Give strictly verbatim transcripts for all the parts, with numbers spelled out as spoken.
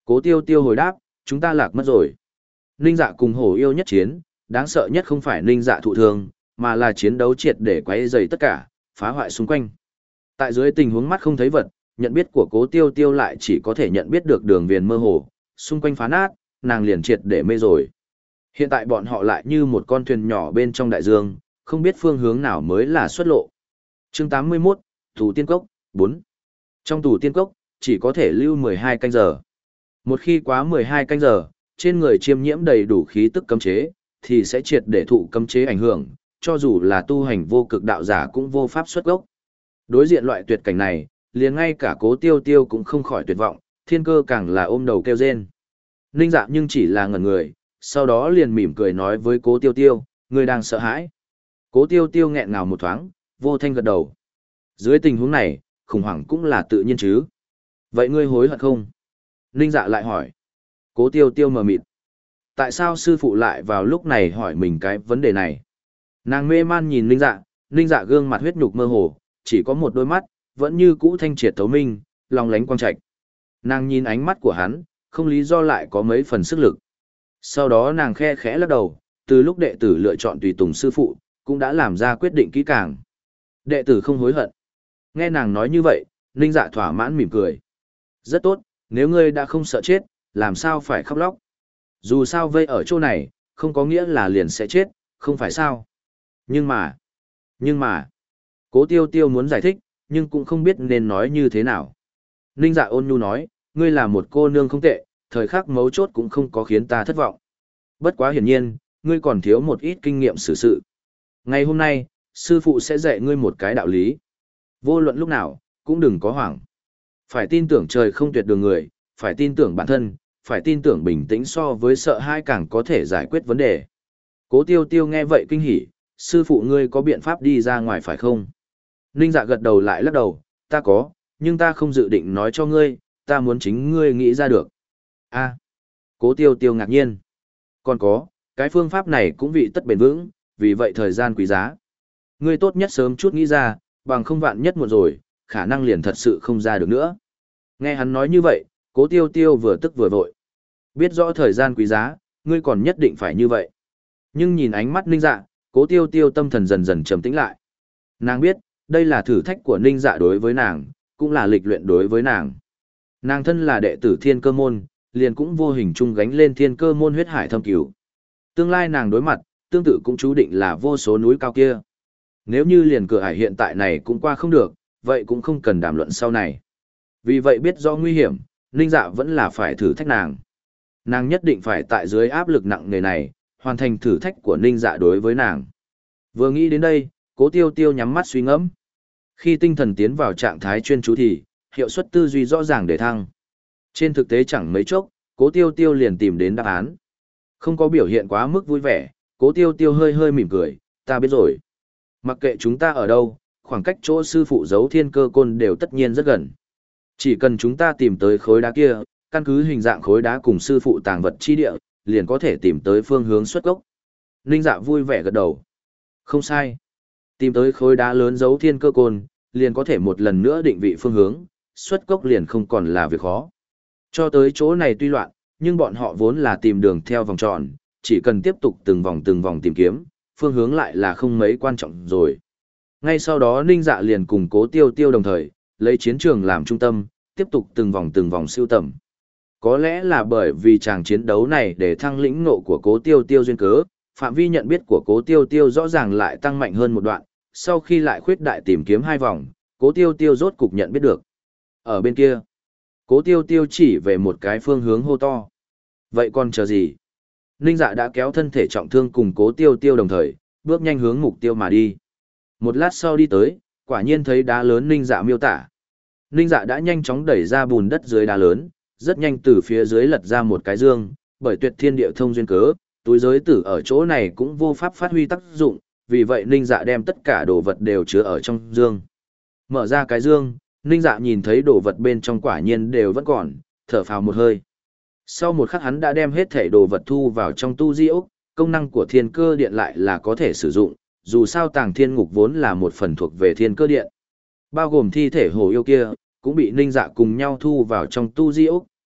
Cố tiêu tiêu hồi đáp, chúng ta lạc mất rồi. Ninh dạ cùng hổ yêu nhất chiến, đáng sợ nhất không phải ninh dạ thụ thương, mà là chiến đấu triệt để quấy rầy tất cả, phá hoại xung quanh. Tại dưới tình huống mắt không thấy vật, nhận biết của cố tiêu tiêu lại chỉ có thể nhận biết được đường viền mơ hồ, xung quanh phá nát, nàng liền triệt để mê rồi. Hiện tại bọn họ lại như một con thuyền nhỏ bên trong đại dương, không biết phương hướng nào mới là xuất lộ. Chương tám mươi mốt, Tù Tiên Cốc, bốn. Trong Tù Tiên Cốc, chỉ có thể lưu mười hai canh giờ. Một khi quá mười hai canh giờ, trên người chiêm nhiễm đầy đủ khí tức cấm chế, thì sẽ triệt để thụ cấm chế ảnh hưởng, cho dù là tu hành vô cực đạo giả cũng vô pháp xuất gốc. Đối diện loại tuyệt cảnh này, liền ngay cả cố tiêu tiêu cũng không khỏi tuyệt vọng, thiên cơ càng là ôm đầu kêu rên. Ninh dạ nhưng chỉ là ngẩn người, sau đó liền mỉm cười nói với cố tiêu tiêu, ngươi đang sợ hãi. Cố tiêu tiêu nghẹn ngào một thoáng, vô thanh gật đầu. Dưới tình huống này, khủng hoảng cũng là tự nhiên chứ. Vậy ngươi hối hận không? Ninh dạ lại hỏi. Cố tiêu tiêu mờ mịt. Tại sao sư phụ lại vào lúc này hỏi mình cái vấn đề này? Nàng mê man nhìn Ninh dạ, Ninh dạ gương mặt huyết nhục mơ hồ, chỉ có một đôi mắt, vẫn như cũ thanh triệt thấu minh, lòng lánh quang trạch. Nàng nhìn ánh mắt của hắn, không lý do lại có mấy phần sức lực. Sau đó nàng khe khẽ lắc đầu, từ lúc đệ tử lựa chọn tùy tùng sư phụ, cũng đã làm ra quyết định kỹ càng. Đệ tử không hối hận. Nghe nàng nói như vậy, Ninh dạ thỏa mãn mỉm cười. Rất tốt, nếu ngươi đã không sợ chết, làm sao phải khóc lóc. Dù sao vây ở chỗ này, không có nghĩa là liền sẽ chết, không phải sao. Nhưng mà, nhưng mà, cố tiêu tiêu muốn giải thích, nhưng cũng không biết nên nói như thế nào. Ninh dạ ôn nhu nói, ngươi là một cô nương không tệ, thời khắc mấu chốt cũng không có khiến ta thất vọng. Bất quá hiển nhiên, ngươi còn thiếu một ít kinh nghiệm xử sự. Ngày hôm nay, sư phụ sẽ dạy ngươi một cái đạo lý. Vô luận lúc nào, cũng đừng có hoảng. Phải tin tưởng trời không tuyệt đường người, phải tin tưởng bản thân, phải tin tưởng bình tĩnh so với sợ hãi càng có thể giải quyết vấn đề. Cố tiêu tiêu nghe vậy kinh hỉ, sư phụ ngươi có biện pháp đi ra ngoài phải không? Ninh dạ gật đầu lại lắc đầu, ta có, nhưng ta không dự định nói cho ngươi, ta muốn chính ngươi nghĩ ra được. A, cố tiêu tiêu ngạc nhiên. Còn có, cái phương pháp này cũng vị tất bền vững, vì vậy thời gian quý giá. Ngươi tốt nhất sớm chút nghĩ ra, bằng không vạn nhất một rồi, khả năng liền thật sự không ra được nữa. Nghe hắn nói như vậy, cố tiêu tiêu vừa tức vừa vội. Biết rõ thời gian quý giá, ngươi còn nhất định phải như vậy. Nhưng nhìn ánh mắt Ninh dạ, cố tiêu tiêu tâm thần dần dần trầm tĩnh lại. Nàng biết, đây là thử thách của Ninh dạ đối với nàng, cũng là lịch luyện đối với nàng. Nàng thân là đệ tử thiên cơ môn, liền cũng vô hình chung gánh lên thiên cơ môn huyết hải thâm cứu. Tương lai nàng đối mặt, tương tự cũng chú định là vô số núi cao kia. Nếu như liền cửa hải hiện tại này cũng qua không được, vậy cũng không cần đàm luận sau này. Vì vậy biết rõ nguy hiểm, Ninh dạ vẫn là phải thử thách nàng. Nàng nhất định phải tại dưới áp lực nặng nề này, hoàn thành thử thách của Ninh dạ đối với nàng. Vừa nghĩ đến đây, cố tiêu tiêu nhắm mắt suy ngẫm. Khi tinh thần tiến vào trạng thái chuyên chú thì, hiệu suất tư duy rõ ràng để thăng. Trên thực tế chẳng mấy chốc, cố tiêu tiêu liền tìm đến đáp án. Không có biểu hiện quá mức vui vẻ, cố tiêu tiêu hơi hơi mỉm cười, ta biết rồi. Mặc kệ chúng ta ở đâu, khoảng cách chỗ sư phụ giấu thiên cơ côn đều tất nhiên rất gần. Chỉ cần chúng ta tìm tới khối đá kia, căn cứ hình dạng khối đá cùng sư phụ tàng vật chi địa, liền có thể tìm tới phương hướng xuất gốc. Ninh dạ vui vẻ gật đầu. Không sai. Tìm tới khối đá lớn giấu thiên cơ côn, liền có thể một lần nữa định vị phương hướng, xuất gốc liền không còn là việc khó. Cho tới chỗ này tuy loạn, nhưng bọn họ vốn là tìm đường theo vòng tròn, chỉ cần tiếp tục từng vòng từng vòng tìm kiếm, phương hướng lại là không mấy quan trọng rồi. Ngay sau đó Ninh Dạ liền cùng Cố Tiêu Tiêu đồng thời, lấy chiến trường làm trung tâm, tiếp tục từng vòng từng vòng siêu tầm. Có lẽ là bởi vì chàng chiến đấu này để thăng lĩnh ngộ của Cố Tiêu Tiêu duyên cớ, phạm vi nhận biết của Cố Tiêu Tiêu rõ ràng lại tăng mạnh hơn một đoạn, sau khi lại khuyết đại tìm kiếm hai vòng, Cố Tiêu Tiêu rốt cục nhận biết được. Ở bên kia, Cố Tiêu Tiêu chỉ về một cái phương hướng hô to. Vậy còn chờ gì? Ninh Dạ đã kéo thân thể trọng thương cùng Cố Tiêu Tiêu đồng thời, bước nhanh hướng mục tiêu mà đi. Một lát sau đi tới, quả nhiên thấy đá lớn Ninh Dạ miêu tả. Ninh Dạ đã nhanh chóng đẩy ra bùn đất dưới đá lớn, rất nhanh từ phía dưới lật ra một cái dương, bởi tuyệt thiên địa thông duyên cớ, túi giới tử ở chỗ này cũng vô pháp phát huy tác dụng, vì vậy Ninh Dạ đem tất cả đồ vật đều chứa ở trong dương. Mở ra cái dương, Ninh Dạ nhìn thấy đồ vật bên trong quả nhiên đều vẫn còn, thở phào một hơi. Sau một khắc hắn đã đem hết thảy đồ vật thu vào trong tu di ốc, công năng của thiên cơ điện lại là có thể sử dụng, dù sao tàng thiên ngục vốn là một phần thuộc về thiên cơ điện. Bao gồm thi thể hồ yêu kia, cũng bị Ninh Dạ cùng nhau thu vào trong tu di ốc,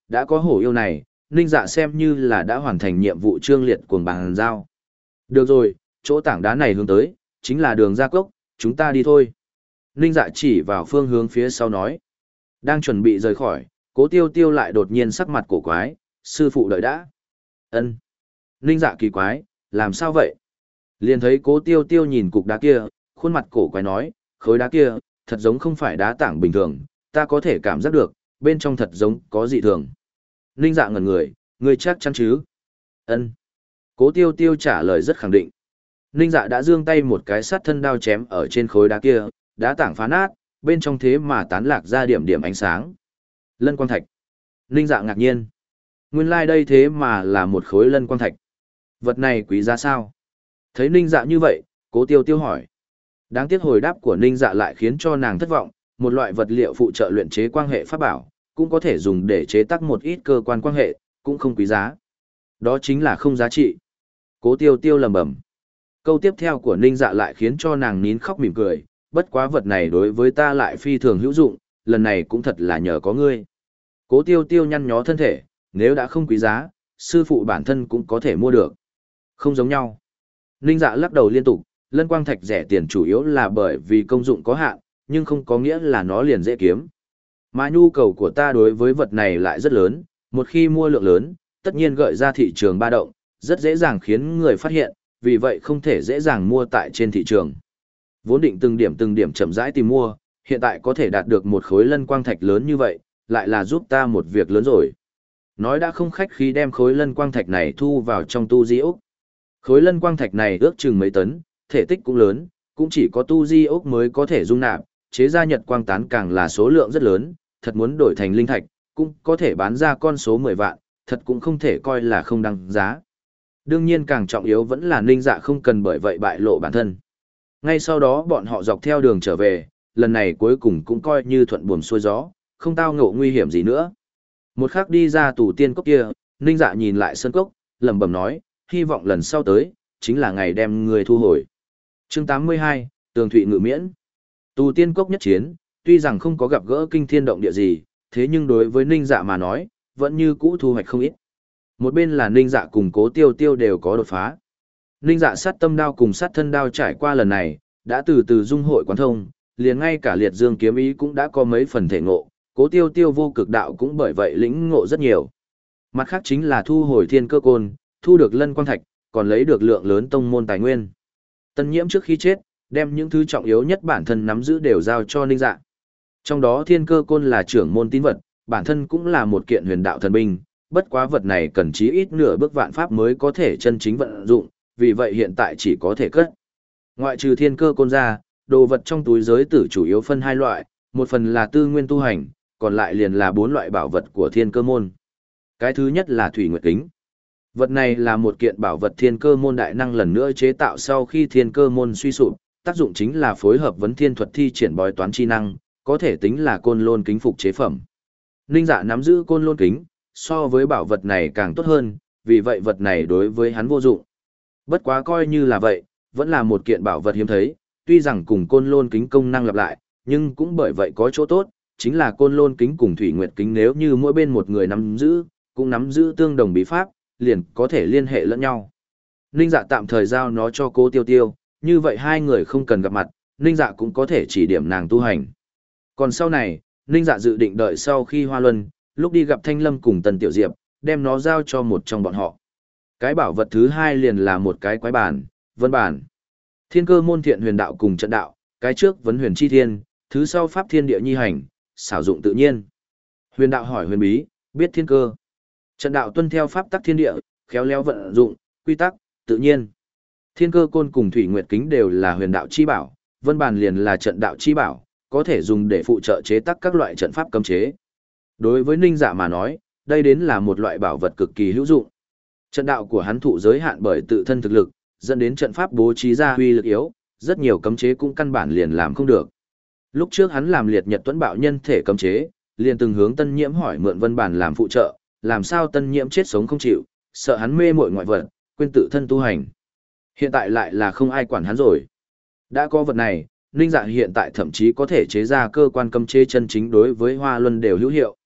đã có hổ yêu này, Ninh Dạ xem như là đã hoàn thành nhiệm vụ trương liệt cuồng bàn giao. Được rồi, chỗ tảng đá này hướng tới, chính là đường ra cốc, chúng ta đi thôi. Ninh Dạ chỉ vào phương hướng phía sau nói. Đang chuẩn bị rời khỏi, Cố Tiêu Tiêu lại đột nhiên sắc mặt cổ quái, sư phụ đợi đã. Ân. Ninh Dạ kỳ quái, làm sao vậy? Liền thấy Cố Tiêu Tiêu nhìn cục đá kia, khuôn mặt cổ quái nói, khối đá kia, thật giống không phải đá tảng bình thường, ta có thể cảm giác được, bên trong thật giống có dị thường. Ninh Dạ ngẩn người, ngươi chắc chắn chứ? Ân. Cố Tiêu Tiêu trả lời rất khẳng định. Ninh Dạ đã giương tay một cái sát thân đao chém ở trên khối đá kia, đá tảng phá nát, bên trong thế mà tán lạc ra điểm điểm ánh sáng. Lân quang thạch. Ninh Dạ ngạc nhiên. Nguyên lai like đây thế mà là một khối lân quang thạch. Vật này quý giá sao? Thấy Ninh Dạ như vậy, Cố Tiêu Tiêu hỏi. Đáng tiếc hồi đáp của Ninh Dạ lại khiến cho nàng thất vọng, một loại vật liệu phụ trợ luyện chế quan hệ pháp bảo, cũng có thể dùng để chế tác một ít cơ quan quan hệ, cũng không quý giá. Đó chính là không giá trị. Cố Tiêu Tiêu lẩm bẩm. Câu tiếp theo của Ninh Dạ lại khiến cho nàng nín khóc mỉm cười, bất quá vật này đối với ta lại phi thường hữu dụng, lần này cũng thật là nhờ có ngươi. Cố Tiêu Tiêu nhăn nhó thân thể, nếu đã không quý giá, sư phụ bản thân cũng có thể mua được. Không giống nhau. Ninh Dạ lắc đầu liên tục, lân quang thạch rẻ tiền chủ yếu là bởi vì công dụng có hạn, nhưng không có nghĩa là nó liền dễ kiếm. Mà nhu cầu của ta đối với vật này lại rất lớn, một khi mua lượng lớn, tất nhiên gợi ra thị trường ba động, rất dễ dàng khiến người phát hiện, vì vậy không thể dễ dàng mua tại trên thị trường. Vốn định từng điểm từng điểm chậm rãi tìm mua, hiện tại có thể đạt được một khối lân quang thạch lớn như vậy, lại là giúp ta một việc lớn rồi. Nói đã không khách khí đem khối lân quang thạch này thu vào trong tu di ốc. Khối lân quang thạch này ước chừng mấy tấn, thể tích cũng lớn, cũng chỉ có tu di ốc mới có thể dung nạp, chế ra nhật quang tán càng là số lượng rất lớn, thật muốn đổi thành linh thạch, cũng có thể bán ra con số mười vạn, thật cũng không thể coi là không đăng giá. Đương nhiên càng trọng yếu vẫn là Ninh Dạ không cần bởi vậy bại lộ bản thân. Ngay sau đó bọn họ dọc theo đường trở về, lần này cuối cùng cũng coi như thuận buồm xuôi gió, không tao ngộ nguy hiểm gì nữa. Một khắc đi ra tù tiên cốc kia, Ninh Dạ nhìn lại sân cốc, lẩm bẩm nói, hy vọng lần sau tới, chính là ngày đem người thu hồi. Chương tám mươi hai, Tường Thụy Ngự Miễn. Tù tiên cốc nhất chiến, tuy rằng không có gặp gỡ kinh thiên động địa gì, thế nhưng đối với Ninh Dạ mà nói, vẫn như cũ thu hoạch không ít. Một bên là Ninh Dạ cùng Cố Tiêu Tiêu đều có đột phá. Ninh Dạ sát tâm đao cùng sát thân đao trải qua lần này, đã từ từ dung hội quán thông, liền ngay cả liệt dương kiếm ý cũng đã có mấy phần thể ngộ, Cố Tiêu Tiêu vô cực đạo cũng bởi vậy lĩnh ngộ rất nhiều. Mặt khác chính là thu hồi thiên cơ côn, thu được lân quang thạch, còn lấy được lượng lớn tông môn tài nguyên. Tân Nhiễm trước khi chết, đem những thứ trọng yếu nhất bản thân nắm giữ đều giao cho Ninh Dạ. Trong đó thiên cơ côn là trưởng môn tín vật, bản thân cũng là một kiện huyền đạo thần binh, bất quá vật này cần chí ít nửa bước vạn pháp mới có thể chân chính vận dụng, vì vậy hiện tại chỉ có thể cất. Ngoại trừ thiên cơ côn ra, đồ vật trong túi giới tử chủ yếu phân hai loại, một phần là tư nguyên tu hành, còn lại liền là bốn loại bảo vật của thiên cơ môn. Cái thứ nhất là thủy nguyệt kính. Vật này là một kiện bảo vật thiên cơ môn đại năng lần nữa chế tạo sau khi thiên cơ môn suy sụp, tác dụng chính là phối hợp vấn thiên thuật thi triển bói toán chi năng, có thể tính là côn lôn kính phục chế phẩm. Ninh Dạ nắm giữ côn lôn kính, so với bảo vật này càng tốt hơn, vì vậy vật này đối với hắn vô dụng. Bất quá coi như là vậy, vẫn là một kiện bảo vật hiếm thấy, tuy rằng cùng côn lôn kính công năng lặp lại, nhưng cũng bởi vậy có chỗ tốt, chính là côn lôn kính cùng thủy nguyệt kính nếu như mỗi bên một người nắm giữ, cũng nắm giữ tương đồng bí pháp, liền có thể liên hệ lẫn nhau. Ninh Dạ tạm thời giao nó cho Cố Tiêu Tiêu, như vậy hai người không cần gặp mặt, Ninh Dạ cũng có thể chỉ điểm nàng tu hành. Còn sau này, Ninh Dạ dự định đợi sau khi Hoa Luân, lúc đi gặp Thanh Lâm cùng Tần Tiểu Diệp, đem nó giao cho một trong bọn họ. Cái bảo vật thứ hai liền là một cái quái bản, vân bản. Thiên cơ môn thiện huyền đạo cùng trận đạo, cái trước vấn huyền chi thiên, thứ sau pháp thiên địa nhi hành, sử dụng tự nhiên. Huyền đạo hỏi huyền bí, biết thiên cơ. Trận đạo tuân theo pháp tắc thiên địa, khéo léo vận dụng, quy tắc, tự nhiên. Thiên cơ côn cùng thủy nguyệt kính đều là huyền đạo chi bảo, vân bản liền là trận đạo chi bảo, có thể dùng để phụ trợ chế tác các loại trận pháp cấm chế. Đối với Ninh Dạ mà nói, đây đến là một loại bảo vật cực kỳ hữu dụng. Trận đạo của hắn thụ giới hạn bởi tự thân thực lực, dẫn đến trận pháp bố trí ra uy lực yếu, rất nhiều cấm chế cũng căn bản liền làm không được. Lúc trước hắn làm liệt nhật tuấn bạo nhân thể cấm chế, liền từng hướng Tân Nhiễm hỏi mượn vân bản làm phụ trợ, làm sao Tân Nhiễm chết sống không chịu, sợ hắn mê muội ngoại vật, quên tự thân tu hành. Hiện tại lại là không ai quản hắn rồi. Đã có vật này, Ninh Dạ hiện tại thậm chí có thể chế ra cơ quan cấm chế chân chính đối với Hoa Luân đều hữu hiệu.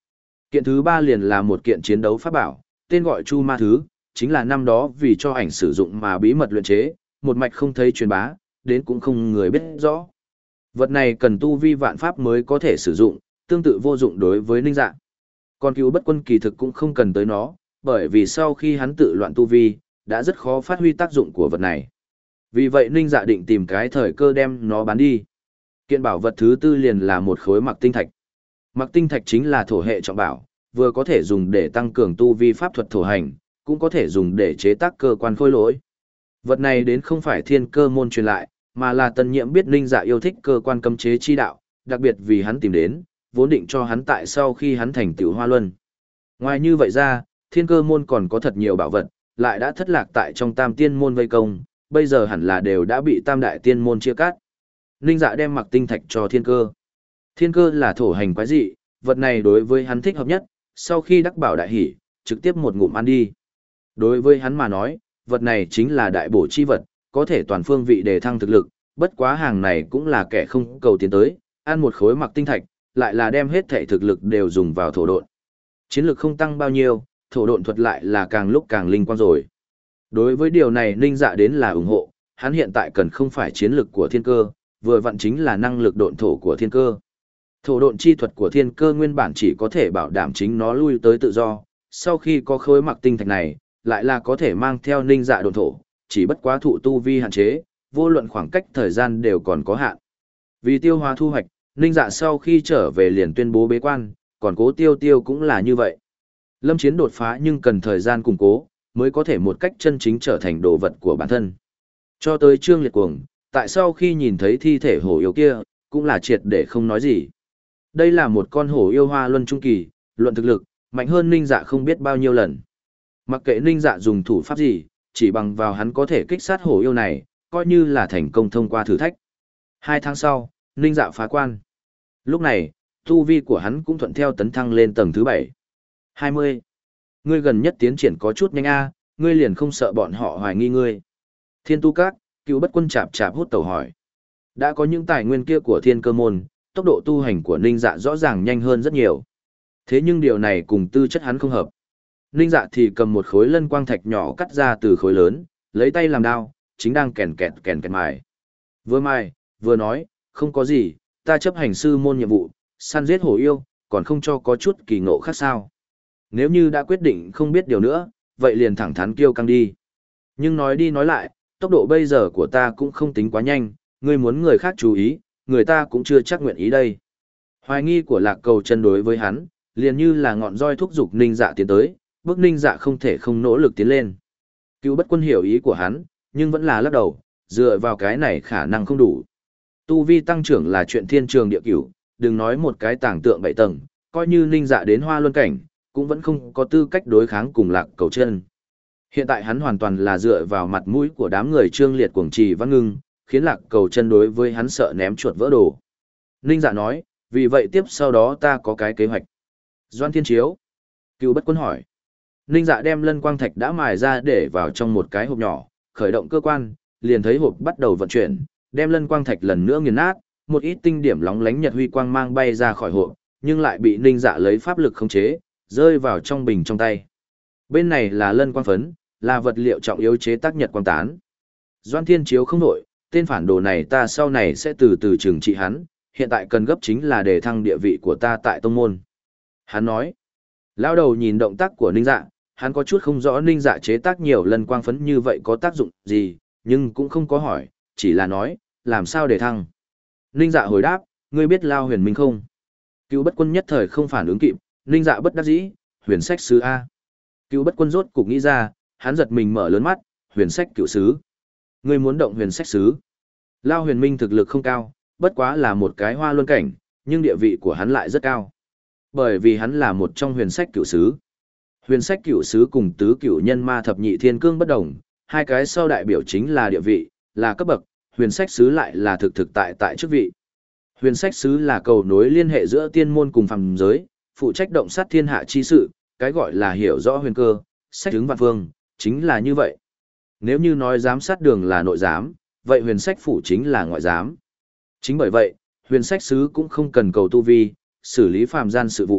Kiện thứ ba liền là một kiện chiến đấu pháp bảo, tên gọi Chu Ma Thứ, chính là năm đó vì cho ảnh sử dụng mà bí mật luyện chế, một mạch không thấy truyền bá, đến cũng không người biết rõ. Vật này cần tu vi vạn pháp mới có thể sử dụng, tương tự vô dụng đối với Ninh Dạ. Còn Cửu Bất Quân kỳ thực cũng không cần tới nó, bởi vì sau khi hắn tự loạn tu vi, đã rất khó phát huy tác dụng của vật này. Vì vậy Ninh Dạ định tìm cái thời cơ đem nó bán đi. Kiện bảo vật thứ tư liền là một khối mặc tinh thạch. Mặc tinh thạch chính là thổ hệ trọng bảo, vừa có thể dùng để tăng cường tu vi pháp thuật thổ hành, cũng có thể dùng để chế tác cơ quan khôi lỗi. Vật này đến không phải thiên cơ môn truyền lại, mà là Tân Nhiệm biết Ninh Dạ yêu thích cơ quan cấm chế chi đạo, đặc biệt vì hắn tìm đến, vốn định cho hắn tại sau khi hắn thành tựu Hoa Luân. Ngoài như vậy ra, thiên cơ môn còn có thật nhiều bảo vật, lại đã thất lạc tại trong tam tiên môn vây công, bây giờ hẳn là đều đã bị tam đại tiên môn chia cắt. Ninh Dạ đem mặc tinh thạch cho thiên cơ. Thiên cơ là thổ hành quái dị, vật này đối với hắn thích hợp nhất, sau khi đắc bảo đại hỉ, trực tiếp một ngụm ăn đi. Đối với hắn mà nói, vật này chính là đại bổ chi vật, có thể toàn phương vị đề thăng thực lực, bất quá hàng này cũng là kẻ không cầu tiến tới, ăn một khối mặc tinh thạch, lại là đem hết thể thực lực đều dùng vào thổ độn. Chiến lực không tăng bao nhiêu, thổ độn thuật lại là càng lúc càng linh quang rồi. Đối với điều này Ninh Dạ đến là ủng hộ, hắn hiện tại cần không phải chiến lực của thiên cơ, vừa vặn chính là năng lực độn thổ của thiên cơ. Thổ độn chi thuật của thiên cơ nguyên bản chỉ có thể bảo đảm chính nó lui tới tự do, sau khi có khối mặc tinh thạch này, lại là có thể mang theo Ninh Dạ độn thổ, chỉ bất quá thụ tu vi hạn chế, vô luận khoảng cách thời gian đều còn có hạn. Vì tiêu hóa thu hoạch, Ninh Dạ sau khi trở về liền tuyên bố bế quan, còn Cố Tiêu Tiêu cũng là như vậy. Lâm Chiến đột phá nhưng cần thời gian củng cố, mới có thể một cách chân chính trở thành đồ vật của bản thân. Cho tới Trương Liệt Cuồng, tại sau khi nhìn thấy thi thể hổ yêu kia, cũng là triệt để không nói gì. Đây là một con hổ yêu Hoa Luân trung kỳ, luận thực lực, mạnh hơn Ninh Dạ không biết bao nhiêu lần. Mặc kệ Ninh Dạ dùng thủ pháp gì, chỉ bằng vào hắn có thể kích sát hổ yêu này, coi như là thành công thông qua thử thách. Hai tháng sau, Ninh Dạ phá quan. Lúc này, tu vi của hắn cũng thuận theo tấn thăng lên tầng thứ bảy. hai mươi. Ngươi gần nhất tiến triển có chút nhanh a, ngươi liền không sợ bọn họ hoài nghi ngươi. Thiên Tu Các, Cửu Bất Quân chạp chạp hút tẩu hỏi. Đã có những tài nguyên kia của thiên cơ môn, tốc độ tu hành của Ninh Dạ rõ ràng nhanh hơn rất nhiều. Thế nhưng điều này cùng tư chất hắn không hợp. Ninh Dạ thì cầm một khối lân quang thạch nhỏ cắt ra từ khối lớn, lấy tay làm đao, chính đang kèn kẹt kèn kẹt mài. Vừa mài, vừa nói, không có gì, ta chấp hành sư môn nhiệm vụ, săn giết hổ yêu, còn không cho có chút kỳ ngộ khác sao. Nếu như đã quyết định không biết điều nữa, vậy liền thẳng thắn kêu căng đi. Nhưng nói đi nói lại, tốc độ bây giờ của ta cũng không tính quá nhanh, ngươi muốn người khác chú ý, người ta cũng chưa chắc nguyện ý đây. Hoài nghi của Lạc Cầu Chân đối với hắn, liền như là ngọn roi thúc giục Ninh Dạ tiến tới, bước Ninh Dạ không thể không nỗ lực tiến lên. Cửu Bất Quân hiểu ý của hắn, nhưng vẫn là lắc đầu, dựa vào cái này khả năng không đủ. Tu vi tăng trưởng là chuyện thiên trường địa cửu, đừng nói một cái tàng tượng bảy tầng, coi như Ninh Dạ đến Hoa Luân cảnh, cũng vẫn không có tư cách đối kháng cùng Lạc Cầu Chân. Hiện tại hắn hoàn toàn là dựa vào mặt mũi của đám người Trương Liệt cuồng trì văn ngưng, khiến Lạc Cầu Chân đối với hắn sợ ném chuột vỡ đồ. Ninh Dạ nói, vì vậy tiếp sau đó ta có cái kế hoạch. Doan Thiên Chiếu. Cửu Bất Quân hỏi. Ninh Dạ đem lân quang thạch đã mài ra để vào trong một cái hộp nhỏ, khởi động cơ quan, liền thấy hộp bắt đầu vận chuyển, đem lân quang thạch lần nữa nghiền nát, một ít tinh điểm lóng lánh nhật huy quang mang bay ra khỏi hộp, nhưng lại bị Ninh Dạ lấy pháp lực khống chế, rơi vào trong bình trong tay. Bên này là lân quang phấn, là vật liệu trọng yếu chế tác nhật quang tán. Doan Thiên Chiếu không nổi, tên phản đồ này ta sau này sẽ từ từ trừng trị hắn, hiện tại cần gấp chính là để thăng địa vị của ta tại tông môn. Hắn nói, lão đầu nhìn động tác của Ninh Dạ, hắn có chút không rõ Ninh Dạ chế tác nhiều lần quang phấn như vậy có tác dụng gì, nhưng cũng không có hỏi, chỉ là nói, làm sao để thăng. Ninh Dạ hồi đáp, ngươi biết Lao Huyền Minh không? Cửu Bất Quân nhất thời không phản ứng kịp, Ninh Dạ bất đắc dĩ, huyền sách sứ A. Cửu Bất Quân rốt cục nghĩ ra, hắn giật mình mở lớn mắt, huyền sách cửu sứ. Ngươi muốn động huyền sách sứ. Lao Huyền Minh thực lực không cao, bất quá là một cái hoa luân cảnh, nhưng địa vị của hắn lại rất cao. Bởi vì hắn là một trong huyền sách cửu sứ. Huyền sách cửu sứ cùng tứ cửu nhân ma thập nhị thiên cương bất đồng, hai cái sau đại biểu chính là địa vị, là cấp bậc, huyền sách sứ lại là thực thực tại tại chức vị. Huyền sách sứ là cầu nối liên hệ giữa tiên môn cùng phàm giới, phụ trách động sát thiên hạ chi sự, cái gọi là hiểu rõ huyền cơ, sách hướng vạn phương, chính là như vậy. Nếu như nói giám sát đường là nội giám, vậy huyền sách phủ chính là ngoại giám. Chính bởi vậy, huyền sách sứ cũng không cần cầu tu vi, xử lý phàm gian sự vụ,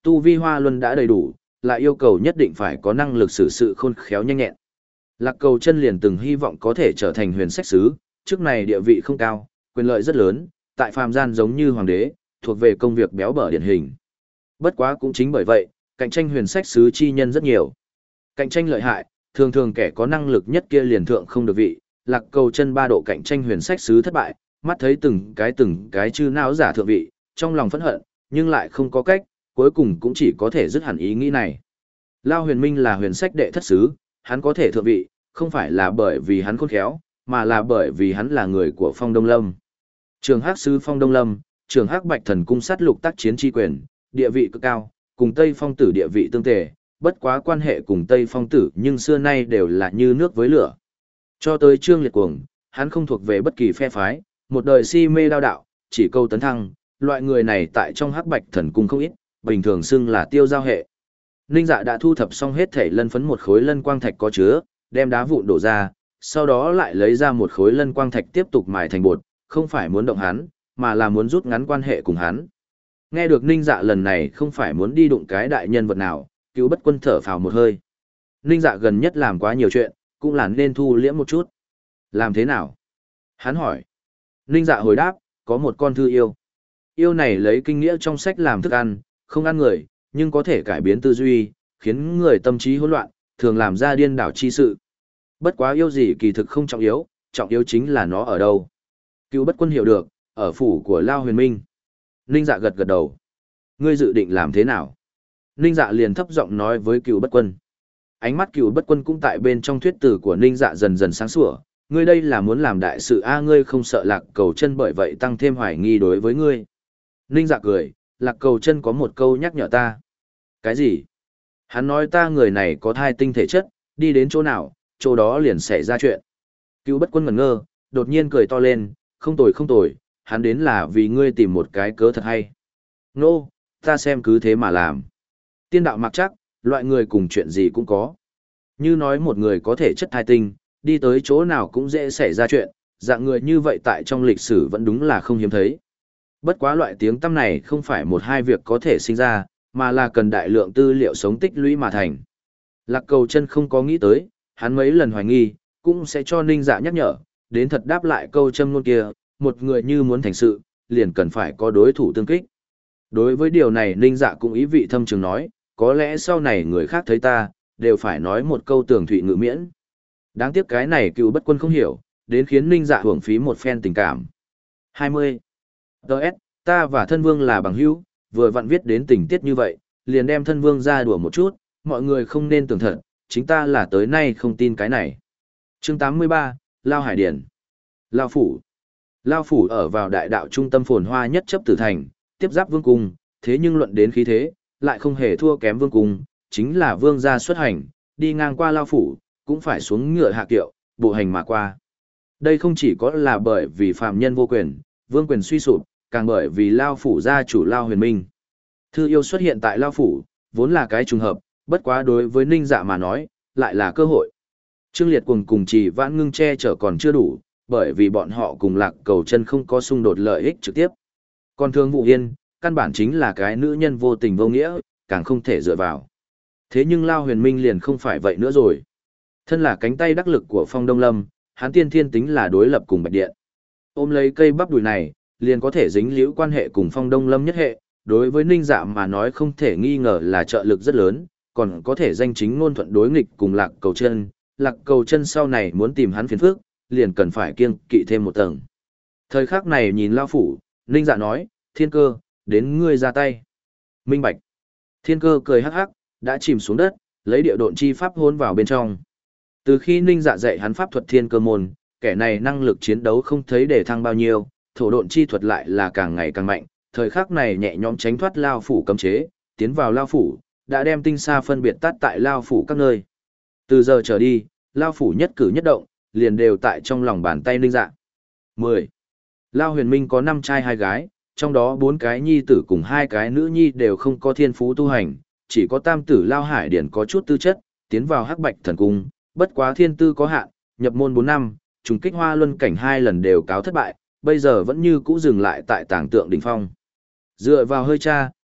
Tu vi Hoa Luân đã đầy đủ, lại yêu cầu nhất định phải có năng lực xử sự khôn khéo nhanh nhẹn. Lạc Cầu Chân liền từng hy vọng có thể trở thành huyền sách sứ, trước này địa vị không cao, quyền lợi rất lớn, tại phàm gian giống như hoàng đế, thuộc về công việc béo bở điển hình. Bất quá cũng chính bởi vậy, cạnh tranh huyền sách sứ chi nhân rất nhiều. Cạnh tranh lợi hại, thường thường kẻ có năng lực nhất kia liền thượng không được vị, Lạc Cầu Chân ba độ cạnh tranh huyền sách sứ thất bại, mắt thấy từng cái từng cái chư não giả thượng vị, trong lòng phẫn hận, nhưng lại không có cách, cuối cùng cũng chỉ có thể dứt hẳn ý nghĩ này. Lao Huyền Minh là huyền sách đệ thất sứ, hắn có thể thượng vị, không phải là bởi vì hắn khôn khéo, mà là bởi vì hắn là người của Phong Đông Lâm. Trường Hắc sứ Phong Đông Lâm, Trường Hắc Bạch Thần cung sát lục tác chiến chi quyền, địa vị cực cao, cùng Tây Phong tử địa vị tương tề, bất quá quan hệ cùng Tây Phong tử nhưng xưa nay đều là như nước với lửa. Cho tới Trương Liệt Cuồng, hắn không thuộc về bất kỳ phe phái, một đời si mê đao đạo, chỉ câu tấn thăng, loại người này tại trong Hắc Bạch Thần cung không ít, bình thường xưng là tiêu giao hệ. Ninh Dạ đã thu thập xong hết thể lân phấn một khối lân quang thạch có chứa, đem đá vụn đổ ra, sau đó lại lấy ra một khối lân quang thạch tiếp tục mài thành bột, không phải muốn động hắn, mà là muốn rút ngắn quan hệ cùng hắn. Nghe được Ninh Dạ lần này không phải muốn đi đụng cái đại nhân vật nào, Cứu Bất Quân thở phào một hơi. Ninh Dạ gần nhất làm quá nhiều chuyện, cũng là nên thu liễm một chút. Làm thế nào? Hắn hỏi. Ninh Dạ hồi đáp, có một con thư yêu. Yêu này lấy kinh nghĩa trong sách làm thức ăn, không ăn người, nhưng có thể cải biến tư duy, khiến người tâm trí hỗn loạn, thường làm ra điên đảo chi sự. Bất quá yêu gì kỳ thực không trọng yếu, trọng yếu chính là nó ở đâu. Cứu Bất Quân hiểu được, ở phủ của Lao Huyền Minh. Ninh Dạ gật gật đầu. Ngươi dự định làm thế nào? Ninh Dạ liền thấp giọng nói với Cửu Bất Quân. Ánh mắt Cửu Bất Quân cũng tại bên trong thuyết tử của Ninh Dạ dần dần sáng sủa. Ngươi đây là muốn làm đại sự a, ngươi không sợ Lạc Cầu Chân bởi vậy tăng thêm hoài nghi đối với ngươi. Ninh Dạ cười, Lạc Cầu Chân có một câu nhắc nhở ta. Cái gì? Hắn nói ta người này có thai tinh thể chất, đi đến chỗ nào, chỗ đó liền xảy ra chuyện. Cửu Bất Quân ngẩn ngơ, đột nhiên cười to lên, không tồi không tồi, hắn đến là vì ngươi tìm một cái cớ thật hay. Nô, no, ta xem cứ thế mà làm. Tiên đạo mặc chắc, loại người cùng chuyện gì cũng có. Như nói một người có thể chất thai tinh, đi tới chỗ nào cũng dễ xảy ra chuyện, dạng người như vậy tại trong lịch sử vẫn đúng là không hiếm thấy. Bất quá loại tiếng tăm này không phải một hai việc có thể sinh ra, mà là cần đại lượng tư liệu sống tích lũy mà thành. Lạc Cầu Chân không có nghĩ tới, hắn mấy lần hoài nghi, cũng sẽ cho Ninh Dạ nhắc nhở, đến thật đáp lại câu châm ngôn kia, một người như muốn thành sự, liền cần phải có đối thủ tương kích. Đối với điều này Ninh Dạ cũng ý vị thâm trường nói, có lẽ sau này người khác thấy ta, đều phải nói một câu tường thụy ngự miễn. Đáng tiếc cái này Cửu Bất Quân không hiểu, đến khiến Ninh Dạ hưởng phí một phen tình cảm. hai mươi. đê ét, ta và thân vương là bằng hữu, vừa vặn viết đến tình tiết như vậy, liền đem thân vương ra đùa một chút, mọi người không nên tưởng thật, chính ta là tới nay không tin cái này. Chương tám mươi ba, Lao Hải Điển. Lao Phủ. Lao Phủ ở vào đại đạo trung tâm phồn hoa nhất chấp tử thành, tiếp giáp vương cung, thế nhưng luận đến khí thế, lại không hề thua kém vương cung, chính là vương gia xuất hành, đi ngang qua Lao Phủ, cũng phải xuống ngựa hạ kiệu, bộ hành mà qua. Đây không chỉ có là bởi vì phàm nhân vô quyền, vương quyền suy sụp, càng bởi vì Lao Phủ gia chủ Lao Huyền Minh. Thư yêu xuất hiện tại Lao Phủ, vốn là cái trùng hợp, bất quá đối với Ninh Dạ mà nói, lại là cơ hội. Trương Liệt Cuồng cùng Trì Vãn Ngưng che chở còn chưa đủ, bởi vì bọn họ cùng Lạc Cầu Chân không có xung đột lợi ích trực tiếp. Còn Thương Vụ Yên, căn bản chính là cái nữ nhân vô tình vô nghĩa, càng không thể dựa vào. Thế nhưng Lao Huyền Minh liền không phải vậy nữa rồi. Thân là cánh tay đắc lực của Phong Đông Lâm, hắn tiên thiên tính là đối lập cùng Bạch Điện. Ôm lấy cây bắp đùi này, liền có thể dính liễu quan hệ cùng Phong Đông Lâm nhất hệ, đối với Ninh Dạ mà nói không thể nghi ngờ là trợ lực rất lớn, còn có thể danh chính ngôn thuận đối nghịch cùng Lạc Cầu Chân. Lạc Cầu Chân sau này muốn tìm hắn phiền phức, liền cần phải kiêng kỵ thêm một tầng. Thời khắc này nhìn Lao Phủ, Ninh Dạ nói, Thiên Cơ, đến ngươi ra tay. Minh Bạch. Thiên Cơ cười hắc hắc, đã chìm xuống đất, lấy địa độn chi pháp hôn vào bên trong. Từ khi Ninh Dạ dạy hắn pháp thuật Thiên Cơ môn, kẻ này năng lực chiến đấu không thấy để thăng bao nhiêu, thổ độn chi thuật lại là càng ngày càng mạnh, thời khắc này nhẹ nhõm tránh thoát Lao Phủ cấm chế, tiến vào Lao Phủ, đã đem tinh xa phân biệt tắt tại Lao Phủ các nơi. Từ giờ trở đi, Lao Phủ nhất cử nhất động, liền đều tại trong lòng bàn tay Ninh Dạ. mười. Lao Huyền Minh có năm trai hai gái, trong đó bốn cái nhi tử cùng hai cái nữ nhi đều không có thiên phú tu hành, chỉ có tam tử Lao Hải Điển có chút tư chất, tiến vào Hắc Bạch Thần Cung, bất quá thiên tư có hạn, nhập môn bốn năm, trùng kích Hoa Luân cảnh hai lần đều cáo thất bại, bây giờ vẫn như cũ dừng lại tại tàng tượng đỉnh phong. Dựa vào hơi cha,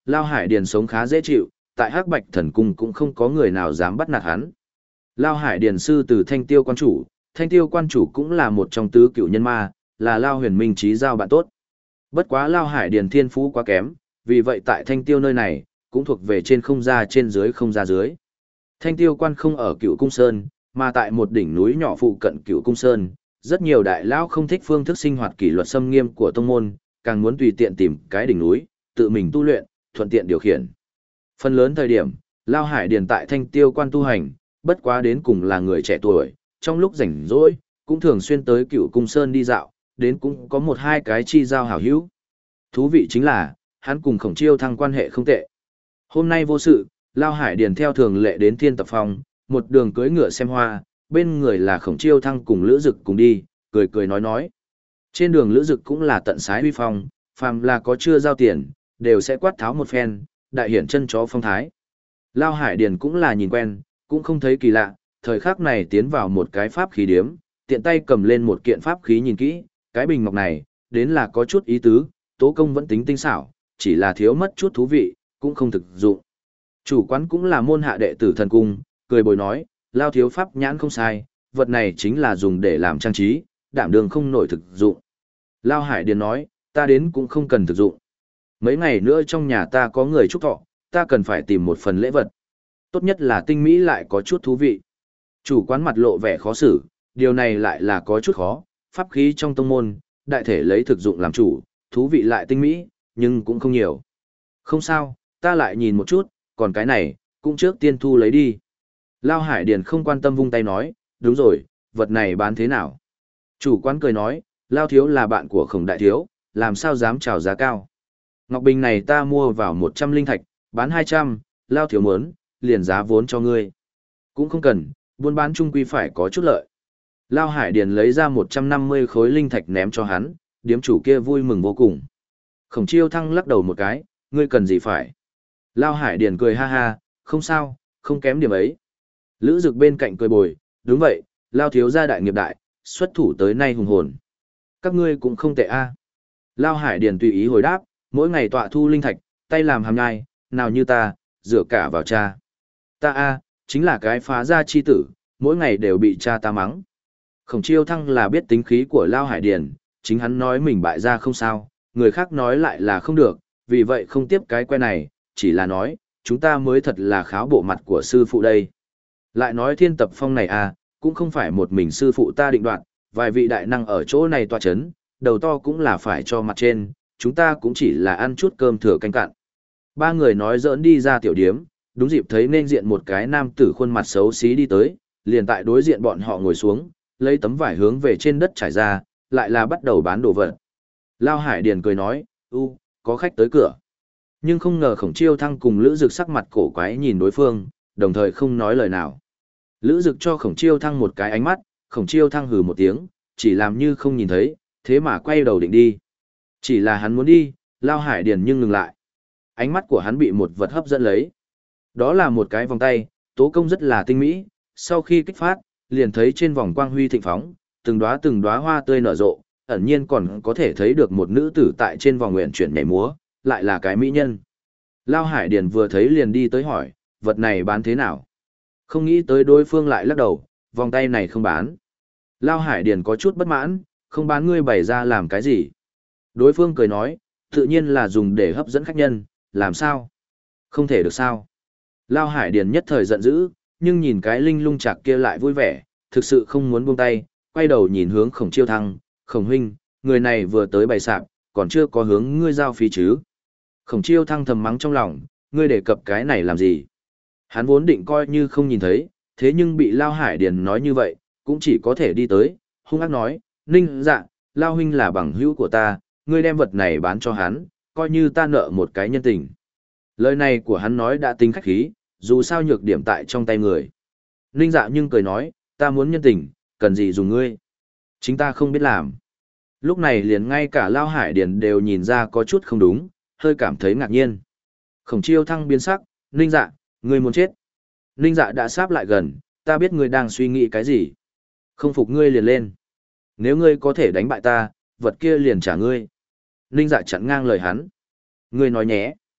Lao Hải Điền sống khá dễ chịu, tại Hắc Bạch Thần Cung cũng không có người nào dám bắt nạt hắn. Lao Hải Điền sư từ Thanh Tiêu quan chủ, Thanh Tiêu quan chủ cũng là một trong tứ cựu nhân ma, là Lao Huyền Minh trí giao bạn tốt. Bất quá Lao Hải Điền thiên phú quá kém, vì vậy tại Thanh Tiêu nơi này, cũng thuộc về trên không ra trên dưới không ra dưới. Thanh Tiêu quan không ở Cựu Cung Sơn, mà tại một đỉnh núi nhỏ phụ cận Cựu Cung Sơn, rất nhiều đại lão không thích phương thức sinh hoạt kỷ luật xâm nghiêm của tông môn, càng muốn tùy tiện tìm cái đỉnh núi, tự mình tu luyện, thuận tiện điều khiển. Phần lớn thời điểm, Lao Hải Điền tại Thanh Tiêu quan tu hành, bất quá đến cùng là người trẻ tuổi, trong lúc rảnh rỗi, cũng thường xuyên tới Cựu Cung Sơn đi dạo, đến cũng có một hai cái chi giao hảo hữu. Thú vị chính là, hắn cùng Khổng Chiêu Thăng quan hệ không tệ. Hôm nay vô sự, Lao Hải Điền theo thường lệ đến Thiên Tập Phong, một đường cưỡi ngựa xem hoa, bên người là Khổng Chiêu Thăng cùng Lữ Dực cùng đi, cười cười nói nói. Trên đường Lữ Dực cũng là tận sái huy phong, phàm là có chưa giao tiền, đều sẽ quát tháo một phen, đại hiển chân chó phong thái. Lao Hải Điền cũng là nhìn quen, cũng không thấy kỳ lạ, thời khắc này tiến vào một cái pháp khí điếm, tiện tay cầm lên một kiện pháp khí nhìn kỹ, cái bình ngọc này, đến là có chút ý tứ, tố công vẫn tính tinh xảo, chỉ là thiếu mất chút thú vị, cũng không thực dụng. Chủ quán cũng là môn hạ đệ tử thần cung, cười bồi nói, Lao thiếu pháp nhãn không sai, vật này chính là dùng để làm trang trí, đảm đường không nổi thực dụng. Lao Hải Điền nói, ta đến cũng không cần thực dụng. Mấy ngày nữa trong nhà ta có người chúc thọ, ta cần phải tìm một phần lễ vật. Tốt nhất là tinh mỹ lại có chút thú vị. Chủ quán mặt lộ vẻ khó xử, điều này lại là có chút khó, pháp khí trong tông môn, đại thể lấy thực dụng làm chủ, thú vị lại tinh mỹ, nhưng cũng không nhiều. Không sao, ta lại nhìn một chút, còn cái này, cũng trước tiên thu lấy đi. Lao Hải Điền không quan tâm vung tay nói, đúng rồi, vật này bán thế nào? Chủ quán cười nói, Lao thiếu là bạn của Khổng đại thiếu, làm sao dám chào giá cao. Ngọc bình này ta mua vào một trăm linh thạch, bán hai trăm, Lao thiếu muốn, liền giá vốn cho ngươi. Cũng không cần, buôn bán chung quy phải có chút lợi. Lao Hải Điền lấy ra một trăm năm mươi khối linh thạch ném cho hắn, điếm chủ kia vui mừng vô cùng. Khổng Chiêu Thăng lắc đầu một cái, ngươi cần gì phải. Lao Hải Điền cười ha ha, không sao, không kém điểm ấy. Lữ Dực bên cạnh cười bồi, đúng vậy, Lao thiếu gia đại nghiệp đại, xuất thủ tới nay hùng hồn. Các ngươi cũng không tệ a. Lao Hải Điền tùy ý hồi đáp, mỗi ngày tọa thu linh thạch, tay làm hàm nhai, nào như ta, rửa cả vào cha. Ta a, chính là cái phá gia chi tử, mỗi ngày đều bị cha ta mắng. Khổng Chiêu Thăng là biết tính khí của Lao Hải Điền, chính hắn nói mình bại gia không sao, người khác nói lại là không được, vì vậy không tiếp cái que này, chỉ là nói, chúng ta mới thật là kháo bộ mặt của sư phụ đây. Lại nói Thiên Tập Phong này à, cũng không phải một mình sư phụ ta định đoạt, vài vị đại năng ở chỗ này tọa chấn, đầu to cũng là phải cho mặt trên, chúng ta cũng chỉ là ăn chút cơm thừa canh cạn. Ba người nói giỡn đi ra tiểu điếm, đúng dịp thấy nên diện một cái nam tử khuôn mặt xấu xí đi tới, liền tại đối diện bọn họ ngồi xuống, lấy tấm vải hướng về trên đất trải ra, lại là bắt đầu bán đồ vật. Lao Hải Điền cười nói, u, có khách tới cửa. Nhưng không ngờ Khổng Chiêu Thăng cùng Lữ Dực sắc mặt cổ quái nhìn đối phương, đồng thời không nói lời nào. Lữ Dực cho Khổng Chiêu Thăng một cái ánh mắt, Khổng Chiêu Thăng hừ một tiếng, chỉ làm như không nhìn thấy, thế mà quay đầu định đi. Chỉ là hắn muốn đi, Lao Hải Điền nhưng ngừng lại. Ánh mắt của hắn bị một vật hấp dẫn lấy. Đó là một cái vòng tay, tố công rất là tinh mỹ, sau khi kích phát, liền thấy trên vòng quang huy thịnh phóng, từng đóa từng đóa hoa tươi nở rộ, ẩn nhiên còn có thể thấy được một nữ tử tại trên vòng nguyện chuyển nhảy múa, lại là cái mỹ nhân. Lao Hải Điền vừa thấy liền đi tới hỏi, vật này bán thế nào? Không nghĩ tới đối phương lại lắc đầu, vòng tay này không bán. Lao Hải Điền có chút bất mãn, không bán ngươi bày ra làm cái gì? Đối phương cười nói, tự nhiên là dùng để hấp dẫn khách nhân, làm sao? Không thể được sao? Lao Hải Điền nhất thời giận dữ, nhưng nhìn cái linh lung chạc kia lại vui vẻ, thực sự không muốn buông tay, quay đầu nhìn hướng Khổng Chiêu Thăng, Khổng huynh, người này vừa tới bày sạp, còn chưa có hướng ngươi giao phí chứ. Khổng Chiêu Thăng thầm mắng trong lòng, ngươi đề cập cái này làm gì? Hắn vốn định coi như không nhìn thấy, thế nhưng bị Lao Hải Điền nói như vậy, cũng chỉ có thể đi tới, hung ác nói, Ninh dạ, Lao huynh là bằng hữu của ta, ngươi đem vật này bán cho hắn, coi như ta nợ một cái nhân tình. Lời này của hắn nói đã tính khách khí, dù sao nhược điểm tại trong tay người. Ninh dạ nhưng cười nói, ta muốn nhân tình, cần gì dùng ngươi. Chính ta không biết làm. Lúc này liền ngay cả Lao Hải Điền đều nhìn ra có chút không đúng, hơi cảm thấy ngạc nhiên. Khổng Chiêu Thăng biến sắc, Ninh dạ, ngươi muốn chết. Ninh dạ đã sáp lại gần, ta biết ngươi đang suy nghĩ cái gì. Không phục ngươi liền lên. Nếu ngươi có thể đánh bại ta, vật kia liền trả ngươi. Ninh dạ chặn ngang lời hắn. Ngươi nói nhé.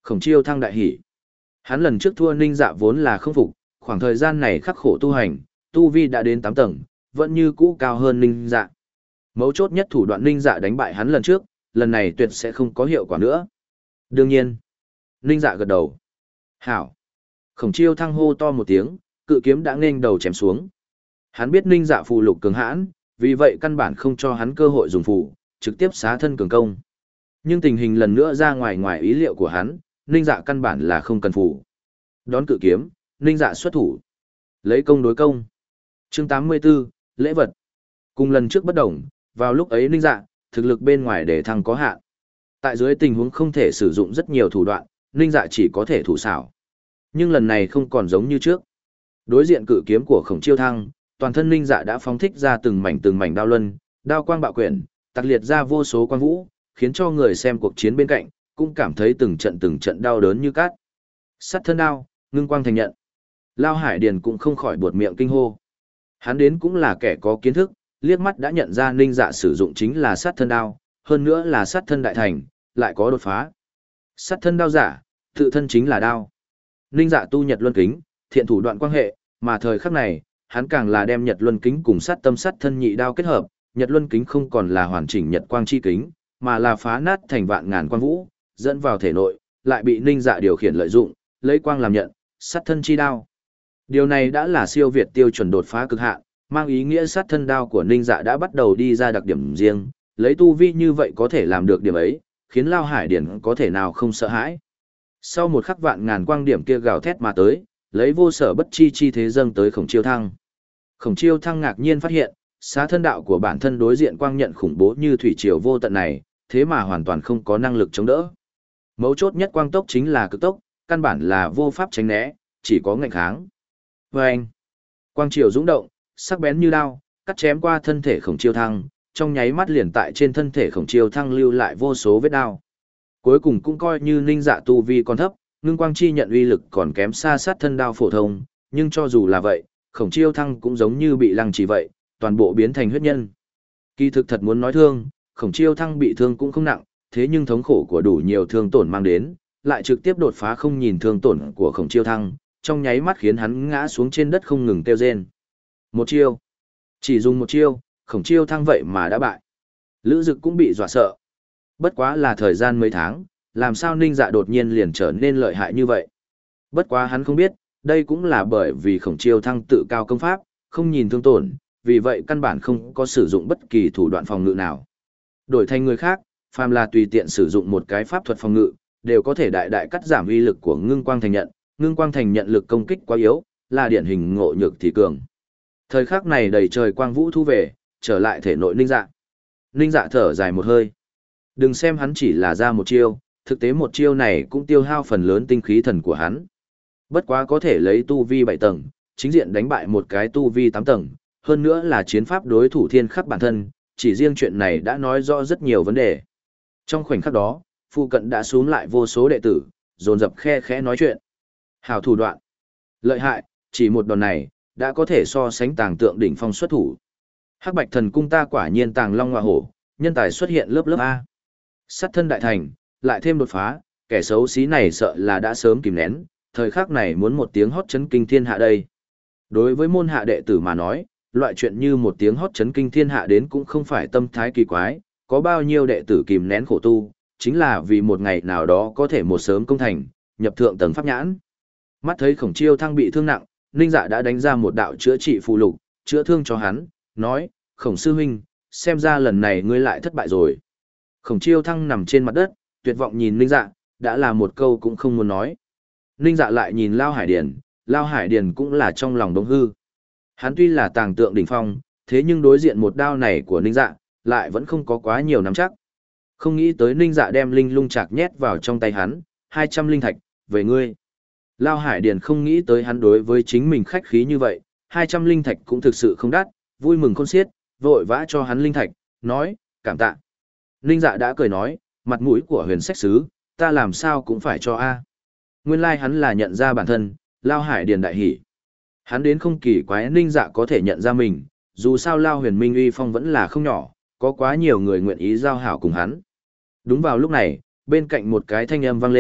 Khổng Chiêu Thăng đại hỉ. Hắn lần trước thua Ninh Dạ vốn là không phục, khoảng thời gian này khắc khổ tu hành, tu vi đã đến tám tầng, vẫn như cũ cao hơn Ninh Dạ. Mấu chốt nhất thủ đoạn Ninh Dạ đánh bại hắn lần trước, lần này tuyệt sẽ không có hiệu quả nữa. Đương nhiên. Ninh Dạ gật đầu. Hảo. Khổng Chiêu Thăng hô to một tiếng, cự kiếm đã nghênh đầu chém xuống. Hắn biết Ninh Dạ phù lục cường hãn, vì vậy căn bản không cho hắn cơ hội dùng phù, trực tiếp xá thân cường công. Nhưng tình hình lần nữa ra ngoài ngoài ý liệu của hắn, Ninh Dạ căn bản là không cần phù. Đón cự kiếm, Ninh Dạ xuất thủ. Lấy công đối công. Chương tám mươi 84, lễ vật. Cùng lần trước bất đồng, vào lúc ấy Ninh Dạ, thực lực bên ngoài để thăng có hạn. Tại dưới tình huống không thể sử dụng rất nhiều thủ đoạn, Ninh Dạ chỉ có thể thủ xảo. Nhưng lần này không còn giống như trước. Đối diện cự kiếm của Khổng Chiêu Thăng, toàn thân Ninh Dạ đã phóng thích ra từng mảnh từng mảnh đao luân, đao quang bạo quyển, tạc liệt ra vô số quang vũ, khiến cho người xem cuộc chiến bên cạnh cũng cảm thấy từng trận từng trận đau đớn như cát. Sát thân đao, ngưng quang thành nhận. Lao Hải Điền cũng không khỏi buột miệng kinh hô. Hắn đến cũng là kẻ có kiến thức, liếc mắt đã nhận ra Ninh Dạ sử dụng chính là sát thân đao, hơn nữa là sát thân đại thành, lại có đột phá. Sát thân đao giả, tự thân chính là đao. Ninh Dạ tu Nhật Luân Kính, thiện thủ đoạn quan hệ, mà thời khắc này, hắn càng là đem Nhật Luân Kính cùng sát tâm sát thân nhị đao kết hợp, Nhật Luân Kính không còn là hoàn chỉnh Nhật Quang chi kính, mà là phá nát thành vạn ngàn quang vũ, dẫn vào thể nội, lại bị Ninh Dạ điều khiển lợi dụng, lấy quang làm nhận, sát thân chi đao. Điều này đã là siêu việt tiêu chuẩn đột phá cực hạn, mang ý nghĩa sát thân đao của Ninh Dạ đã bắt đầu đi ra đặc điểm riêng, lấy tu vi như vậy có thể làm được điểm ấy, khiến Lao Hải Điển có thể nào không sợ hãi. Sau một khắc vạn ngàn quang điểm kia gào thét mà tới, lấy vô sở bất chi chi thế dâng tới Khổng Chiêu Thăng. Khổng Chiêu Thăng ngạc nhiên phát hiện, xá thân đạo của bản thân đối diện quang nhận khủng bố như thủy triều vô tận này, thế mà hoàn toàn không có năng lực chống đỡ. Mấu chốt nhất quang tốc chính là cực tốc, căn bản là vô pháp tránh né, chỉ có ngạnh kháng. Và anh, quang triều dũng động, sắc bén như đao, cắt chém qua thân thể Khổng Chiêu Thăng, trong nháy mắt liền tại trên thân thể Khổng Chiêu Thăng lưu lại vô số vết đao. Cuối cùng cũng coi như Ninh Dạ tu vi còn thấp, ngưng quang chi nhận uy lực còn kém xa sát thân đao phổ thông, nhưng cho dù là vậy, Khổng Chiêu Thăng cũng giống như bị lăng trì vậy, toàn bộ biến thành huyết nhân. Kỳ thực thật muốn nói thương, Khổng Chiêu Thăng bị thương cũng không nặng, thế nhưng thống khổ của đủ nhiều thương tổn mang đến, lại trực tiếp đột phá không nhìn thương tổn của Khổng Chiêu Thăng, trong nháy mắt khiến hắn ngã xuống trên đất không ngừng kêu rên. Một chiêu, chỉ dùng một chiêu, Khổng Chiêu Thăng vậy mà đã bại. Lữ Dực cũng bị dọa sợ. Bất quá là thời gian mấy tháng, làm sao Ninh Dạ đột nhiên liền trở nên lợi hại như vậy. Bất quá hắn không biết, đây cũng là bởi vì Khổng Chiêu Thăng tự cao công pháp, không nhìn thương tổn, vì vậy căn bản không có sử dụng bất kỳ thủ đoạn phòng ngự nào. Đổi thành người khác, phàm là tùy tiện sử dụng một cái pháp thuật phòng ngự, đều có thể đại đại cắt giảm uy lực của ngưng quang thành nhận, ngưng quang thành nhận lực công kích quá yếu, là điển hình ngộ nhược thì cường. Thời khắc này đầy trời quang vũ thu về, trở lại thể nội Ninh Dạ. Ninh Dạ thở dài một hơi. Đừng xem hắn chỉ là ra một chiêu, thực tế một chiêu này cũng tiêu hao phần lớn tinh khí thần của hắn. Bất quá có thể lấy tu vi bảy tầng, chính diện đánh bại một cái tu vi tám tầng, hơn nữa là chiến pháp đối thủ thiên khắc bản thân, chỉ riêng chuyện này đã nói rõ rất nhiều vấn đề. Trong khoảnh khắc đó, phụ cận đã xuống lại vô số đệ tử, dồn dập khe khẽ nói chuyện. Hảo thủ đoạn. Lợi hại, chỉ một đòn này, đã có thể so sánh tàng tượng đỉnh phong xuất thủ. Hắc Bạch Thần Cung ta quả nhiên tàng long ngọa hổ, nhân tài xuất hiện lớp lớp A. Sát thân đại thành, lại thêm đột phá, kẻ xấu xí này sợ là đã sớm kìm nén, thời khắc này muốn một tiếng hót chấn kinh thiên hạ đây. Đối với môn hạ đệ tử mà nói, loại chuyện như một tiếng hót chấn kinh thiên hạ đến cũng không phải tâm thái kỳ quái, có bao nhiêu đệ tử kìm nén khổ tu, chính là vì một ngày nào đó có thể một sớm công thành, nhập thượng tầng pháp nhãn. Mắt thấy Khổng Chiêu Thăng bị thương nặng, Ninh Dạ đã đánh ra một đạo chữa trị phù lục, chữa thương cho hắn, nói, Khổng sư huynh, xem ra lần này ngươi lại thất bại rồi. Khổng Chiêu Thăng nằm trên mặt đất, tuyệt vọng nhìn Ninh Dạ, đã là một câu cũng không muốn nói. Ninh Dạ lại nhìn Lao Hải Điền, Lao Hải Điền cũng là trong lòng đống hư. Hắn tuy là tàng tượng đỉnh phong, thế nhưng đối diện một đao này của Ninh Dạ, lại vẫn không có quá nhiều nắm chắc. Không nghĩ tới Ninh Dạ đem linh lung chạc nhét vào trong tay hắn, hai trăm linh thạch, về ngươi. Lao Hải Điền không nghĩ tới hắn đối với chính mình khách khí như vậy, hai trăm linh thạch cũng thực sự không đắt, vui mừng khôn xiết, vội vã cho hắn linh thạch, nói, cảm tạ. Ninh Dạ đã cười nói, mặt mũi của huyền sách sứ, ta làm sao cũng phải cho A. Nguyên lai like hắn là nhận ra bản thân, Lao Hải Điền đại hỉ. Hắn đến không kỳ quái Ninh Dạ có thể nhận ra mình, dù sao Lao Huyền Minh uy phong vẫn là không nhỏ, có quá nhiều người nguyện ý giao hảo cùng hắn. Đúng vào lúc này, bên cạnh một cái thanh âm vang lên,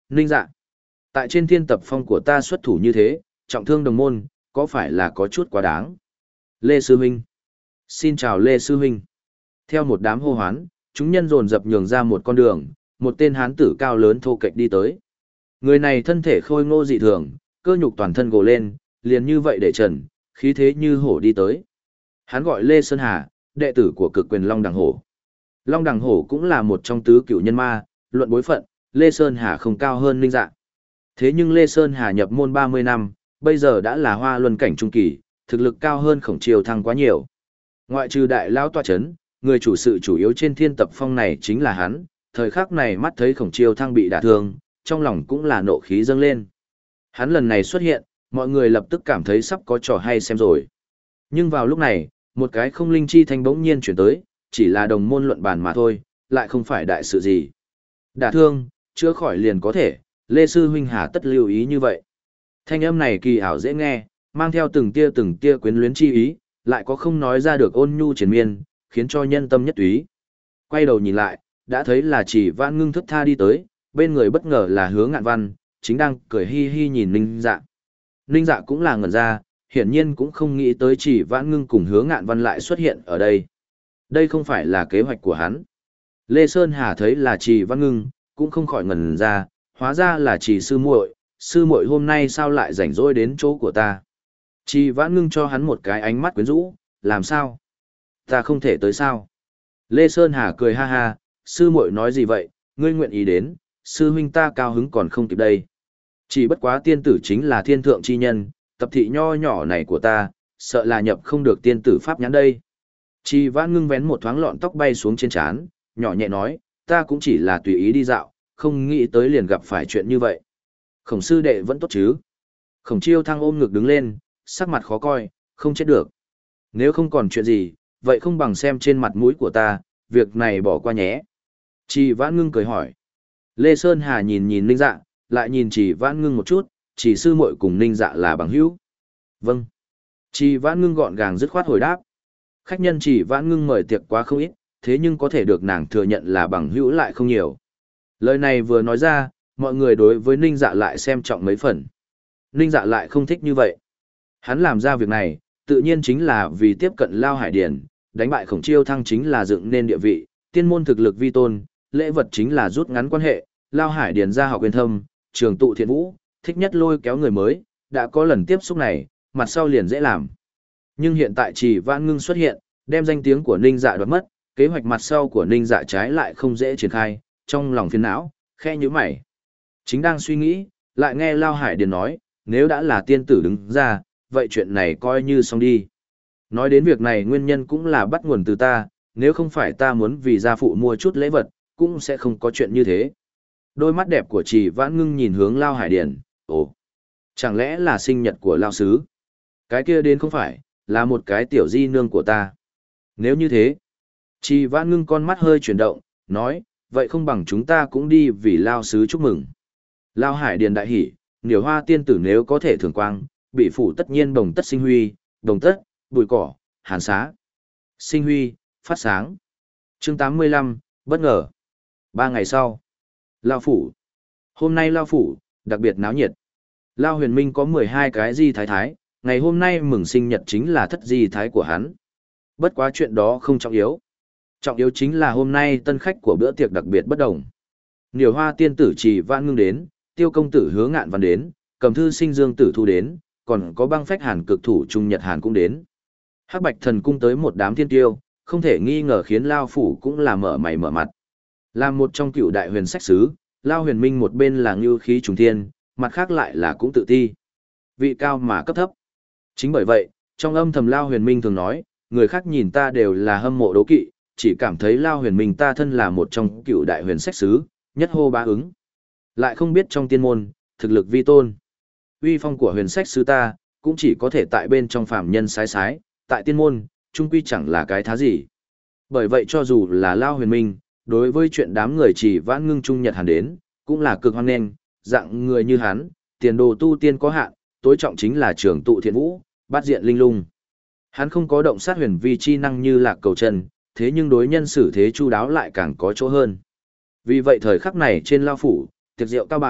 Ninh Dạ. Tại trên thiên tập phong của ta xuất thủ như thế, trọng thương đồng môn, có phải là có chút quá đáng? Lê Sư Huynh. Xin chào Lê Sư Huynh. Theo một đám hô hoán, chúng nhân dồn dập nhường ra một con đường, một tên hán tử cao lớn thô kệch đi tới. Người này thân thể khôi ngô dị thường, cơ nhục toàn thân gồ lên, liền như vậy để trần, khí thế như hổ đi tới. Hắn gọi Lê Sơn Hà, đệ tử của cực quyền Long Đằng Hổ. Long Đằng Hổ cũng là một trong tứ cửu nhân ma, luận bối phận, Lê Sơn Hà không cao hơn Ninh Dạ. Thế nhưng Lê Sơn Hà nhập môn ba mươi năm, bây giờ đã là hoa luân cảnh trung kỳ, thực lực cao hơn Khổng Chiêu Thăng quá nhiều. Ngoại trừ đại lão tọa chấn, người chủ sự chủ yếu trên thiên tập phong này chính là hắn, thời khắc này mắt thấy Khổng Chiêu Thăng bị đả thương, trong lòng cũng là nộ khí dâng lên. Hắn lần này xuất hiện, mọi người lập tức cảm thấy sắp có trò hay xem rồi. Nhưng vào lúc này, một cái không linh chi thanh bỗng nhiên chuyển tới, chỉ là đồng môn luận bàn mà thôi, lại không phải đại sự gì. Đả thương, chữa khỏi liền có thể, Lê Sư Huynh hà tất lưu ý như vậy. Thanh âm này kỳ ảo dễ nghe, mang theo từng tia từng tia quyến luyến chi ý, lại có không nói ra được ôn nhu triền miên, khiến cho nhân tâm nhất túy. Quay đầu nhìn lại, đã thấy là Chỉ Vãn Ngưng thức tha đi tới, bên người bất ngờ là Hứa Ngạn Văn, chính đang cười hi hi nhìn Ninh Dạ. Ninh Dạ cũng là ngẩn ra, hiển nhiên cũng không nghĩ tới Chỉ Vãn Ngưng cùng Hứa Ngạn Văn lại xuất hiện ở đây. Đây không phải là kế hoạch của hắn. Lê Sơn Hà thấy là Chỉ Vãn Ngưng, cũng không khỏi ngẩn ra, hóa ra là Chỉ sư muội, sư muội hôm nay sao lại rảnh rỗi đến chỗ của ta. Chỉ Vãn Ngưng cho hắn một cái ánh mắt quyến rũ, làm sao? Ta không thể tới sao? Lê Sơn Hà cười ha ha, sư muội nói gì vậy, ngươi nguyện ý đến, sư huynh ta cao hứng còn không kịp đây. Chỉ bất quá tiên tử chính là thiên thượng chi nhân, tập thị nho nhỏ này của ta, sợ là nhập không được tiên tử pháp nhãn đây. Chỉ Vãn Ngưng vén một thoáng lọn tóc bay xuống trên trán, nhỏ nhẹ nói, ta cũng chỉ là tùy ý đi dạo, không nghĩ tới liền gặp phải chuyện như vậy. Khổng sư đệ vẫn tốt chứ? Khổng Chiêu Thăng ôm ngực đứng lên, sắc mặt khó coi, không chết được. Nếu không còn chuyện gì, vậy không bằng xem trên mặt mũi của ta, việc này bỏ qua nhé. Chỉ Vãn Ngưng cười hỏi. Lê Sơn Hà nhìn nhìn Ninh Dạ, lại nhìn Chỉ Vãn Ngưng một chút, chỉ sư muội cùng Ninh Dạ là bằng hữu. Vâng. Chỉ Vãn Ngưng gọn gàng dứt khoát hồi đáp. Khách nhân Chỉ Vãn Ngưng mời tiệc quá không ít, thế nhưng có thể được nàng thừa nhận là bằng hữu lại không nhiều. Lời này vừa nói ra, mọi người đối với Ninh Dạ lại xem trọng mấy phần. Ninh Dạ lại không thích như vậy. Hắn làm ra việc này, tự nhiên chính là vì tiếp cận Lao Hải Điền, đánh bại Khổng Chiêu Thăng chính là dựng nên địa vị, tiên môn thực lực vi tôn, lễ vật chính là rút ngắn quan hệ, Lao Hải Điền ra học quyền thâm, trường tụ thiện vũ, thích nhất lôi kéo người mới, đã có lần tiếp xúc này, mặt sau liền dễ làm. Nhưng hiện tại Chỉ Vãn Ngưng xuất hiện, đem danh tiếng của Ninh Dạ đoạt mất, kế hoạch mặt sau của Ninh Dạ trái lại không dễ triển khai, trong lòng phiền não, khẽ nhíu mày. Chính đang suy nghĩ, lại nghe Lao Hải Điền nói, nếu đã là tiên tử đứng ra, vậy chuyện này coi như xong đi. Nói đến việc này nguyên nhân cũng là bắt nguồn từ ta, nếu không phải ta muốn vì gia phụ mua chút lễ vật, cũng sẽ không có chuyện như thế. Đôi mắt đẹp của Chỉ Vãn Ngưng nhìn hướng Lao Hải Điền, ồ, chẳng lẽ là sinh nhật của Lao Sứ? Cái kia đến không phải, là một cái tiểu di nương của ta. Nếu như thế, Chỉ Vãn Ngưng con mắt hơi chuyển động, nói, vậy không bằng chúng ta cũng đi vì Lao Sứ chúc mừng. Lao Hải Điền đại hỉ, Niểu Hoa tiên tử nếu có thể thường quang, bị phủ tất nhiên đồng tất sinh huy, đồng tất, bụi cỏ, hàn xá. Sinh huy, phát sáng. Chương tám mươi lăm, bất ngờ. Ba ngày sau, Lao phủ. Hôm nay Lao phủ, đặc biệt náo nhiệt. Lao Huyền Minh có mười hai cái di thái thái, ngày hôm nay mừng sinh nhật chính là thất di thái của hắn. Bất quá chuyện đó không trọng yếu. Trọng yếu chính là hôm nay tân khách của bữa tiệc đặc biệt bất đồng. Niểu Hoa tiên tử Chỉ Vãn Ngưng đến, Tiêu công tử Hứa Ngạn Văn đến, Cầm thư sinh Dương Tử Thu đến, còn có băng phách Hàn cực thủ Trung Nhật Hàn cũng đến. Hắc Bạch Thần cung tới một đám thiên tiêu, không thể nghi ngờ khiến Lao phủ cũng là mở mày mở mặt. Làm một trong cựu đại huyền sách sứ, Lao Huyền Minh một bên là ngưu khí trùng thiên, mặt khác lại là cũng tự ti. Vị cao mà cấp thấp. Chính bởi vậy, trong âm thầm Lao Huyền Minh thường nói, người khác nhìn ta đều là hâm mộ đố kỵ, chỉ cảm thấy Lao Huyền Minh ta thân là một trong cựu đại huyền sách sứ, nhất hô bá ứng. Lại không biết trong tiên môn, thực lực vi tôn. Uy phong của huyền sách sứ ta, cũng chỉ có thể tại bên trong phàm nhân sái sái, tại tiên môn, trung quy chẳng là cái thá gì. Bởi vậy cho dù là Lao Huyền Minh, đối với chuyện đám người Chỉ Vãn Ngưng Trung Nhật Hàn đến, cũng là cực hoan nghênh, dạng người như hắn, tiền đồ tu tiên có hạn, tối trọng chính là trường tụ thiện vũ, bát diện linh lung. Hắn không có động sát huyền vi chi năng như Lạc Cầu Trần, thế nhưng đối nhân xử thế chu đáo lại càng có chỗ hơn. Vì vậy thời khắc này trên Lao phủ, tiệc rượu cao bãi,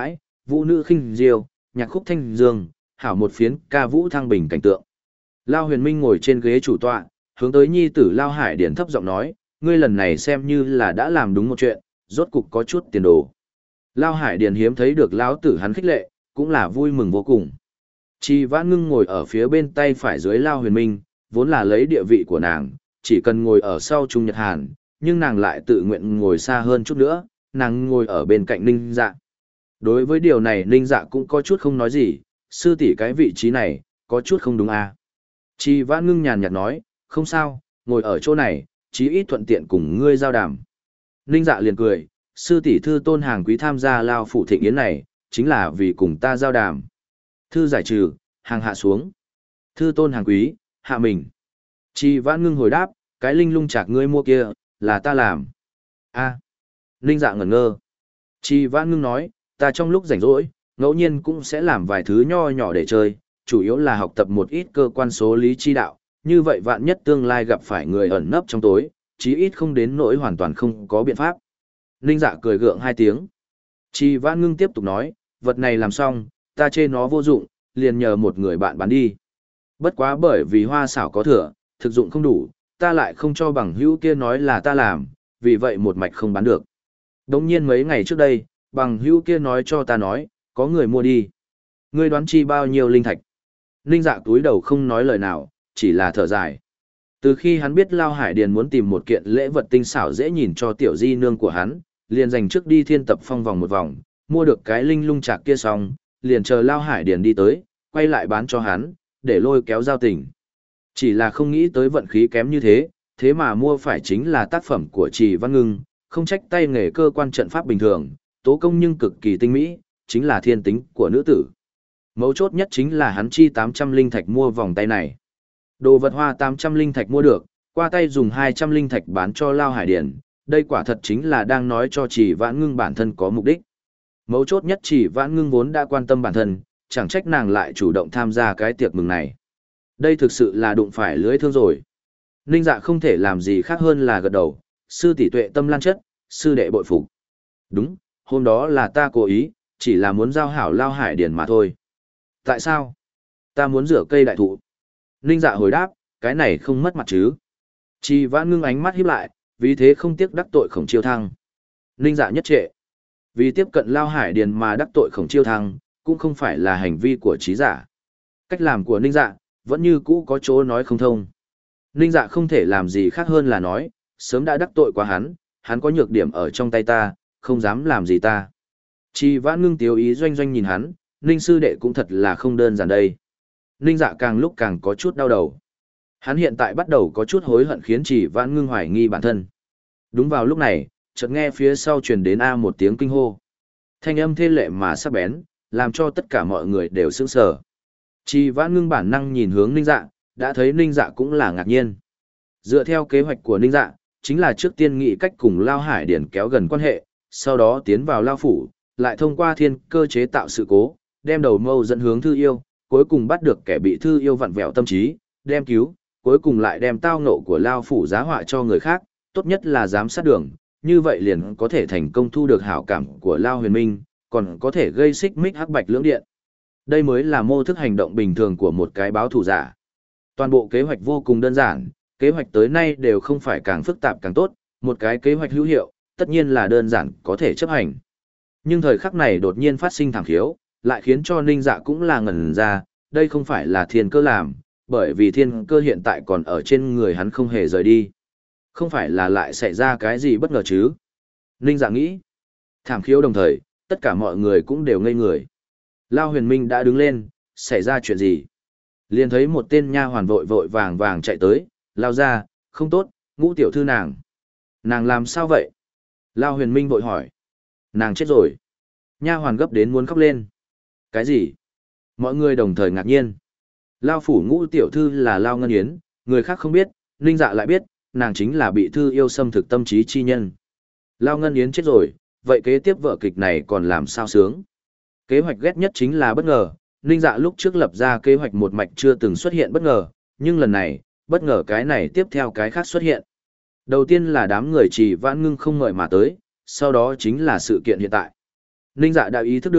vũ nữ khinh diêu, nhạc khúc thanh dương, hảo một phiến ca vũ thăng bình cảnh tượng. Lao Huyền Minh ngồi trên ghế chủ tọa, hướng tới nhi tử Lao Hải Điển thấp giọng nói, ngươi lần này xem như là đã làm đúng một chuyện, rốt cục có chút tiền đồ. Lao Hải Điển hiếm thấy được lão tử hắn khích lệ, cũng là vui mừng vô cùng. Trì Vãn Ngưng ngồi ở phía bên tay phải dưới Lao Huyền Minh, vốn là lấy địa vị của nàng, chỉ cần ngồi ở sau Trung Nhật Hàn, nhưng nàng lại tự nguyện ngồi xa hơn chút nữa, nàng ngồi ở bên cạnh Ninh Dạ. Đối với điều này Ninh Dạ cũng có chút không nói gì, sư tỷ cái vị trí này, có chút không đúng à. Trì Vãn Ngưng nhàn nhạt nói, không sao, ngồi ở chỗ này, chí ít thuận tiện cùng ngươi giao đàm. Ninh Dạ liền cười, sư tỷ thư tôn hàng quý tham gia Lao phủ thịnh yến này, chính là vì cùng ta giao đàm. Thư giải trừ, hàng hạ xuống. Thư tôn hàng quý, hạ mình. Trì Vãn Ngưng hồi đáp, cái linh lung chạc ngươi mua kia, là ta làm. A. Ninh Dạ ngẩn ngơ. Trì Vãn Ngưng nói, ta trong lúc rảnh rỗi, ngẫu nhiên cũng sẽ làm vài thứ nho nhỏ để chơi, chủ yếu là học tập một ít cơ quan số lý chi đạo, như vậy vạn nhất tương lai gặp phải người ẩn nấp trong tối, chí ít không đến nỗi hoàn toàn không có biện pháp. Ninh Dạ cười gượng hai tiếng. Trì Vãn Ngưng tiếp tục nói, vật này làm xong, ta chê nó vô dụng, liền nhờ một người bạn bán đi. Bất quá bởi vì hoa xảo có thừa, thực dụng không đủ, ta lại không cho bằng hữu kia nói là ta làm, vì vậy một mạch không bán được. Đồng nhiên mấy ngày trước đây, bằng hữu kia nói cho ta nói, có người mua đi. Ngươi đoán chi bao nhiêu linh thạch? Ninh Dạ túi đầu không nói lời nào, chỉ là thở dài. Từ khi hắn biết Lao Hải Điền muốn tìm một kiện lễ vật tinh xảo dễ nhìn cho tiểu di nương của hắn, liền dành trước đi thiên tập phong vòng một vòng, mua được cái linh lung trạc kia xong, liền chờ Lao Hải Điền đi tới, quay lại bán cho hắn, để lôi kéo giao tình. Chỉ là không nghĩ tới vận khí kém như thế, thế mà mua phải chính là tác phẩm của Trì Văn Ngưng, không trách tay nghề cơ quan trận pháp bình thường, tố công nhưng cực kỳ tinh mỹ, chính là thiên tính của nữ tử. Mấu chốt nhất chính là hắn chi tám trăm linh thạch mua vòng tay này. Đồ vật hoa tám trăm linh thạch mua được, qua tay dùng hai trăm linh thạch bán cho Lao Hải Điển, đây quả thật chính là đang nói cho Trì Vãn Ngưng bản thân có mục đích. Mấu chốt nhất Trì Vãn Ngưng vốn đã quan tâm bản thân, chẳng trách nàng lại chủ động tham gia cái tiệc mừng này. Đây thực sự là đụng phải lưới thương rồi. Ninh Dạ không thể làm gì khác hơn là gật đầu, sư tỷ tuệ tâm lan chất, sư đệ bội phục. Đúng, hôm đó là ta cố ý, chỉ là muốn giao hảo Lao Hải Điển mà thôi. Tại sao? Ta muốn rửa cây đại thụ. Ninh Dạ hồi đáp, cái này không mất mặt chứ. Trì Vãn Ngưng ánh mắt híp lại, vì thế không tiếc đắc tội Khổng Chiêu Thăng. Ninh Dạ nhất trệ. Vì tiếp cận Lao Hải Điền mà đắc tội Khổng Chiêu Thăng, cũng không phải là hành vi của trí giả. Cách làm của Ninh Dạ, vẫn như cũ có chỗ nói không thông. Ninh Dạ không thể làm gì khác hơn là nói, sớm đã đắc tội quá hắn, hắn có nhược điểm ở trong tay ta, không dám làm gì ta. Trì Vãn Ngưng tiếu ý doanh doanh nhìn hắn, Ninh sư đệ cũng thật là không đơn giản đây. Ninh Dạ càng lúc càng có chút đau đầu. Hắn hiện tại bắt đầu có chút hối hận khiến Trì Vãn Ngưng hoài nghi bản thân. Đúng vào lúc này, chợt nghe phía sau truyền đến a một tiếng kinh hô. Thanh âm thê lệ mà sắc bén, làm cho tất cả mọi người đều sững sờ. Trì Vãn Ngưng bản năng nhìn hướng Ninh Dạ, đã thấy Ninh Dạ cũng là ngạc nhiên. Dựa theo kế hoạch của Ninh Dạ, chính là trước tiên nghĩ cách cùng Lao Hải Điển kéo gần quan hệ, sau đó tiến vào Lao phủ, lại thông qua thiên cơ chế tạo sự cố, đem đầu mâu dẫn hướng Thư Yêu, cuối cùng bắt được kẻ bị Thư Yêu vặn vẹo tâm trí, đem cứu, cuối cùng lại đem tao ngộ của Lao phủ giá họa cho người khác, tốt nhất là giám sát đường, như vậy liền có thể thành công thu được hảo cảm của Lao Huyền Minh, còn có thể gây xích mích hắc bạch lưỡng điện. Đây mới là mô thức hành động bình thường của một cái báo thủ giả. Toàn bộ kế hoạch vô cùng đơn giản, kế hoạch tới nay đều không phải càng phức tạp càng tốt, một cái kế hoạch hữu hiệu, tất nhiên là đơn giản có thể chấp hành. Nhưng thời khắc này đột nhiên phát sinh thảm khiếu, lại khiến cho Ninh Dạ cũng là ngẩn ra, đây không phải là thiên cơ làm, bởi vì thiên cơ hiện tại còn ở trên người hắn không hề rời đi. Không phải là lại xảy ra cái gì bất ngờ chứ? Ninh Dạ nghĩ. Thảm khiếu đồng thời, tất cả mọi người cũng đều ngây người. Lao Huyền Minh đã đứng lên, xảy ra chuyện gì? Liền thấy một tên nha hoàn vội vội vàng vàng chạy tới, lao ra, không tốt, Ngũ tiểu thư nàng. Nàng làm sao vậy? Lao Huyền Minh vội hỏi. Nàng chết rồi. Nha hoàn gấp đến muốn khóc lên. Cái gì? Mọi người đồng thời ngạc nhiên. Lao phủ Ngũ tiểu thư là Lao Ngân Yến, người khác không biết, Ninh Dạ lại biết, nàng chính là bị Thư Yêu xâm thực tâm trí chi nhân. Lao Ngân Yến chết rồi, vậy kế tiếp vở kịch này còn làm sao sướng? Kế hoạch ghét nhất chính là bất ngờ, Ninh Dạ lúc trước lập ra kế hoạch một mạch chưa từng xuất hiện bất ngờ, nhưng lần này, bất ngờ cái này tiếp theo cái khác xuất hiện. Đầu tiên là đám người Trì Vãn Ngưng không ngợi mà tới, sau đó chính là sự kiện hiện tại. Ninh Dạ đã ý thức được,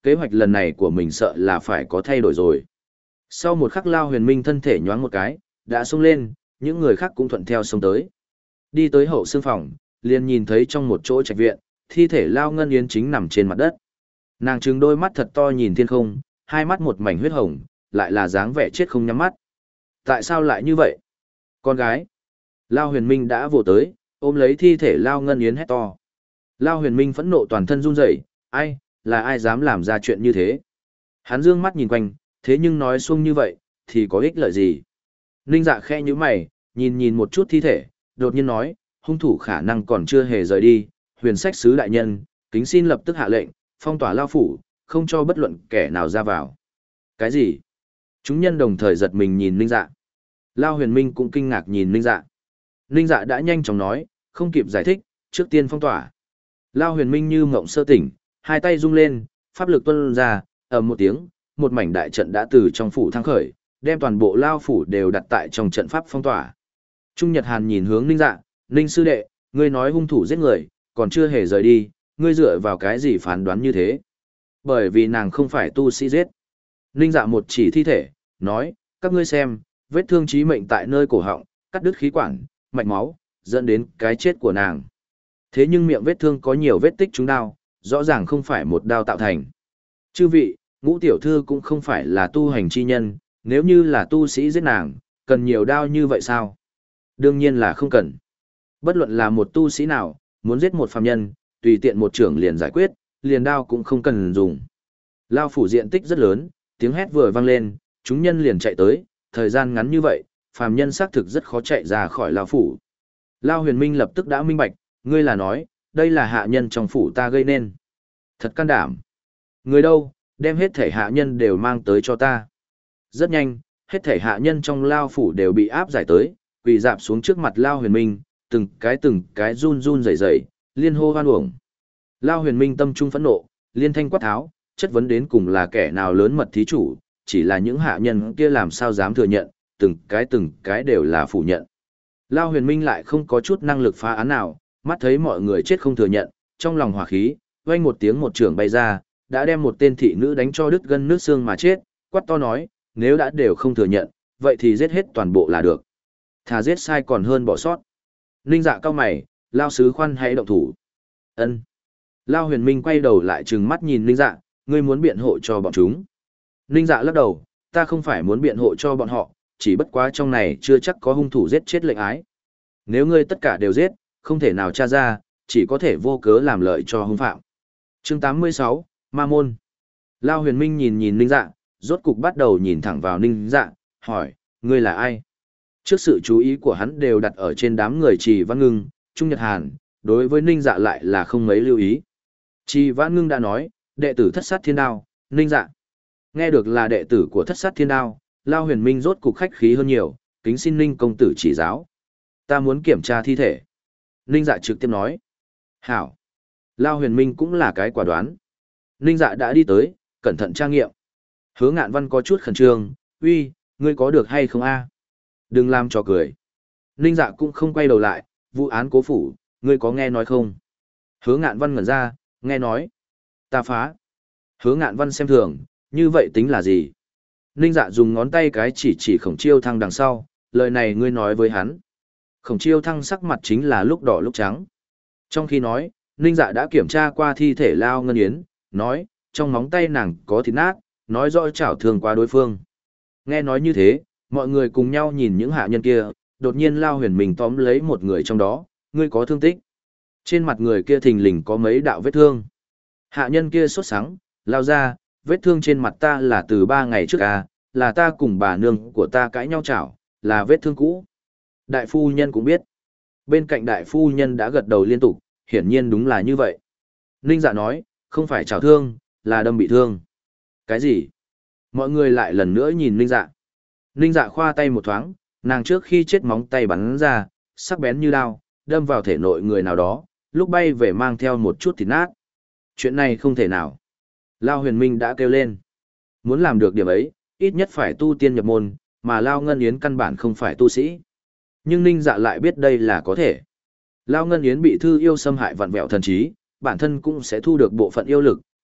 kế hoạch lần này của mình sợ là phải có thay đổi rồi. Sau một khắc Lao Huyền Minh thân thể nhoáng một cái, đã xông lên, những người khác cũng thuận theo xông tới. Đi tới hậu xương phòng, liền nhìn thấy trong một chỗ trạch viện, thi thể Lao Ngân Yến chính nằm trên mặt đất. Nàng trừng đôi mắt thật to nhìn thiên không, hai mắt một mảnh huyết hồng, lại là dáng vẻ chết không nhắm mắt. Tại sao lại như vậy? Con gái. Lao Huyền Minh đã vồ tới, ôm lấy thi thể Lao Ngân Yến hét to. Lao Huyền Minh phẫn nộ toàn thân run rẩy, ai, là ai dám làm ra chuyện như thế? Hắn dương mắt nhìn quanh, thế nhưng nói xuông như vậy, thì có ích lợi gì? Ninh Dạ khẽ nhíu mày, nhìn nhìn một chút thi thể, đột nhiên nói, hung thủ khả năng còn chưa hề rời đi, huyền sách sứ đại nhân, kính xin lập tức hạ lệnh, phong tỏa Lao phủ, không cho bất luận kẻ nào ra vào. Cái gì? Chúng nhân đồng thời giật mình nhìn Ninh Dạ. Lao Huyền Minh cũng kinh ngạc nhìn Ninh Dạ. Ninh Dạ đã nhanh chóng nói, không kịp giải thích, trước tiên phong tỏa. Lao Huyền Minh như mộng sơ tỉnh, hai tay rung lên, pháp lực tuôn ra, ầm một tiếng, một mảnh đại trận đã từ trong phủ thăng khởi, đem toàn bộ Lao phủ đều đặt tại trong trận pháp phong tỏa. Trung Nhật Hàn nhìn hướng Ninh Dạ, Ninh sư đệ, ngươi nói hung thủ giết người, còn chưa hề rời đi, ngươi dựa vào cái gì phán đoán như thế? Bởi vì nàng không phải tu sĩ giết. Ninh Dạ một chỉ thi thể, nói, các ngươi xem, vết thương chí mệnh tại nơi cổ họng, cắt đứt khí quản, mạch máu, dẫn đến cái chết của nàng. Thế nhưng miệng vết thương có nhiều vết tích trúng đao, rõ ràng không phải một đao tạo thành. Chư vị, ngũ tiểu thư cũng không phải là tu hành chi nhân, nếu như là tu sĩ giết nàng, cần nhiều đao như vậy sao? Đương nhiên là không cần. Bất luận là một tu sĩ nào, muốn giết một phàm nhân, tùy tiện một trưởng liền giải quyết, liền đao cũng không cần dùng. Lao phủ diện tích rất lớn, tiếng hét vừa vang lên, chúng nhân liền chạy tới, thời gian ngắn như vậy, phàm nhân xác thực rất khó chạy ra khỏi Lao phủ. Lao Huyền Minh lập tức đã minh bạch, ngươi là nói, đây là hạ nhân trong phủ ta gây nên. Thật can đảm. Người đâu, đem hết thể hạ nhân đều mang tới cho ta. Rất nhanh, hết thể hạ nhân trong Lao phủ đều bị áp giải tới, quỳ dạp xuống trước mặt Lao Huyền Minh, từng cái từng cái run run rẩy rẩy, liên hô hoan uổng. Lao Huyền Minh tâm trung phẫn nộ, liên thanh quát tháo, chất vấn đến cùng là kẻ nào lớn mật thí chủ, chỉ là những hạ nhân kia làm sao dám thừa nhận, từng cái từng cái đều là phủ nhận. Lao Huyền Minh lại không có chút năng lực phá án nào, mắt thấy mọi người chết không thừa nhận, trong lòng hỏa khí, vang một tiếng một trường bay ra, đã đem một tên thị nữ đánh cho đứt gân nước xương mà chết, quát to nói, nếu đã đều không thừa nhận, vậy thì giết hết toàn bộ là được. Thà giết sai còn hơn bỏ sót. Ninh Dạ cao mày, Lao sứ khoan hãy động thủ. Ân. Lao Huyền Minh quay đầu lại trừng mắt nhìn Ninh Dạ, ngươi muốn biện hộ cho bọn chúng. Ninh Dạ lắc đầu, ta không phải muốn biện hộ cho bọn họ, chỉ bất quá trong này chưa chắc có hung thủ giết chết lệnh ái. Nếu ngươi tất cả đều giết, không thể nào tra ra, chỉ có thể vô cớ làm lợi cho hung phạm. Chương tám mươi sáu, Ma Môn. Lao Huyền Minh nhìn nhìn Ninh Dạ, rốt cục bắt đầu nhìn thẳng vào Ninh Dạ, hỏi, ngươi là ai? Trước sự chú ý của hắn đều đặt ở trên đám người Trì Văn Ngưng, Trung Nhật Hàn, đối với Ninh Dạ lại là không mấy lưu ý. Trì Văn Ngưng đã nói, đệ tử Thất Sát Thiên Đao, Ninh Dạ. Nghe được là đệ tử của Thất Sát Thiên Đao, Lao Huyền Minh rốt cục khách khí hơn nhiều, kính xin Ninh công tử chỉ giáo. Ta muốn kiểm tra thi thể. Ninh Dạ trực tiếp nói. Hảo. Lao Huyền Minh cũng là cái quả đoán. Ninh Dạ đã đi tới, cẩn thận tra nghiệm. Hứa Ngạn Văn có chút khẩn trương, uy, ngươi có được hay không a? Đừng làm trò cười. Ninh Dạ cũng không quay đầu lại, vụ án cố phủ, ngươi có nghe nói không? Hứa Ngạn Văn ngẩn ra, nghe nói. Ta phá. Hứa Ngạn Văn xem thường, như vậy tính là gì? Ninh Dạ dùng ngón tay cái chỉ chỉ Khổng Chiêu Thăng đằng sau, lời này ngươi nói với hắn. Khổng Chiêu Thăng sắc mặt chính là lúc đỏ lúc trắng. Trong khi nói, Ninh Dạ đã kiểm tra qua thi thể Lao Ngân Yến, nói, trong móng tay nàng có thịt nát, nói rõ chảo thương qua đối phương. Nghe nói như thế, mọi người cùng nhau nhìn những hạ nhân kia, đột nhiên Lao Huyền Minh tóm lấy một người trong đó, ngươi có thương tích. Trên mặt người kia thình lình có mấy đạo vết thương. Hạ nhân kia sốt sắng, lao ra, vết thương trên mặt ta là từ ba ngày trước à, là ta cùng bà nương của ta cãi nhau chảo, là vết thương cũ. Đại phu nhân cũng biết. Bên cạnh đại phu nhân đã gật đầu liên tục, hiển nhiên đúng là như vậy. Ninh Dạ nói, không phải chảo thương, là đâm bị thương. Cái gì? Mọi người lại lần nữa nhìn Ninh Dạ. Ninh Dạ khoa tay một thoáng, nàng trước khi chết móng tay bắn ra, sắc bén như đao, đâm vào thể nội người nào đó, lúc bay về mang theo một chút thịt nát. Chuyện này không thể nào. Lao Huyền Minh đã kêu lên. Muốn làm được điểm ấy, ít nhất phải tu tiên nhập môn, mà Lao Ngân Yến căn bản không phải tu sĩ. Nhưng Ninh Dạ lại biết đây là có thể. Lao Ngân Yến bị thư yêu xâm hại vặn vẹo thần trí, bản thân cũng sẽ thu được bộ phận yêu lực,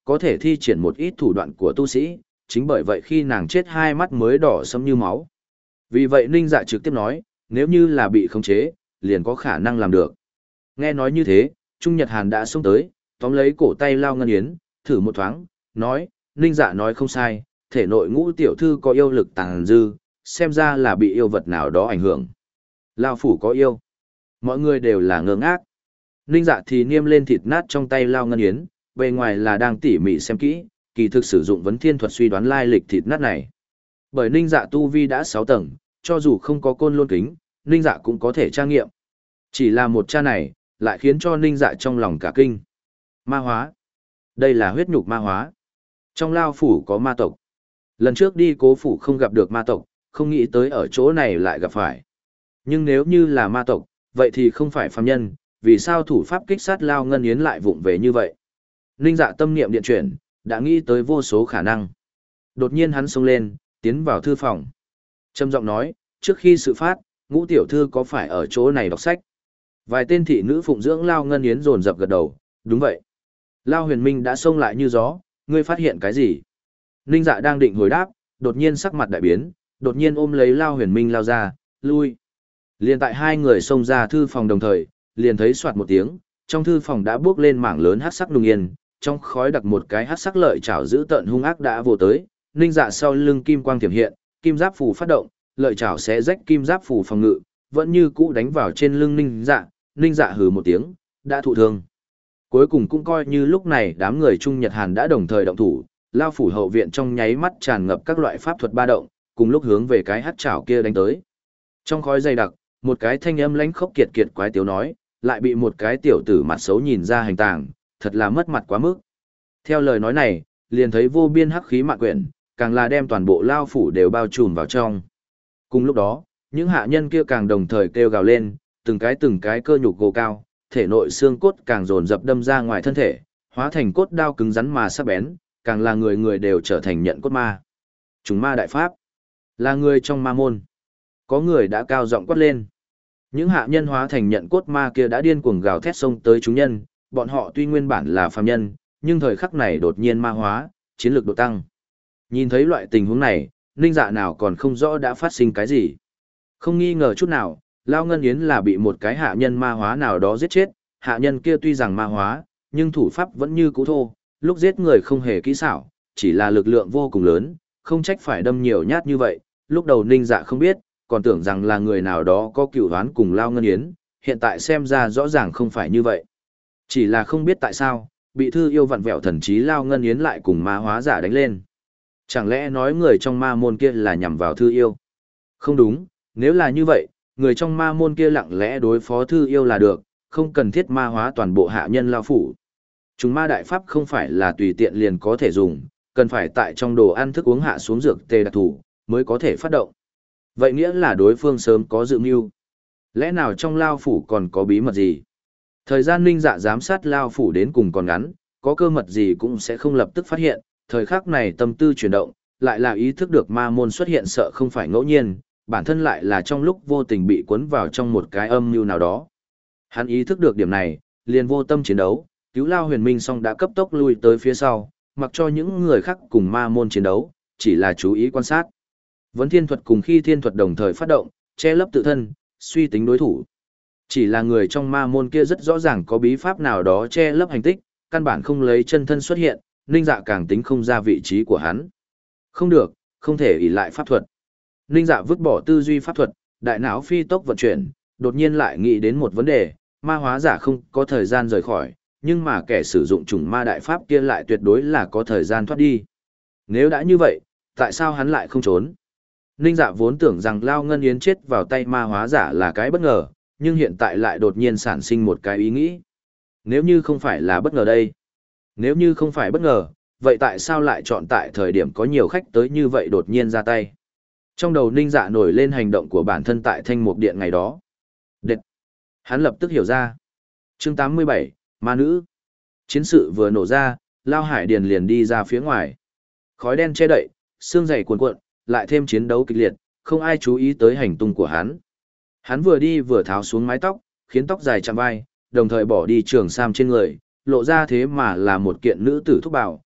có thể thi triển một ít thủ đoạn của tu sĩ, chính bởi vậy khi nàng chết hai mắt mới đỏ sẫm như máu. Vì vậy Ninh Dạ trực tiếp nói, nếu như là bị khống chế, liền có khả năng làm được. Nghe nói như thế, Trung Nhật Hàn đã xông tới, tóm lấy cổ tay Lao Ngân Yến, thử một thoáng, nói, Ninh Dạ nói không sai, thể nội ngũ tiểu thư có yêu lực tàng dư, xem ra là bị yêu vật nào đó ảnh hưởng. Lao phủ có yêu. Mọi người đều là ngơ ngác. Ninh Dạ thì niêm lên thịt nát trong tay Lao Ngân Yến, bề ngoài là đang tỉ mỉ xem kỹ, kỳ thực sử dụng vấn thiên thuật suy đoán lai lịch thịt nát này. Bởi Ninh Dạ tu vi đã sáu tầng, cho dù không có côn lôn kính, Ninh Dạ cũng có thể tra nghiệm. Chỉ là một tra này, lại khiến cho Ninh Dạ trong lòng cả kinh. Ma hóa. Đây là huyết nhục ma hóa. Trong Lao phủ có ma tộc. Lần trước đi Cố phủ không gặp được ma tộc, không nghĩ tới ở chỗ này lại gặp phải. Nhưng nếu như là ma tộc, vậy thì không phải phàm nhân, vì sao thủ pháp kích sát Lao Ngân Yến lại vụng về như vậy? Ninh Dạ tâm niệm điện chuyển, đã nghĩ tới vô số khả năng. Đột nhiên hắn xông lên, tiến vào thư phòng. Trầm giọng nói, trước khi sự phát, Ngũ tiểu thư có phải ở chỗ này đọc sách? Vài tên thị nữ phụng dưỡng Lao Ngân Yến dồn dập gật đầu, đúng vậy. Lao Huyền Minh đã xông lại như gió, ngươi phát hiện cái gì? Ninh Dạ đang định hồi đáp, đột nhiên sắc mặt đại biến, đột nhiên ôm lấy Lao Huyền Minh lao ra, lui. Liền tại hai người xông ra thư phòng đồng thời, liền thấy soạt một tiếng, trong thư phòng đã bước lên mảng lớn hắc sắc nung yên, trong khói đặc một cái hắc sắc lợi chảo giữ tợn hung ác đã vô tới, Ninh Dạ sau lưng kim quang tiềm hiện, kim giáp phù phát động, lợi chảo sẽ rách kim giáp phù phòng ngự, vẫn như cũ đánh vào trên lưng Ninh Dạ, Ninh Dạ hừ một tiếng, đã thụ thương. Cuối cùng cũng coi như lúc này đám người Trung Nhật Hàn đã đồng thời động thủ, Lao phủ hậu viện trong nháy mắt tràn ngập các loại pháp thuật ba động, cùng lúc hướng về cái hắc chảo kia đánh tới. Trong khói dày đặc, một cái thanh âm lãnh khốc kiệt kiệt quái tiếu nói, lại bị một cái tiểu tử mặt xấu nhìn ra hành tàng, thật là mất mặt quá mức. Theo lời nói này, liền thấy vô biên hắc khí mạn quyển, càng là đem toàn bộ Lao phủ đều bao trùm vào trong. Cùng lúc đó, những hạ nhân kia càng đồng thời kêu gào lên, từng cái từng cái cơ nhục gồ cao, thể nội xương cốt càng dồn dập đâm ra ngoài thân thể, hóa thành cốt đao cứng rắn mà sắc bén, càng là người người đều trở thành nhận cốt ma. Chúng ma đại pháp, là người trong ma môn. Có người đã cao giọng quát lên. Những hạ nhân hóa thành nhận cốt ma kia đã điên cuồng gào thét xông tới chúng nhân, bọn họ tuy nguyên bản là phàm nhân, nhưng thời khắc này đột nhiên ma hóa, chiến lược độ tăng. Nhìn thấy loại tình huống này, Ninh Dạ nào còn không rõ đã phát sinh cái gì. Không nghi ngờ chút nào, Lao Ngân Yến là bị một cái hạ nhân ma hóa nào đó giết chết, hạ nhân kia tuy rằng ma hóa, nhưng thủ pháp vẫn như cũ thô, lúc giết người không hề kỹ xảo, chỉ là lực lượng vô cùng lớn, không trách phải đâm nhiều nhát như vậy, lúc đầu Ninh Dạ không biết, còn tưởng rằng là người nào đó có cựu đoán cùng Lao Ngân Yến, hiện tại xem ra rõ ràng không phải như vậy. Chỉ là không biết tại sao, bị thư yêu vặn vẹo thần trí Lao Ngân Yến lại cùng ma hóa giả đánh lên. Chẳng lẽ nói người trong ma môn kia là nhằm vào thư yêu? Không đúng, nếu là như vậy, người trong ma môn kia lặng lẽ đối phó thư yêu là được, không cần thiết ma hóa toàn bộ hạ nhân Lao phủ. Chúng ma đại pháp không phải là tùy tiện liền có thể dùng, cần phải tại trong đồ ăn thức uống hạ xuống dược tê đặc thủ, mới có thể phát động. Vậy nghĩa là đối phương sớm có dự mưu. Lẽ nào trong Lao phủ còn có bí mật gì? Thời gian Ninh Dạ giám sát Lao phủ đến cùng còn ngắn, có cơ mật gì cũng sẽ không lập tức phát hiện, thời khắc này tâm tư chuyển động, lại là ý thức được ma môn xuất hiện sợ không phải ngẫu nhiên, bản thân lại là trong lúc vô tình bị cuốn vào trong một cái âm mưu nào đó. Hắn ý thức được điểm này, liền vô tâm chiến đấu, cứu Lao Huyền Minh xong đã cấp tốc lui tới phía sau, mặc cho những người khác cùng ma môn chiến đấu, chỉ là chú ý quan sát. Vấn thiên thuật cùng khi thiên thuật đồng thời phát động, che lấp tự thân, suy tính đối thủ. Chỉ là người trong ma môn kia rất rõ ràng có bí pháp nào đó che lấp hành tích, căn bản không lấy chân thân xuất hiện, Ninh Dạ càng tính không ra vị trí của hắn. Không được, không thể ỷ lại pháp thuật. Ninh Dạ vứt bỏ tư duy pháp thuật, đại não phi tốc vận chuyển, đột nhiên lại nghĩ đến một vấn đề, ma hóa giả không có thời gian rời khỏi, nhưng mà kẻ sử dụng chủng ma đại pháp kia lại tuyệt đối là có thời gian thoát đi. Nếu đã như vậy, tại sao hắn lại không trốn? Ninh Dạ vốn tưởng rằng Lao Ngân Yến chết vào tay ma hóa giả là cái bất ngờ, nhưng hiện tại lại đột nhiên sản sinh một cái ý nghĩ. Nếu như không phải là bất ngờ đây? Nếu như không phải bất ngờ, vậy tại sao lại chọn tại thời điểm có nhiều khách tới như vậy đột nhiên ra tay? Trong đầu Ninh Dạ nổi lên hành động của bản thân tại Thanh Mục Điện ngày đó. Đệt! Hắn lập tức hiểu ra. Chương tám mươi bảy, Ma Nữ. Chiến sự vừa nổ ra, Lao Hải Điền liền đi ra phía ngoài. Khói đen che đậy, sương dày cuồn cuộn, lại thêm chiến đấu kịch liệt, không ai chú ý tới hành tung của hắn. Hắn vừa đi vừa tháo xuống mái tóc, khiến tóc dài chạm vai, đồng thời bỏ đi trường sam trên người, lộ ra thế mà là một kiện nữ tử thúc bảo,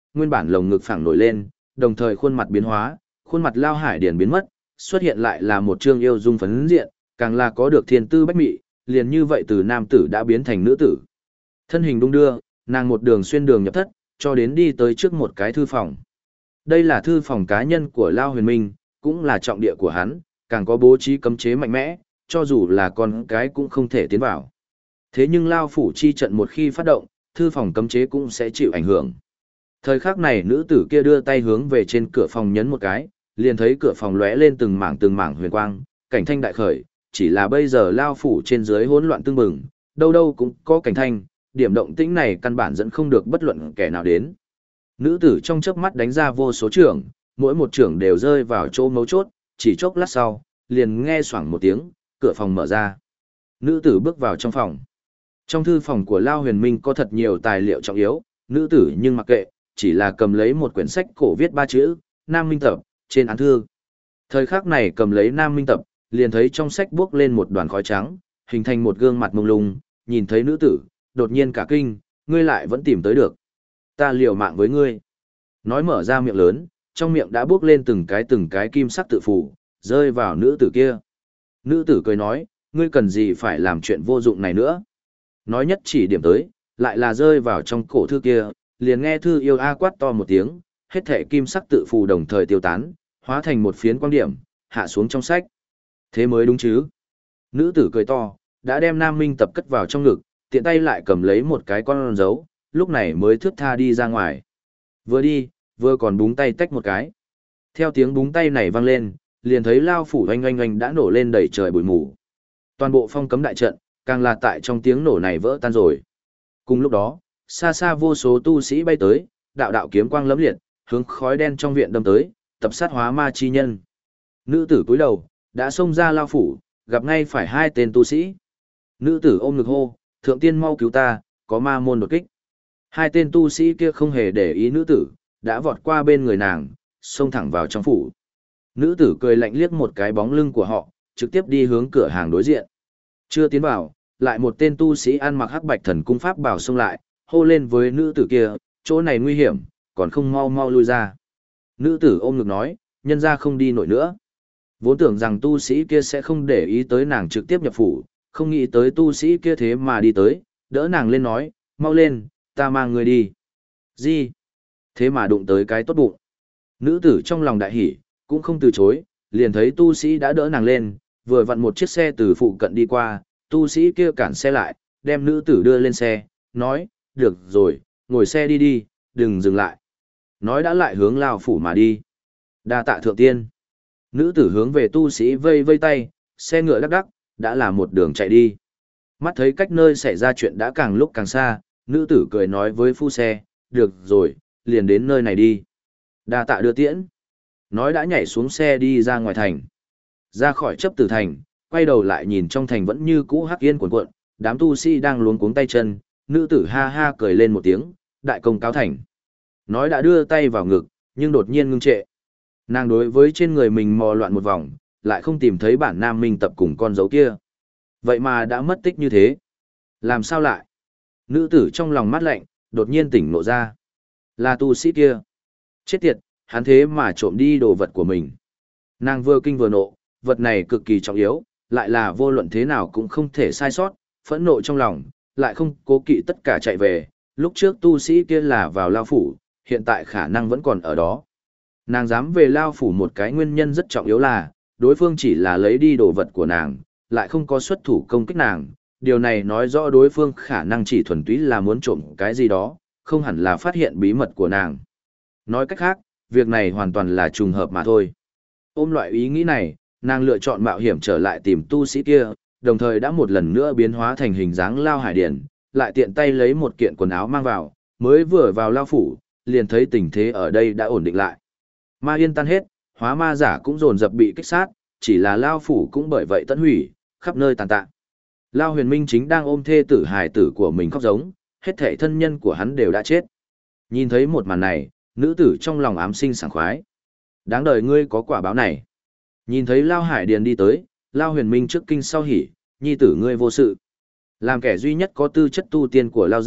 nguyên bản lồng ngực phẳng nổi lên, đồng thời khuôn mặt biến hóa, khuôn mặt Lao Hải Điền biến mất, xuất hiện lại là một trương yêu dung phấn diện, càng là có được thiên tư bách mị, liền như vậy từ nam tử đã biến thành nữ tử. Thân hình đung đưa, nàng một đường xuyên đường nhập thất, cho đến đi tới trước một cái thư phòng. Đây là thư phòng cá nhân của Lao Huyền Minh, cũng là trọng địa của hắn, càng có bố trí cấm chế mạnh mẽ, cho dù là con cái cũng không thể tiến vào. Thế nhưng Lao phủ chi trận một khi phát động, thư phòng cấm chế cũng sẽ chịu ảnh hưởng. Thời khắc này nữ tử kia đưa tay hướng về trên cửa phòng nhấn một cái, liền thấy cửa phòng lóe lên từng mảng từng mảng huyền quang, cảnh thanh đại khởi, chỉ là bây giờ Lao phủ trên dưới hỗn loạn tương bừng, đâu đâu cũng có cảnh thanh, điểm động tĩnh này căn bản dẫn không được bất luận kẻ nào đến. Nữ tử trong chớp mắt đánh ra vô số trưởng, mỗi một trưởng đều rơi vào chỗ mấu chốt, chỉ chốc lát sau, liền nghe xoảng một tiếng, cửa phòng mở ra. Nữ tử bước vào trong phòng. Trong thư phòng của Lao Huyền Minh có thật nhiều tài liệu trọng yếu, nữ tử nhưng mặc kệ, chỉ là cầm lấy một quyển sách cổ viết ba chữ, Nam Minh Tập, trên án thư. Thời khắc này cầm lấy Nam Minh Tập, liền thấy trong sách bước lên một đoàn khói trắng, hình thành một gương mặt mông lung, nhìn thấy nữ tử, đột nhiên cả kinh, ngươi lại vẫn tìm tới được. Ta liều mạng với ngươi. Nói mở ra miệng lớn, trong miệng đã bước lên từng cái từng cái kim sắc tự phủ, rơi vào nữ tử kia. Nữ tử cười nói, ngươi cần gì phải làm chuyện vô dụng này nữa. Nói nhất chỉ điểm tới, lại là rơi vào trong cổ thư kia, liền nghe thư yêu a quát to một tiếng, hết thể kim sắc tự phù đồng thời tiêu tán, hóa thành một phiến quang điểm, hạ xuống trong sách. Thế mới đúng chứ. Nữ tử cười to, đã đem Nam Minh Tập cất vào trong ngực, tiện tay lại cầm lấy một cái con dấu, lúc này mới thướt tha đi ra ngoài. Vừa đi, vừa còn búng tay tách một cái. Theo tiếng búng tay này vang lên, liền thấy Lao phủ oanh oanh oanh đã nổ lên đầy trời bụi mù. Toàn bộ phong cấm đại trận, càng là tại trong tiếng nổ này vỡ tan rồi. Cùng lúc đó, xa xa vô số tu sĩ bay tới, đạo đạo kiếm quang lẫm liệt, hướng khói đen trong viện đâm tới, tập sát hóa ma chi nhân. Nữ tử cúi đầu, đã xông ra Lao phủ, gặp ngay phải hai tên tu sĩ. Nữ tử ôm ngực hô, thượng tiên mau cứu ta, có ma môn đột kích. Hai tên tu sĩ kia không hề để ý nữ tử, đã vọt qua bên người nàng, xông thẳng vào trong phủ. Nữ tử cười lạnh liếc một cái bóng lưng của họ, trực tiếp đi hướng cửa hàng đối diện. Chưa tiến vào, lại một tên tu sĩ ăn mặc hắc bạch thần cung pháp bảo xông lại, hô lên với nữ tử kia, chỗ này nguy hiểm, còn không mau mau lui ra. Nữ tử ôm ngực nói, nhân ra không đi nổi nữa. Vốn tưởng rằng tu sĩ kia sẽ không để ý tới nàng trực tiếp nhập phủ, không nghĩ tới tu sĩ kia thế mà đi tới, đỡ nàng lên nói, mau lên, ta mang người đi. Gì? Thế mà đụng tới cái tốt bụng. Nữ tử trong lòng đại hỉ, cũng không từ chối, liền thấy tu sĩ đã đỡ nàng lên, vừa vặn một chiếc xe từ phụ cận đi qua, tu sĩ kia cản xe lại, đem nữ tử đưa lên xe, nói, được rồi, ngồi xe đi đi, đừng dừng lại. Nói đã lại hướng Lao phủ mà đi. Đa tạ thượng tiên. Nữ tử hướng về tu sĩ vây vây tay, xe ngựa đắc đắc, đã là một đường chạy đi. Mắt thấy cách nơi xảy ra chuyện đã càng lúc càng xa, nữ tử cười nói với phu xe, được rồi, liền đến nơi này đi. Đa tạ đưa tiễn. Nói đã nhảy xuống xe đi ra ngoài thành. Ra khỏi chấp tử thành, quay đầu lại nhìn trong thành vẫn như cũ hắc yên cuộn cuộn, đám tu sĩ đang luống cuống tay chân, nữ tử ha ha cười lên một tiếng, đại công cáo thành. Nói đã đưa tay vào ngực, nhưng đột nhiên ngưng trệ. Nàng đối với trên người mình mò loạn một vòng, lại không tìm thấy bản Nam Minh Tập cùng con dấu kia. Vậy mà đã mất tích như thế. Làm sao lại? Nữ tử trong lòng mát lạnh, đột nhiên tỉnh nộ ra. Là tu sĩ kia. Chết tiệt, hắn thế mà trộm đi đồ vật của mình. Nàng vừa kinh vừa nộ, vật này cực kỳ trọng yếu, lại là vô luận thế nào cũng không thể sai sót, phẫn nộ trong lòng, lại không cố kỵ tất cả chạy về. Lúc trước tu sĩ kia là vào Lao phủ, hiện tại khả năng vẫn còn ở đó. Nàng dám về Lao phủ một cái nguyên nhân rất trọng yếu là, đối phương chỉ là lấy đi đồ vật của nàng, lại không có xuất thủ công kích nàng. Điều này nói rõ đối phương khả năng chỉ thuần túy là muốn trộm cái gì đó, không hẳn là phát hiện bí mật của nàng. Nói cách khác, việc này hoàn toàn là trùng hợp mà thôi. Ôm loại ý nghĩ này, nàng lựa chọn mạo hiểm trở lại tìm tu sĩ kia, đồng thời đã một lần nữa biến hóa thành hình dáng Lao Hải Điển, lại tiện tay lấy một kiện quần áo mang vào, mới vừa vào Lao phủ, liền thấy tình thế ở đây đã ổn định lại. Ma yên tan hết, hóa ma giả cũng dồn dập bị kích sát, chỉ là Lao phủ cũng bởi vậy tận hủy, khắp nơi tàn tạ. Lao Huyền Minh chính đang ôm thê tử hài tử của mình khóc giống, hết thảy thân nhân của hắn đều đã chết. Nhìn thấy một màn này, nữ tử trong lòng ám sinh sảng khoái. Đáng đời ngươi có quả báo này. Nhìn thấy Lao Hải Điền đi tới, Lao Huyền Minh trước kinh sau hỉ, nhi tử ngươi vô sự. Làm kẻ duy nhất có tư chất tu tiên của Lao gia,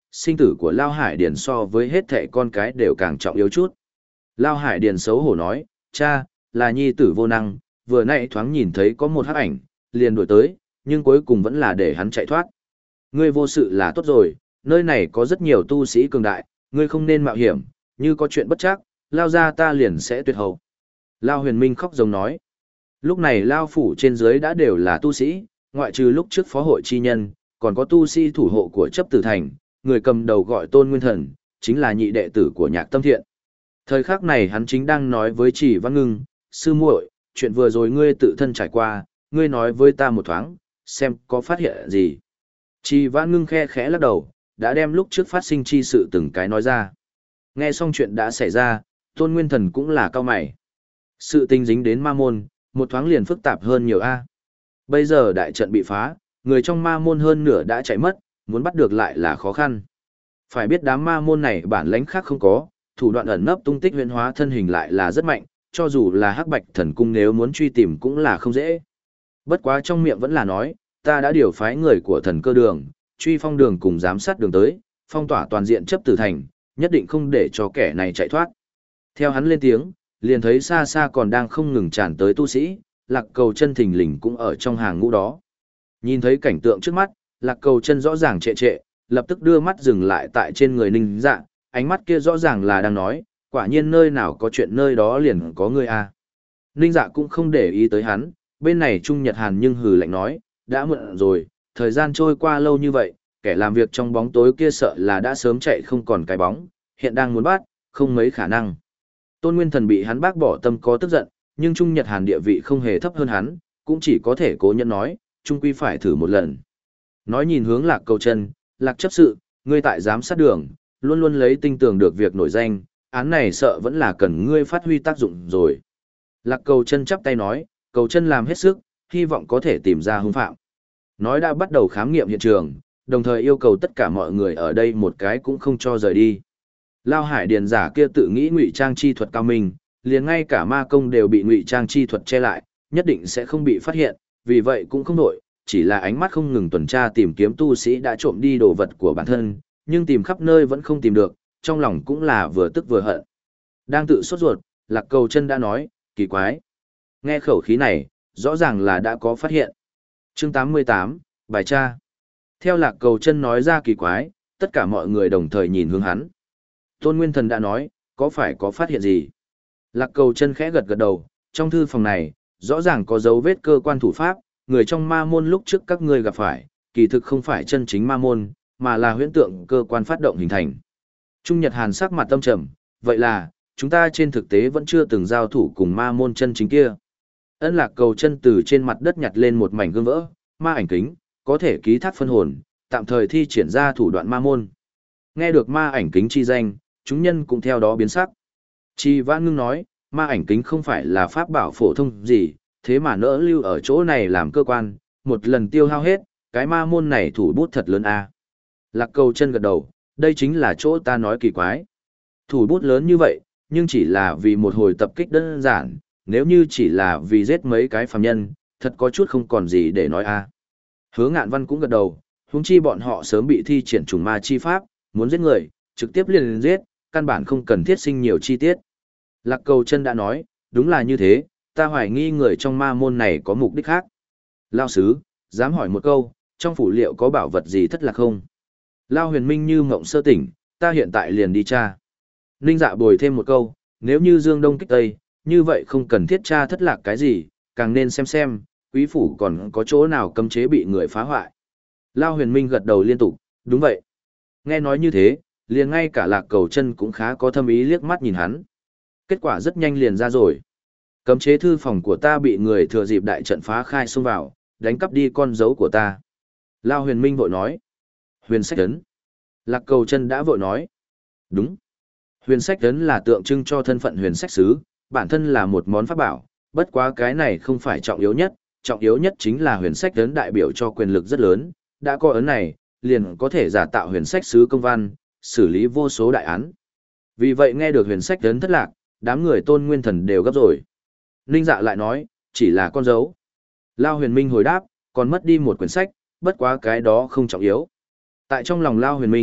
sinh tử của Lao Hải Điền so với hết thệ con cái đều càng trọng yếu chút. Lao Hải Điền xấu hổ nói, cha, là nhi tử vô năng, vừa nãy thoáng nhìn thấy có một hắc ảnh, liền đuổi tới, nhưng cuối cùng vẫn là để hắn chạy thoát. Ngươi vô sự là tốt rồi, nơi này có rất nhiều tu sĩ cường đại, ngươi không nên mạo hiểm, như có chuyện bất trắc, Lao ra ta liền sẽ tuyệt hậu. Lao Huyền Minh khóc giống nói. Lúc này Lao phủ trên dưới đã đều là tu sĩ, ngoại trừ lúc trước phó hội chi nhân, còn có tu sĩ thủ hộ của chấp tử thành, người cầm đầu gọi Tôn Nguyên Thần, chính là nhị đệ tử của Nhạc Tâm Thiện. Thời khắc này hắn chính đang nói với Trì Văn Ngưng, sư muội, chuyện vừa rồi ngươi tự thân trải qua, ngươi nói với ta một thoáng, xem có phát hiện gì. Trì Văn Ngưng khe khẽ lắc đầu, đã đem lúc trước phát sinh chi sự từng cái nói ra. Nghe xong chuyện đã xảy ra, Tôn Nguyên Thần cũng là cao mày. Sự tình dính đến ma môn, một thoáng liền phức tạp hơn nhiều a. Bây giờ đại trận bị phá, người trong ma môn hơn nửa đã chạy mất, muốn bắt được lại là khó khăn. Phải biết đám ma môn này bản lãnh khác không có, thủ đoạn ẩn nấp tung tích huyền hóa thân hình lại là rất mạnh, cho dù là Hắc Bạch Thần Cung nếu muốn truy tìm cũng là không dễ. Bất quá trong miệng vẫn là nói, ta đã điều phái người của Thần Cơ Đường, truy phong đường cùng giám sát đường tới, phong tỏa toàn diện chấp tử thành, nhất định không để cho kẻ này chạy thoát. Theo hắn lên tiếng, liền thấy xa xa còn đang không ngừng tràn tới tu sĩ, Lạc Cầu Chân thình lình cũng ở trong hàng ngũ đó. Nhìn thấy cảnh tượng trước mắt, Lạc Cầu Chân rõ ràng trệ trệ, lập tức đưa mắt dừng lại tại trên người Ninh Dạ, ánh mắt kia rõ ràng là đang nói, quả nhiên nơi nào có chuyện nơi đó liền có người a. Ninh Dạ cũng không để ý tới hắn, bên này Trung Nhật Hàn nhưng hừ lạnh nói, đã muộn rồi, thời gian trôi qua lâu như vậy, kẻ làm việc trong bóng tối kia sợ là đã sớm chạy không còn cái bóng, hiện đang muốn bắt, không mấy khả năng. Tôn Nguyên Thần bị hắn bác bỏ tâm có tức giận, nhưng Trung Nhật Hàn địa vị không hề thấp hơn hắn, cũng chỉ có thể cố nhẫn nói, trung quy phải thử một lần. Nói nhìn hướng Lạc Cầu Chân, Lạc chấp sự, ngươi tại giám sát đường, luôn luôn lấy tinh tường được việc nổi danh, án này sợ vẫn là cần ngươi phát huy tác dụng rồi. Lạc Cầu Chân chắp tay nói, Cầu Chân làm hết sức, hy vọng có thể tìm ra hung phạm. Nói đã bắt đầu khám nghiệm hiện trường, đồng thời yêu cầu tất cả mọi người ở đây một cái cũng không cho rời đi. Lao Hải Điền giả kia tự nghĩ ngụy trang chi thuật cao minh, liền ngay cả ma công đều bị ngụy trang chi thuật che lại, nhất định sẽ không bị phát hiện, vì vậy cũng không nổi, chỉ là ánh mắt không ngừng tuần tra tìm kiếm tu sĩ đã trộm đi đồ vật của bản thân, nhưng tìm khắp nơi vẫn không tìm được, trong lòng cũng là vừa tức vừa hận. Đang tự sốt ruột, Lạc Cầu Chân đã nói, kỳ quái. Nghe khẩu khí này, rõ ràng là đã có phát hiện. Chương tám mươi tám, bài tra. Theo Lạc Cầu Chân nói ra kỳ quái, tất cả mọi người đồng thời nhìn hướng hắn. Tôn Nguyên Thần đã nói, có phải có phát hiện gì? Lạc Cầu Chân khẽ gật gật đầu, trong thư phòng này, rõ ràng có dấu vết cơ quan thủ pháp, người trong ma môn lúc trước các ngươi gặp phải, kỳ thực không phải chân chính ma môn, mà là huyễn tượng cơ quan phát động hình thành. Trung Nhật Hàn sắc mặt tâm trầm, vậy là, chúng ta trên thực tế vẫn chưa từng giao thủ cùng ma môn chân chính kia. Ân Lạc Cầu Chân từ trên mặt đất nhặt lên một mảnh gương vỡ, ma ảnh kính, có thể ký thác phân hồn, tạm thời thi triển ra thủ đoạn ma môn. Nghe được ma ảnh kính chi danh, chúng nhân cũng theo đó biến sắc. Chi Vãn Ngưng nói, ma ảnh kính không phải là pháp bảo phổ thông gì, thế mà nỡ lưu ở chỗ này làm cơ quan, một lần tiêu hao hết, cái ma môn này thủ bút thật lớn a. Lạc Cầu Chân gật đầu, đây chính là chỗ ta nói kỳ quái. Thủ bút lớn như vậy, nhưng chỉ là vì một hồi tập kích đơn giản, nếu như chỉ là vì giết mấy cái phàm nhân, thật có chút không còn gì để nói a. Hứa Ngạn Văn cũng gật đầu, huống chi bọn họ sớm bị thi triển trùng ma chi pháp, muốn giết người, trực tiếp liền giết, căn bản không cần thiết sinh nhiều chi tiết. Lạc Cầu Chân đã nói, đúng là như thế, ta hoài nghi người trong ma môn này có mục đích khác. Lao sứ, dám hỏi một câu, trong phủ liệu có bảo vật gì thất lạc không? Lao Huyền Minh như mộng sơ tỉnh, ta hiện tại liền đi tra. Ninh Dạ bồi thêm một câu, nếu như Dương Đông kích Tây, như vậy không cần thiết tra thất lạc cái gì, càng nên xem xem, quý phủ còn có chỗ nào cấm chế bị người phá hoại. Lao Huyền Minh gật đầu liên tục, đúng vậy. Nghe nói như thế, liền ngay cả Lạc Cầu Chân cũng khá có thâm ý liếc mắt nhìn hắn. Kết quả rất nhanh liền ra rồi. Cấm chế thư phòng của ta bị người thừa dịp đại trận phá khai xông vào, đánh cắp đi con dấu của ta. Lao Huyền Minh vội nói. Huyền sách ấn. Lạc Cầu Chân đã vội nói. Đúng. Huyền sách ấn là tượng trưng cho thân phận huyền sách sứ, bản thân là một món pháp bảo, bất quá cái này không phải trọng yếu nhất, trọng yếu nhất chính là huyền sách ấn đại biểu cho quyền lực rất lớn, đã có ấn này, liền có thể giả tạo huyền sách sứ công văn, xử lý vô số đại án. Vì vậy nghe được huyền sách ấn thất lạc, đám người Tôn Nguyên Thần đều gấp rồi. Ninh Dạ lại nói, chỉ là con dấu. Lao Huyền Minh hồi đáp, còn mất đi một quyển sách, bất quá cái đó không trọng yếu. Tại trong lòng Lao Huyền Minh,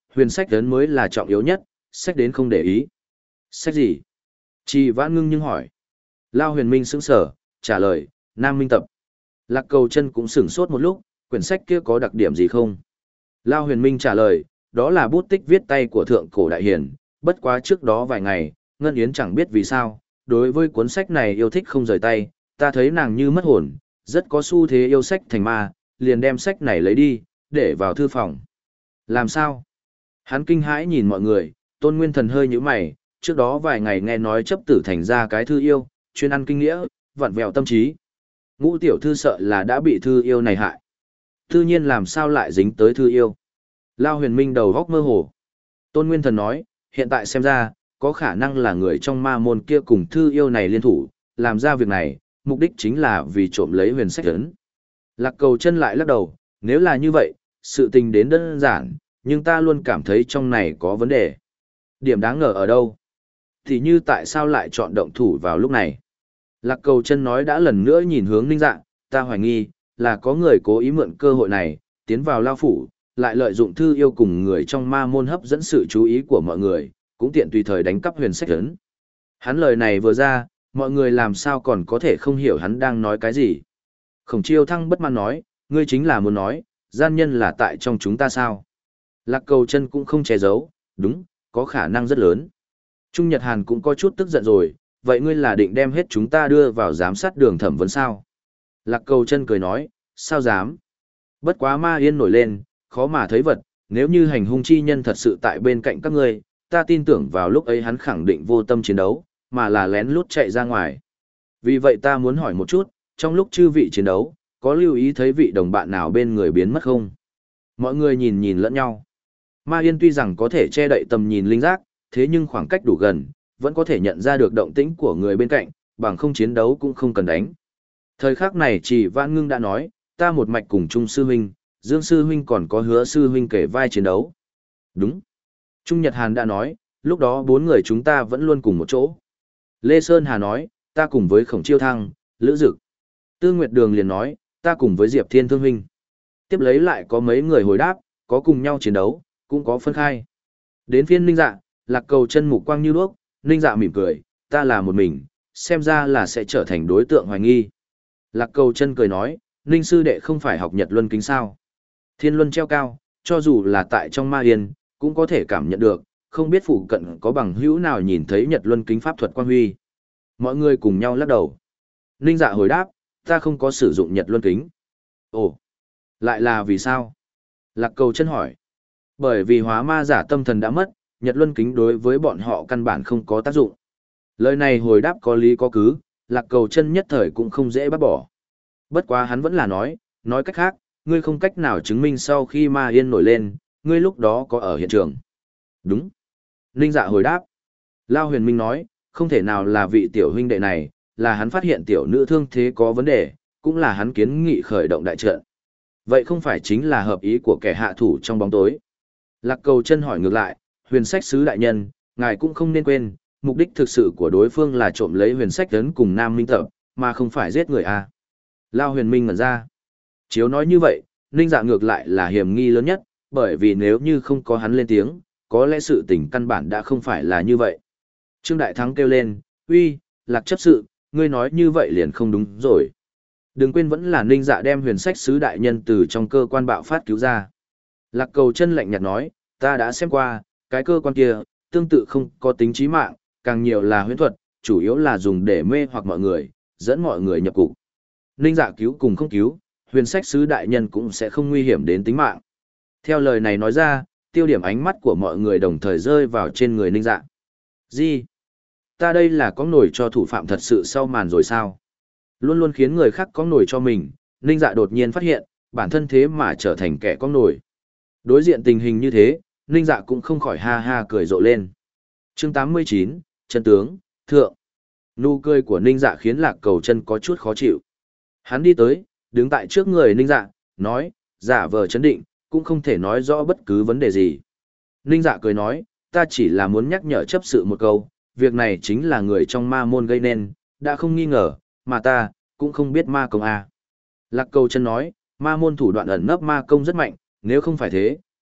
Huyền sách ấn mới là trọng yếu nhất, sách đến không để ý. Sách gì? Trì Vãn ngưng nhưng hỏi. Lao Huyền Minh sững sở, trả lời, Nam Minh tập. Lạc Cầu Chân cũng sửng sốt một lúc, quyển sách kia có đặc điểm gì không? Lao Huyền Minh trả lời, đó là bút tích viết tay của thượng cổ đại hiền, bất quá trước đó vài ngày, Ngân Yến chẳng biết vì sao, đối với cuốn sách này yêu thích không rời tay, ta thấy nàng như mất hồn, rất có xu thế yêu sách thành ma, liền đem sách này lấy đi, để vào thư phòng. Làm sao? Hắn kinh hãi nhìn mọi người, Tôn Nguyên Thần hơi nhíu mày, trước đó vài ngày nghe nói chấp tử thành ra cái thư yêu, chuyên ăn kinh nghĩa, vặn vẹo tâm trí. Ngũ tiểu thư sợ là đã bị thư yêu này hại. Tự nhiên làm sao lại dính tới thư yêu? Lao Huyền Minh đầu góc mơ hồ. Tôn Nguyên Thần nói, hiện tại xem ra, có khả năng là người trong ma môn kia cùng thư yêu này liên thủ, làm ra việc này, mục đích chính là vì trộm lấy huyền sách ấn. Lạc Cầu Chân lại lắc đầu, nếu là như vậy, sự tình đến đơn giản, nhưng ta luôn cảm thấy trong này có vấn đề. Điểm đáng ngờ ở đâu? Thì như tại sao lại chọn động thủ vào lúc này? Lạc Cầu Chân nói đã lần nữa nhìn hướng Ninh Dạ, ta hoài nghi, là có người cố ý mượn cơ hội này, tiến vào lao phủ, lại lợi dụng thư yêu cùng người trong ma môn hấp dẫn sự chú ý của mọi người, cũng tiện tùy thời đánh cắp huyền sách ấn. Hắn lời này vừa ra, mọi người làm sao còn có thể không hiểu hắn đang nói cái gì. Khổng Chiêu Thăng bất mãn nói, ngươi chính là muốn nói, gian nhân là tại trong chúng ta sao? Lạc Cầu Chân cũng không che giấu, đúng, có khả năng rất lớn. Trung Nhật Hàn cũng có chút tức giận rồi, vậy ngươi là định đem hết chúng ta đưa vào giám sát đường thẩm vấn sao? Lạc Cầu Chân cười nói, sao dám? Bất quá Ma Yên nổi lên, khó mà thấy vật, nếu như hành hung chi nhân thật sự tại bên cạnh các ngươi, ta tin tưởng vào lúc ấy hắn khẳng định vô tâm chiến đấu, mà là lén lút chạy ra ngoài. Vì vậy ta muốn hỏi một chút, trong lúc chư vị chiến đấu, có lưu ý thấy vị đồng bạn nào bên người biến mất không? Mọi người nhìn nhìn lẫn nhau. Ma Yên tuy rằng có thể che đậy tầm nhìn linh giác, thế nhưng khoảng cách đủ gần, vẫn có thể nhận ra được động tĩnh của người bên cạnh, bằng không chiến đấu cũng không cần đánh. Thời khắc này Trì Vãn Ngưng đã nói, ta một mạch cùng Trung sư huynh, Dương sư huynh còn có Hứa sư huynh kể vai chiến đấu. Đúng. Trung Nhật Hàn đã nói, lúc đó bốn người chúng ta vẫn luôn cùng một chỗ. Lê Sơn Hà nói, ta cùng với Khổng Chiêu Thăng, Lữ Dực. Tư Nguyệt Đường liền nói, ta cùng với Diệp Thiên Thương huynh. Tiếp lấy lại có mấy người hồi đáp, có cùng nhau chiến đấu, cũng có phân khai. Đến phiên Ninh Dạ, Lạc Cầu Chân mục quang như đuốc, Ninh Dạ mỉm cười, ta là một mình, xem ra là sẽ trở thành đối tượng hoài nghi. Lạc Cầu Chân cười nói, Ninh sư đệ không phải học Nhật Luân kính sao? Thiên luân treo cao, cho dù là tại trong Ma Yên, cũng có thể cảm nhận được, không biết phụ cận có bằng hữu nào nhìn thấy Nhật Luân kính pháp thuật quang huy. Mọi người cùng nhau lắc đầu. Ninh Dạ hồi đáp, ta không có sử dụng Nhật Luân kính. Ồ, lại là vì sao? Lạc Cầu Chân hỏi. Bởi vì hóa ma giả tâm thần đã mất, Nhật Luân kính đối với bọn họ căn bản không có tác dụng. Lời này hồi đáp có lý có cứ, Lạc Cầu Chân nhất thời cũng không dễ bắt bỏ. Bất quá hắn vẫn là nói, nói cách khác, ngươi không cách nào chứng minh sau khi Ma Yên nổi lên, ngươi lúc đó có ở hiện trường. Đúng. Ninh Dạ hồi đáp. Lao Huyền Minh nói, không thể nào là vị tiểu huynh đệ này, là hắn phát hiện tiểu nữ thương thế có vấn đề, cũng là hắn kiến nghị khởi động đại trận. Vậy không phải chính là hợp ý của kẻ hạ thủ trong bóng tối. Lạc Cầu Chân hỏi ngược lại, huyền sách sứ đại nhân, ngài cũng không nên quên, mục đích thực sự của đối phương là trộm lấy huyền sách ấn cùng Nam Minh tập, mà không phải giết người à. Lao Huyền Minh ngẩn ra. Chiếu nói như vậy, Ninh Dạ ngược lại là hiểm nghi lớn nhất, bởi vì nếu như không có hắn lên tiếng, có lẽ sự tình căn bản đã không phải là như vậy. Trương Đại Thắng kêu lên, uy, Lạc chấp sự, ngươi nói như vậy liền không đúng rồi. Đừng quên vẫn là Ninh Dạ đem huyền sách sứ đại nhân từ trong cơ quan bạo phát cứu ra. Lạc Cầu Chân lạnh nhạt nói, ta đã xem qua, cái cơ quan kia, tương tự không có tính chí mạng, càng nhiều là huyễn thuật, chủ yếu là dùng để mê hoặc mọi người, dẫn mọi người nhập cục. Ninh Dạ cứu cùng không cứu, huyền sách sứ đại nhân cũng sẽ không nguy hiểm đến tính mạng. Theo lời này nói ra, tiêu điểm ánh mắt của mọi người đồng thời rơi vào trên người Ninh Dạ. Gì? Ta đây là có nổi cho thủ phạm thật sự sau màn rồi sao? Luôn luôn khiến người khác có nổi cho mình, Ninh Dạ đột nhiên phát hiện, bản thân thế mà trở thành kẻ có nổi. Đối diện tình hình như thế, Ninh Dạ cũng không khỏi ha ha cười rộ lên. Chương tám mươi chín, chân tướng, thượng. Nụ cười của Ninh Dạ khiến Lạc Cầu Chân có chút khó chịu. Hắn đi tới, đứng tại trước người Ninh Dạ, nói, giả vờ chấn định, cũng không thể nói rõ bất cứ vấn đề gì. Ninh Dạ cười nói, ta chỉ là muốn nhắc nhở chấp sự một câu, việc này chính là người trong ma môn gây nên, đã không nghi ngờ, mà ta, cũng không biết ma công a. Lạc Cầu Chân nói, ma môn thủ đoạn ẩn nấp ma công rất mạnh, nếu không phải thế,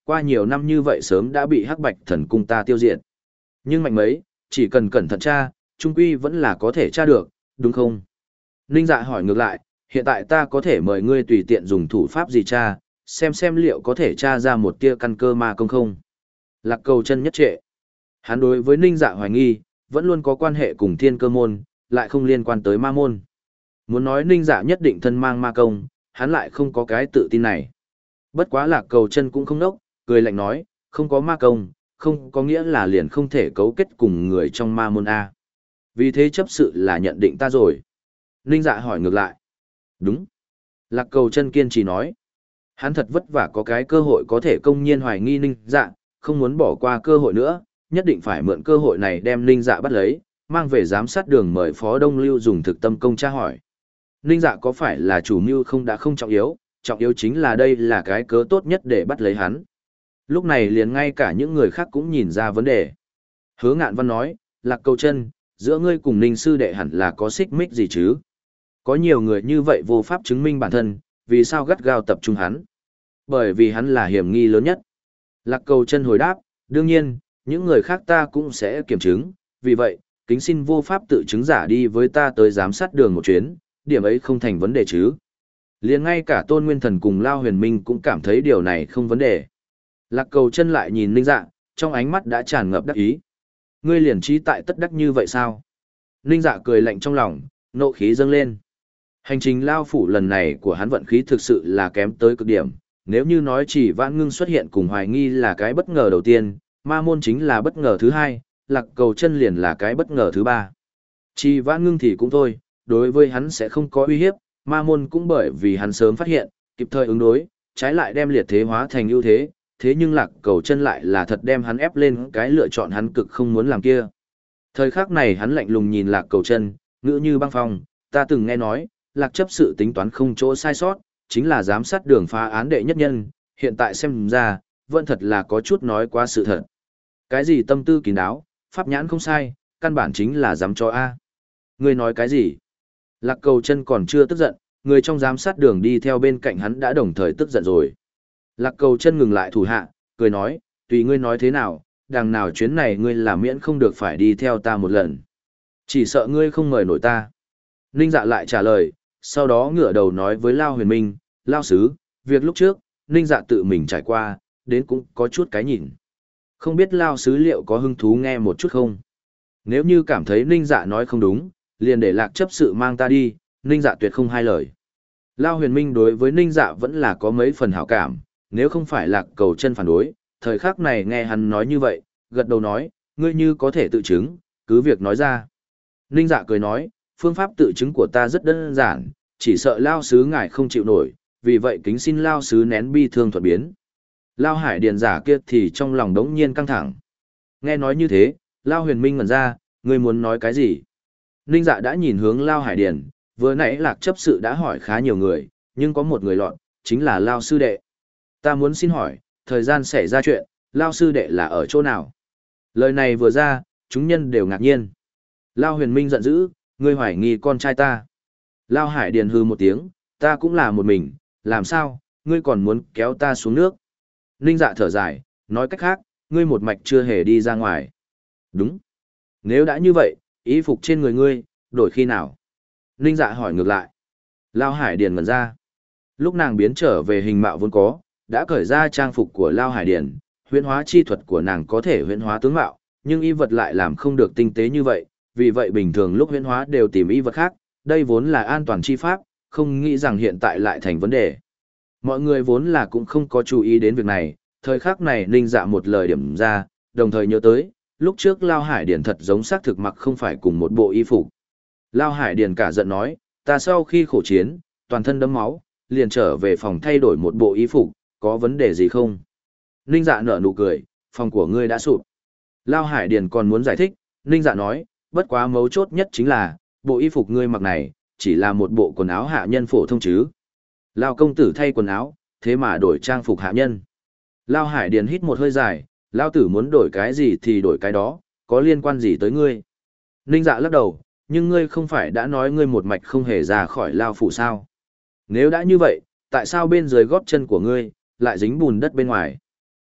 qua nhiều năm như vậy sớm đã bị hắc bạch thần cung ta tiêu diệt. Nhưng mạnh mấy, chỉ cần cẩn thận tra, trung quy vẫn là có thể tra được, đúng không? Ninh Dạ hỏi ngược lại, hiện tại ta có thể mời ngươi tùy tiện dùng thủ pháp gì tra, xem xem liệu có thể tra ra một tia căn cơ ma công không. Lạc Cầu chân nhất trệ. Hắn đối với Ninh Dạ hoài nghi, vẫn luôn có quan hệ cùng thiên cơ môn, lại không liên quan tới ma môn. Muốn nói Ninh Dạ nhất định thân mang ma công, hắn lại không có cái tự tin này. Bất quá Lạc Cầu chân cũng không nốc, cười lạnh nói, không có ma công, không có nghĩa là liền không thể cấu kết cùng người trong ma môn A. Vì thế chấp sự là nhận định ta rồi. Ninh Dạ hỏi ngược lại. Đúng. Lạc Cầu chân kiên trì nói. Hắn thật vất vả có cái cơ hội có thể công nhiên hoài nghi Ninh Dạ, không muốn bỏ qua cơ hội nữa, nhất định phải mượn cơ hội này đem Ninh Dạ bắt lấy, mang về giám sát đường mời Phó Đông Lưu dùng thực tâm công tra hỏi. Ninh Dạ có phải là chủ mưu không đã không trọng yếu, trọng yếu chính là đây là cái cớ tốt nhất để bắt lấy hắn. Lúc này liền ngay cả những người khác cũng nhìn ra vấn đề. Hứa Ngạn Văn nói, Lạc Cầu chân, giữa ngươi cùng Ninh sư đệ hẳn là có xích mích gì chứ? Có nhiều người như vậy vô pháp chứng minh bản thân, vì sao gắt gao tập trung hắn? Bởi vì hắn là hiểm nghi lớn nhất. Lạc Cầu chân hồi đáp, đương nhiên, những người khác ta cũng sẽ kiểm chứng, vì vậy, kính xin vô pháp tự chứng giả đi với ta tới giám sát đường một chuyến, điểm ấy không thành vấn đề chứ. Liền ngay cả Tôn Nguyên Thần cùng Lao Huyền Minh cũng cảm thấy điều này không vấn đề. Lạc Cầu chân lại nhìn Ninh Dạ, trong ánh mắt đã tràn ngập đắc ý. Ngươi liền trí tại tất đắc như vậy sao? Ninh Dạ cười lạnh trong lòng, nộ khí dâng lên. Hành trình Lao phủ lần này của hắn vận khí thực sự là kém tới cực điểm. Nếu như nói chỉ Vãn Ngưng xuất hiện cùng hoài nghi là cái bất ngờ đầu tiên, ma môn chính là bất ngờ thứ hai, Lạc Cầu chân liền là cái bất ngờ thứ ba. Chỉ Vãn Ngưng thì cũng thôi, đối với hắn sẽ không có uy hiếp, ma môn cũng bởi vì hắn sớm phát hiện, kịp thời ứng đối, trái lại đem liệt thế hóa thành ưu thế, thế nhưng Lạc Cầu chân lại là thật đem hắn ép lên cái lựa chọn hắn cực không muốn làm kia. Thời khắc này hắn lạnh lùng nhìn Lạc Cầu chân, ngữ như băng phong, ta từng nghe nói, Lạc chấp sự tính toán không chỗ sai sót, chính là giám sát đường phá án đệ nhất nhân, hiện tại xem ra, vẫn thật là có chút nói quá sự thật. Cái gì tâm tư kín đáo, pháp nhãn không sai, căn bản chính là dám cho A. Ngươi nói cái gì? Lạc Cầu chân còn chưa tức giận, người trong giám sát đường đi theo bên cạnh hắn đã đồng thời tức giận rồi. Lạc Cầu chân ngừng lại thủ hạ, cười nói, tùy ngươi nói thế nào, đằng nào chuyến này ngươi là miễn không được phải đi theo ta một lần. Chỉ sợ ngươi không mời nổi ta. Ninh Dạ lại trả lời, sau đó ngửa đầu nói với Lao Huyền Minh, Lao Sứ, việc lúc trước, Ninh Dạ tự mình trải qua, đến cũng có chút cái nhìn. Không biết Lao Sứ liệu có hứng thú nghe một chút không? Nếu như cảm thấy Ninh Dạ nói không đúng, liền để Lạc chấp sự mang ta đi, Ninh Dạ tuyệt không hai lời. Lao Huyền Minh đối với Ninh Dạ vẫn là có mấy phần hảo cảm, nếu không phải Lạc Cầu chân phản đối, thời khắc này nghe hắn nói như vậy, gật đầu nói, ngươi như có thể tự chứng, cứ việc nói ra. Ninh Dạ cười nói, phương pháp tự chứng của ta rất đơn giản, chỉ sợ Lao Sứ ngài không chịu nổi, vì vậy kính xin Lao Sứ nén bi thương thuận biến. Lao Hải Điền giả kia thì trong lòng đống nhiên căng thẳng. Nghe nói như thế, Lao Huyền Minh ngẩn ra, ngươi muốn nói cái gì? Ninh Dạ đã nhìn hướng Lao Hải Điền, vừa nãy Lạc chấp sự đã hỏi khá nhiều người, nhưng có một người lọt, chính là Lao sư đệ. Ta muốn xin hỏi, thời gian xảy ra chuyện, Lao sư đệ là ở chỗ nào? Lời này vừa ra, chúng nhân đều ngạc nhiên. Lao Huyền Minh giận dữ, ngươi hoài nghi con trai ta. Lao Hải Điền hư một tiếng, ta cũng là một mình, làm sao, ngươi còn muốn kéo ta xuống nước? Ninh Dạ thở dài, nói cách khác, ngươi một mạch chưa hề đi ra ngoài. Đúng. Nếu đã như vậy, y phục trên người ngươi, đổi khi nào? Ninh Dạ hỏi ngược lại. Lao Hải Điền ngẩn ra. Lúc nàng biến trở về hình mạo vốn có, đã cởi ra trang phục của Lao Hải Điền, huyễn hóa chi thuật của nàng có thể huyễn hóa tướng mạo, nhưng y vật lại làm không được tinh tế như vậy, vì vậy bình thường lúc huyễn hóa đều tìm y vật khác, đây vốn là an toàn chi pháp, không nghĩ rằng hiện tại lại thành vấn đề. Mọi người vốn là cũng không có chú ý đến việc này, thời khắc này Ninh Dạ một lời điểm ra, đồng thời nhớ tới, lúc trước Lao Hải Điền thật giống xác thực mặc không phải cùng một bộ y phục. Lao Hải Điền cả giận nói, ta sau khi khổ chiến, toàn thân đẫm máu, liền trở về phòng thay đổi một bộ y phục, có vấn đề gì không? Ninh Dạ nở nụ cười, phòng của ngươi đã sụp. Lao Hải Điền còn muốn giải thích, Ninh Dạ nói, bất quá mấu chốt nhất chính là, bộ y phục ngươi mặc này, chỉ là một bộ quần áo hạ nhân phổ thông chứ. Lao công tử thay quần áo, thế mà đổi trang phục hạ nhân. Lao Hải Điền hít một hơi dài, Lao tử muốn đổi cái gì thì đổi cái đó, có liên quan gì tới ngươi? Ninh Dạ lắc đầu, nhưng ngươi không phải đã nói ngươi một mạch không hề ra khỏi Lao phủ sao? Nếu đã như vậy, tại sao bên dưới gót chân của ngươi, lại dính bùn đất bên ngoài?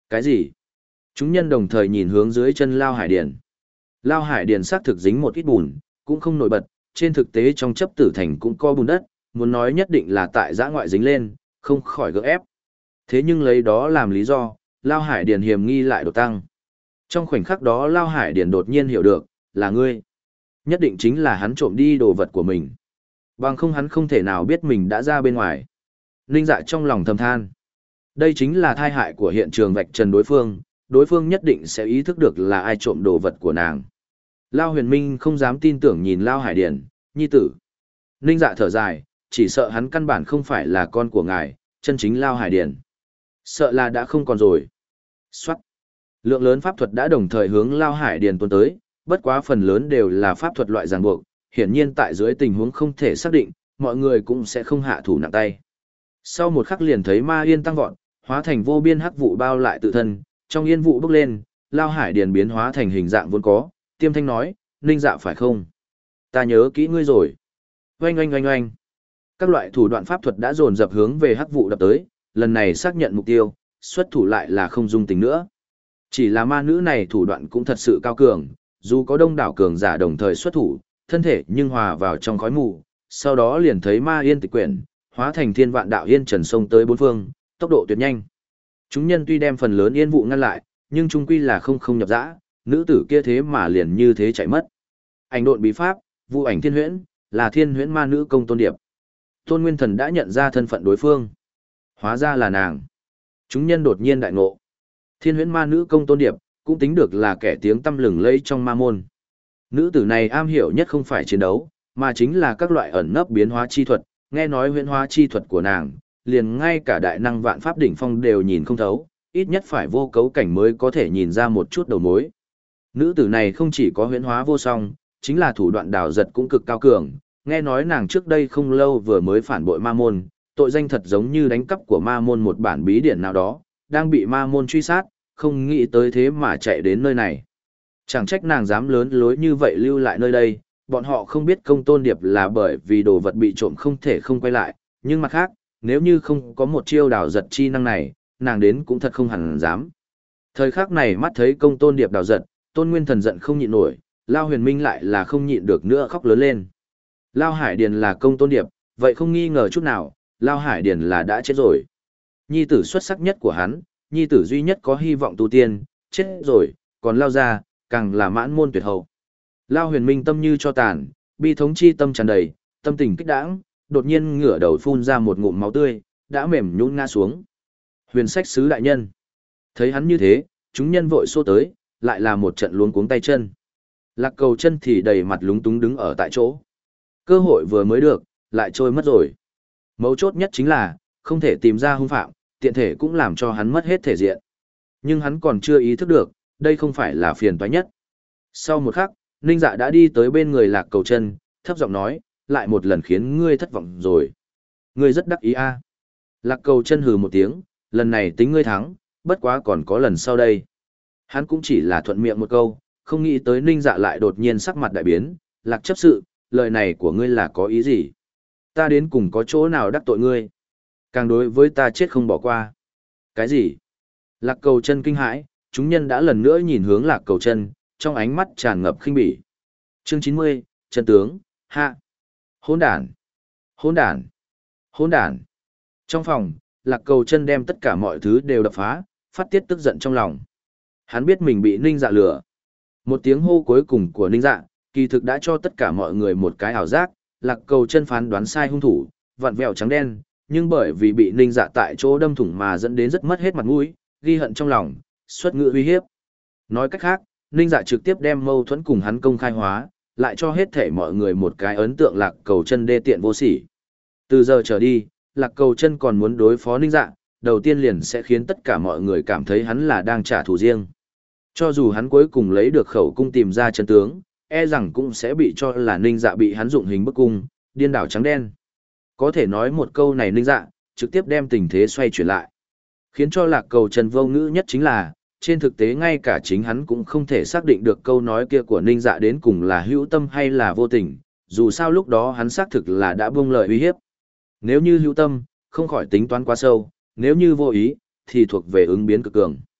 Cái gì? Chúng nhân đồng thời nhìn hướng dưới chân Lao Hải Điền. Lao Hải Điền xác thực dính một ít bùn, cũng không nổi bật, trên thực tế trong chấp tử thành cũng có bùn đất, muốn nói nhất định là tại giã ngoại dính lên, không khỏi gượng ép. Thế nhưng lấy đó làm lý do, Lao Hải Điền hiểm nghi lại đột tăng. Trong khoảnh khắc đó Lao Hải Điền đột nhiên hiểu được, là ngươi. Nhất định chính là hắn trộm đi đồ vật của mình. Bằng không hắn không thể nào biết mình đã ra bên ngoài. Ninh Dạ trong lòng thầm than. Đây chính là thai hại của hiện trường vạch trần đối phương, đối phương nhất định sẽ ý thức được là ai trộm đồ vật của nàng. Lao Huyền Minh không dám tin tưởng nhìn Lao Hải Điền, nhi tử. Ninh Dạ thở dài, chỉ sợ hắn căn bản không phải là con của ngài, chân chính Lao Hải Điền. Sợ là đã không còn rồi. Xoát. Lượng lớn pháp thuật đã đồng thời hướng Lao Hải Điền tuôn tới, bất quá phần lớn đều là pháp thuật loại ràng buộc, hiển nhiên tại dưới tình huống không thể xác định, mọi người cũng sẽ không hạ thủ nặng tay. Sau một khắc liền thấy ma yên tăng vọt, hóa thành vô biên hắc vụ bao lại tự thân, trong yên vụ bốc lên, Lao Hải Điền biến hóa thành hình dạng vốn có, tiêm thanh nói, Ninh Dạ phải không? Ta nhớ kỹ ngươi rồi. Oanh oanh oanh oanh. Các loại thủ đoạn pháp thuật đã dồn dập hướng về hắc vụ đập tới, lần này xác nhận mục tiêu, xuất thủ lại là không dung tình nữa. Chỉ là ma nữ này thủ đoạn cũng thật sự cao cường, dù có đông đảo cường giả đồng thời xuất thủ, thân thể nhưng hòa vào trong khói mù, sau đó liền thấy ma yên tịch quyển, hóa thành thiên vạn đạo yên trần sông tới bốn phương, tốc độ tuyệt nhanh. Chúng nhân tuy đem phần lớn yên vụ ngăn lại, nhưng chung quy là không không nhập dã, nữ tử kia thế mà liền như thế chạy mất. Ảnh độn bí pháp, vụ ảnh thiên huyễn, là thiên huyễn ma nữ công tôn điệp. Tôn Nguyên Thần đã nhận ra thân phận đối phương. Hóa ra là nàng. Chúng nhân đột nhiên đại ngộ. Thiên huyễn ma nữ công tôn điệp, cũng tính được là kẻ tiếng tăm lừng lẫy trong ma môn. Nữ tử này am hiểu nhất không phải chiến đấu, mà chính là các loại ẩn nấp biến hóa chi thuật, nghe nói huyễn hóa chi thuật của nàng, liền ngay cả đại năng vạn pháp đỉnh phong đều nhìn không thấu, ít nhất phải vô cấu cảnh mới có thể nhìn ra một chút đầu mối. Nữ tử này không chỉ có huyễn hóa vô song, chính là thủ đoạn đào giật cũng cực cao cường, nghe nói nàng trước đây không lâu vừa mới phản bội ma môn, tội danh thật giống như đánh cắp của ma môn một bản bí điển nào đó, đang bị ma môn truy sát, không nghĩ tới thế mà chạy đến nơi này. Chẳng trách nàng dám lớn lối như vậy lưu lại nơi đây, bọn họ không biết công tôn điệp là bởi vì đồ vật bị trộm không thể không quay lại, nhưng mặt khác, nếu như không có một chiêu đào giật chi năng này, nàng đến cũng thật không hẳn dám. Thời khắc này mắt thấy công tôn điệp đào giật, Tôn Nguyên Thần giận không nhịn nổi, Lao Huyền Minh lại là không nhịn được nữa khóc lớn lên. Lao Hải Điền là công tôn điệp, vậy không nghi ngờ chút nào, Lao Hải Điền là đã chết rồi. Nhi tử xuất sắc nhất của hắn, nhi tử duy nhất có hy vọng tu tiên, chết rồi, còn Lao ra, càng là mãn môn tuyệt hậu. Lao Huyền Minh tâm như cho tàn, bi thống chi tâm tràn đầy, tâm tình kích đãng, đột nhiên ngửa đầu phun ra một ngụm máu tươi, đã mềm nhũn ngã xuống. Huyền Sách sứ đại nhân. Thấy hắn như thế, chúng nhân vội xô tới, lại là một trận luống cuống tay chân. Lạc Cầu Chân thì đầy mặt lúng túng đứng ở tại chỗ. Cơ hội vừa mới được, lại trôi mất rồi. Mấu chốt nhất chính là, không thể tìm ra hung phạm, tiện thể cũng làm cho hắn mất hết thể diện. Nhưng hắn còn chưa ý thức được, đây không phải là phiền toái nhất. Sau một khắc, Ninh Dạ đã đi tới bên người Lạc Cầu Chân, thấp giọng nói, lại một lần khiến ngươi thất vọng rồi. Ngươi rất đắc ý a. À. Lạc Cầu Chân hừ một tiếng, lần này tính ngươi thắng, bất quá còn có lần sau đây. Hắn cũng chỉ là thuận miệng một câu, không nghĩ tới Ninh Dạ lại đột nhiên sắc mặt đại biến, Lạc chấp sự, lời này của ngươi là có ý gì? Ta đến cùng có chỗ nào đắc tội ngươi? Càng đối với ta chết không bỏ qua. Cái gì? Lạc Cầu Chân kinh hãi, chúng nhân đã lần nữa nhìn hướng Lạc Cầu Chân, trong ánh mắt tràn ngập khinh bỉ. Chương chín mươi, chân tướng, hạ. Hỗn đản, hỗn đản, hỗn đản. Trong phòng, Lạc Cầu Chân đem tất cả mọi thứ đều đập phá, phát tiết tức giận trong lòng. Hắn biết mình bị Ninh Dạ lừa. Một tiếng hô cuối cùng của Ninh Dạ, kỳ thực đã cho tất cả mọi người một cái ảo giác, Lạc Cầu Chân phán đoán sai hung thủ, vặn vẹo trắng đen, nhưng bởi vì bị Ninh Dạ tại chỗ đâm thủng mà dẫn đến rất mất hết mặt mũi, ghi hận trong lòng, xuất ngữ uy hiếp. Nói cách khác, Ninh Dạ trực tiếp đem mâu thuẫn cùng hắn công khai hóa, lại cho hết thể mọi người một cái ấn tượng Lạc Cầu Chân đê tiện vô sỉ. Từ giờ trở đi, Lạc Cầu Chân còn muốn đối phó Ninh Dạ, đầu tiên liền sẽ khiến tất cả mọi người cảm thấy hắn là đang trả thù riêng. Cho dù hắn cuối cùng lấy được khẩu cung tìm ra chân tướng, e rằng cũng sẽ bị cho là Ninh Dạ bị hắn dụng hình bức cung, điên đảo trắng đen. Có thể nói một câu này Ninh Dạ, trực tiếp đem tình thế xoay chuyển lại. Khiến cho Lạc Cầu Chân vô ngữ nhất chính là, trên thực tế ngay cả chính hắn cũng không thể xác định được câu nói kia của Ninh Dạ đến cùng là hữu tâm hay là vô tình, dù sao lúc đó hắn xác thực là đã buông lời uy hiếp. Nếu như hữu tâm, không khỏi tính toán quá sâu, nếu như vô ý, thì thuộc về ứng biến cực cường.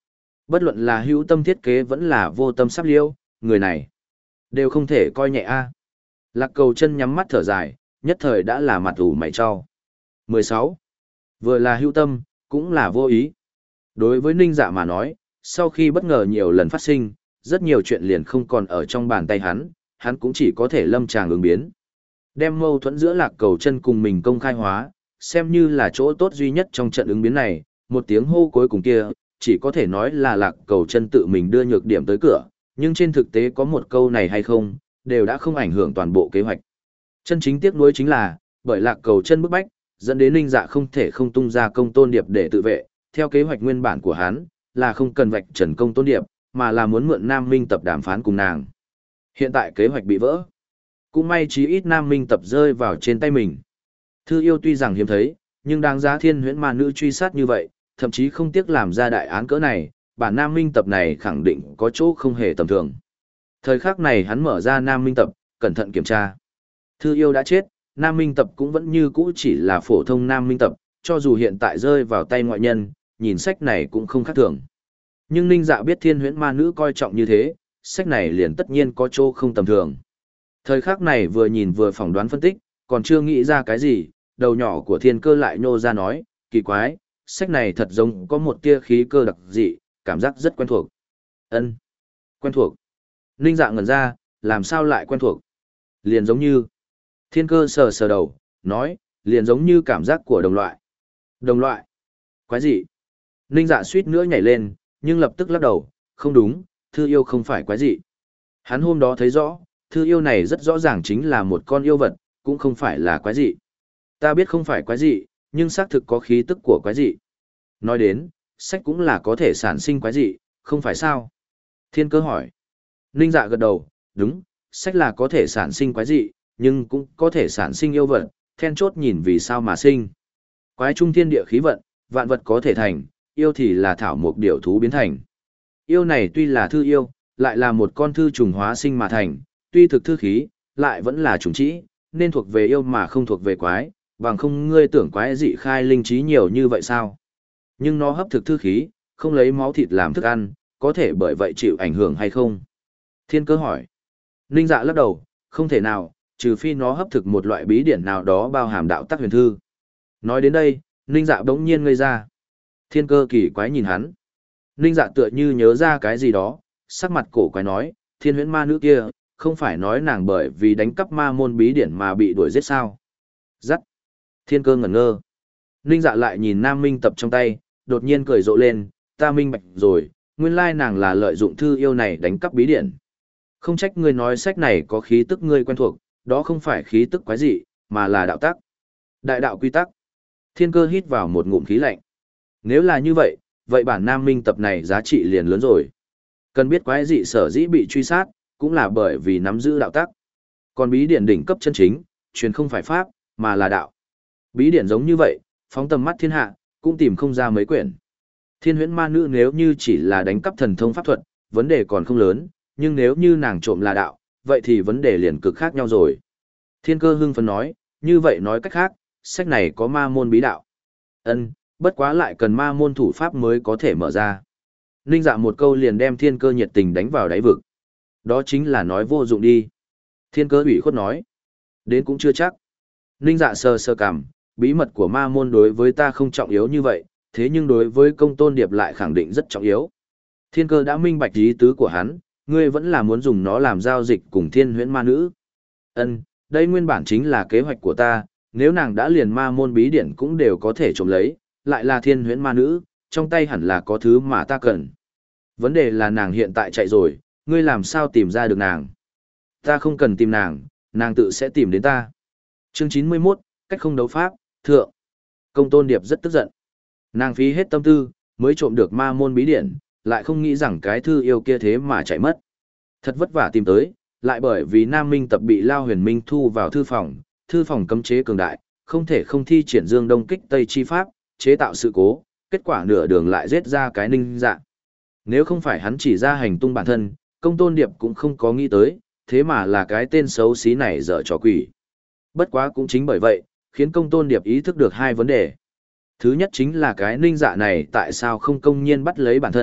Bất luận là hữu tâm thiết kế vẫn là vô tâm sắp liêu, người này đều không thể coi nhẹ a. Lạc Cầu Chân nhắm mắt thở dài, nhất thời đã là mặt ủ mày cho. mười sáu. Vừa là hữu tâm, cũng là vô ý. Đối với Ninh Dạ mà nói, sau khi bất ngờ nhiều lần phát sinh, rất nhiều chuyện liền không còn ở trong bàn tay hắn, hắn cũng chỉ có thể lâm tràng ứng biến. Đem mâu thuẫn giữa Lạc Cầu Chân cùng mình công khai hóa, xem như là chỗ tốt duy nhất trong trận ứng biến này, một tiếng hô cuối cùng kia, chỉ có thể nói là Lạc Cầu Chân tự mình đưa nhược điểm tới cửa, nhưng trên thực tế có một câu này hay không, đều đã không ảnh hưởng toàn bộ kế hoạch. Chân chính tiếc nuối chính là, bởi Lạc Cầu Chân bức bách, dẫn đến Ninh Dạ không thể không tung ra Công Tôn Điệp để tự vệ, theo kế hoạch nguyên bản của hắn, là không cần vạch trần Công Tôn Điệp, mà là muốn mượn Nam Minh Tập đàm phán cùng nàng. Hiện tại kế hoạch bị vỡ. Cũng may chí ít Nam Minh Tập rơi vào trên tay mình. Thư yêu tuy rằng hiếm thấy, nhưng đáng giá Thiên Huyễn Ma Nữ truy sát như vậy, thậm chí không tiếc làm ra đại án cỡ này, bản Nam Minh Tập này khẳng định có chỗ không hề tầm thường. Thời khắc này hắn mở ra Nam Minh Tập, cẩn thận kiểm tra. Thư yêu đã chết, Nam Minh Tập cũng vẫn như cũ chỉ là phổ thông Nam Minh Tập, cho dù hiện tại rơi vào tay ngoại nhân, nhìn sách này cũng không khác thường. Nhưng Ninh Dạ biết Thiên Huyễn Ma Nữ coi trọng như thế, sách này liền tất nhiên có chỗ không tầm thường. Thời khắc này vừa nhìn vừa phỏng đoán phân tích, còn chưa nghĩ ra cái gì, đầu nhỏ của Thiên Cơ lại nhô ra nói, kỳ quái, sách này thật giống có một tia khí cơ đặc dị, cảm giác rất quen thuộc. Ân, quen thuộc. Ninh Dạ ngẩn ra, làm sao lại quen thuộc? Liền giống như. Thiên Cơ sờ sờ đầu, nói, liền giống như cảm giác của đồng loại. Đồng loại? Quái gì? Ninh Dạ suýt nữa nhảy lên, nhưng lập tức lắc đầu, không đúng, Thư yêu không phải quái gì. Hắn hôm đó thấy rõ, Thư yêu này rất rõ ràng chính là một con yêu vật, cũng không phải là quái dị. Ta biết không phải quái dị, nhưng xác thực có khí tức của quái dị. Nói đến, sách cũng là có thể sản sinh quái dị, không phải sao? Thiên Cơ hỏi. Ninh Dạ gật đầu, đúng, sách là có thể sản sinh quái dị, nhưng cũng có thể sản sinh yêu vật, then chốt nhìn vì sao mà sinh. Quái trung thiên địa khí vận, vạn vật có thể thành, yêu thì là thảo mộc điểu thú biến thành. Yêu này tuy là thư yêu, lại là một con thư trùng hóa sinh mà thành, tuy thực thư khí, lại vẫn là trùng trĩ, nên thuộc về yêu mà không thuộc về quái, bằng không ngươi tưởng quái dị khai linh trí nhiều như vậy sao? Nhưng nó hấp thực thư khí, không lấy máu thịt làm thức ăn, có thể bởi vậy chịu ảnh hưởng hay không? Thiên Cơ hỏi. Ninh Dạ lắc đầu, không thể nào, trừ phi nó hấp thực một loại bí điển nào đó bao hàm đạo tắc huyền thư. Nói đến đây, Ninh Dạ bỗng nhiên ngây ra. Thiên Cơ kỳ quái nhìn hắn. Ninh Dạ tựa như nhớ ra cái gì đó, sắc mặt cổ quái nói, Thiên Huyễn Ma Nữ kia, không phải nói nàng bởi vì đánh cắp ma môn bí điển mà bị đuổi giết sao? Dắt. Thiên Cơ ngẩn ngơ. Ninh Dạ lại nhìn Nam Minh Tập trong tay, đột nhiên cười rộ lên, ta minh bạch rồi, nguyên lai nàng là lợi dụng thư yêu này đánh cắp bí điển. Không trách ngươi nói sách này có khí tức ngươi quen thuộc, đó không phải khí tức quái dị, mà là đạo tắc. Đại đạo quy tắc. Thiên Cơ hít vào một ngụm khí lạnh. Nếu là như vậy, vậy bản Nam Minh Tập này giá trị liền lớn rồi. Cần biết quái dị sở dĩ bị truy sát, cũng là bởi vì nắm giữ đạo tắc. Còn bí điển đỉnh cấp chân chính, truyền không phải pháp, mà là đạo. Bí điển giống như vậy, phóng tầm mắt thiên hạ, cũng tìm không ra mấy quyển. Thiên Huyễn Ma Nữ nếu như chỉ là đánh cắp thần thông pháp thuật, vấn đề còn không lớn, nhưng nếu như nàng trộm là đạo, vậy thì vấn đề liền cực khác nhau rồi. Thiên Cơ hưng phấn nói, như vậy nói cách khác, sách này có ma môn bí đạo. Ân, bất quá lại cần ma môn thủ pháp mới có thể mở ra. Ninh Dạ một câu liền đem Thiên Cơ nhiệt tình đánh vào đáy vực. Đó chính là nói vô dụng đi. Thiên Cơ ủy khuất nói. Đến cũng chưa chắc. Ninh Dạ sờ sờ cằm, bí mật của ma môn đối với ta không trọng yếu như vậy, thế nhưng đối với Công Tôn Điệp lại khẳng định rất trọng yếu. Thiên Cơ đã minh bạch ý tứ của hắn, ngươi vẫn là muốn dùng nó làm giao dịch cùng Thiên Huyễn Ma Nữ. Ân, đây nguyên bản chính là kế hoạch của ta, nếu nàng đã liền ma môn bí điển cũng đều có thể trộm lấy, lại là Thiên Huyễn Ma Nữ, trong tay hẳn là có thứ mà ta cần. Vấn đề là nàng hiện tại chạy rồi, ngươi làm sao tìm ra được nàng? Ta không cần tìm nàng, nàng tự sẽ tìm đến ta. Chương chín mươi mốt, cách không đấu pháp, thượng. Công Tôn Điệp rất tức giận. Nàng phí hết tâm tư, mới trộm được ma môn bí điển, lại không nghĩ rằng cái thư yêu kia thế mà chạy mất. Thật vất vả tìm tới, lại bởi vì Nam Minh Tập bị Lao Huyền Minh thu vào thư phòng, thư phòng cấm chế cường đại, không thể không thi triển Dương Đông kích Tây chi pháp, chế tạo sự cố, kết quả nửa đường lại giết ra cái Ninh Dạ. Nếu không phải hắn chỉ ra hành tung bản thân, Công Tôn Điệp cũng không có nghĩ tới, thế mà là cái tên xấu xí này dở trò quỷ. Bất quá cũng chính bởi vậy, khiến Công Tôn Điệp ý thức được hai vấn đề. Thứ nhất chính là cái Ninh Dạ này tại sao không công nhiên bắt lấy bản thân,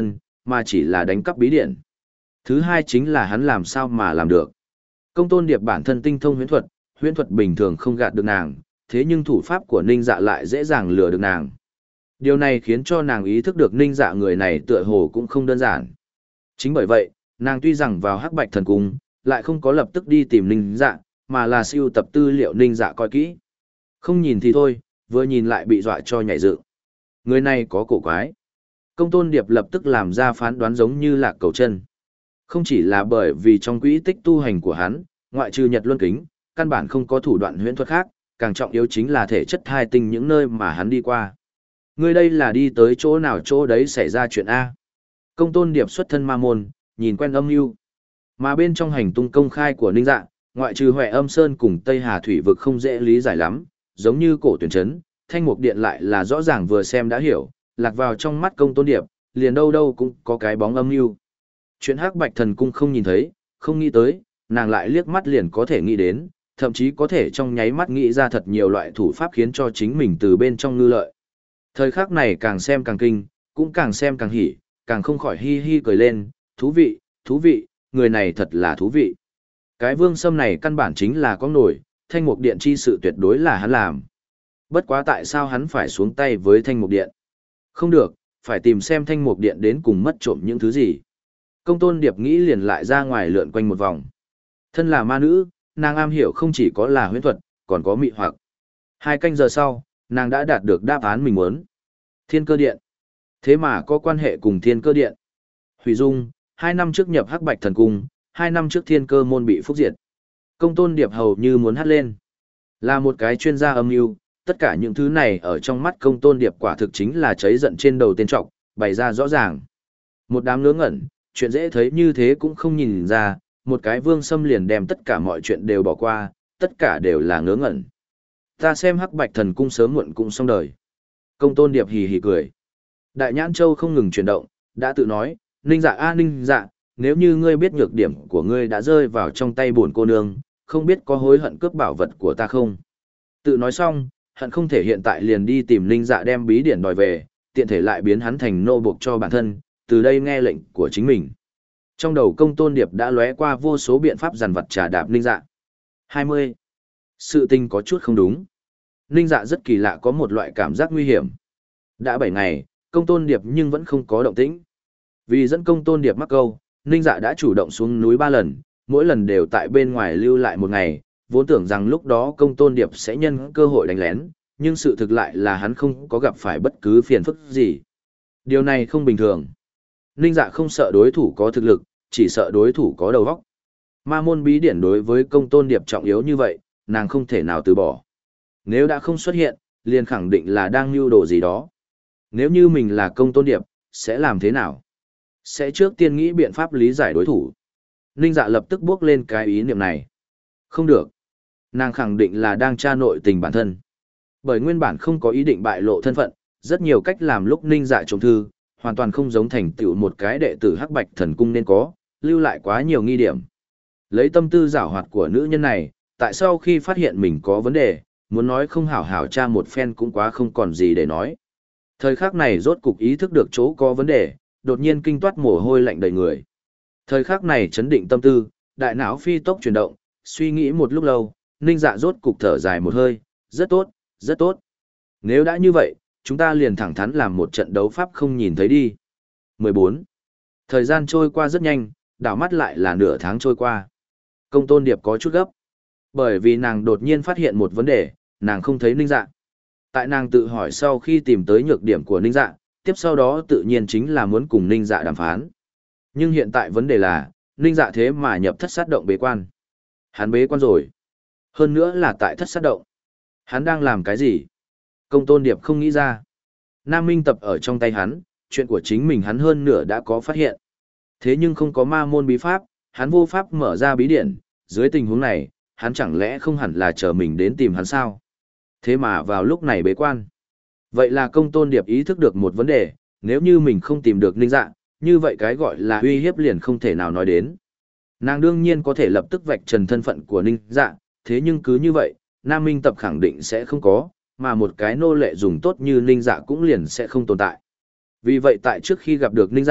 mà chỉ là đánh cắp bí điển. Thứ hai chính là hắn làm sao mà làm được. Công tôn điệp bản thân tinh thông huyễn thuật, huyễn thuật bình thường không gạt được nàng, thế nhưng thủ pháp của Ninh Dạ lại dễ dàng lừa được nàng. Điều này khiến cho nàng ý thức được Ninh Dạ người này tựa hồ cũng không đơn giản. Chính bởi vậy, nàng tuy rằng vào Hắc Bạch Thần Cung, lại không có lập tức đi tìm Ninh Dạ, mà là siêu tập tư liệu Ninh Dạ coi kỹ. Không nhìn thì thôi, vừa nhìn lại bị dọa cho nhảy dựng. Người này có cổ quái. Công tôn điệp lập tức làm ra phán đoán giống như Lạc Cầu Chân. Không chỉ là bởi vì trong quỹ tích tu hành của hắn, ngoại trừ Nhật Luân Kính, căn bản không có thủ đoạn huyễn thuật khác, càng trọng yếu chính là thể chất hai tinh những nơi mà hắn đi qua. Người đây là đi tới chỗ nào chỗ đấy xảy ra chuyện A. Công tôn điệp xuất thân ma môn, nhìn quen âm mưu. Mà bên trong hành tung công khai của Ninh Dạ, ngoại trừ Huệ Âm Sơn cùng Tây Hà Thủy vực không dễ lý giải lắm, giống như cổ tuyển trấn, Thanh Mục Điện lại là rõ ràng vừa xem đã hiểu, lạc vào trong mắt công tôn điệp, liền đâu đâu cũng có cái bóng âm mưu. Chuyện Hắc Bạch Thần Cung không nhìn thấy, không nghĩ tới, nàng lại liếc mắt liền có thể nghĩ đến, thậm chí có thể trong nháy mắt nghĩ ra thật nhiều loại thủ pháp khiến cho chính mình từ bên trong ngư lợi. Thời khắc này càng xem càng kinh, cũng càng xem càng hỉ, càng không khỏi hi hi cười lên, thú vị, thú vị, người này thật là thú vị. Cái Vương Sâm này căn bản chính là có nổi, Thanh Mục Điện chi sự tuyệt đối là hắn làm. Bất quá tại sao hắn phải xuống tay với Thanh Mục Điện? Không được, phải tìm xem Thanh Mục Điện đến cùng mất trộm những thứ gì. Công tôn điệp nghĩ liền lại ra ngoài lượn quanh một vòng. Thân là ma nữ, nàng am hiểu không chỉ có là huyễn thuật, còn có mị hoặc. Hai canh giờ sau, nàng đã đạt được đáp án mình muốn. Thiên Cơ Điện. Thế mà có quan hệ cùng Thiên Cơ Điện. Hủy Dung, hai năm trước nhập Hắc Bạch Thần Cung, hai năm trước Thiên Cơ môn bị phúc diệt. Công tôn điệp hầu như muốn hát lên. Là một cái chuyên gia âm mưu, tất cả những thứ này ở trong mắt công tôn điệp quả thực chính là cháy giận trên đầu tên trọc, bày ra rõ ràng. Một đám ngớ ngẩn, chuyện dễ thấy như thế cũng không nhìn ra, một cái Vương Sâm liền đem tất cả mọi chuyện đều bỏ qua, tất cả đều là ngớ ngẩn. Ta xem Hắc Bạch Thần Cung sớm muộn cũng xong đời. Công tôn điệp hì hì cười. Đại Nhãn Châu không ngừng chuyển động, đã tự nói, Ninh Dạ a Ninh Dạ, nếu như ngươi biết nhược điểm của ngươi đã rơi vào trong tay bổn cô nương, không biết có hối hận cướp bảo vật của ta không? Tự nói xong, hận không thể hiện tại liền đi tìm Ninh Dạ đem bí điển đòi về, tiện thể lại biến hắn thành nô buộc cho bản thân, từ đây nghe lệnh của chính mình. Trong đầu công tôn điệp đã lóe qua vô số biện pháp dằn vặt trà đạp Ninh Dạ. hai mươi. Sự tình có chút không đúng. Ninh Dạ rất kỳ lạ, có một loại cảm giác nguy hiểm. Đã bảy ngày, công tôn điệp nhưng vẫn không có động tĩnh. Vì dẫn công tôn điệp mắc câu, Ninh Dạ đã chủ động xuống núi ba lần, mỗi lần đều tại bên ngoài lưu lại một ngày, vốn tưởng rằng lúc đó công tôn điệp sẽ nhân cơ hội đánh lén, nhưng sự thực lại là hắn không có gặp phải bất cứ phiền phức gì. Điều này không bình thường. Ninh Dạ không sợ đối thủ có thực lực, chỉ sợ đối thủ có đầu óc. Ma môn bí điển đối với công tôn điệp trọng yếu như vậy, nàng không thể nào từ bỏ. Nếu đã không xuất hiện, liền khẳng định là đang mưu đồ gì đó. Nếu như mình là công tôn điệp, sẽ làm thế nào? Sẽ trước tiên nghĩ biện pháp lý giải đối thủ. Ninh Dạ lập tức bước lên cái ý niệm này. Không được. Nàng khẳng định là đang tra nội tình bản thân. Bởi nguyên bản không có ý định bại lộ thân phận, rất nhiều cách làm lúc Ninh Dạ trộm thư, hoàn toàn không giống thành tựu một cái đệ tử Hắc Bạch Thần Cung nên có, lưu lại quá nhiều nghi điểm. Lấy tâm tư giảo hoạt của nữ nhân này, tại sao khi phát hiện mình có vấn đề, muốn nói không hảo hảo tra một phen cũng quá không còn gì để nói. Thời khắc này rốt cục ý thức được chỗ có vấn đề, đột nhiên kinh toát mồ hôi lạnh đầy người. Thời khắc này chấn định tâm tư, đại não phi tốc chuyển động, suy nghĩ một lúc lâu, Ninh Dạ rốt cục thở dài một hơi, rất tốt, rất tốt. Nếu đã như vậy, chúng ta liền thẳng thắn làm một trận đấu pháp không nhìn thấy đi. mười bốn. Thời gian trôi qua rất nhanh, đảo mắt lại là nửa tháng trôi qua. Công tôn điệp có chút gấp. Bởi vì nàng đột nhiên phát hiện một vấn đề, nàng không thấy Ninh Dạ. Tại nàng tự hỏi sau khi tìm tới nhược điểm của Ninh Dạ, tiếp sau đó tự nhiên chính là muốn cùng Ninh Dạ đàm phán. Nhưng hiện tại vấn đề là, Ninh Dạ thế mà nhập thất sát động bế quan. Hắn bế quan rồi. Hơn nữa là tại thất sát động. Hắn đang làm cái gì? Công tôn điệp không nghĩ ra. Nam Minh tập ở trong tay hắn, chuyện của chính mình hắn hơn nửa đã có phát hiện. Thế nhưng không có ma môn bí pháp, hắn vô pháp mở ra bí điển. Dưới tình huống này, hắn chẳng lẽ không hẳn là chờ mình đến tìm hắn sao? Thế mà vào lúc này bế quan. Vậy là công tôn điệp ý thức được một vấn đề, nếu như mình không tìm được Ninh Dạ, như vậy cái gọi là uy hiếp liền không thể nào nói đến. Nàng đương nhiên có thể lập tức vạch trần thân phận của Ninh Dạ, thế nhưng cứ như vậy, Nam Minh tập khẳng định sẽ không có, mà một cái nô lệ dùng tốt như Ninh Dạ cũng liền sẽ không tồn tại. Vì vậy tại trước khi gặp được Ninh Dạ,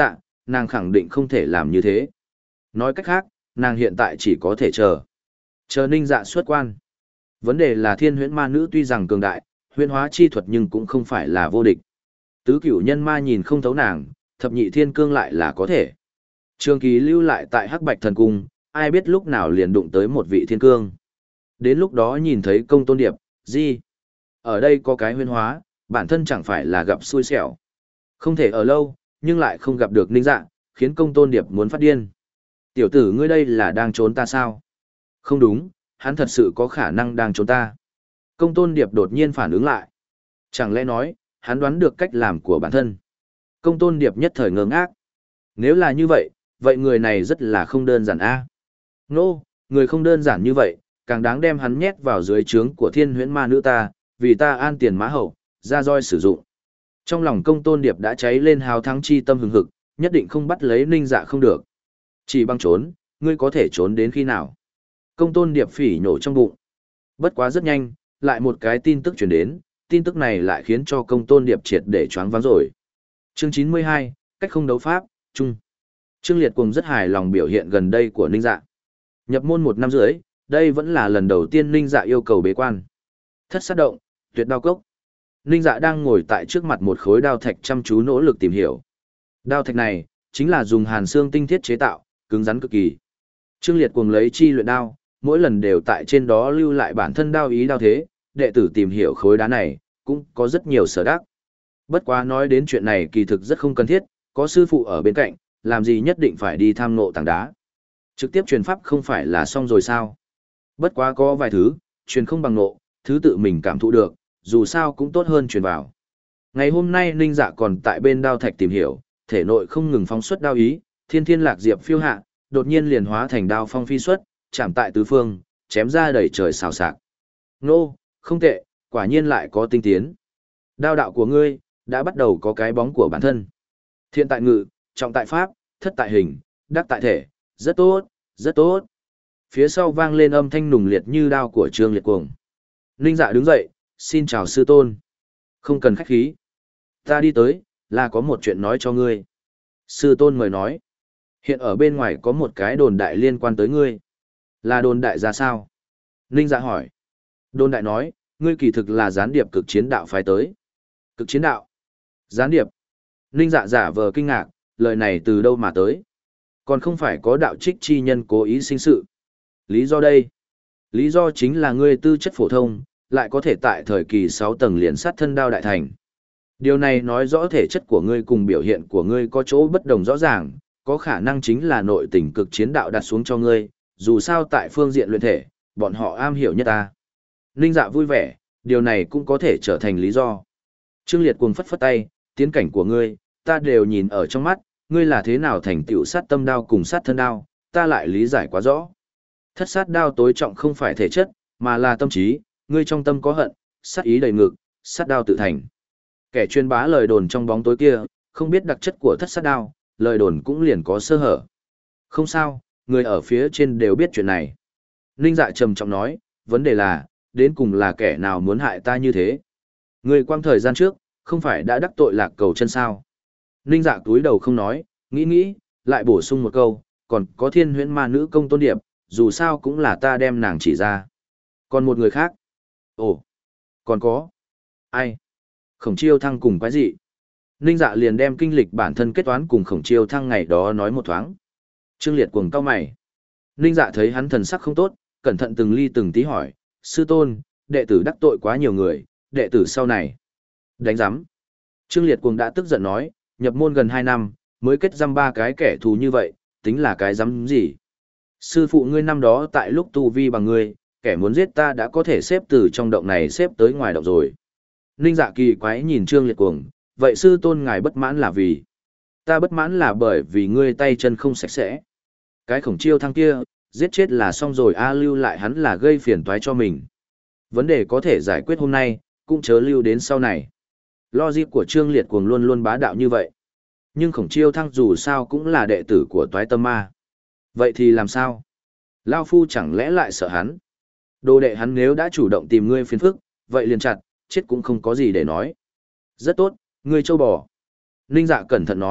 nàng khẳng định không thể làm như thế. Nói cách khác, nàng hiện tại chỉ có thể chờ. Chờ Ninh Dạ xuất quan. Vấn đề là thiên huyễn ma nữ tuy rằng cường đại, huyễn hóa chi thuật nhưng cũng không phải là vô địch. Tứ cửu nhân ma nhìn không thấu nàng, thập nhị thiên cương lại là có thể. Trường kỳ lưu lại tại Hắc Bạch Thần Cung, ai biết lúc nào liền đụng tới một vị thiên cương. Đến lúc đó nhìn thấy Công Tôn Điệp, gì? Ở đây có cái huyễn hóa, bản thân chẳng phải là gặp xui xẻo. Không thể ở lâu, nhưng lại không gặp được Ninh Dạ, khiến Công Tôn Điệp muốn phát điên. Tiểu tử ngươi đây là đang trốn ta sao? Không đúng, hắn thật sự có khả năng đang trốn ta. Công Tôn Điệp đột nhiên phản ứng lại. Chẳng lẽ nói, hắn đoán được cách làm của bản thân. Công Tôn Điệp nhất thời ngơ ngác. Nếu là như vậy, vậy người này rất là không đơn giản a. Nô, người không đơn giản như vậy, càng đáng đem hắn nhét vào dưới trướng của thiên huyễn ma nữ ta, vì ta an tiền mã hậu, ra roi sử dụng. Trong lòng Công Tôn Điệp đã cháy lên hào thắng chi tâm hừng hực, nhất định không bắt lấy Ninh Dạ không được. Chỉ bằng trốn, ngươi có thể trốn đến khi nào? Công Tôn Điệp phỉ nhổ trong bụng. Bất quá rất nhanh, lại một cái tin tức truyền đến, tin tức này lại khiến cho Công Tôn Điệp triệt để choáng váng rồi. Chương chín mươi hai, cách không đấu pháp, chung. Trương Liệt Cuồng rất hài lòng biểu hiện gần đây của Ninh Dạ. Nhập môn một năm rưỡi, đây vẫn là lần đầu tiên Ninh Dạ yêu cầu bế quan. Thất sát động, tuyệt đao cốc. Ninh Dạ đang ngồi tại trước mặt một khối đao thạch chăm chú nỗ lực tìm hiểu. Đao thạch này, chính là dùng hàn xương tinh thiết chế tạo, cứng rắn cực kỳ. Trương Liệt Cuồng lấy chi luyện đao, mỗi lần đều tại trên đó lưu lại bản thân đao ý đao thế, đệ tử tìm hiểu khối đá này, cũng có rất nhiều sở đắc. Bất quá nói đến chuyện này kỳ thực rất không cần thiết, có sư phụ ở bên cạnh, làm gì nhất định phải đi tham ngộ tảng đá. Trực tiếp truyền pháp không phải là xong rồi sao? Bất quá có vài thứ, truyền không bằng ngộ, thứ tự mình cảm thụ được, dù sao cũng tốt hơn truyền vào. Ngày hôm nay Ninh Dạ còn tại bên đao thạch tìm hiểu, thể nội không ngừng phóng xuất đao ý, thiên thiên lạc diệp phiêu hạ, đột nhiên liền hóa thành đao phong phi xuất, chạm tại tứ phương, chém ra đầy trời xào xạc. Nô, không tệ, quả nhiên lại có tinh tiến. Đao đạo của ngươi, đã bắt đầu có cái bóng của bản thân. Thiên tại ngự, trọng tại pháp, thất tại hình, đắc tại thể, rất tốt, rất tốt. Phía sau vang lên âm thanh nùng liệt như đao của Trương Liệt Cuồng. Ninh Dạ đứng dậy, xin chào sư tôn. Không cần khách khí. Ta đi tới, là có một chuyện nói cho ngươi. Sư tôn mời nói. Hiện ở bên ngoài có một cái đồn đại liên quan tới ngươi. Là đồn đại ra sao? Ninh Dạ hỏi. Đồn đại nói, ngươi kỳ thực là gián điệp cực chiến đạo phái tới. Cực chiến đạo? Gián điệp? Ninh Dạ giả vờ kinh ngạc, lời này từ đâu mà tới? Còn không phải có đạo trích chi nhân cố ý sinh sự. Lý do đây? Lý do chính là ngươi tư chất phổ thông, lại có thể tại thời kỳ sáu tầng liền sát thân đao đại thành. Điều này nói rõ thể chất của ngươi cùng biểu hiện của ngươi có chỗ bất đồng rõ ràng, có khả năng chính là nội tình cực chiến đạo đặt xuống cho ngươi, dù sao tại phương diện luyện thể, bọn họ am hiểu nhất ta. Ninh Dạ vui vẻ, điều này cũng có thể trở thành lý do. Trương Liệt Cuồng phất phất tay, tiến cảnh của ngươi, ta đều nhìn ở trong mắt, ngươi là thế nào thành tựu sát tâm đao cùng sát thân đao, ta lại lý giải quá rõ. Thất sát đao tối trọng không phải thể chất, mà là tâm trí, ngươi trong tâm có hận, sát ý đầy ngực, sát đao tự thành. Kẻ chuyên bá lời đồn trong bóng tối kia, không biết đặc chất của thất sát đao, lời đồn cũng liền có sơ hở. Không sao, người ở phía trên đều biết chuyện này. Ninh Dạ trầm trọng nói, vấn đề là, đến cùng là kẻ nào muốn hại ta như thế? Người quang thời gian trước, không phải đã đắc tội Lạc Cầu Chân sao? Ninh Dạ túi đầu không nói, nghĩ nghĩ, lại bổ sung một câu, còn có thiên huyễn ma nữ Công Tôn Điệp, dù sao cũng là ta đem nàng chỉ ra. Còn một người khác? Ồ, còn có. Ai? Khổng Chiêu Thăng cùng quái gì? Ninh Dạ liền đem kinh lịch bản thân kết toán cùng Khổng Chiêu Thăng ngày đó nói một thoáng. Trương Liệt Cuồng cau mày. Ninh Dạ thấy hắn thần sắc không tốt, cẩn thận từng ly từng tí hỏi, sư tôn, đệ tử đắc tội quá nhiều người, đệ tử sau này. Đánh giám. Trương Liệt Cuồng đã tức giận nói, nhập môn gần hai năm, mới kết giam ba cái kẻ thù như vậy, tính là cái giám gì? Sư phụ ngươi năm đó tại lúc tu vi bằng ngươi, kẻ muốn giết ta đã có thể xếp từ trong động này xếp tới ngoài động rồi. Ninh Dạ kỳ quái nhìn Trương Liệt Cuồng, vậy sư tôn ngài bất mãn là vì? Ta bất mãn là bởi vì ngươi tay chân không sạch sẽ. Cái Khổng Chiêu Thăng kia, giết chết là xong rồi a lưu lại hắn là gây phiền toái cho mình. Vấn đề có thể giải quyết hôm nay, cũng chớ lưu đến sau này. Logic của Trương Liệt Cuồng luôn luôn bá đạo như vậy. Nhưng Khổng Chiêu Thăng dù sao cũng là đệ tử của Toái Tâm Ma. Vậy thì làm sao? Lao Phu chẳng lẽ lại sợ hắn? Đồ đệ hắn nếu đã chủ động tìm ngươi phiền phức, vậy liền chặt, chết cũng không có gì để nói. Rất tốt, ngươi châu bò. Ninh Dạ cẩn thận nói,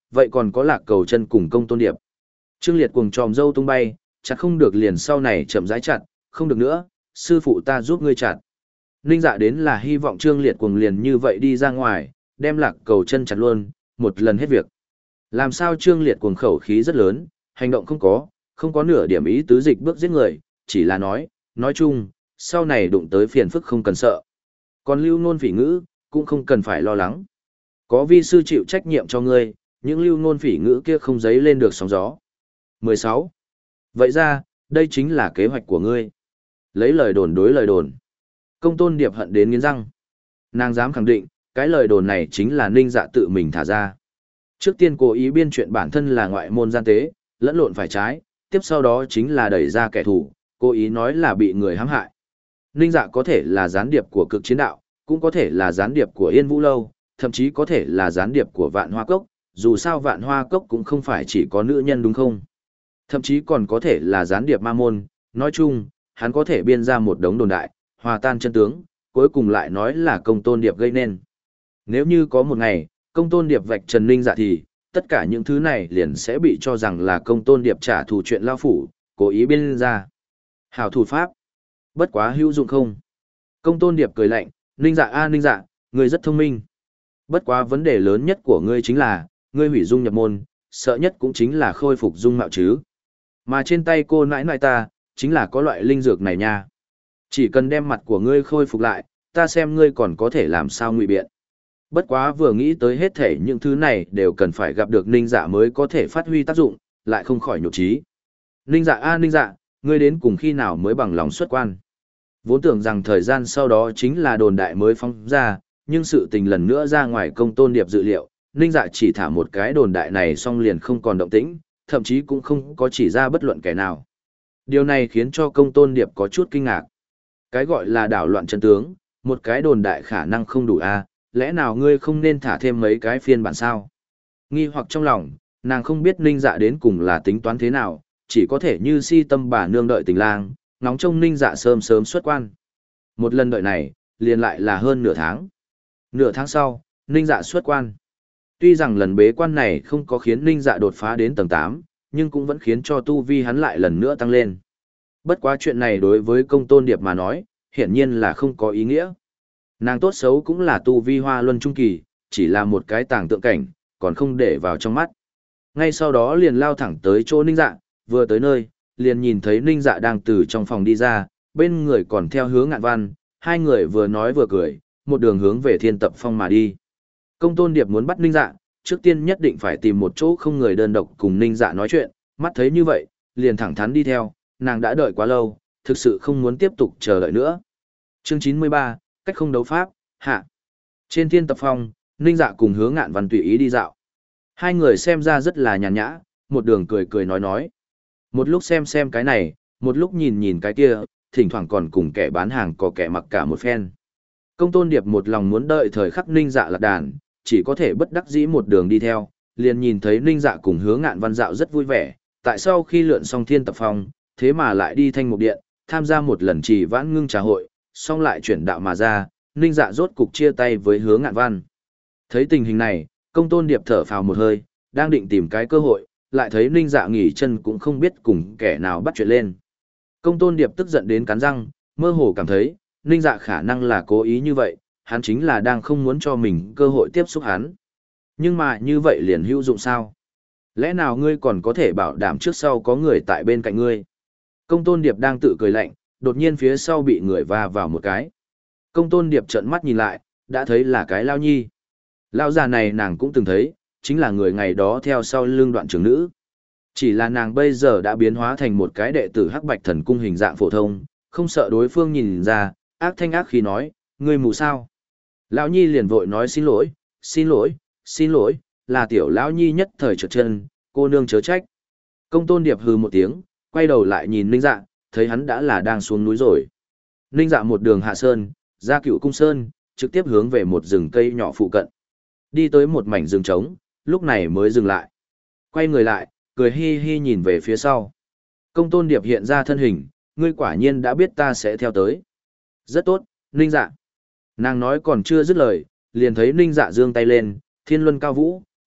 vậy còn có Lạc Cầu Chân cùng Công Tôn Điệp. Trương Liệt cuồng tròm dâu tung bay, chặt không được liền sau này chậm rãi chặt, không được nữa, sư phụ ta giúp ngươi chặt. Ninh Dạ đến là hy vọng Trương Liệt cuồng liền như vậy đi ra ngoài, đem Lạc Cầu Chân chặt luôn, một lần hết việc. Làm sao Trương Liệt cuồng khẩu khí rất lớn, hành động không có, không có nửa điểm ý tứ dịch bước giết người, chỉ là nói, nói chung, sau này đụng tới phiền phức không cần sợ. Còn lưu nôn phỉ ngữ, cũng không cần phải lo lắng. Có vi sư chịu trách nhiệm cho ngươi, những lưu nôn phỉ ngữ kia không dấy lên được sóng gió. mười sáu. Vậy ra, đây chính là kế hoạch của ngươi. Lấy lời đồn đối lời đồn. Công Tôn Điệp hận đến nghiến răng. Nàng dám khẳng định, cái lời đồn này chính là Ninh Dạ tự mình thả ra. Trước tiên cố ý biên chuyện bản thân là ngoại môn gian tế, lẫn lộn phải trái, tiếp sau đó chính là đẩy ra kẻ thù, cố ý nói là bị người hãm hại. Ninh Dạ có thể là gián điệp của Cực Chiến Đạo, cũng có thể là gián điệp của Yên Vũ Lâu, thậm chí có thể là gián điệp của Vạn Hoa Cốc, dù sao Vạn Hoa Cốc cũng không phải chỉ có nữ nhân đúng không? Thậm chí còn có thể là gián điệp ma môn, nói chung, hắn có thể biên ra một đống đồn đại, hòa tan chân tướng, cuối cùng lại nói là Công Tôn Điệp gây nên. Nếu như có một ngày, Công Tôn Điệp vạch trần Ninh Dạ thì, tất cả những thứ này liền sẽ bị cho rằng là Công Tôn Điệp trả thù chuyện lao phủ, cố ý biên ra. Hảo thủ pháp. Bất quá hữu dụng không? Công Tôn Điệp cười lạnh, Ninh Dạ a Ninh Dạ, ngươi rất thông minh. Bất quá vấn đề lớn nhất của ngươi chính là, ngươi hủy dung nhập môn, sợ nhất cũng chính là khôi phục dung mạo chứ. Mà trên tay cô nãi nãi ta, chính là có loại linh dược này nha. Chỉ cần đem mặt của ngươi khôi phục lại, ta xem ngươi còn có thể làm sao ngụy biện. Bất quá vừa nghĩ tới hết thể những thứ này đều cần phải gặp được Ninh Dạ mới có thể phát huy tác dụng, lại không khỏi nhục trí. Ninh Dạ a Ninh Dạ, ngươi đến cùng khi nào mới bằng lòng xuất quan. Vốn tưởng rằng thời gian sau đó chính là đồn đại mới phóng ra, nhưng sự tình lần nữa ra ngoài Công Tôn Điệp dự liệu, Ninh Dạ chỉ thả một cái đồn đại này xong liền không còn động tĩnh, thậm chí cũng không có chỉ ra bất luận kẻ nào. Điều này khiến cho Công Tôn Điệp có chút kinh ngạc. Cái gọi là đảo loạn chân tướng, một cái đồn đại khả năng không đủ a, lẽ nào ngươi không nên thả thêm mấy cái phiên bản sao? Nghi hoặc trong lòng, nàng không biết Ninh Dạ đến cùng là tính toán thế nào, chỉ có thể như si tâm bà nương đợi tình lang, ngóng trông Ninh Dạ sớm sớm xuất quan. Một lần đợi này, liền lại là hơn nửa tháng. Nửa tháng sau, Ninh Dạ xuất quan. Tuy rằng lần bế quan này không có khiến Ninh Dạ đột phá đến tầng tám, nhưng cũng vẫn khiến cho tu vi hắn lại lần nữa tăng lên. Bất quá chuyện này đối với Công Tôn Điệp mà nói, hiển nhiên là không có ý nghĩa. Nàng tốt xấu cũng là tu vi hoa luân trung kỳ, chỉ là một cái tàng tượng cảnh, còn không để vào trong mắt. Ngay sau đó liền lao thẳng tới chỗ Ninh Dạ, vừa tới nơi, liền nhìn thấy Ninh Dạ đang từ trong phòng đi ra, bên người còn theo Hứa Ngạn Văn, hai người vừa nói vừa cười, một đường hướng về Thiên Tập Phong mà đi. Công Tôn Điệp muốn bắt Ninh Dạ, trước tiên nhất định phải tìm một chỗ không người đơn độc cùng Ninh Dạ nói chuyện, mắt thấy như vậy, liền thẳng thắn đi theo, nàng đã đợi quá lâu, thực sự không muốn tiếp tục chờ đợi nữa. Chương chín mươi ba, cách không đấu pháp, hạ. Trên Thiên Tập Phong, Ninh Dạ cùng Hứa Ngạn Văn tùy ý đi dạo. Hai người xem ra rất là nhàn nhã, một đường cười cười nói nói. Một lúc xem xem cái này, một lúc nhìn nhìn cái kia, thỉnh thoảng còn cùng kẻ bán hàng có kẻ mặc cả một phen. Công Tôn Điệp một lòng muốn đợi thời khắc Ninh Dạ lạc đàn, chỉ có thể bất đắc dĩ một đường đi theo, liền nhìn thấy Ninh Dạ cùng Hứa Ngạn Văn dạo rất vui vẻ, tại sau khi lượn xong Thiên Tập Phong, thế mà lại đi Thanh Mục Điện, tham gia một lần trì vãn ngưng trà hội, xong lại chuyển đạo mà ra, Ninh Dạ rốt cục chia tay với Hứa Ngạn Văn. Thấy tình hình này, Công Tôn Điệp thở phào một hơi, đang định tìm cái cơ hội, lại thấy Ninh Dạ nghỉ chân cũng không biết cùng kẻ nào bắt chuyện lên. Công Tôn Điệp tức giận đến cắn răng, mơ hồ cảm thấy, Ninh Dạ khả năng là cố ý như vậy, hắn chính là đang không muốn cho mình cơ hội tiếp xúc hắn. Nhưng mà như vậy liền hữu dụng sao? Lẽ nào ngươi còn có thể bảo đảm trước sau có người tại bên cạnh ngươi? Công Tôn Điệp đang tự cười lạnh, đột nhiên phía sau bị người va vào một cái. Công Tôn Điệp trợn mắt nhìn lại, đã thấy là cái Lao Nhi. Lao già này nàng cũng từng thấy, chính là người ngày đó theo sau lưng Đoạn trưởng nữ. Chỉ là nàng bây giờ đã biến hóa thành một cái đệ tử Hắc Bạch Thần Cung hình dạng phổ thông, không sợ đối phương nhìn ra, ác thanh ác khi nói, ngươi mù sao? Lão Nhi liền vội nói xin lỗi, xin lỗi, xin lỗi, là tiểu Lão Nhi nhất thời trượt chân, cô nương chớ trách. Công Tôn Điệp hừ một tiếng, quay đầu lại nhìn Ninh Dạ, thấy hắn đã là đang xuống núi rồi. Ninh Dạ một đường hạ sơn, ra Cựu Cung Sơn, trực tiếp hướng về một rừng cây nhỏ phụ cận. Đi tới một mảnh rừng trống, lúc này mới dừng lại. Quay người lại, cười hi hi nhìn về phía sau. Công Tôn Điệp hiện ra thân hình, ngươi quả nhiên đã biết ta sẽ theo tới. Rất tốt, Ninh Dạ. Nàng nói còn chưa dứt lời, liền thấy Ninh Dạ giương tay lên, thiên luân cao vũ,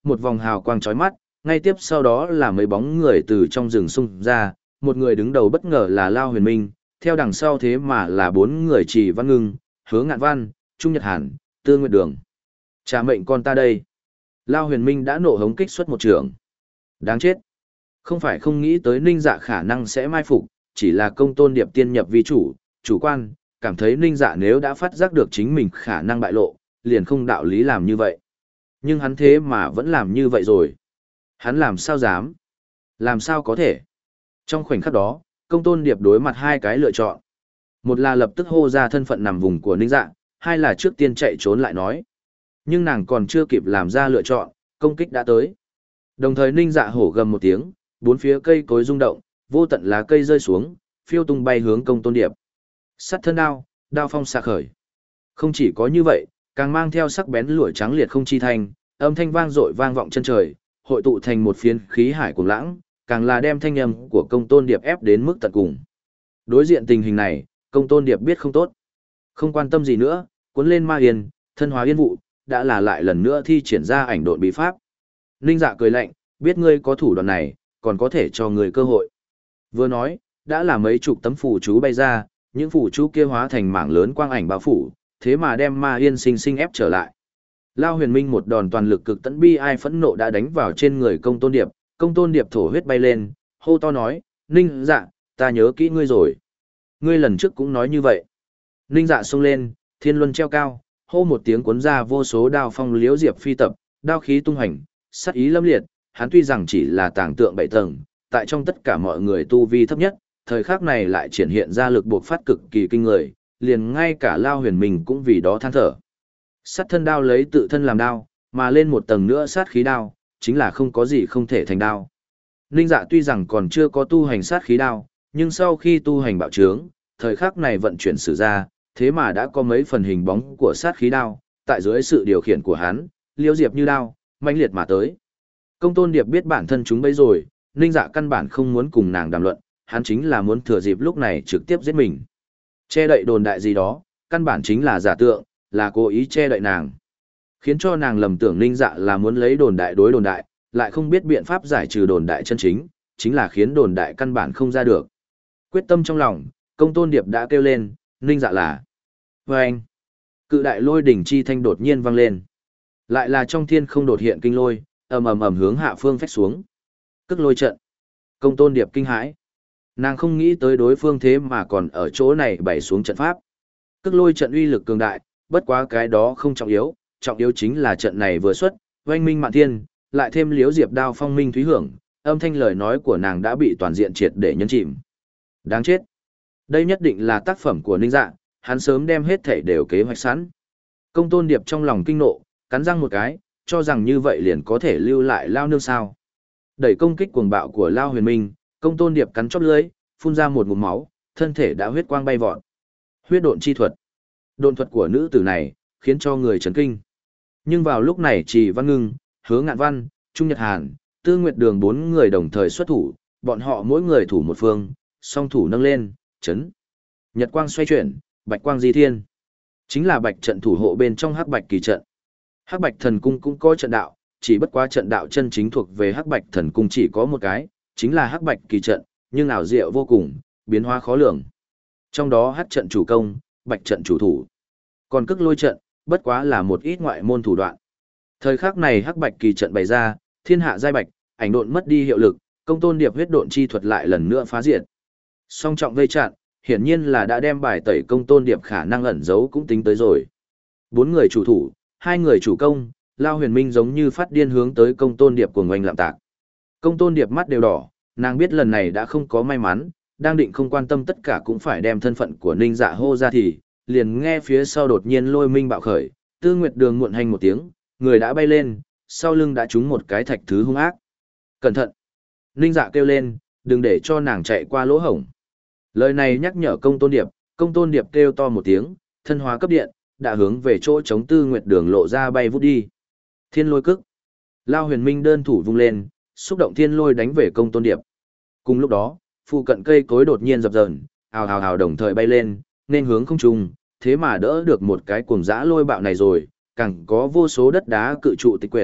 một vòng hào quang chói mắt, ngay tiếp sau đó là mấy bóng người từ trong rừng xung ra, một người đứng đầu bất ngờ là Lao Huyền Minh, theo đằng sau thế mà là bốn người Trì Văn Ngưng, Hứa Ngạn Văn, Trung Nhật Hàn, Tư Nguyệt Đường. Trả mệnh con ta đây. Lao Huyền Minh đã nộ hống kích xuất một trường. Đáng chết. Không phải không nghĩ tới Ninh Dạ khả năng sẽ mai phục, chỉ là Công Tôn Điệp tiên nhập vi chủ, chủ quan, cảm thấy Ninh Dạ nếu đã phát giác được chính mình khả năng bại lộ, liền không đạo lý làm như vậy. Nhưng hắn thế mà vẫn làm như vậy rồi. Hắn làm sao dám? Làm sao có thể? Trong khoảnh khắc đó, Công Tôn Điệp đối mặt hai cái lựa chọn. Một là lập tức hô ra thân phận nằm vùng của Ninh Dạ, hai là trước tiên chạy trốn lại nói. Nhưng nàng còn chưa kịp làm ra lựa chọn, công kích đã tới. Đồng thời Ninh Dạ hổ gầm một tiếng, bốn phía cây cối rung động, vô tận lá cây rơi xuống, phiêu tung bay hướng Công Tôn Điệp. Sắt thân đao, đao phong xạ khởi. Không chỉ có như vậy, càng mang theo sắc bén lụa trắng liệt không chi thanh, âm thanh vang dội vang vọng chân trời, hội tụ thành một phiến khí hải cuồng lãng, càng là đem thanh âm của Công Tôn Điệp ép đến mức tận cùng. Đối diện tình hình này, Công Tôn Điệp biết không tốt. Không quan tâm gì nữa, cuốn lên ma yên, thân hóa yên vụ, đã là lại lần nữa thi triển ra ảnh độn bí pháp. Ninh Dạ cười lạnh, biết ngươi có thủ đoạn này, còn có thể cho ngươi cơ hội. Vừa nói, đã là mấy chục tấm phù chú bay ra, những phù chú kia hóa thành mảng lớn quang ảnh bao phủ, thế mà đem ma yên sinh sinh ép trở lại. Lao Huyền Minh một đòn toàn lực cực tận bi ai phẫn nộ đã đánh vào trên người Công Tôn Điệp, Công Tôn Điệp thổ huyết bay lên, hô to nói, Ninh Dạ, ta nhớ kỹ ngươi rồi. Ngươi lần trước cũng nói như vậy. Ninh Dạ xông lên, thiên luân treo cao, hô một tiếng cuốn ra vô số đao phong liễu diệp phi tập, đao khí tung hành, sát ý lâm liệt, hắn tuy rằng chỉ là tàng tượng bảy tầng, tại trong tất cả mọi người tu vi thấp nhất, thời khắc này lại triển hiện ra lực buộc phát cực kỳ kinh người, liền ngay cả Lao Huyền Minh cũng vì đó than thở. Sát thân đao lấy tự thân làm đao, mà lên một tầng nữa sát khí đao, chính là không có gì không thể thành đao. Ninh Dạ tuy rằng còn chưa có tu hành sát khí đao, nhưng sau khi tu hành bạo trướng, thời khắc này vận chuyển sử ra, thế mà đã có mấy phần hình bóng của sát khí đao, tại dưới sự điều khiển của hắn, liêu diệp như đao, mãnh liệt mà tới. Công Tôn Điệp biết bản thân chúng bấy rồi, Ninh Dạ căn bản không muốn cùng nàng đàm luận, hắn chính là muốn thừa dịp lúc này trực tiếp giết mình. Che đậy đồn đại gì đó, căn bản chính là giả tượng, là cố ý che đậy nàng. Khiến cho nàng lầm tưởng Ninh Dạ là muốn lấy đồn đại đối đồn đại, lại không biết biện pháp giải trừ đồn đại chân chính, chính là khiến đồn đại căn bản không ra được. Quyết tâm trong lòng, Công Tôn Điệp đã kêu lên, Ninh Dạ là. Và anh, cự đại lôi đỉnh chi thanh đột nhiên vang lên. Lại là trong thiên không đột hiện kinh lôi, ầm ầm ầm hướng hạ phương phách xuống. Cức lôi trận. Công Tôn Điệp kinh hãi. Nàng không nghĩ tới đối phương thế mà còn ở chỗ này bày xuống trận pháp. Cức lôi trận uy lực cường đại, bất quá cái đó không trọng yếu, trọng yếu chính là trận này vừa xuất, oanh minh mạn thiên, lại thêm liếu diệp đao phong minh thúy hưởng, âm thanh lời nói của nàng đã bị toàn diện triệt để nhấn chìm. Đáng chết. Đây nhất định là tác phẩm của Ninh Dạ, hắn sớm đem hết thảy đều kế hoạch sẵn. Công Tôn Điệp trong lòng kinh nộ, cắn răng một cái, cho rằng như vậy liền có thể lưu lại Lao Nương sao. Đẩy công kích cuồng bạo của Lao Huyền Minh, Công Tôn Điệp cắn chóp lưỡi, phun ra một ngụm máu, thân thể đã huyết quang bay vọt. Huyết độn chi thuật. Độn thuật của nữ tử này, khiến cho người chấn kinh. Nhưng vào lúc này Trì Văn Ngưng, Hứa Ngạn Văn, Trung Nhật Hàn, Tư Nguyệt Đường bốn người đồng thời xuất thủ, bọn họ mỗi người thủ một phương, song thủ nâng lên, chấn. Nhật quang xoay chuyển, bạch quang di thiên. Chính là bạch trận thủ hộ bên trong hắc bạch kỳ trận. Hắc bạch thần cung cũng có trận đạo, chỉ bất quá trận đạo chân chính thuộc về hắc bạch thần cung chỉ có một cái, chính là hắc bạch kỳ trận, nhưng ảo diệu vô cùng, biến hóa khó lường. Trong đó hắc trận chủ công, bạch trận chủ thủ. Còn cức lôi trận, bất quá là một ít ngoại môn thủ đoạn. Thời khắc này hắc bạch kỳ trận bày ra, thiên hạ giai bạch, ảnh độn mất đi hiệu lực, Công Tôn Điệp huyết độn chi thuật lại lần nữa phá diệt. Song trọng vây chặn, hiển nhiên là đã đem bài tẩy Công Tôn Điệp khả năng ẩn giấu cũng tính tới rồi. Bốn người chủ thủ, hai người chủ công, Lao Huyền Minh giống như phát điên hướng tới Công Tôn Điệp của ngoanh lạm tạc. Công Tôn Điệp mắt đều đỏ, nàng biết lần này đã không có may mắn, đang định không quan tâm tất cả cũng phải đem thân phận của Ninh Dạ hô ra thì, liền nghe phía sau đột nhiên lôi minh bạo khởi, Tư Nguyệt Đường muộn hành một tiếng, người đã bay lên, sau lưng đã trúng một cái thạch thứ hung ác. Cẩn thận! Ninh Dạ kêu lên, đừng để cho nàng chạy qua lỗ hổng. Lời này nhắc nhở Công Tôn Điệp, Công Tôn Điệp kêu to một tiếng, thân hóa cấp điện, đã hướng về chỗ chống Tư Nguyệt Đường lộ ra bay vút đi. Thiên lôi cức. Lao Huyền Minh đơn thủ vung lên, xúc động thiên lôi đánh về Công Tôn Điệp. Cùng lúc đó, phụ cận cây cối đột nhiên dập dờn, ào ào ào đồng thời bay lên, nên hướng không trung, thế mà đỡ được một cái cuồng dã lôi bạo này rồi, càng có vô số đất đá cự trụ tịch quyển,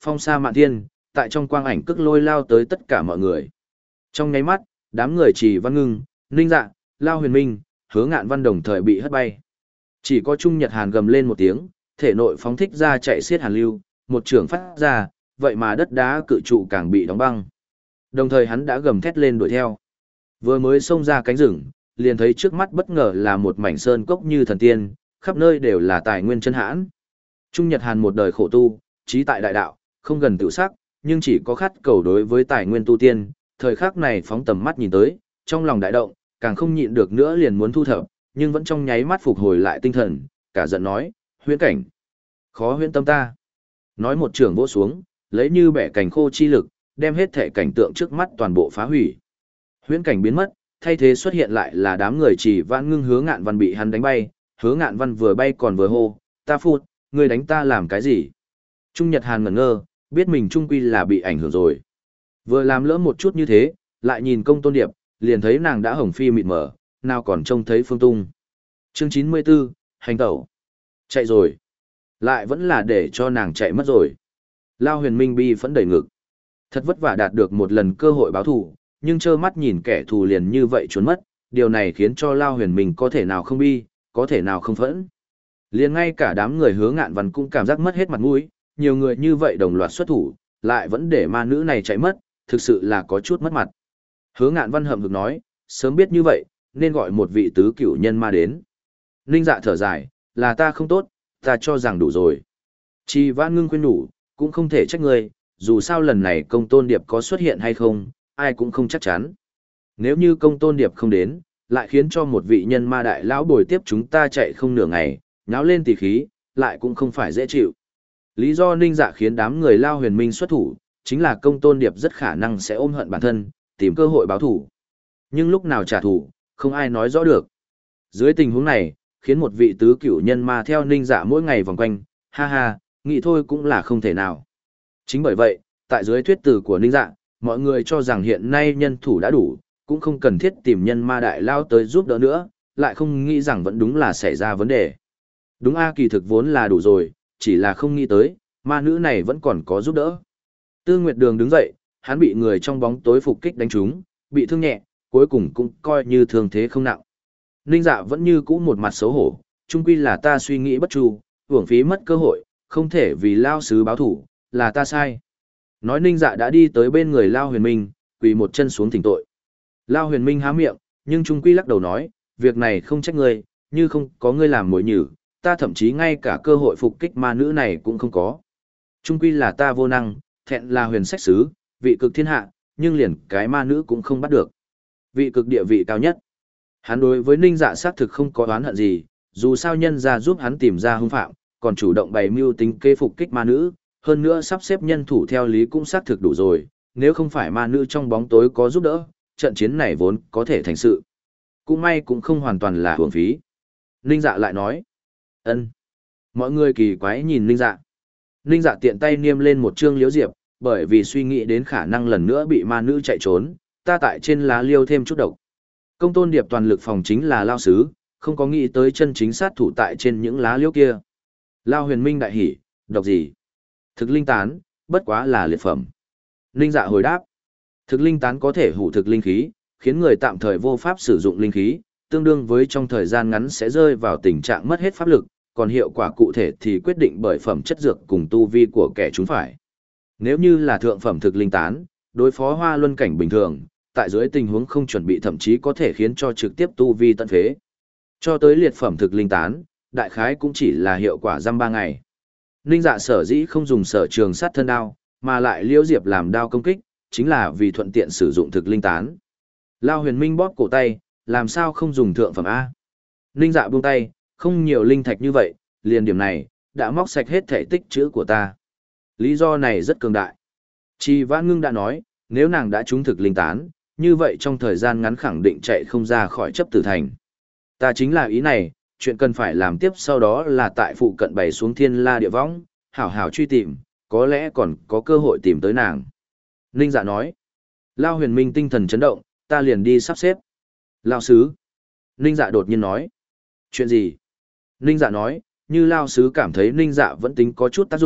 phong sa mạn thiên, tại trong quang ảnh cước lôi lao tới tất cả mọi người. Trong nháy mắt, đám người Trì Văn Ngưng, Ninh Dạ, Lao Huyền Minh, Hứa Ngạn Văn đồng thời bị hất bay. Chỉ có Trung Nhật Hàn gầm lên một tiếng, thể nội phóng thích ra chạy xiết hàn lưu, một trường phát ra, vậy mà đất đá cự trụ càng bị đóng băng. Đồng thời hắn đã gầm thét lên đuổi theo. Vừa mới xông ra cánh rừng, liền thấy trước mắt bất ngờ là một mảnh sơn cốc như thần tiên, khắp nơi đều là tài nguyên chân hãn. Trung Nhật Hàn một đời khổ tu, trí tại đại đạo, không gần tự sắc, nhưng chỉ có khát cầu đối với tài nguyên tu tiên, thời khắc này phóng tầm mắt nhìn tới, trong lòng đại động, càng không nhịn được nữa liền muốn thu thập, nhưng vẫn trong nháy mắt phục hồi lại tinh thần, cả giận nói, huyễn cảnh, khó huyễn tâm ta. Nói một trường vỗ xuống, lấy như bẻ cành khô chi lực, đem hết thể cảnh tượng trước mắt toàn bộ phá hủy. Huyễn cảnh biến mất, thay thế xuất hiện lại là đám người Chỉ Vãn Ngưng Hứa Ngạn Văn bị hắn đánh bay, Hứa Ngạn Văn vừa bay còn vừa hô, ta phụt, ngươi đánh ta làm cái gì? Trung Nhật Hàn ngẩn ngơ, biết mình trung quy là bị ảnh hưởng rồi. Vừa làm lỡ một chút như thế, lại nhìn Công Tôn Điệp, liền thấy nàng đã hồng phi mịt mờ, nào còn trông thấy phương tung. Chương chín mươi tư, hành tẩu. Chạy rồi. Lại vẫn là để cho nàng chạy mất rồi. Lao Huyền Minh bi phẫn đầy ngực. Thật vất vả đạt được một lần cơ hội báo thù, nhưng trơ mắt nhìn kẻ thù liền như vậy trốn mất, điều này khiến cho Lao Huyền Minh có thể nào không bi, có thể nào không phẫn. Liền ngay cả đám người Hứa Ngạn Văn cũng cảm giác mất hết mặt mũi, nhiều người như vậy đồng loạt xuất thủ, lại vẫn để ma nữ này chạy mất, thực sự là có chút mất mặt. Hứa Ngạn Văn hậm hực nói, sớm biết như vậy, nên gọi một vị tứ cửu nhân ma đến. Ninh Dạ thở dài, là ta không tốt, ta cho rằng đủ rồi. Trì Vãn Ngưng khuyên nhủ, cũng không thể trách ngươi, dù sao lần này Công Tôn Điệp có xuất hiện hay không, ai cũng không chắc chắn. Nếu như Công Tôn Điệp không đến, lại khiến cho một vị nhân ma đại lão bồi tiếp chúng ta chạy không nửa ngày, nháo lên tỉ khí, lại cũng không phải dễ chịu. Lý do Ninh Dạ khiến đám người Lao Huyền Minh xuất thủ, chính là Công Tôn Điệp rất khả năng sẽ ôm hận bản thân, tìm cơ hội báo thủ. Nhưng lúc nào trả thù, không ai nói rõ được. Dưới tình huống này, khiến một vị tứ cửu nhân ma theo Ninh Dạ mỗi ngày vòng quanh, ha ha, nghĩ thôi cũng là không thể nào. Chính bởi vậy, tại dưới thuyết từ của Ninh Dạ, mọi người cho rằng hiện nay nhân thủ đã đủ, cũng không cần thiết tìm nhân ma đại lao tới giúp đỡ nữa, lại không nghĩ rằng vẫn đúng là xảy ra vấn đề. Đúng a, kỳ thực vốn là đủ rồi, chỉ là không nghĩ tới, ma nữ này vẫn còn có giúp đỡ. Tư Nguyệt Đường đứng dậy, hắn bị người trong bóng tối phục kích đánh trúng, bị thương nhẹ, cuối cùng cũng coi như thương thế không nặng. Ninh Dạ vẫn như cũ một mặt xấu hổ, chung quy là ta suy nghĩ bất chu, hưởng phí mất cơ hội, không thể vì Lao sứ báo thủ, là ta sai. Nói Ninh Dạ đã đi tới bên người Lao Huyền Minh, quỳ một chân xuống thỉnh tội. Lao Huyền Minh há miệng, nhưng chung quy lắc đầu nói, việc này không trách ngươi, như không có ngươi làm mồi nhử, ta thậm chí ngay cả cơ hội phục kích ma nữ này cũng không có. Chung quy là ta vô năng, thẹn là huyền sách sứ, vị cực thiên hạ, nhưng liền cái ma nữ cũng không bắt được. Vị cực địa vị cao nhất. Hắn đối với Ninh Dạ xác thực không có oán hận gì, dù sao nhân ra giúp hắn tìm ra hung phạm, còn chủ động bày mưu tính kế phục kích ma nữ, hơn nữa sắp xếp nhân thủ theo lý cũng xác thực đủ rồi, nếu không phải ma nữ trong bóng tối có giúp đỡ, trận chiến này vốn có thể thành sự. Cũng may cũng không hoàn toàn là hưởng phí. Ninh Dạ lại nói, ân. Mọi người kỳ quái nhìn Ninh Dạ. Ninh Dạ tiện tay niêm lên một chương liễu diệp, bởi vì suy nghĩ đến khả năng lần nữa bị ma nữ chạy trốn, ta tại trên lá liêu thêm chút độc. Công Tôn Điệp toàn lực phòng chính là Lao sứ, không có nghĩ tới chân chính sát thủ tại trên những lá liễu kia. Lao Huyền Minh đại hỉ, độc gì? Thực linh tán, bất quá là liệt phẩm. Ninh Dạ hồi đáp, thực linh tán có thể hủ thực linh khí, khiến người tạm thời vô pháp sử dụng linh khí, tương đương với trong thời gian ngắn sẽ rơi vào tình trạng mất hết pháp lực, còn hiệu quả cụ thể thì quyết định bởi phẩm chất dược cùng tu vi của kẻ chúng phải. Nếu như là thượng phẩm thực linh tán, đối phó hoa luân cảnh bình thường, tại dưới tình huống không chuẩn bị thậm chí có thể khiến cho trực tiếp tu vi tận phế. Cho tới liệt phẩm thực linh tán, đại khái cũng chỉ là hiệu quả dăm ba ngày. Ninh Dạ sở dĩ không dùng sở trường sát thân đao, mà lại liễu diệp làm đao công kích, chính là vì thuận tiện sử dụng thực linh tán. Lao Huyền Minh bóp cổ tay, làm sao không dùng thượng phẩm A. Ninh Dạ buông tay, không nhiều linh thạch như vậy, liền điểm này, đã móc sạch hết thể tích chữ của ta. Lý do này rất cường đại. Trì Vãn Ngưng đã nói, nếu nàng đã trúng thực linh tán, như vậy trong thời gian ngắn khẳng định chạy không ra khỏi chấp tử thành. Ta chính là ý này, chuyện cần phải làm tiếp sau đó là tại phụ cận bày xuống thiên la địa võng, hảo hảo truy tìm, có lẽ còn có cơ hội tìm tới nàng. Ninh Dạ nói, Lao Huyền Minh tinh thần chấn động, ta liền đi sắp xếp. Lao sứ. Ninh Dạ đột nhiên nói, chuyện gì? Ninh Dạ nói, như Lao sứ cảm thấy Ninh Dạ vẫn tính có chút tác dụng,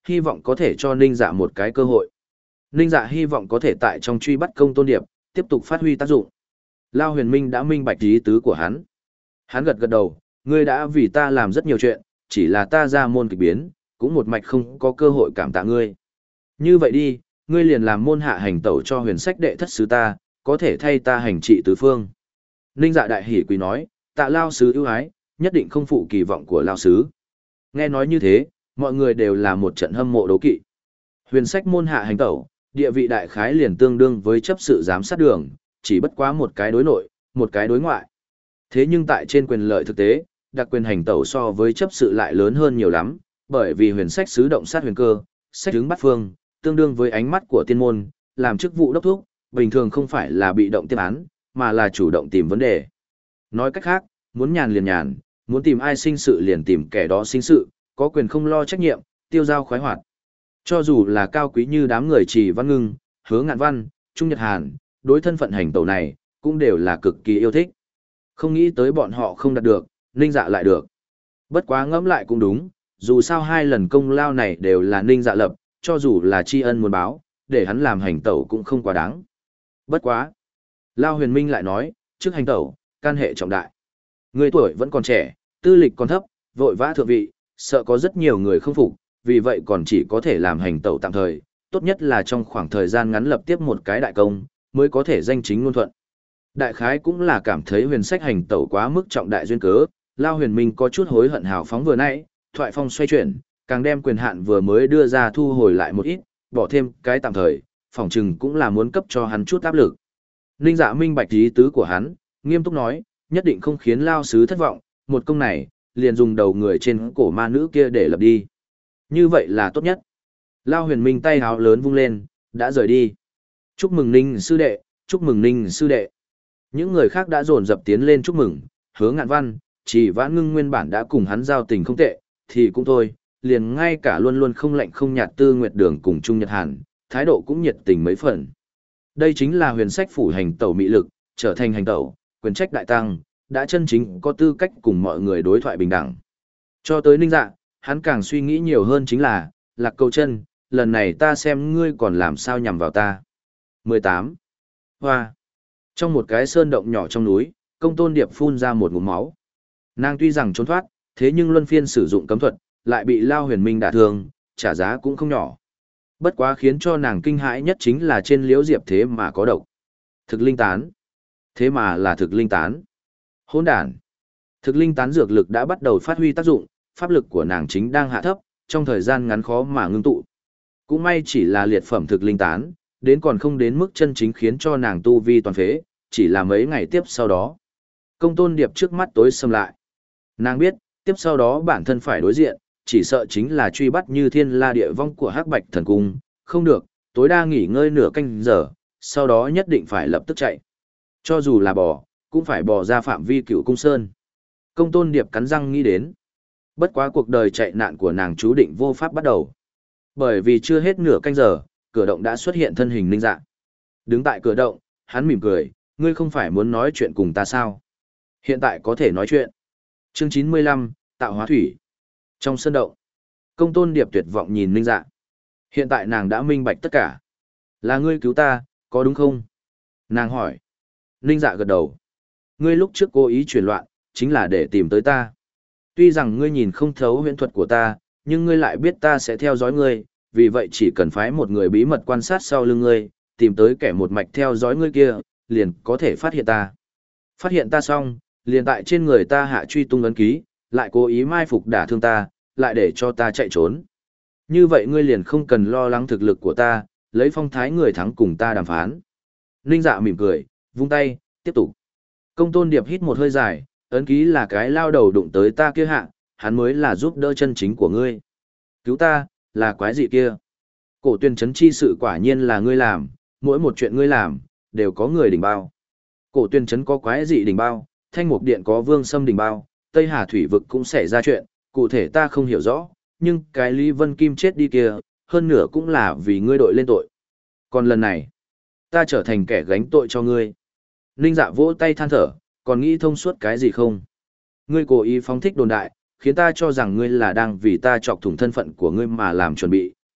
hy vọng có thể cho Ninh Dạ một cái cơ hội. Ninh Dạ hy vọng có thể tại trong truy bắt Công Tôn Điệp, tiếp tục phát huy tác dụng. Lao Huyền Minh đã minh bạch ý tứ của hắn. Hắn gật gật đầu, ngươi đã vì ta làm rất nhiều chuyện, chỉ là ta ra môn kịch biến, cũng một mạch không có cơ hội cảm tạ ngươi. Như vậy đi, ngươi liền làm môn hạ hành tẩu cho huyền sách đệ thất sứ ta, có thể thay ta hành trị tứ phương. Ninh Dạ đại hỉ quỳ nói, tạ Lao sứ ưu ái, nhất định không phụ kỳ vọng của Lao sứ. Nghe nói như thế, mọi người đều là một trận hâm mộ đấu kỵ. Huyền sách môn hạ hành tẩu, địa vị đại khái liền tương đương với chấp sự giám sát đường, chỉ bất quá một cái đối nội, một cái đối ngoại. Thế nhưng tại trên quyền lợi thực tế, đặc quyền hành tẩu so với chấp sự lại lớn hơn nhiều lắm, bởi vì huyền sách sứ động sát huyền cơ, sách hướng bắt phương, tương đương với ánh mắt của tiên môn, làm chức vụ đốc thúc, bình thường không phải là bị động tiếp án, mà là chủ động tìm vấn đề. Nói cách khác, muốn nhàn liền nhàn, muốn tìm ai sinh sự liền tìm kẻ đó sinh sự, có quyền không lo trách nhiệm, tiêu giao khoái hoạt. Cho dù là cao quý như đám người Trì Văn Ngưng, Hứa Ngạn Văn, Trung Nhật Hàn, đối thân phận hành tẩu này, cũng đều là cực kỳ yêu thích. Không nghĩ tới bọn họ không đạt được, Ninh Dạ lại được. Bất quá ngẫm lại cũng đúng, dù sao hai lần công lao này đều là Ninh Dạ lập, cho dù là tri ân muốn báo, để hắn làm hành tẩu cũng không quá đáng. Bất quá. Lao Huyền Minh lại nói, trước hành tẩu, can hệ trọng đại. Người tuổi vẫn còn trẻ, tư lịch còn thấp, vội vã thượng vị, sợ có rất nhiều người không phục, vì vậy còn chỉ có thể làm hành tẩu tạm thời, tốt nhất là trong khoảng thời gian ngắn lập tiếp một cái đại công, mới có thể danh chính ngôn thuận. Đại khái cũng là cảm thấy huyền sách hành tẩu quá mức trọng đại duyên cớ, Lao Huyền Minh có chút hối hận hào phóng vừa nãy, thoại phong xoay chuyển, càng đem quyền hạn vừa mới đưa ra thu hồi lại một ít, bỏ thêm cái tạm thời, phỏng chừng cũng là muốn cấp cho hắn chút áp lực. Ninh Dạ minh bạch ý tứ của hắn, nghiêm túc nói, nhất định không khiến Lao sứ thất vọng, một công này, liền dùng đầu người trên cổ ma nữ kia để lập đi. Như vậy là tốt nhất. Lao Huyền Minh tay háo lớn vung lên, đã rời đi. Chúc mừng Ninh sư đệ, chúc mừng Ninh sư đệ. Những người khác đã dồn dập tiến lên chúc mừng, Hứa Ngạn Văn, Chỉ Vãn Ngưng nguyên bản đã cùng hắn giao tình không tệ, thì cũng thôi, liền ngay cả luôn luôn không lạnh không nhạt Tư Nguyệt Đường cùng Trung Nhật Hàn, thái độ cũng nhiệt tình mấy phần. Đây chính là huyền sách phủ hành tẩu mị lực, trở thành hành tẩu, quyền trách đại tăng, đã chân chính có tư cách cùng mọi người đối thoại bình đẳng. Cho tới Ninh Dạ, hắn càng suy nghĩ nhiều hơn chính là, Lạc Câu Chân, lần này ta xem ngươi còn làm sao nhằm vào ta. mười tám. Hoa. Trong một cái sơn động nhỏ trong núi, Công Tôn Điệp phun ra một ngụm máu. Nàng tuy rằng trốn thoát, thế nhưng luân phiên sử dụng cấm thuật, lại bị Lao Huyền Minh đả thương, trả giá cũng không nhỏ. Bất quá khiến cho nàng kinh hãi nhất chính là trên liễu diệp thế mà có độc. Thực linh tán. Thế mà là thực linh tán. Hỗn đản. Thực linh tán dược lực đã bắt đầu phát huy tác dụng, pháp lực của nàng chính đang hạ thấp, trong thời gian ngắn khó mà ngưng tụ. Cũng may chỉ là liệt phẩm thực linh tán, đến còn không đến mức chân chính khiến cho nàng tu vi toàn phế, chỉ là mấy ngày tiếp sau đó. Công Tôn Điệp trước mắt tối sầm lại. Nàng biết, tiếp sau đó bản thân phải đối diện, chỉ sợ chính là truy bắt như thiên la địa vong của Hắc Bạch Thần Cung, không được, tối đa nghỉ ngơi nửa canh giờ, sau đó nhất định phải lập tức chạy. Cho dù là bò, cũng phải bò ra phạm vi Cửu Cung Sơn. Công Tôn Điệp cắn răng nghĩ đến. Bất quá cuộc đời chạy nạn của nàng chú định vô pháp bắt đầu. Bởi vì chưa hết nửa canh giờ, cửa động đã xuất hiện thân hình Ninh Dạ. Đứng tại cửa động, hắn mỉm cười, ngươi không phải muốn nói chuyện cùng ta sao? Hiện tại có thể nói chuyện. Chương chín mươi lăm, Tạo Hóa Thủy. Trong sân động, Công Tôn Điệp tuyệt vọng nhìn Ninh Dạ. Hiện tại nàng đã minh bạch tất cả. Là ngươi cứu ta, có đúng không? Nàng hỏi. Ninh Dạ gật đầu. Ngươi lúc trước cố ý chuyển loạn, chính là để tìm tới ta. Tuy rằng ngươi nhìn không thấu huyễn thuật của ta, nhưng ngươi lại biết ta sẽ theo dõi ngươi, vì vậy chỉ cần phái một người bí mật quan sát sau lưng ngươi, tìm tới kẻ một mạch theo dõi ngươi kia, liền có thể phát hiện ta. Phát hiện ta xong, liền tại trên người ta hạ truy tung ấn ký, lại cố ý mai phục đả thương ta, lại để cho ta chạy trốn. Như vậy ngươi liền không cần lo lắng thực lực của ta, lấy phong thái người thắng cùng ta đàm phán. Ninh Dạ mỉm cười, vung tay, tiếp tục. Công Tôn Điệp hít một hơi dài, ấn ký là cái lao đầu đụng tới ta kia hạ, hắn mới là giúp đỡ chân chính của ngươi. Cứu ta, là quái gì kia? Cổ tuyên chấn chi sự quả nhiên là ngươi làm, mỗi một chuyện ngươi làm, đều có người đỉnh bao. Cổ tuyên chấn có quái dị đỉnh bao, Thanh Mục Điện có Vương Sâm đỉnh bao, Tây Hà Thủy vực cũng xảy ra chuyện, cụ thể ta không hiểu rõ, nhưng cái Lý Vân Kim chết đi kia, hơn nửa cũng là vì ngươi đội lên tội. Còn lần này, ta trở thành kẻ gánh tội cho ngươi. Ninh Dạ vỗ tay than thở, còn nghĩ thông suốt cái gì không? Ngươi cố ý phóng thích đồn đại, khiến ta cho rằng ngươi là đang vì ta chọc thủng thân phận của ngươi mà làm chuẩn bị,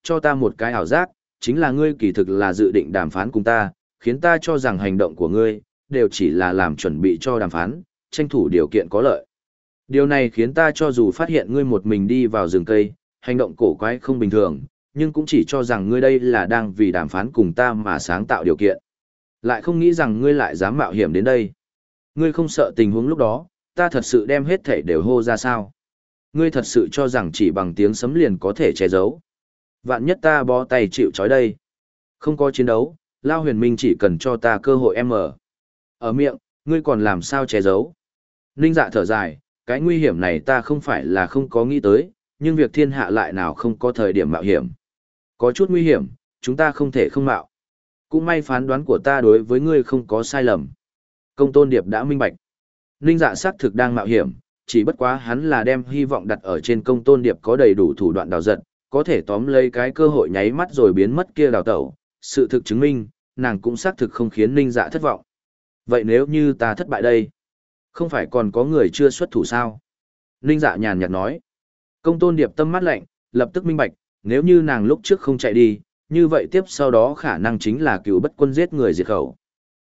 cho ta một cái ảo giác, chính là ngươi kỳ thực là dự định đàm phán cùng ta, khiến ta cho rằng hành động của ngươi, đều chỉ là làm chuẩn bị cho đàm phán, tranh thủ điều kiện có lợi. Điều này khiến ta cho dù phát hiện ngươi một mình đi vào rừng cây, hành động cổ quái không bình thường, nhưng cũng chỉ cho rằng ngươi đây là đang vì đàm phán cùng ta mà sáng tạo điều kiện. Lại không nghĩ rằng ngươi lại dám mạo hiểm đến đây. Ngươi không sợ tình huống lúc đó, ta thật sự đem hết thể đều hô ra sao? Ngươi thật sự cho rằng chỉ bằng tiếng sấm liền có thể che giấu. Vạn nhất ta bó tay chịu trói đây. Không có chiến đấu, Lao Huyền Minh chỉ cần cho ta cơ hội em mở. Ở miệng, ngươi còn làm sao che giấu? Ninh Dạ thở dài, cái nguy hiểm này ta không phải là không có nghĩ tới, nhưng việc thiên hạ lại nào không có thời điểm mạo hiểm. Có chút nguy hiểm, chúng ta không thể không mạo. Cũng may phán đoán của ta đối với ngươi không có sai lầm. Công Tôn Điệp đã minh bạch. Ninh Dạ xác thực đang mạo hiểm, chỉ bất quá hắn là đem hy vọng đặt ở trên Công Tôn Điệp có đầy đủ thủ đoạn đào giật, có thể tóm lấy cái cơ hội nháy mắt rồi biến mất kia đào tẩu. Sự thực chứng minh, nàng cũng xác thực không khiến Ninh Dạ thất vọng. Vậy nếu như ta thất bại đây? Không phải còn có người chưa xuất thủ sao? Ninh Dạ nhàn nhạt nói. Công Tôn Điệp tâm mắt lạnh, lập tức minh bạch, nếu như nàng lúc trước không chạy đi, như vậy tiếp sau đó khả năng chính là cựu bất quân giết người diệt khẩu.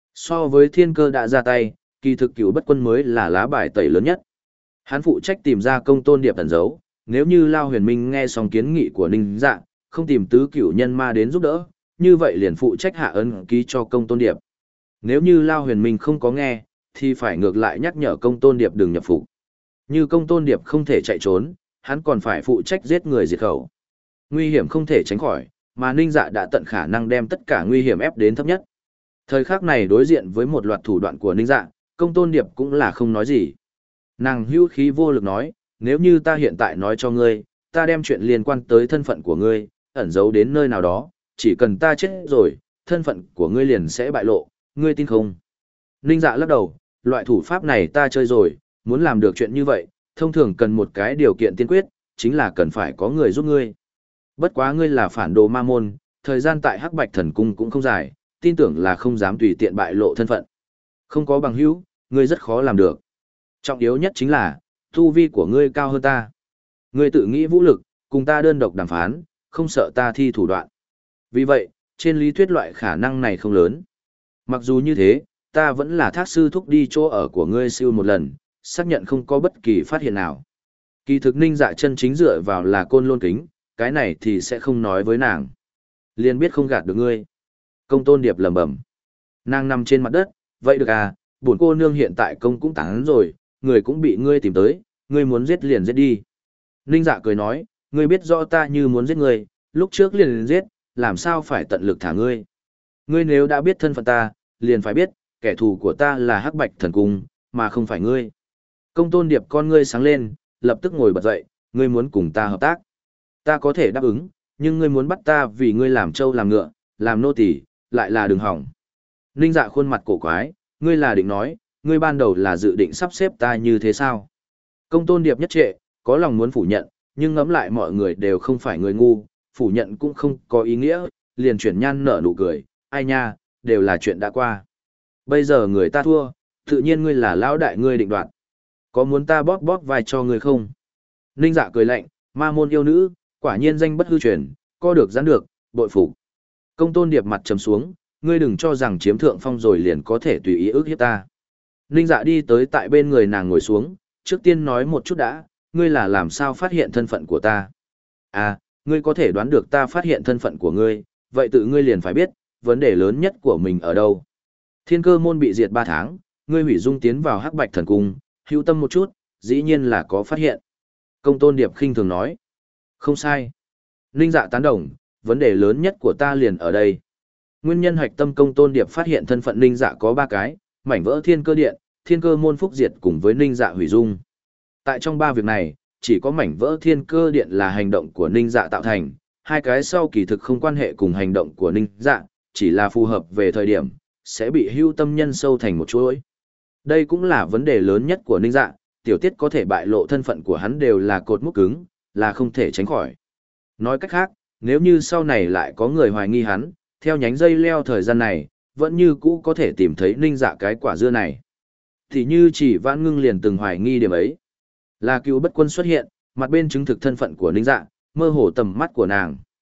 So với thiên cơ đã ra tay, kỳ thực cựu bất quân mới là lá bài tẩy lớn nhất. Hắn phụ trách tìm ra Công Tôn Điệp ẩn giấu, nếu như Lao Huyền Minh nghe xong kiến nghị của Ninh Dạ, không tìm tứ cửu nhân ma đến giúp đỡ, như vậy liền phụ trách hạ ấn ký cho Công Tôn Điệp. Nếu như Lao Huyền Minh không có nghe, thì phải ngược lại nhắc nhở Công Tôn Điệp đừng nhập phục. Như Công Tôn Điệp không thể chạy trốn, hắn còn phải phụ trách giết người diệt khẩu. Nguy hiểm không thể tránh khỏi, mà Ninh Dạ đã tận khả năng đem tất cả nguy hiểm ép đến thấp nhất. Thời khắc này đối diện với một loạt thủ đoạn của Ninh Dạ, Công Tôn Điệp cũng là không nói gì. Nàng hữu khí vô lực nói, nếu như ta hiện tại nói cho ngươi, ta đem chuyện liên quan tới thân phận của ngươi, ẩn giấu đến nơi nào đó, chỉ cần ta chết rồi, thân phận của ngươi liền sẽ bại lộ, ngươi tin không? Ninh Dạ lắc đầu, loại thủ pháp này ta chơi rồi, muốn làm được chuyện như vậy, thông thường cần một cái điều kiện tiên quyết, chính là cần phải có người giúp ngươi. Bất quá ngươi là phản đồ ma môn, thời gian tại Hắc Bạch Thần Cung cũng không dài, tin tưởng là không dám tùy tiện bại lộ thân phận. Không có bằng hữu, ngươi rất khó làm được. Trọng yếu nhất chính là, tu vi của ngươi cao hơn ta. Ngươi tự nghĩ vũ lực, cùng ta đơn độc đàm phán, không sợ ta thi thủ đoạn. Vì vậy, trên lý thuyết loại khả năng này không lớn. Mặc dù như thế, ta vẫn là thác sư thúc đi chỗ ở của ngươi siêu một lần, xác nhận không có bất kỳ phát hiện nào. Kỳ thực Ninh Dạ chân chính dựa vào là Côn Lôn kính, cái này thì sẽ không nói với nàng. Liền biết không gạt được ngươi. Công Tôn Điệp lẩm bẩm. Nàng nằm trên mặt đất, vậy được à, bổn cô nương hiện tại công cũng tán rồi, người cũng bị ngươi tìm tới, ngươi muốn giết liền giết đi. Ninh Dạ cười nói, ngươi biết rõ ta như muốn giết ngươi, lúc trước liền liền giết, làm sao phải tận lực thả ngươi. Ngươi nếu đã biết thân phận ta, liền phải biết, kẻ thù của ta là Hắc Bạch Thần Cung, mà không phải ngươi. Công Tôn Điệp con ngươi sáng lên, lập tức ngồi bật dậy, ngươi muốn cùng ta hợp tác. Ta có thể đáp ứng, nhưng ngươi muốn bắt ta vì ngươi làm trâu làm ngựa, làm nô tỳ, lại là đừng hỏng. Ninh Dạ khuôn mặt cổ quái, ngươi là định nói, ngươi ban đầu là dự định sắp xếp ta như thế sao? Công Tôn Điệp nhất trệ, có lòng muốn phủ nhận, nhưng ngẫm lại mọi người đều không phải người ngu, phủ nhận cũng không có ý nghĩa, liền chuyển nhan nở nụ cười, ai nha, đều là chuyện đã qua. Bây giờ người ta thua, tự nhiên ngươi là lão đại ngươi định đoạt. Có muốn ta bóp bóp vai cho ngươi không? Ninh Dạ cười lạnh, ma môn yêu nữ, quả nhiên danh bất hư truyền, co được giãn được, bội phục. Công Tôn Điệp mặt trầm xuống, ngươi đừng cho rằng chiếm thượng phong rồi liền có thể tùy ý ức hiếp ta. Ninh Dạ đi tới tại bên người nàng ngồi xuống, trước tiên nói một chút đã, ngươi là làm sao phát hiện thân phận của ta? À, ngươi có thể đoán được ta phát hiện thân phận của ngươi, vậy tự ngươi liền phải biết, vấn đề lớn nhất của mình ở đâu. Thiên Cơ môn bị diệt ba tháng, ngươi hủy dung tiến vào Hắc Bạch Thần Cung, hữu tâm một chút, dĩ nhiên là có phát hiện. Công Tôn Điệp khinh thường nói. Không sai. Ninh Dạ tán đồng, vấn đề lớn nhất của ta liền ở đây. Nguyên nhân hạch tâm Công Tôn Điệp phát hiện thân phận Ninh Dạ có ba cái, mảnh vỡ Thiên Cơ Điện, Thiên Cơ môn phúc diệt cùng với Ninh Dạ hủy dung. Tại trong ba việc này, chỉ có mảnh vỡ Thiên Cơ Điện là hành động của Ninh Dạ tạo thành, hai cái sau kỳ thực không quan hệ cùng hành động của Ninh Dạ, chỉ là phù hợp về thời điểm, sẽ bị hưu tâm nhân sâu thành một chuỗi. Đây cũng là vấn đề lớn nhất của Ninh Dạ, tiểu tiết có thể bại lộ thân phận của hắn đều là cột mốc cứng, là không thể tránh khỏi. Nói cách khác, nếu như sau này lại có người hoài nghi hắn, theo nhánh dây leo thời gian này, vẫn như cũ có thể tìm thấy Ninh Dạ cái quả dưa này. Thì như chỉ Vãn Ngưng liền từng hoài nghi điểm ấy. Là Cựu Bất Quân xuất hiện, mặt bên chứng thực thân phận của Ninh Dạ, mơ hồ tầm mắt của nàng.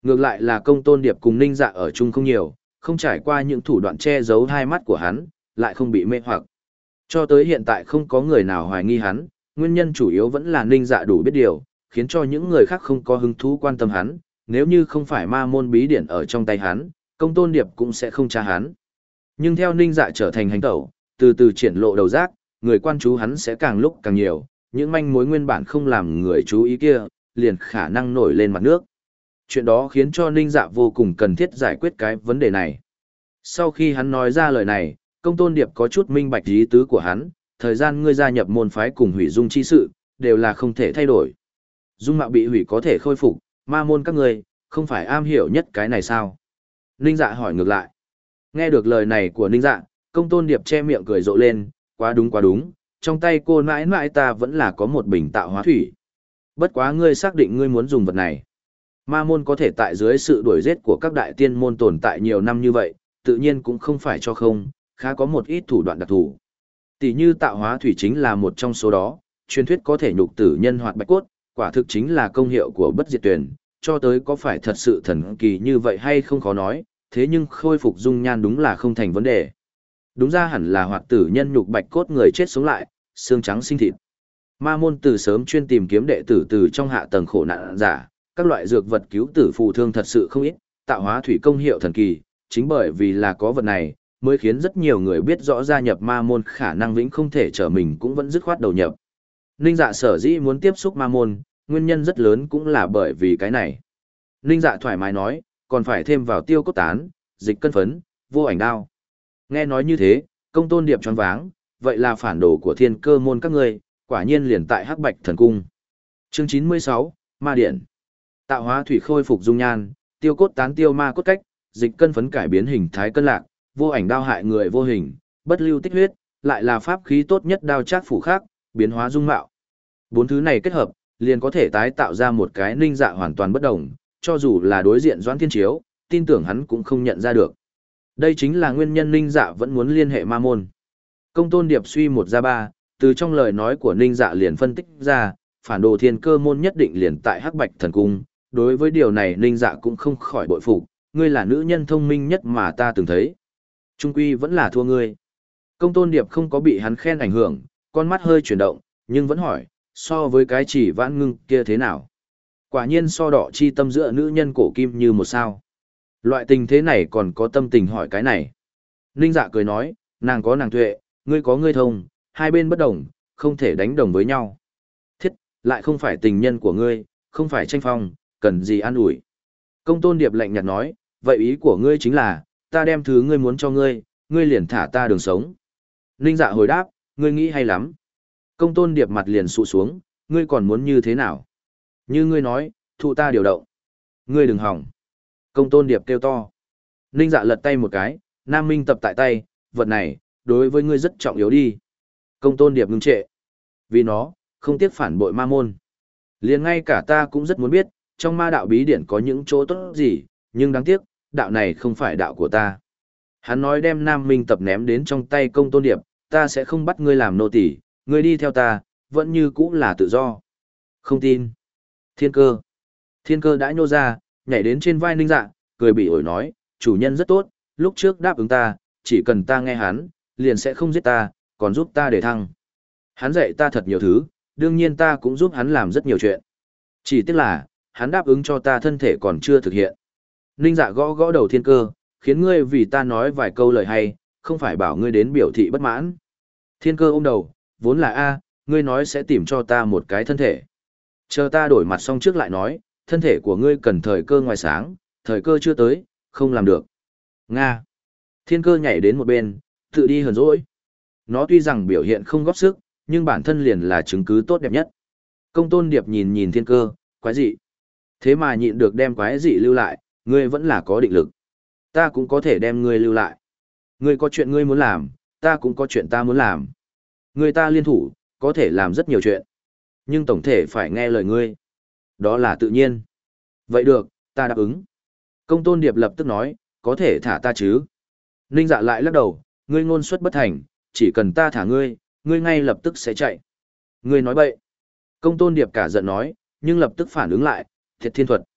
Ngược lại là Công Tôn Điệp cùng Ninh Dạ ở chung không nhiều, không trải qua những thủ đoạn che giấu hai mắt của hắn, lại không bị mê hoặc. Cho tới hiện tại không có người nào hoài nghi hắn, nguyên nhân chủ yếu vẫn là Ninh Dạ đủ biết điều, khiến cho những người khác không có hứng thú quan tâm hắn, nếu như không phải ma môn bí điển ở trong tay hắn, Công Tôn Điệp cũng sẽ không tra hắn. Nhưng theo Ninh Dạ trở thành hành tẩu, từ từ triển lộ đầu giác, người quan chú hắn sẽ càng lúc càng nhiều, những manh mối nguyên bản không làm người chú ý kia, liền khả năng nổi lên mặt nước. Chuyện đó khiến cho Ninh Dạ vô cùng cần thiết giải quyết cái vấn đề này. Sau khi hắn nói ra lời này, Công Tôn Điệp có chút minh bạch ý tứ của hắn, thời gian ngươi gia nhập môn phái cùng hủy dung chi sự, đều là không thể thay đổi. Dung mạo bị hủy có thể khôi phục, ma môn các ngươi, không phải am hiểu nhất cái này sao? Ninh Dạ hỏi ngược lại. Nghe được lời này của Ninh Dạ, Công Tôn Điệp che miệng cười rộ lên, quá đúng quá đúng, trong tay cô mãi mãi ta vẫn là có một bình tạo hóa thủy. Bất quá ngươi xác định ngươi muốn dùng vật này. Ma môn có thể tại dưới sự đuổi giết của các đại tiên môn tồn tại nhiều năm như vậy, tự nhiên cũng không phải cho không, khá có một ít thủ đoạn đặc thù. Tỷ như tạo hóa thủy chính là một trong số đó, truyền thuyết có thể nhục tử nhân hoạt bạch cốt, quả thực chính là công hiệu của bất diệt tuyển, cho tới có phải thật sự thần kỳ như vậy hay không khó nói, thế nhưng khôi phục dung nhan đúng là không thành vấn đề. Đúng ra hẳn là hoạt tử nhân nhục bạch cốt người chết sống lại, xương trắng sinh thịt. Ma môn từ sớm chuyên tìm kiếm đệ tử từ trong hạ tầng khổ nạn giả, các loại dược vật cứu tử phù thương thật sự không ít, tạo hóa thủy công hiệu thần kỳ, chính bởi vì là có vật này, mới khiến rất nhiều người biết rõ gia nhập ma môn khả năng vĩnh không thể trở mình cũng vẫn dứt khoát đầu nhập. Ninh Dạ sở dĩ muốn tiếp xúc ma môn, nguyên nhân rất lớn cũng là bởi vì cái này. Ninh Dạ thoải mái nói, còn phải thêm vào tiêu cốt tán, dịch cân phấn, vô ảnh đao. Nghe nói như thế, Công Tôn Điệp choáng váng, vậy là phản đồ của thiên cơ môn các ngươi, quả nhiên liền tại Hắc Bạch Thần Cung. Chương chín mươi sáu, Ma Điện. Tạo hóa thủy khôi phục dung nhan, tiêu cốt tán tiêu ma cốt cách, dịch cân phấn cải biến hình thái cân lạc, vô ảnh đao hại người vô hình, bất lưu tích huyết, lại là pháp khí tốt nhất đao trác phủ khác, biến hóa dung mạo. Bốn thứ này kết hợp, liền có thể tái tạo ra một cái Ninh Dạ hoàn toàn bất đồng, cho dù là đối diện Doãn Thiên Chiếu, tin tưởng hắn cũng không nhận ra được. Đây chính là nguyên nhân Ninh Dạ vẫn muốn liên hệ ma môn. Công Tôn Điệp suy một ra ba, từ trong lời nói của Ninh Dạ liền phân tích ra, phản đồ thiên cơ môn nhất định liền tại Hắc Bạch Thần Cung. Đối với điều này Ninh Dạ cũng không khỏi bội phục, ngươi là nữ nhân thông minh nhất mà ta từng thấy. Trung quy vẫn là thua ngươi. Công Tôn Điệp không có bị hắn khen ảnh hưởng, con mắt hơi chuyển động, nhưng vẫn hỏi, so với cái chỉ vãn ngưng kia thế nào? Quả nhiên so đỏ chi tâm giữa nữ nhân cổ kim như một sao. Loại tình thế này còn có tâm tình hỏi cái này. Ninh Dạ cười nói, nàng có nàng tuệ, ngươi có ngươi thông, hai bên bất đồng, không thể đánh đồng với nhau. Thiết, lại không phải tình nhân của ngươi, không phải tranh phong, cần gì an ủi. Công Tôn Điệp lạnh nhạt nói, vậy ý của ngươi chính là, ta đem thứ ngươi muốn cho ngươi, ngươi liền thả ta đường sống. Ninh Dạ hồi đáp, ngươi nghĩ hay lắm. Công Tôn Điệp mặt liền sụ xuống, ngươi còn muốn như thế nào? Như ngươi nói, thụ ta điều động. Ngươi đừng hỏng. Công Tôn Điệp kêu to. Ninh Dạ lật tay một cái, Nam Minh tập tại tay, vật này, đối với ngươi rất trọng yếu đi. Công Tôn Điệp ngưng trệ. Vì nó, không tiếc phản bội ma môn. Liền ngay cả ta cũng rất muốn biết, trong ma đạo bí điển có những chỗ tốt gì, nhưng đáng tiếc, đạo này không phải đạo của ta. Hắn nói đem Nam Minh tập ném đến trong tay Công Tôn Điệp, ta sẽ không bắt ngươi làm nô tỳ, ngươi đi theo ta, vẫn như cũ là tự do. Không tin. Thiên cơ. Thiên cơ đã nhô ra, nhảy đến trên vai Ninh Dạ, cười bị ổi nói, chủ nhân rất tốt, lúc trước đáp ứng ta, chỉ cần ta nghe hắn, liền sẽ không giết ta, còn giúp ta để thăng. Hắn dạy ta thật nhiều thứ, đương nhiên ta cũng giúp hắn làm rất nhiều chuyện. Chỉ tiếc là, hắn đáp ứng cho ta thân thể còn chưa thực hiện. Ninh Dạ gõ gõ đầu Thiên cơ, khiến ngươi vì ta nói vài câu lời hay, không phải bảo ngươi đến biểu thị bất mãn. Thiên cơ ôm đầu, vốn là A, ngươi nói sẽ tìm cho ta một cái thân thể. Chờ ta đổi mặt xong trước lại nói, thân thể của ngươi cần thời cơ ngoài sáng, thời cơ chưa tới, không làm được. Nga. Thiên cơ nhảy đến một bên, tự đi hờn dỗi. Nó tuy rằng biểu hiện không góp sức, nhưng bản thân liền là chứng cứ tốt đẹp nhất. Công Tôn Điệp nhìn nhìn Thiên cơ, quái dị. Thế mà nhịn được đem quái dị lưu lại, ngươi vẫn là có định lực. Ta cũng có thể đem ngươi lưu lại. Ngươi có chuyện ngươi muốn làm, ta cũng có chuyện ta muốn làm. Người ta liên thủ, có thể làm rất nhiều chuyện. Nhưng tổng thể phải nghe lời ngươi. Đó là tự nhiên. Vậy được, ta đáp ứng. Công Tôn Điệp lập tức nói, có thể thả ta chứ. Ninh Dạ lại lắc đầu, ngươi ngôn xuất bất thành, chỉ cần ta thả ngươi, ngươi ngay lập tức sẽ chạy. Ngươi nói bậy. Công Tôn Điệp cả giận nói, nhưng lập tức phản ứng lại, thiệt thiên thuật.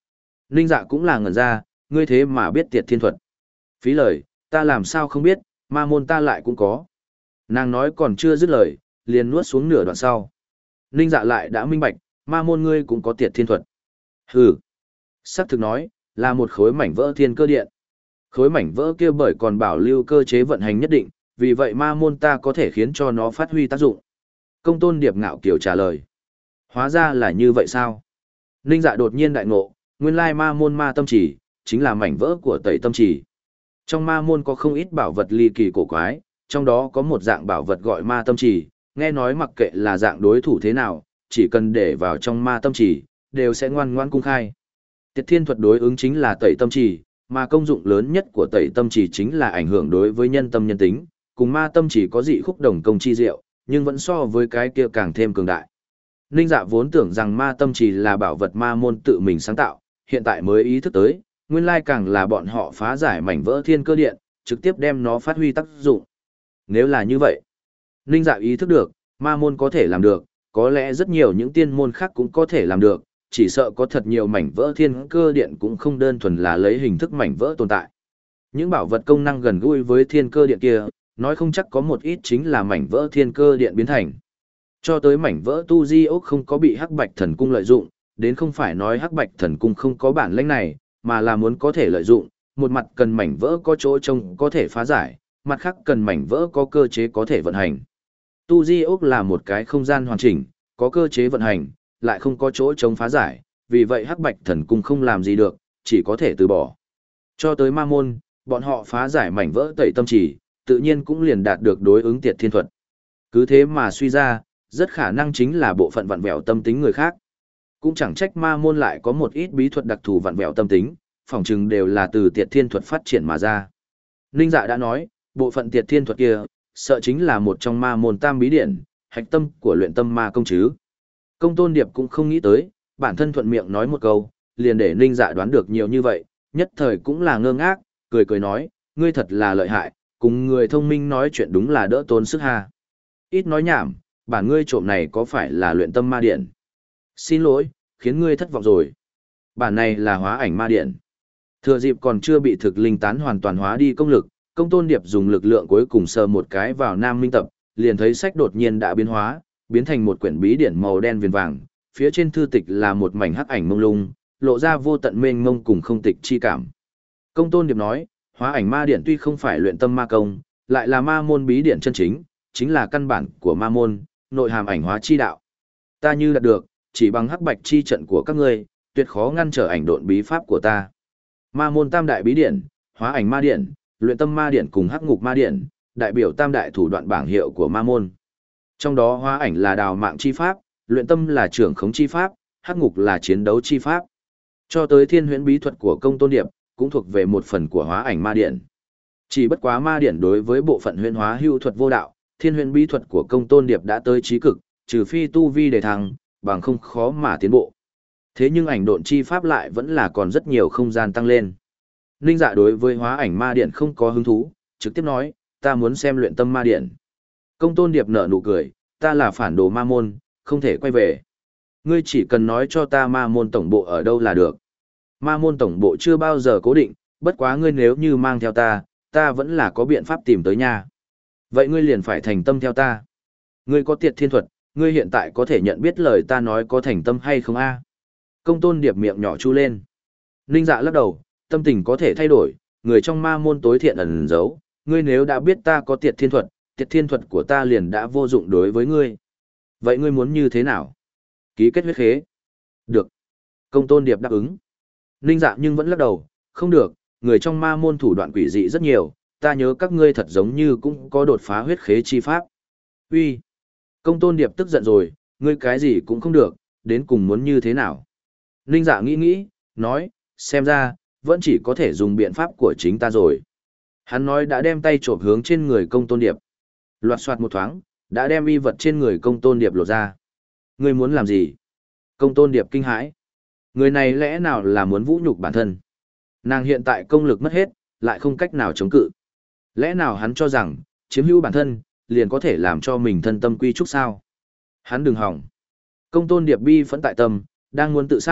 Ninh Dạ cũng là ngẩn ra, ngươi thế mà biết tiệt thiên thuật. Phí lời, ta làm sao không biết, ma môn ta lại cũng có. Nàng nói còn chưa dứt lời, liền nuốt xuống nửa đoạn sau. Ninh Dạ lại đã minh bạch, ma môn ngươi cũng có tiệt thiên thuật. Hừ. Sắc thực nói, là một khối mảnh vỡ thiên cơ điện. Khối mảnh vỡ kia bởi còn bảo lưu cơ chế vận hành nhất định, vì vậy ma môn ta có thể khiến cho nó phát huy tác dụng. Công tôn điệp ngạo kiều trả lời. Hóa ra là như vậy sao? Ninh Dạ đột nhiên đại ngộ, nguyên lai ma môn ma tâm chỉ, chính là mảnh vỡ của tẩy tâm chỉ. Trong ma môn có không ít bảo vật ly kỳ cổ quái, trong đó có một dạng bảo vật gọi ma tâm chỉ, nghe nói mặc kệ là dạng đối thủ thế nào, chỉ cần để vào trong ma tâm chỉ, đều sẽ ngoan ngoan cung khai. Tiệt thiên thuật đối ứng chính là tẩy tâm chỉ, mà công dụng lớn nhất của tẩy tâm chỉ chính là ảnh hưởng đối với nhân tâm nhân tính, cùng ma tâm chỉ có dị khúc đồng công chi diệu, nhưng vẫn so với cái kia càng thêm cường đại. Ninh Dạ vốn tưởng rằng ma tâm chỉ là bảo vật ma môn tự mình sáng tạo, hiện tại mới ý thức tới, nguyên lai càng là bọn họ phá giải mảnh vỡ thiên cơ điện, trực tiếp đem nó phát huy tác dụng. Nếu là như vậy, Ninh Dạ ý thức được, ma môn có thể làm được, có lẽ rất nhiều những tiên môn khác cũng có thể làm được, chỉ sợ có thật nhiều mảnh vỡ thiên cơ điện cũng không đơn thuần là lấy hình thức mảnh vỡ tồn tại. Những bảo vật công năng gần gũi với thiên cơ điện kia, nói không chắc có một ít chính là mảnh vỡ thiên cơ điện biến thành. Cho tới mảnh vỡ tu di ốc không có bị hắc bạch thần cung lợi dụng, đến không phải nói hắc bạch thần cung không có bản lĩnh này, mà là muốn có thể lợi dụng, một mặt cần mảnh vỡ có chỗ trông có thể phá giải, mặt khác cần mảnh vỡ có cơ chế có thể vận hành. Tu di ốc là một cái không gian hoàn chỉnh, có cơ chế vận hành, lại không có chỗ trông phá giải, vì vậy hắc bạch thần cung không làm gì được, chỉ có thể từ bỏ. Cho tới ma môn, bọn họ phá giải mảnh vỡ tẩy tâm chỉ, tự nhiên cũng liền đạt được đối ứng tiệt thiên thuật. Cứ thế mà suy ra, rất khả năng chính là bộ phận vặn vẹo tâm tính người khác. Cũng chẳng trách ma môn lại có một ít bí thuật đặc thù vặn vẹo tâm tính, phỏng chừng đều là từ tiệt thiên thuật phát triển mà ra. Ninh Dạ đã nói, bộ phận tiệt thiên thuật kia, sợ chính là một trong ma môn tam bí điển, hạch tâm của luyện tâm ma công chứ. Công tôn điệp cũng không nghĩ tới, bản thân thuận miệng nói một câu, liền để Ninh Dạ đoán được nhiều như vậy, nhất thời cũng là ngơ ngác, cười cười nói, ngươi thật là lợi hại, cùng người thông minh nói chuyện đúng là đỡ tốn sức ha. Ít nói nhảm, bản ngươi trộm này có phải là luyện tâm ma điện? Xin lỗi, khiến ngươi thất vọng rồi. Bản này là hóa ảnh ma điện. Thừa dịp còn chưa bị thực linh tán hoàn toàn hóa đi công lực, công tôn điệp dùng lực lượng cuối cùng sờ một cái vào Nam Minh Tập, liền thấy sách đột nhiên đã biến hóa, biến thành một quyển bí điển màu đen viền vàng, phía trên thư tịch là một mảnh hắc ảnh mông lung, lộ ra vô tận mênh mông cùng không tịch chi cảm. Công tôn điệp nói, hóa ảnh ma điển tuy không phải luyện tâm ma công, lại là ma môn bí điển chân chính, chính là căn bản của ma môn, nội hàm ảnh hóa chi đạo. Ta như đạt được, chỉ bằng hắc bạch chi trận của các ngươi, tuyệt khó ngăn trở ảnh độn bí pháp của ta. Ma môn tam đại bí điển, hóa ảnh ma điển, luyện tâm ma điển cùng hắc ngục ma điển, đại biểu tam đại thủ đoạn bảng hiệu của ma môn. Trong đó hóa ảnh là đào mạng chi pháp, luyện tâm là trưởng khống chi pháp, hắc ngục là chiến đấu chi pháp. Cho tới thiên huyễn bí thuật của công tôn điệp, cũng thuộc về một phần của hóa ảnh ma điển. Chỉ bất quá ma điển đối với bộ phận huyễn hóa hữu thuật vô đạo, thiên huyễn bí thuật của công tôn điệp đã tới trí cực, trừ phi tu vi đề thăng, bằng không khó mà tiến bộ. Thế nhưng ảnh độn chi pháp lại vẫn là còn rất nhiều không gian tăng lên. Ninh Dạ đối với hóa ảnh ma điển không có hứng thú, trực tiếp nói, ta muốn xem luyện tâm ma điển. Công tôn điệp nở nụ cười, ta là phản đồ ma môn, không thể quay về. Ngươi chỉ cần nói cho ta ma môn tổng bộ ở đâu là được. Ma môn tổng bộ chưa bao giờ cố định, bất quá ngươi nếu như mang theo ta, ta vẫn là có biện pháp tìm tới nha. Vậy ngươi liền phải thành tâm theo ta. Ngươi có tiệt thiên thuật, ngươi hiện tại có thể nhận biết lời ta nói có thành tâm hay không a? Công tôn điệp miệng nhỏ chu lên. Ninh Dạ lắc đầu, tâm tình có thể thay đổi, người trong ma môn tối thiện ẩn giấu, ngươi nếu đã biết ta có tiệt thiên thuật, tiệt thiên thuật của ta liền đã vô dụng đối với ngươi. Vậy ngươi muốn như thế nào? Ký kết huyết khế. Được. Công tôn điệp đáp ứng. Ninh Dạ nhưng vẫn lắc đầu, không được, người trong ma môn thủ đoạn quỷ dị rất nhiều, ta nhớ các ngươi thật giống như cũng có đột phá huyết khế chi pháp. Uy. Công tôn điệp tức giận rồi, ngươi cái gì cũng không được, đến cùng muốn như thế nào? Ninh Dạ nghĩ nghĩ, nói, xem ra, vẫn chỉ có thể dùng biện pháp của chính ta rồi. Hắn nói đã đem tay chộp hướng trên người công tôn điệp. Loạt soạt một thoáng, đã đem y vật trên người công tôn điệp lột ra. Ngươi muốn làm gì? Công tôn điệp kinh hãi. Người này lẽ nào là muốn vũ nhục bản thân? Nàng hiện tại công lực mất hết, lại không cách nào chống cự. Lẽ nào hắn cho rằng, chiếm hữu bản thân, liền có thể làm cho mình thân tâm quy trúc sao? Hắn đừng hỏng. Công tôn điệp bi phẫn tại tâm, đang muốn tự sát,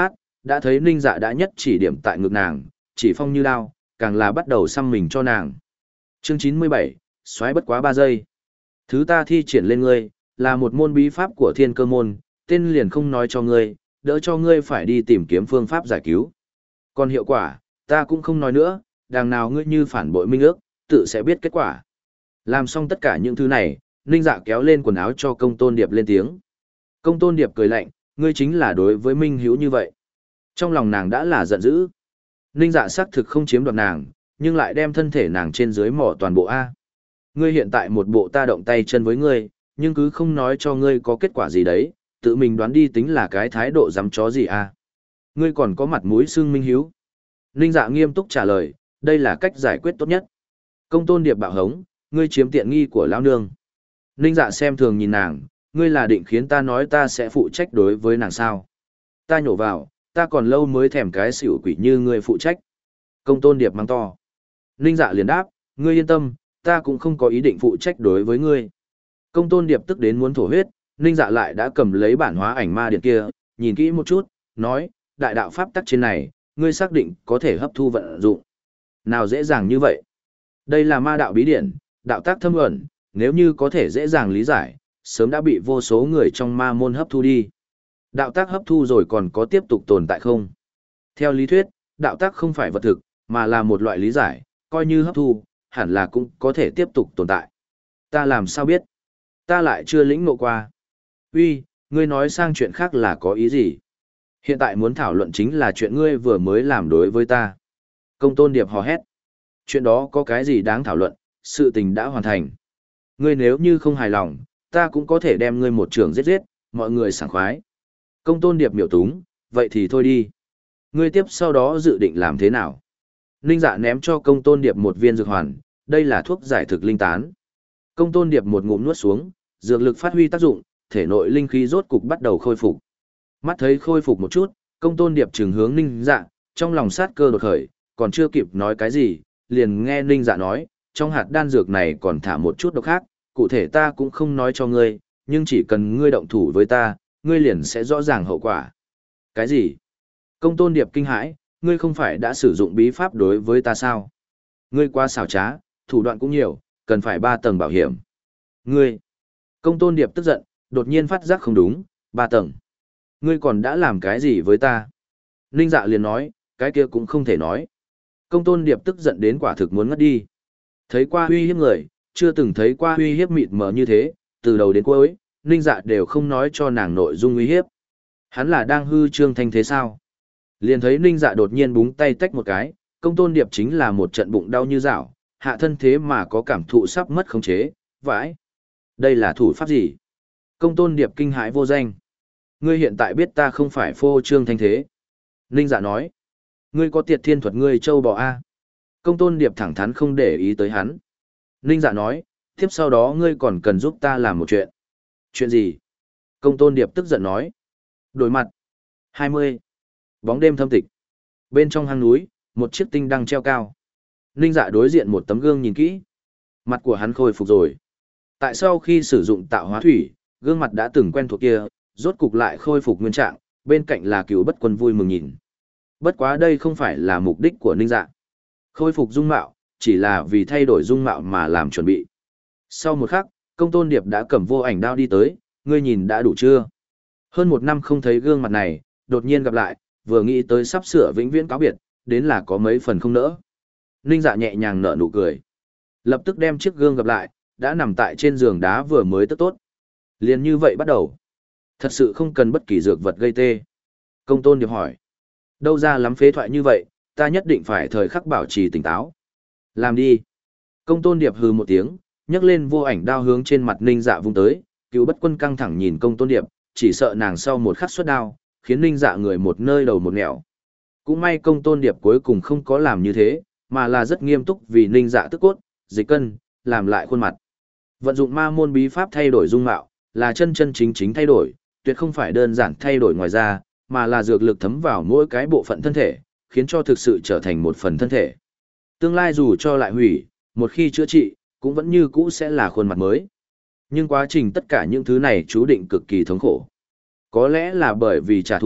Đã thấy Ninh Dạ đã nhất chỉ điểm tại ngực nàng, chỉ phong như đao, càng là bắt đầu xăm mình cho nàng. Chương chín mươi bảy, xoáy bất quá ba giây. Thứ ta thi triển lên ngươi, là một môn bí pháp của thiên cơ môn, tên liền không nói cho ngươi, đỡ cho ngươi phải đi tìm kiếm phương pháp giải cứu. Còn hiệu quả, ta cũng không nói nữa, đằng nào ngươi như phản bội minh ước, tự sẽ biết kết quả. Làm xong tất cả những thứ này, Ninh Dạ kéo lên quần áo cho Công Tôn Điệp lên tiếng. Công Tôn Điệp cười lạnh, ngươi chính là đối với Minh Hữu như vậy. Trong lòng nàng đã là giận dữ. Ninh Dạ xác thực không chiếm đoạt nàng, nhưng lại đem thân thể nàng trên dưới mỏ toàn bộ A. Ngươi hiện tại một bộ ta động tay chân với ngươi, nhưng cứ không nói cho ngươi có kết quả gì đấy, tự mình đoán đi tính là cái thái độ dám chó gì A. Ngươi còn có mặt mũi xưng Minh Hữu. Ninh Dạ nghiêm túc trả lời, đây là cách giải quyết tốt nhất. Công Tôn Điệp bạo hống, ngươi chiếm tiện nghi của lão nương. Ninh Dạ xem thường nhìn nàng, ngươi là định khiến ta nói ta sẽ phụ trách đối với nàng sao. Ta nhổ vào, ta còn lâu mới thèm cái xỉu quỷ như ngươi phụ trách. Công Tôn Điệp mang to. Ninh Dạ liền đáp, ngươi yên tâm, ta cũng không có ý định phụ trách đối với ngươi. Công Tôn Điệp tức đến muốn thổ huyết, Ninh Dạ lại đã cầm lấy bản hóa ảnh ma điện kia, nhìn kỹ một chút, nói, đại đạo pháp tắc trên này, ngươi xác định có thể hấp thu vận dụng. Nào dễ dàng như vậy. Đây là ma đạo bí điển, đạo tác thâm ẩn, nếu như có thể dễ dàng lý giải, sớm đã bị vô số người trong ma môn hấp thu đi. Đạo tác hấp thu rồi còn có tiếp tục tồn tại không? Theo lý thuyết, đạo tác không phải vật thực, mà là một loại lý giải, coi như hấp thu, hẳn là cũng có thể tiếp tục tồn tại. Ta làm sao biết? Ta lại chưa lĩnh ngộ qua. Uy, ngươi nói sang chuyện khác là có ý gì? Hiện tại muốn thảo luận chính là chuyện ngươi vừa mới làm đối với ta. Công Tôn Điệp hò hét. Chuyện đó có cái gì đáng thảo luận, sự tình đã hoàn thành. Ngươi nếu như không hài lòng, ta cũng có thể đem ngươi một trường giết giết, mọi người sảng khoái. Công Tôn Điệp miểu túng, vậy thì thôi đi. Ngươi tiếp sau đó dự định làm thế nào? Ninh Dạ ném cho Công Tôn Điệp một viên dược hoàn, đây là thuốc giải thực linh tán. Công Tôn Điệp một ngụm nuốt xuống, dược lực phát huy tác dụng, thể nội linh khí rốt cục bắt đầu khôi phục. Mắt thấy khôi phục một chút, Công Tôn Điệp trừng hướng Ninh Dạ, trong lòng sát cơ đột khởi, còn chưa kịp nói cái gì, liền nghe Ninh Dạ nói, trong hạt đan dược này còn thả một chút độc khác, cụ thể ta cũng không nói cho ngươi, nhưng chỉ cần ngươi động thủ với ta, ngươi liền sẽ rõ ràng hậu quả. Cái gì? Công Tôn Điệp kinh hãi, ngươi không phải đã sử dụng bí pháp đối với ta sao? Ngươi quá xảo trá, thủ đoạn cũng nhiều, cần phải ba tầng bảo hiểm. Ngươi! Công Tôn Điệp tức giận, đột nhiên phát giác không đúng, ba tầng. Ngươi còn đã làm cái gì với ta? Ninh Dạ liền nói, cái kia cũng không thể nói. Công Tôn Điệp tức giận đến quả thực muốn ngất đi. Thấy qua uy hiếp người, chưa từng thấy qua uy hiếp mịt mờ như thế, từ đầu đến cuối, Ninh Dạ đều không nói cho nàng nội dung uy hiếp. Hắn là đang hư trương thanh thế sao? Liền thấy Ninh Dạ đột nhiên búng tay tách một cái, Công Tôn Điệp chính là một trận bụng đau như dạo, hạ thân thế mà có cảm thụ sắp mất khống chế, vãi. Đây là thủ pháp gì? Công Tôn Điệp kinh hãi vô danh. Ngươi hiện tại biết ta không phải phô trương thanh thế. Ninh Dạ nói. Ngươi có tiệt thiên thuật ngươi châu bò A. Công Tôn Điệp thẳng thắn không để ý tới hắn. Ninh Dạ nói, tiếp sau đó ngươi còn cần giúp ta làm một chuyện. Chuyện gì? Công Tôn Điệp tức giận nói. Đổi mặt. hai mươi. Bóng đêm thâm tịch. Bên trong hang núi, một chiếc tinh đăng treo cao. Ninh Dạ đối diện một tấm gương nhìn kỹ. Mặt của hắn khôi phục rồi. Tại sau khi sử dụng tạo hóa thủy, gương mặt đã từng quen thuộc kia, rốt cục lại khôi phục nguyên trạng, bên cạnh là Cửu Bất Quân vui mừng nhìn. Bất quá đây không phải là mục đích của Ninh Dạ. Khôi phục dung mạo, chỉ là vì thay đổi dung mạo mà làm chuẩn bị. Sau một khắc, Công Tôn Điệp đã cầm vô ảnh đao đi tới, ngươi nhìn đã đủ chưa? Hơn một năm không thấy gương mặt này, đột nhiên gặp lại, vừa nghĩ tới sắp sửa vĩnh viễn cáo biệt, đến là có mấy phần không nỡ. Ninh Dạ nhẹ nhàng nở nụ cười. Lập tức đem chiếc gương gặp lại, đã nằm tại trên giường đá vừa mới tức tốt. Liền như vậy bắt đầu. Thật sự không cần bất kỳ dược vật gây tê. Công Tôn Điệp hỏi. Đâu ra lắm phế thoại như vậy, ta nhất định phải thời khắc bảo trì tỉnh táo. Làm đi. Công Tôn Điệp hừ một tiếng, nhấc lên vô ảnh đao hướng trên mặt Ninh Dạ vung tới, Cửu Bất Quân căng thẳng nhìn Công Tôn Điệp, chỉ sợ nàng sau một khắc xuất đao, khiến Ninh Dạ người một nơi đầu một nẻo. Cũng may Công Tôn Điệp cuối cùng không có làm như thế, mà là rất nghiêm túc vì Ninh Dạ tức cốt, dịch cân, làm lại khuôn mặt. Vận dụng ma môn bí pháp thay đổi dung mạo, là chân chân chính chính thay đổi, tuyệt không phải đơn giản thay đổi ngoài ra, mà là dược lực thấm vào mỗi cái bộ phận thân thể, khiến cho thực sự trở thành một phần thân thể. Tương lai dù cho lại hủy, một khi chữa trị, cũng vẫn như cũ sẽ là khuôn mặt mới. Nhưng quá trình tất cả những thứ này chú định cực kỳ thống khổ. Có lẽ là bởi vì trả thù,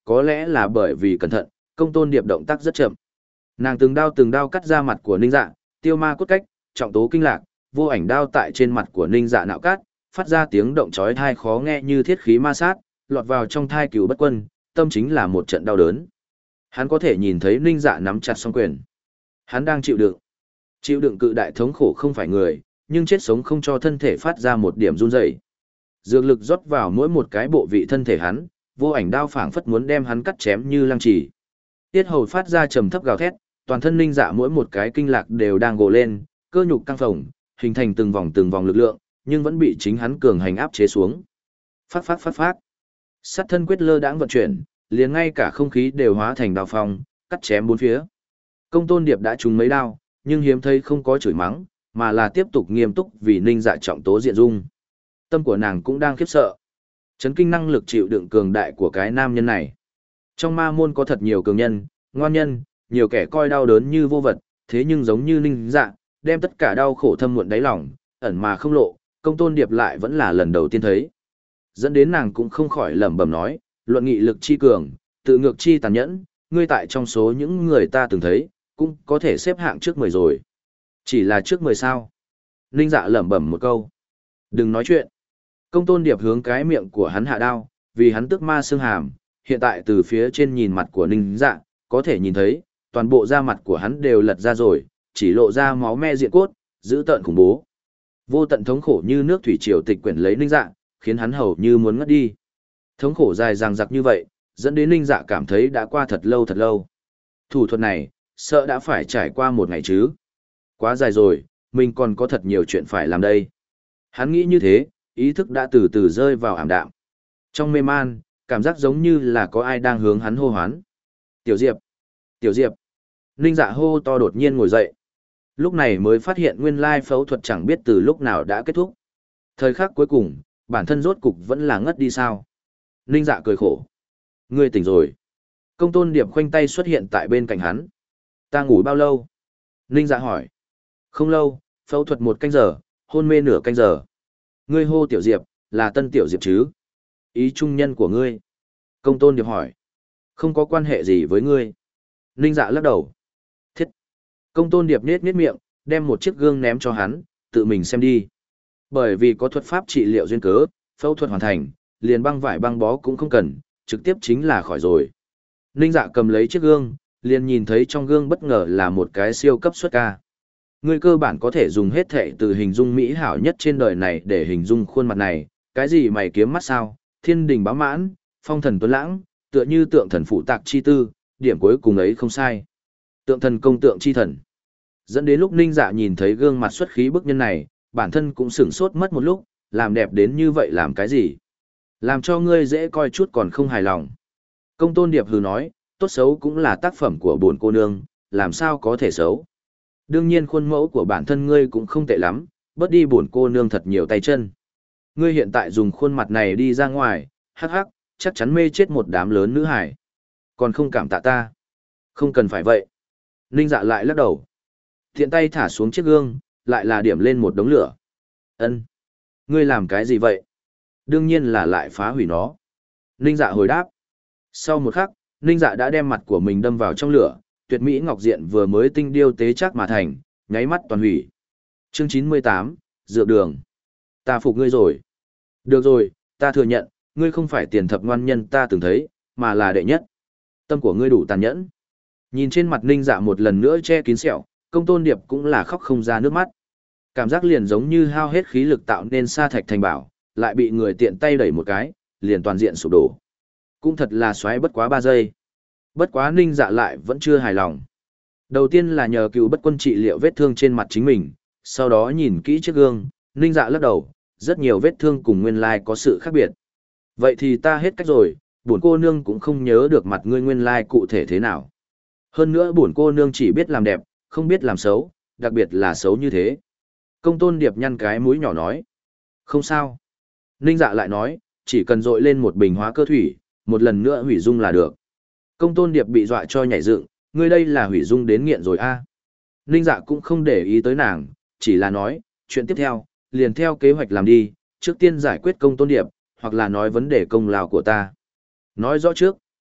có lẽ là bởi vì cẩn thận, Công Tôn Điệp động tác rất chậm. Nàng từng đao từng đao cắt ra mặt của Ninh Dạ, tiêu ma cốt cách, trọng tố kinh lạc, vô ảnh đao tại trên mặt của Ninh Dạ nạo cát, phát ra tiếng động chói tai khó nghe như thiết khí ma sát, lọt vào trong thai Cửu Bất Quân, tâm chính là một trận đau đớn. Hắn có thể nhìn thấy Ninh Dạ nắm chặt song quyền. Hắn đang chịu đựng. Chịu đựng cự đại thống khổ không phải người, nhưng chết sống không cho thân thể phát ra một điểm run rẩy. Dược lực rót vào mỗi một cái bộ vị thân thể hắn, vô ảnh đao phảng phất muốn đem hắn cắt chém như lăng trì. Tiết hầu phát ra trầm thấp gào thét, toàn thân Ninh Dạ mỗi một cái kinh lạc đều đang gồ lên, cơ nhục căng phồng, hình thành từng vòng từng vòng lực lượng, nhưng vẫn bị chính hắn cường hành áp chế xuống. Phát phát phát phát. Sát thân quyết lơ đãng vận chuyển, liền ngay cả không khí đều hóa thành đao phong, cắt chém bốn phía. Công Tôn Điệp đã trúng mấy đao, nhưng hiếm thấy không có chửi mắng, mà là tiếp tục nghiêm túc vì Ninh Dạ trọng tố diện dung. Tâm của nàng cũng đang khiếp sợ. Chấn kinh năng lực chịu đựng cường đại của cái nam nhân này. Trong ma môn có thật nhiều cường nhân, ngoan nhân, nhiều kẻ coi đau đớn như vô vật, thế nhưng giống như Ninh Dạ, đem tất cả đau khổ thâm muộn đáy lòng, ẩn mà không lộ, Công Tôn Điệp lại vẫn là lần đầu tiên thấy. Dẫn đến nàng cũng không khỏi lẩm bẩm nói, luận nghị lực chi cường, tự ngược chi tàn nhẫn, ngươi tại trong số những người ta từng thấy, cũng có thể xếp hạng trước mười rồi. Chỉ là trước mười sao. Ninh Dạ lẩm bẩm một câu. Đừng nói chuyện. Công Tôn Điệp hướng cái miệng của hắn hạ đao, vì hắn tức ma xương hàm, hiện tại từ phía trên nhìn mặt của Ninh Dạ, có thể nhìn thấy, toàn bộ da mặt của hắn đều lật ra rồi, chỉ lộ ra máu me diện cốt, dữ tợn khủng bố. Vô tận thống khổ như nước thủy triều tịch quyển lấy Ninh Dạ, khiến hắn hầu như muốn ngất đi. Thống khổ dài dằng dặc như vậy, dẫn đến Ninh Dạ cảm thấy đã qua thật lâu thật lâu. Thủ thuật này, sợ đã phải trải qua một ngày chứ. Quá dài rồi, mình còn có thật nhiều chuyện phải làm đây. Hắn nghĩ như thế, ý thức đã từ từ rơi vào ảm đạm. Trong mê man, cảm giác giống như là có ai đang hướng hắn hô hoán. Tiểu Diệp! Tiểu Diệp! Ninh Dạ hô to đột nhiên ngồi dậy. Lúc này mới phát hiện nguyên lai phẫu thuật chẳng biết từ lúc nào đã kết thúc. Thời khắc cuối cùng, bản thân rốt cục vẫn là ngất đi sao. Ninh Dạ cười khổ. Ngươi tỉnh rồi. Công Tôn Điệp khoanh tay xuất hiện tại bên cạnh hắn. Ta ngủ bao lâu? Ninh Dạ hỏi. Không lâu, phẫu thuật một canh giờ, hôn mê nửa canh giờ. Ngươi hô Tiểu Diệp, là Tân Tiểu Diệp chứ? Ý trung nhân của ngươi. Công Tôn Điệp hỏi. Không có quan hệ gì với ngươi. Ninh Dạ lắc đầu. Thiết. Công Tôn Điệp nết nết miệng, đem một chiếc gương ném cho hắn, tự mình xem đi. Bởi vì có thuật pháp trị liệu duyên cớ, phẫu thuật hoàn thành, liền băng vải băng bó cũng không cần, trực tiếp chính là khỏi rồi. Ninh Dạ cầm lấy chiếc gương, liền nhìn thấy trong gương bất ngờ là một cái siêu cấp xuất ca. Ngươi cơ bản có thể dùng hết thệ từ hình dung mỹ hảo nhất trên đời này để hình dung khuôn mặt này, cái gì mày kiếm mắt sao, thiên đình bá mãn, phong thần tuấn lãng, tựa như tượng thần phụ tạc chi tư, điểm cuối cùng ấy không sai. Tượng thần công tượng chi thần. Dẫn đến lúc Ninh Dạ nhìn thấy gương mặt xuất khí bức nhân này, bản thân cũng sửng sốt mất một lúc, làm đẹp đến như vậy làm cái gì? Làm cho ngươi dễ coi chút còn không hài lòng. Công Tôn Điệp hừ nói, tốt xấu cũng là tác phẩm của bổn cô nương, làm sao có thể xấu. Đương nhiên khuôn mẫu của bản thân ngươi cũng không tệ lắm, bớt đi bổn cô nương thật nhiều tay chân. Ngươi hiện tại dùng khuôn mặt này đi ra ngoài, hắc hắc, chắc chắn mê chết một đám lớn nữ hải. Còn không cảm tạ ta. Không cần phải vậy. Ninh Dạ lại lắc đầu. Thiện tay thả xuống chiếc gương, lại là điểm lên một đống lửa. Ân, ngươi làm cái gì vậy? Đương nhiên là lại phá hủy nó. Ninh Dạ hồi đáp. Sau một khắc, Ninh Dạ đã đem mặt của mình đâm vào trong lửa, tuyệt mỹ ngọc diện vừa mới tinh điêu tế chắc mà thành, nháy mắt toàn hủy. Chương chín mươi tám, Dược Đường. Ta phục ngươi rồi. Được rồi, ta thừa nhận, ngươi không phải tiền thập ngoan nhân ta từng thấy, mà là đệ nhất. Tâm của ngươi đủ tàn nhẫn. Nhìn trên mặt Ninh Dạ một lần nữa che kín sẹo, Công Tôn Điệp cũng là khóc không ra nước mắt. Cảm giác liền giống như hao hết khí lực tạo nên sa thạch thành bảo, lại bị người tiện tay đẩy một cái, liền toàn diện sụp đổ. Cũng thật là xoáy bất quá ba giây. Bất quá Ninh Dạ lại vẫn chưa hài lòng. Đầu tiên là nhờ Cựu Bất Quân trị liệu vết thương trên mặt chính mình, sau đó nhìn kỹ chiếc gương, Ninh Dạ lắc đầu, rất nhiều vết thương cùng nguyên lai có sự khác biệt. Vậy thì ta hết cách rồi, bổn cô nương cũng không nhớ được mặt ngươi nguyên lai cụ thể thế nào. Hơn nữa bổn cô nương chỉ biết làm đẹp, không biết làm xấu, đặc biệt là xấu như thế. Công Tôn Điệp nhăn cái mũi nhỏ nói. Không sao. Ninh Dạ lại nói, chỉ cần dội lên một bình hóa cơ thủy, một lần nữa hủy dung là được. Công Tôn Điệp bị dọa cho nhảy dựng, ngươi đây là hủy dung đến nghiện rồi a. Ninh Dạ cũng không để ý tới nàng, chỉ là nói, chuyện tiếp theo, liền theo kế hoạch làm đi, trước tiên giải quyết Công Tôn Điệp, hoặc là nói vấn đề công lao của ta. Nói rõ trước,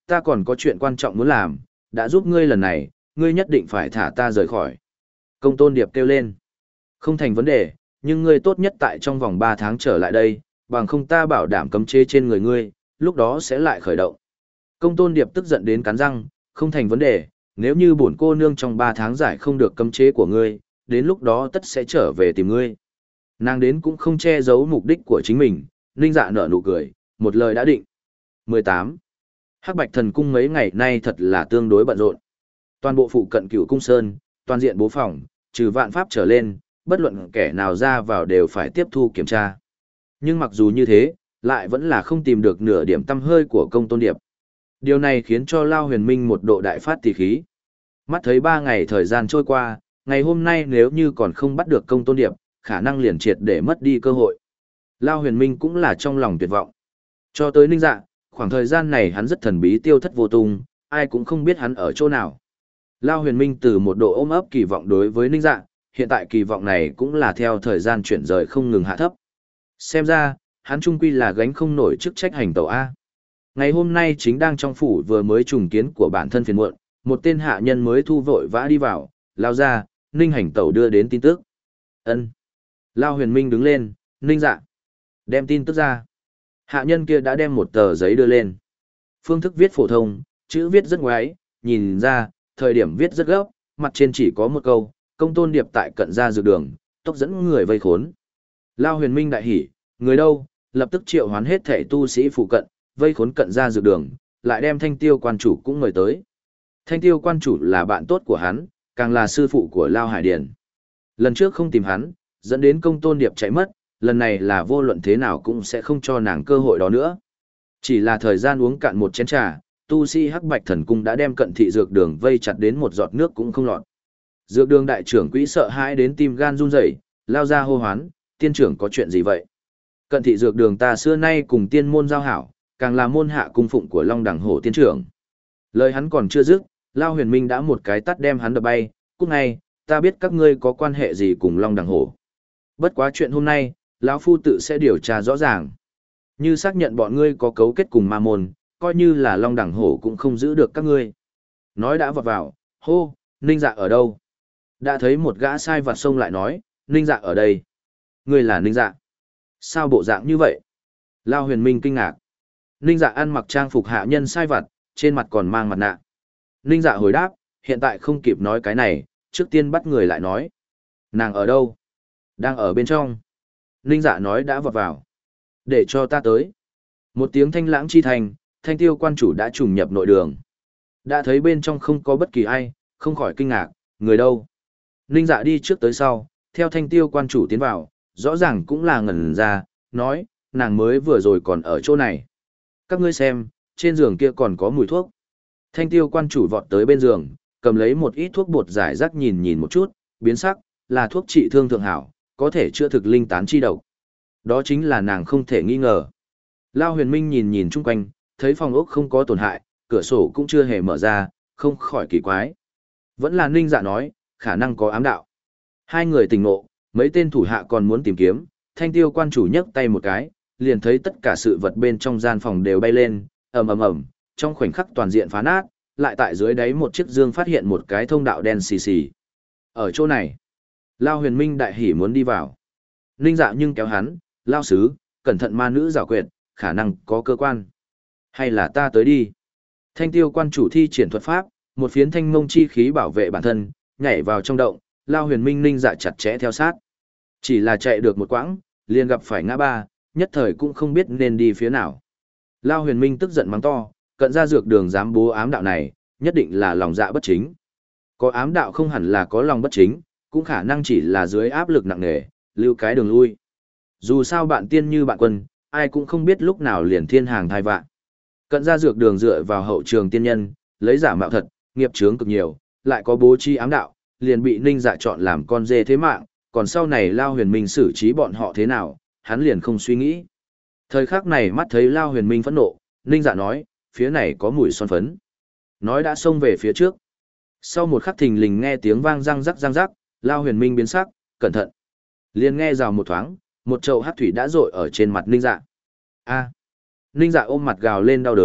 ta còn có chuyện quan trọng muốn làm, đã giúp ngươi lần này, ngươi nhất định phải thả ta rời khỏi. Công tôn điệp kêu lên. Không thành vấn đề, nhưng ngươi tốt nhất tại trong vòng ba tháng trở lại đây, bằng không ta bảo đảm cấm chế trên người ngươi, lúc đó sẽ lại khởi động. Công tôn điệp tức giận đến cắn răng, không thành vấn đề, nếu như bổn cô nương trong ba tháng giải không được cấm chế của ngươi, đến lúc đó tất sẽ trở về tìm ngươi. Nàng đến cũng không che giấu mục đích của chính mình, Ninh Dạ nở nụ cười, một lời đã định. mười tám. Hắc Bạch Thần Cung mấy ngày nay thật là tương đối bận rộn. Toàn bộ phụ cận Cửu Cung Sơn, toàn diện bố phòng, trừ vạn pháp trở lên, bất luận kẻ nào ra vào đều phải tiếp thu kiểm tra. Nhưng mặc dù như thế, lại vẫn là không tìm được nửa điểm tăm hơi của Công Tôn Điệp. Điều này khiến cho Lao Huyền Minh một độ đại phát tỳ khí. Mắt thấy ba ngày thời gian trôi qua, ngày hôm nay nếu như còn không bắt được Công Tôn Điệp, khả năng liền triệt để mất đi cơ hội. Lao Huyền Minh cũng là trong lòng tuyệt vọng. Cho tới Ninh Dạ, khoảng thời gian này hắn rất thần bí tiêu thất vô tung, ai cũng không biết hắn ở chỗ nào. Lao Huyền Minh từ một độ ôm ấp kỳ vọng đối với Ninh Dạ, hiện tại kỳ vọng này cũng là theo thời gian chuyển rời không ngừng hạ thấp. Xem ra, hắn trung quy là gánh không nổi chức trách hành tẩu A. Ngày hôm nay chính đang trong phủ vừa mới trùng kiến của bản thân phiền muộn, một tên hạ nhân mới thu vội vã đi vào, lao ra, Ninh hành tẩu đưa đến tin tức. Ân. Lao Huyền Minh đứng lên, Ninh Dạ. Đem tin tức ra. Hạ nhân kia đã đem một tờ giấy đưa lên. Phương thức viết phổ thông, chữ viết rất ngoái, nhìn ra, thời điểm viết rất gấp, mặt trên chỉ có một câu, Công Tôn Điệp tại cận gia dược đường, tốc dẫn người vây khốn. Lao Huyền Minh đại hỉ, người đâu, lập tức triệu hoán hết thảy tu sĩ phụ cận, vây khốn cận gia dược đường, lại đem Thanh Tiêu quan chủ cũng mời tới. Thanh Tiêu quan chủ là bạn tốt của hắn, càng là sư phụ của Lao Hải Điền. Lần trước không tìm hắn, dẫn đến Công Tôn Điệp chạy mất, lần này là vô luận thế nào cũng sẽ không cho nàng cơ hội đó nữa. Chỉ là thời gian uống cạn một chén trà, tu sĩ Hắc Bạch Thần Cung đã đem cận thị dược đường vây chặt đến một giọt nước cũng không lọt. Dược đường đại trưởng quỹ sợ hãi đến tim gan run rẩy, lao ra hô hoán, tiên trưởng có chuyện gì vậy? Cận thị dược đường ta xưa nay cùng tiên môn giao hảo, càng là môn hạ cung phụng của Long Đằng Hổ tiên trưởng. Lời hắn còn chưa dứt, Lao Huyền Minh đã một cái tát đem hắn đập bay, cút ngay, ta biết các ngươi có quan hệ gì cùng Long Đằng Hổ. Bất quá chuyện hôm nay, lão phu tự sẽ điều tra rõ ràng. Như xác nhận bọn ngươi có cấu kết cùng ma môn, coi như là Long Đằng Hổ cũng không giữ được các ngươi. Nói đã vọt vào, hô, Ninh Dạ ở đâu? Đã thấy một gã sai vặt xông lại nói, Ninh Dạ ở đây. Ngươi là Ninh Dạ. Sao bộ dạng như vậy? Lao Huyền Minh kinh ngạc. Ninh Dạ ăn mặc trang phục hạ nhân sai vặt, trên mặt còn mang mặt nạ. Ninh Dạ hồi đáp, hiện tại không kịp nói cái này, trước tiên bắt người lại nói. Nàng ở đâu? Đang ở bên trong. Ninh Dạ nói đã vọt vào. Để cho ta tới. Một tiếng thanh lãng chi thành, Thanh Tiêu quan chủ đã trùng nhập nội đường. Đã thấy bên trong không có bất kỳ ai, không khỏi kinh ngạc, người đâu? Ninh Dạ đi trước tới sau, theo Thanh Tiêu quan chủ tiến vào, rõ ràng cũng là ngẩn ra, nói, nàng mới vừa rồi còn ở chỗ này. Các ngươi xem, trên giường kia còn có mùi thuốc. Thanh Tiêu quan chủ vọt tới bên giường, cầm lấy một ít thuốc bột giải rác nhìn nhìn một chút, biến sắc, là thuốc trị thương thượng hảo, có thể chữa thực linh tán chi độc. Đó chính là nàng không thể nghi ngờ. Lao Huyền Minh nhìn nhìn chung quanh, thấy phòng ốc không có tổn hại, cửa sổ cũng chưa hề mở ra, không khỏi kỳ quái. Vẫn là Ninh Dạ nói, khả năng có ám đạo. Hai người tỉnh ngộ, mấy tên thủ hạ còn muốn tìm kiếm, Thanh Tiêu quan chủ nhấc tay một cái, liền thấy tất cả sự vật bên trong gian phòng đều bay lên, ầm ầm ầm, trong khoảnh khắc toàn diện phá nát, lại tại dưới đáy một chiếc dương phát hiện một cái thông đạo đen xì xì. Ở chỗ này, Lao Huyền Minh đại hỉ muốn đi vào. Ninh Dạ nhưng kéo hắn, Lao sứ, cẩn thận ma nữ giảo quyệt, khả năng có cơ quan. Hay là ta tới đi. Thanh Tiêu quan chủ thi triển thuật pháp, một phiến thanh mông chi khí bảo vệ bản thân, nhảy vào trong động, Lao Huyền Minh Ninh Dạ chặt chẽ theo sát. Chỉ là chạy được một quãng, liền gặp phải ngã ba, nhất thời cũng không biết nên đi phía nào. Lao Huyền Minh tức giận mắng to, cận gia dược đường dám bố ám đạo này, nhất định là lòng dạ bất chính. Có ám đạo không hẳn là có lòng bất chính, cũng khả năng chỉ là dưới áp lực nặng nề, lưu cái đường lui. Dù sao bạn tiên như bạn quân, ai cũng không biết lúc nào liền thiên hàng thai vạn. Cận gia dược đường dựa vào hậu trường tiên nhân, lấy giả mạo thật, nghiệp chướng cực nhiều, lại có bố trí ám đạo, liền bị Ninh Dạ chọn làm con dê thế mạng, còn sau này Lao Huyền Minh xử trí bọn họ thế nào, hắn liền không suy nghĩ. Thời khắc này mắt thấy Lao Huyền Minh phẫn nộ, Ninh Dạ nói, phía này có mùi son phấn. Nói đã xông về phía trước. Sau một khắc thình lình nghe tiếng vang răng rắc răng rắc, Lao Huyền Minh biến sắc, cẩn thận. Liền nghe rào một thoáng, một chậu hắc thủy đã rội ở trên mặt Ninh Dạ. A. Ninh Dạ ôm mặt gào lên đau đớn,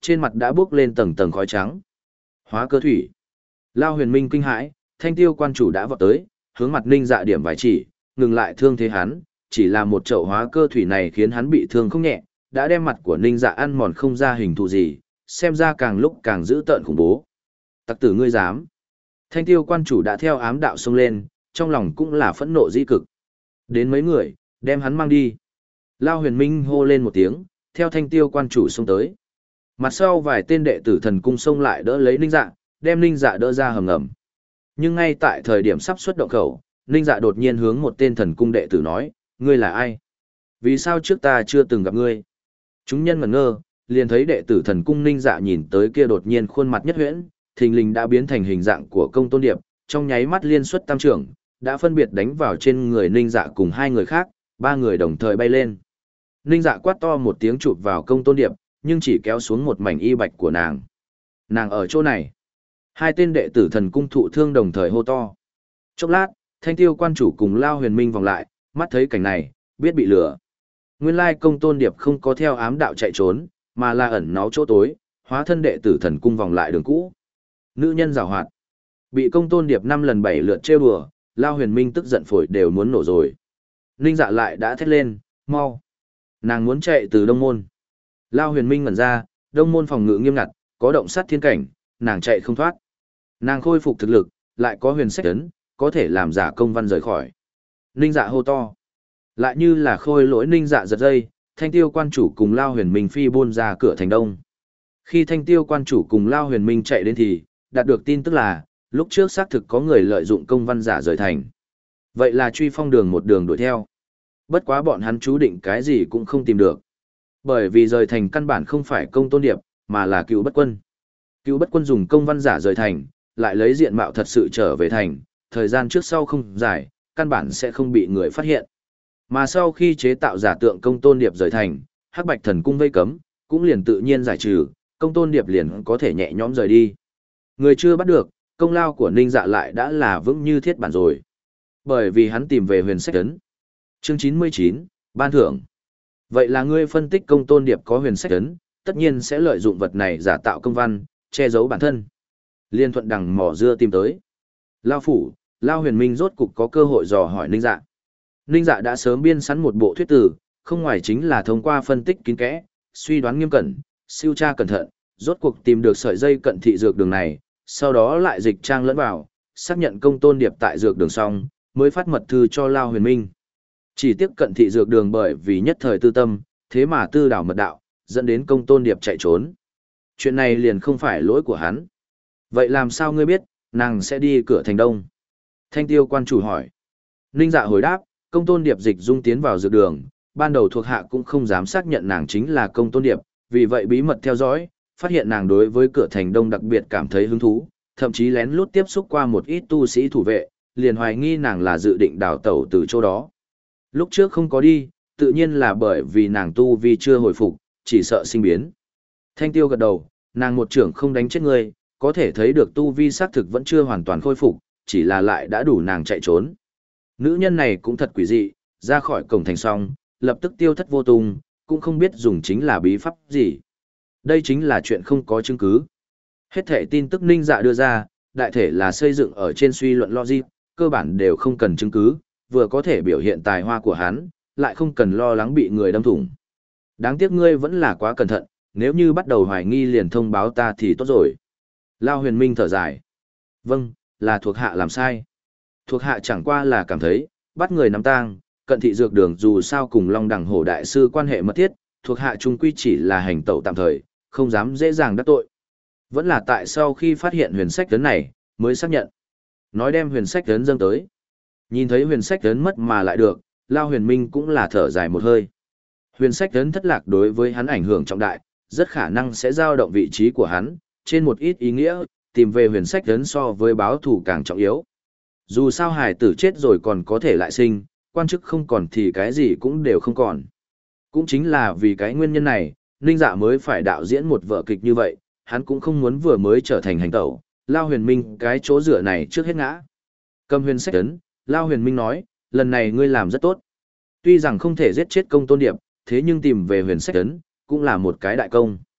trên mặt đã bước lên tầng tầng khói trắng. Hóa cơ thủy. Lao Huyền Minh kinh hãi, Thanh Tiêu quan chủ đã vọt tới, hướng mặt Ninh Dạ điểm vài chỉ, ngừng lại thương thế hắn, chỉ là một chậu hóa cơ thủy này khiến hắn bị thương không nhẹ, đã đem mặt của Ninh Dạ ăn mòn không ra hình thù gì, xem ra càng lúc càng dữ tợn khủng bố. Tặc tử ngươi dám. Thanh Tiêu quan chủ đã theo ám đạo xông lên, trong lòng cũng là phẫn nộ dĩ cực. Đến mấy người, đem hắn mang đi. Lao Huyền Minh hô lên một tiếng, theo Thanh Tiêu quan chủ xông tới. Mặt sau vài tên đệ tử thần cung xông lại đỡ lấy Ninh Dạ, đem Ninh Dạ đỡ ra hầm ngầm. Nhưng ngay tại thời điểm sắp xuất động khẩu, Ninh Dạ đột nhiên hướng một tên thần cung đệ tử nói, ngươi là ai? Vì sao trước ta chưa từng gặp ngươi? Chúng nhân ngẩn ngơ, liền thấy đệ tử thần cung Ninh Dạ nhìn tới kia đột nhiên khuôn mặt nhất huyễn, thình lình đã biến thành hình dạng của Công Tôn Điệp, trong nháy mắt liên xuất tam trưởng, đã phân biệt đánh vào trên người Ninh Dạ cùng hai người khác, ba người đồng thời bay lên. Ninh Dạ quát to một tiếng chụp vào Công Tôn Điệp, nhưng chỉ kéo xuống một mảnh y bạch của nàng. Nàng ở chỗ này. Hai tên đệ tử thần cung thụ thương đồng thời hô to. Chốc lát, Thanh Tiêu quan chủ cùng Lao Huyền Minh vòng lại, mắt thấy cảnh này, biết bị lừa. Nguyên lai Công Tôn Điệp không có theo ám đạo chạy trốn, mà là ẩn náu chỗ tối, hóa thân đệ tử thần cung vòng lại đường cũ. Nữ nhân giàu hoạt. Bị Công Tôn Điệp năm lần bảy lượt trêu đùa, Lao Huyền Minh tức giận phổi đều muốn nổ rồi. Ninh Dạ lại đã thét lên, mau. Nàng muốn chạy từ Đông Môn. Lao Huyền Minh ngẩn ra, Đông Môn phòng ngự nghiêm ngặt, có động sát thiên cảnh, nàng chạy không thoát. Nàng khôi phục thực lực, lại có huyền sách ấn, có thể làm giả công văn rời khỏi. Ninh Dạ hô to. Lại như là khôi lỗi Ninh Dạ giật dây, Thanh Tiêu quan chủ cùng Lao Huyền Minh phi buôn ra cửa thành đông. Khi Thanh Tiêu quan chủ cùng Lao Huyền Minh chạy đến thì, đạt được tin tức là, lúc trước xác thực có người lợi dụng công văn giả rời thành. Vậy là truy phong đường một đường đuổi theo. Bất quá bọn hắn chú định cái gì cũng không tìm được. Bởi vì rời thành căn bản không phải Công Tôn Điệp, mà là Cựu Bất Quân. Cựu Bất Quân dùng công văn giả rời thành, lại lấy diện mạo thật sự trở về thành, thời gian trước sau không dài, căn bản sẽ không bị người phát hiện. Mà sau khi chế tạo giả tượng Công Tôn Điệp rời thành, Hắc Bạch Thần Cung vây cấm, cũng liền tự nhiên giải trừ, Công Tôn Điệp liền có thể nhẹ nhõm rời đi. Người chưa bắt được, công lao của Ninh Dạ lại đã là vững như thiết bản rồi. Bởi vì hắn tìm về huyền sách ấn. Chương chín mươi chín, ban thưởng. Vậy là ngươi phân tích Công Tôn Điệp có huyền sách ấn, tất nhiên sẽ lợi dụng vật này giả tạo công văn, che giấu bản thân. Liên thuận đằng mỏ dưa tìm tới. Lao phủ, Lao Huyền Minh rốt cục có cơ hội dò hỏi Ninh Dạ. Ninh Dạ đã sớm biên sẵn một bộ thuyết tử, không ngoài chính là thông qua phân tích kín kẽ, suy đoán nghiêm cẩn, siêu tra cẩn thận, rốt cuộc tìm được sợi dây cận thị dược đường này, sau đó lại dịch trang lẫn vào, xác nhận Công Tôn Điệp tại dược đường xong, mới phát mật thư cho Lao Huyền Minh. Chỉ tiếc cận thị dược đường bởi vì nhất thời tư tâm, thế mà tư đảo mật đạo, dẫn đến Công Tôn Điệp chạy trốn. Chuyện này liền không phải lỗi của hắn. Vậy làm sao ngươi biết, nàng sẽ đi cửa thành đông? Thanh Tiêu quan chủ hỏi. Ninh Dạ hồi đáp, Công Tôn Điệp dịch dung tiến vào dược đường, ban đầu thuộc hạ cũng không dám xác nhận nàng chính là Công Tôn Điệp, vì vậy bí mật theo dõi, phát hiện nàng đối với cửa thành đông đặc biệt cảm thấy hứng thú, thậm chí lén lút tiếp xúc qua một ít tu sĩ thủ vệ, liền hoài nghi nàng là dự định đào tẩu từ chỗ đó. Lúc trước không có đi, tự nhiên là bởi vì nàng tu vi chưa hồi phục, chỉ sợ sinh biến. Thanh Tiêu gật đầu, nàng một trưởng không đánh chết ngươi, có thể thấy được tu vi xác thực vẫn chưa hoàn toàn khôi phục, chỉ là lại đã đủ nàng chạy trốn. Nữ nhân này cũng thật quỷ dị, ra khỏi cổng thành xong, lập tức tiêu thất vô tung, cũng không biết dùng chính là bí pháp gì. Đây chính là chuyện không có chứng cứ. Hết thể tin tức Ninh Dạ đưa ra, đại thể là xây dựng ở trên suy luận logic, cơ bản đều không cần chứng cứ, vừa có thể biểu hiện tài hoa của hắn, lại không cần lo lắng bị người đâm thủng. Đáng tiếc ngươi vẫn là quá cẩn thận, nếu như bắt đầu hoài nghi liền thông báo ta thì tốt rồi. Lao Huyền Minh thở dài. Vâng, là thuộc hạ làm sai. Thuộc hạ chẳng qua là cảm thấy, bắt người nắm tang, cận thị dược đường dù sao cùng Long Đằng Hổ đại sư quan hệ mật thiết, thuộc hạ trung quy chỉ là hành tẩu tạm thời, không dám dễ dàng đắc tội. Vẫn là tại sau khi phát hiện huyền sách tấn này, mới xác nhận. Nói đem huyền sách tấn dâng tới. Nhìn thấy huyền sách tấn mất mà lại được, Lao Huyền Minh cũng là thở dài một hơi. Huyền sách tấn thất lạc đối với hắn ảnh hưởng trọng đại, rất khả năng sẽ dao động vị trí của hắn, trên một ít ý nghĩa, tìm về huyền sách tấn so với báo thù càng trọng yếu. Dù sao hài tử chết rồi còn có thể lại sinh, quan chức không còn thì cái gì cũng đều không còn. Cũng chính là vì cái nguyên nhân này, Ninh Dạ mới phải đạo diễn một vở kịch như vậy, hắn cũng không muốn vừa mới trở thành hành tẩu, Lao Huyền Minh cái chỗ dựa này trước hết ngã. Cầm huyền sách tấn, Lao Huyền Minh nói, lần này ngươi làm rất tốt. Tuy rằng không thể giết chết Công Tôn Điệp, thế nhưng tìm về huyền sách tấn, cũng là một cái đại công.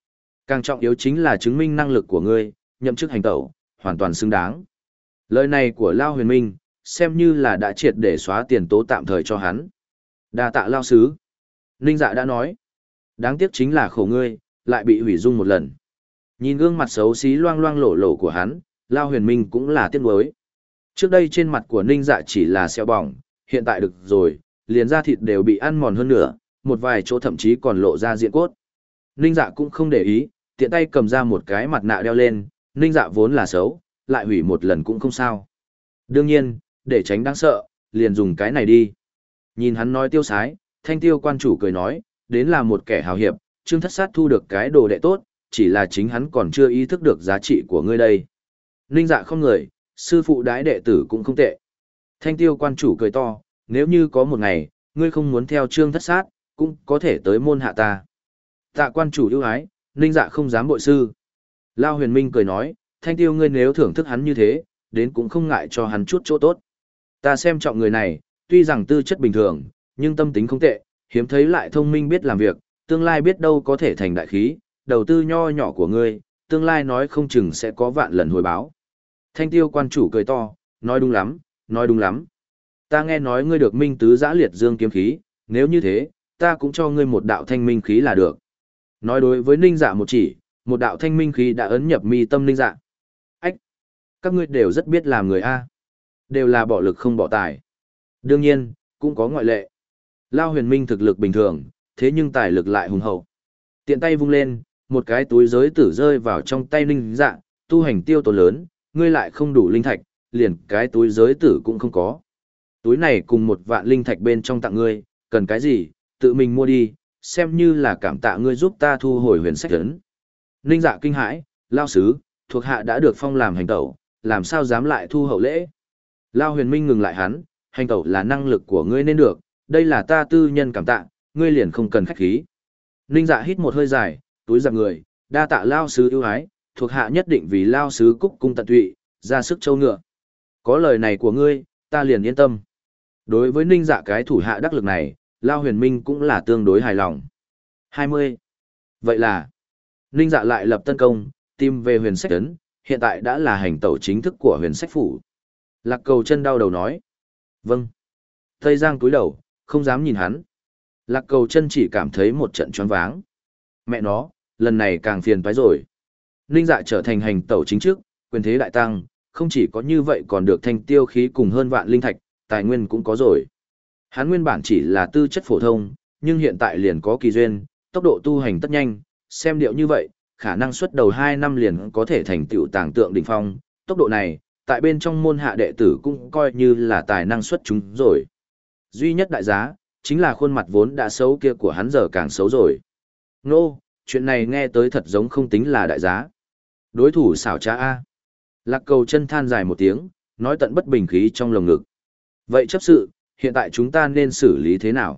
Càng trọng yếu chính là chứng minh năng lực của ngươi, nhậm chức hành tẩu, hoàn toàn xứng đáng. Lời này của Lao Huyền Minh, xem như là đã triệt để xóa tiền tố tạm thời cho hắn. Đa tạ Lao Sứ. Ninh Dạ đã nói. Đáng tiếc chính là khổ ngươi, lại bị hủy dung một lần. Nhìn gương mặt xấu xí loang loang lổ lổ của hắn, Lao Huyền Minh cũng là tiếc nuối. Trước đây trên mặt của Ninh Dạ chỉ là sẹo bỏng, hiện tại được rồi, liền da thịt đều bị ăn mòn hơn nữa, một vài chỗ thậm chí còn lộ ra diện cốt. Ninh Dạ cũng không để ý, tiện tay cầm ra một cái mặt nạ đeo lên, Ninh Dạ vốn là xấu, lại hủy một lần cũng không sao. Đương nhiên, để tránh đáng sợ, liền dùng cái này đi. Nhìn hắn nói tiêu sái, Thanh Tiêu quan chủ cười nói, đến là một kẻ hào hiệp, Trương Thất Sát thu được cái đồ đệ tốt, chỉ là chính hắn còn chưa ý thức được giá trị của ngươi đây. Ninh Dạ không người, sư phụ đái đệ tử cũng không tệ. Thanh Tiêu quan chủ cười to, nếu như có một ngày, ngươi không muốn theo Trương Thất Sát, cũng có thể tới môn hạ ta. Tạ quan chủ ưu ái, Ninh Dạ không dám bội sư. Lao Huyền Minh cười nói, Thanh Tiêu ngươi nếu thưởng thức hắn như thế, đến cũng không ngại cho hắn chút chỗ tốt. Ta xem trọng người này, tuy rằng tư chất bình thường, nhưng tâm tính không tệ, hiếm thấy lại thông minh biết làm việc, tương lai biết đâu có thể thành đại khí, đầu tư nho nhỏ của ngươi, tương lai nói không chừng sẽ có vạn lần hồi báo. Thanh Tiêu quan chủ cười to, nói đúng lắm, nói đúng lắm. Ta nghe nói ngươi được minh tứ giã liệt dương kiếm khí, nếu như thế, ta cũng cho ngươi một đạo thanh minh khí là được. Nói đối với Ninh Dạ một chỉ, một đạo thanh minh khí đã ấn nhập mi tâm Ninh Dạ. Ách! Các ngươi đều rất biết làm người A. Đều là bỏ lực không bỏ tài. Đương nhiên, cũng có ngoại lệ. Lao Huyền Minh thực lực bình thường, thế nhưng tài lực lại hùng hậu. Tiện tay vung lên, một cái túi giới tử rơi vào trong tay Ninh Dạ, tu hành tiêu tốn lớn, ngươi lại không đủ linh thạch, liền cái túi giới tử cũng không có. Túi này cùng một vạn linh thạch bên trong tặng ngươi, cần cái gì, tự mình mua đi, xem như là cảm tạ ngươi giúp ta thu hồi huyền sách ấn. Ninh Dạ kinh hãi, Lao Sứ, thuộc hạ đã được phong làm hành tẩu, làm sao dám lại thu hậu lễ. Lao Huyền Minh ngừng lại hắn, hành tẩu là năng lực của ngươi nên được, đây là ta tư nhân cảm tạ, ngươi liền không cần khách khí. Ninh Dạ hít một hơi dài, túi giặc người, đa tạ Lao Sứ ưu ái, thuộc hạ nhất định vì Lao Sứ cúc cung tận tụy, ra sức châu ngựa. Có lời này của ngươi, ta liền yên tâm. Đối với Ninh Dạ cái thủ hạ đắc lực này, Lao Huyền Minh cũng là tương đối hài lòng. hai mươi. Vậy là, Ninh Dạ lại lập tân công, tìm về huyền sách ấn, hiện tại đã là hành tẩu chính thức của huyền sách phủ. Lạc Cầu Chân đau đầu nói. Vâng. Tây Giang cúi đầu, không dám nhìn hắn. Lạc Cầu Chân chỉ cảm thấy một trận choáng váng. Mẹ nó, lần này càng phiền toái rồi. Ninh Dạ trở thành hành tẩu chính chức, quyền thế đại tăng, không chỉ có như vậy còn được thanh tiêu khí cùng hơn vạn linh thạch, tài nguyên cũng có rồi. Hắn nguyên bản chỉ là tư chất phổ thông, nhưng hiện tại liền có kỳ duyên, tốc độ tu hành tất nhanh, xem điệu như vậy, khả năng xuất đầu hai năm liền có thể thành tựu tàng tượng đỉnh phong, tốc độ này, tại bên trong môn hạ đệ tử cũng coi như là tài năng xuất chúng rồi. Duy nhất đại giá, chính là khuôn mặt vốn đã xấu kia của hắn giờ càng xấu rồi. Nô, chuyện này nghe tới thật giống không tính là đại giá. Đối thủ xảo trá A. Lạc Cầu Chân than dài một tiếng, nói tận bất bình khí trong lồng ngực. Vậy chấp sự, hiện tại chúng ta nên xử lý thế nào?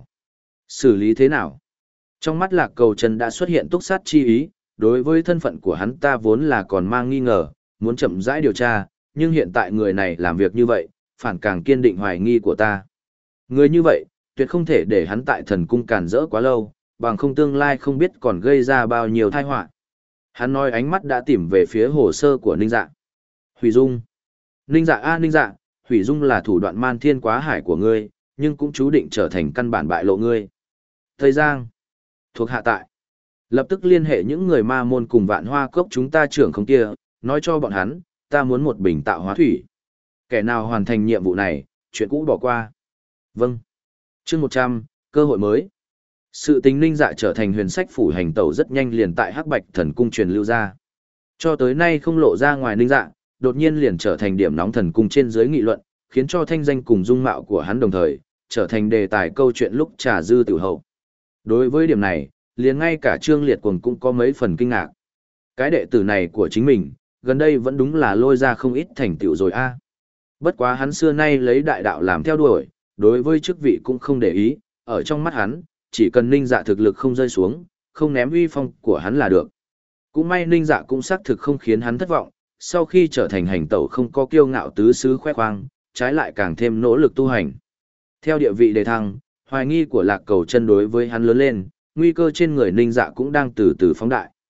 Xử lý thế nào? Trong mắt Lạc Cầu Chân đã xuất hiện túc sát chi ý, đối với thân phận của hắn ta vốn là còn mang nghi ngờ, muốn chậm rãi điều tra, nhưng hiện tại người này làm việc như vậy, phản càng kiên định hoài nghi của ta. Người như vậy, tuyệt không thể để hắn tại thần cung cản rỡ quá lâu, bằng không tương lai không biết còn gây ra bao nhiêu tai họa. Hắn nói ánh mắt đã tìm về phía hồ sơ của Ninh Dạ. Hủy Dung. Ninh Dạ a Ninh Dạ, Hủy Dung là thủ đoạn man thiên quá hải của ngươi, nhưng cũng chú định trở thành căn bản bại lộ ngươi. Tây Giang. Thuộc hạ tại. Lập tức liên hệ những người ma môn cùng Vạn Hoa Cốc chúng ta trưởng không kia, nói cho bọn hắn, ta muốn một bình tạo hóa thủy. Kẻ nào hoàn thành nhiệm vụ này, chuyện cũ bỏ qua. Vâng. Chương một trăm, cơ hội mới. Sự tình Ninh Dạ trở thành huyền sách phủ hành tẩu rất nhanh liền tại Hắc Bạch Thần Cung truyền lưu ra. Cho tới nay không lộ ra ngoài Ninh Dạ, đột nhiên liền trở thành điểm nóng thần cung trên dưới nghị luận, khiến cho thanh danh cùng dung mạo của hắn đồng thời, trở thành đề tài câu chuyện lúc trà dư tiểu hậu. Đối với điểm này, liền ngay cả Trương Liệt Cuồng cũng có mấy phần kinh ngạc. Cái đệ tử này của chính mình, gần đây vẫn đúng là lôi ra không ít thành tựu rồi a. Bất quá hắn xưa nay lấy đại đạo làm theo đuổi, đối với chức vị cũng không để ý, ở trong mắt hắn, chỉ cần Ninh Dạ thực lực không rơi xuống, không ném uy phong của hắn là được. Cũng may Ninh Dạ cũng xác thực không khiến hắn thất vọng, sau khi trở thành hành tẩu không có kiêu ngạo tứ xứ khoe khoang, trái lại càng thêm nỗ lực tu hành. Theo địa vị đề thăng, hoài nghi của Lạc Cầu Chân đối với hắn lớn lên, nguy cơ trên người Ninh Dạ cũng đang từ từ phóng đại.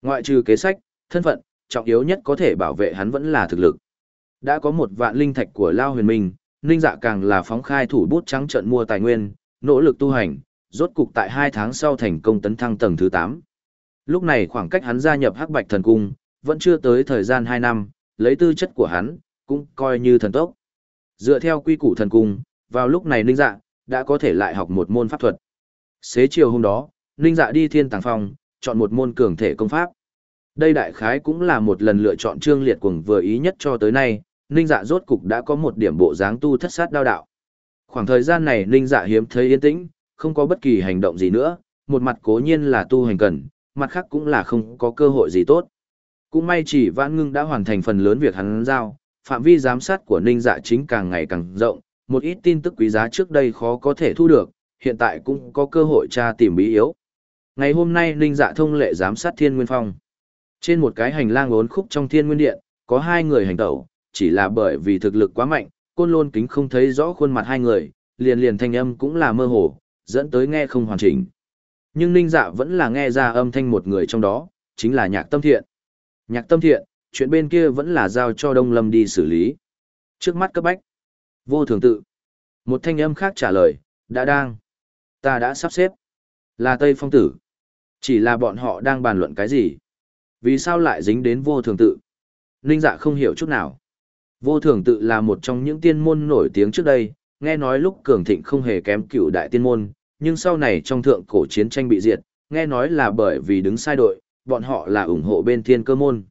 Ngoại trừ kế sách, thân phận, trọng yếu nhất có thể bảo vệ hắn vẫn là thực lực. Đã có một vạn linh thạch của Lao Huyền Minh, Ninh Dạ càng là phóng khai thủ bút trắng trợn mua tài nguyên, nỗ lực tu hành, rốt cục tại hai tháng sau thành công tấn thăng tầng thứ tám. Lúc này khoảng cách hắn gia nhập Hắc Bạch Thần Cung, vẫn chưa tới thời gian hai năm, lấy tư chất của hắn, cũng coi như thần tốc. Dựa theo quy củ thần cung, vào lúc này Ninh Dạ đã có thể lại học một môn pháp thuật. Xế chiều hôm đó, Ninh Dạ đi Thiên Tàng Phong, chọn một môn cường thể công pháp. Đây đại khái cũng là một lần lựa chọn Trương Liệt Cuồng vừa ý nhất cho tới nay, Ninh Dạ rốt cục đã có một điểm bộ dáng tu thất sát đao đạo. Khoảng thời gian này Ninh Dạ hiếm thấy yên tĩnh, không có bất kỳ hành động gì nữa, một mặt cố nhiên là tu hành cần, mặt khác cũng là không có cơ hội gì tốt. Cũng may chỉ Vãn Ngưng đã hoàn thành phần lớn việc hắn giao, phạm vi giám sát của Ninh Dạ chính càng ngày càng rộng, một ít tin tức quý giá trước đây khó có thể thu được, hiện tại cũng có cơ hội tra tìm bí yếu. Ngày hôm nay Ninh Dạ thông lệ giám sát Thiên Nguyên Phong. Trên một cái hành lang uốn khúc trong Thiên Nguyên Điện, có hai người hành tẩu, chỉ là bởi vì thực lực quá mạnh, Côn Lôn Kính không thấy rõ khuôn mặt hai người, liền liền thanh âm cũng là mơ hồ, dẫn tới nghe không hoàn chỉnh. Nhưng Ninh Dạ vẫn là nghe ra âm thanh một người trong đó, chính là Nhạc Tâm Thiện. Nhạc Tâm Thiện, chuyện bên kia vẫn là giao cho Đông Lâm đi xử lý. Trước mắt cấp bách. Vô Thường Tự. Một thanh âm khác trả lời, đã đang. Ta đã sắp xếp. Là Tây Phong Tử. Chỉ là bọn họ đang bàn luận cái gì? Vì sao lại dính đến Vô Thường Tự? Ninh Dạ không hiểu chút nào. Vô Thường Tự là một trong những tiên môn nổi tiếng trước đây, nghe nói lúc cường thịnh không hề kém cựu đại tiên môn, nhưng sau này trong thượng cổ chiến tranh bị diệt, nghe nói là bởi vì đứng sai đội, bọn họ là ủng hộ bên Thiên Cơ môn.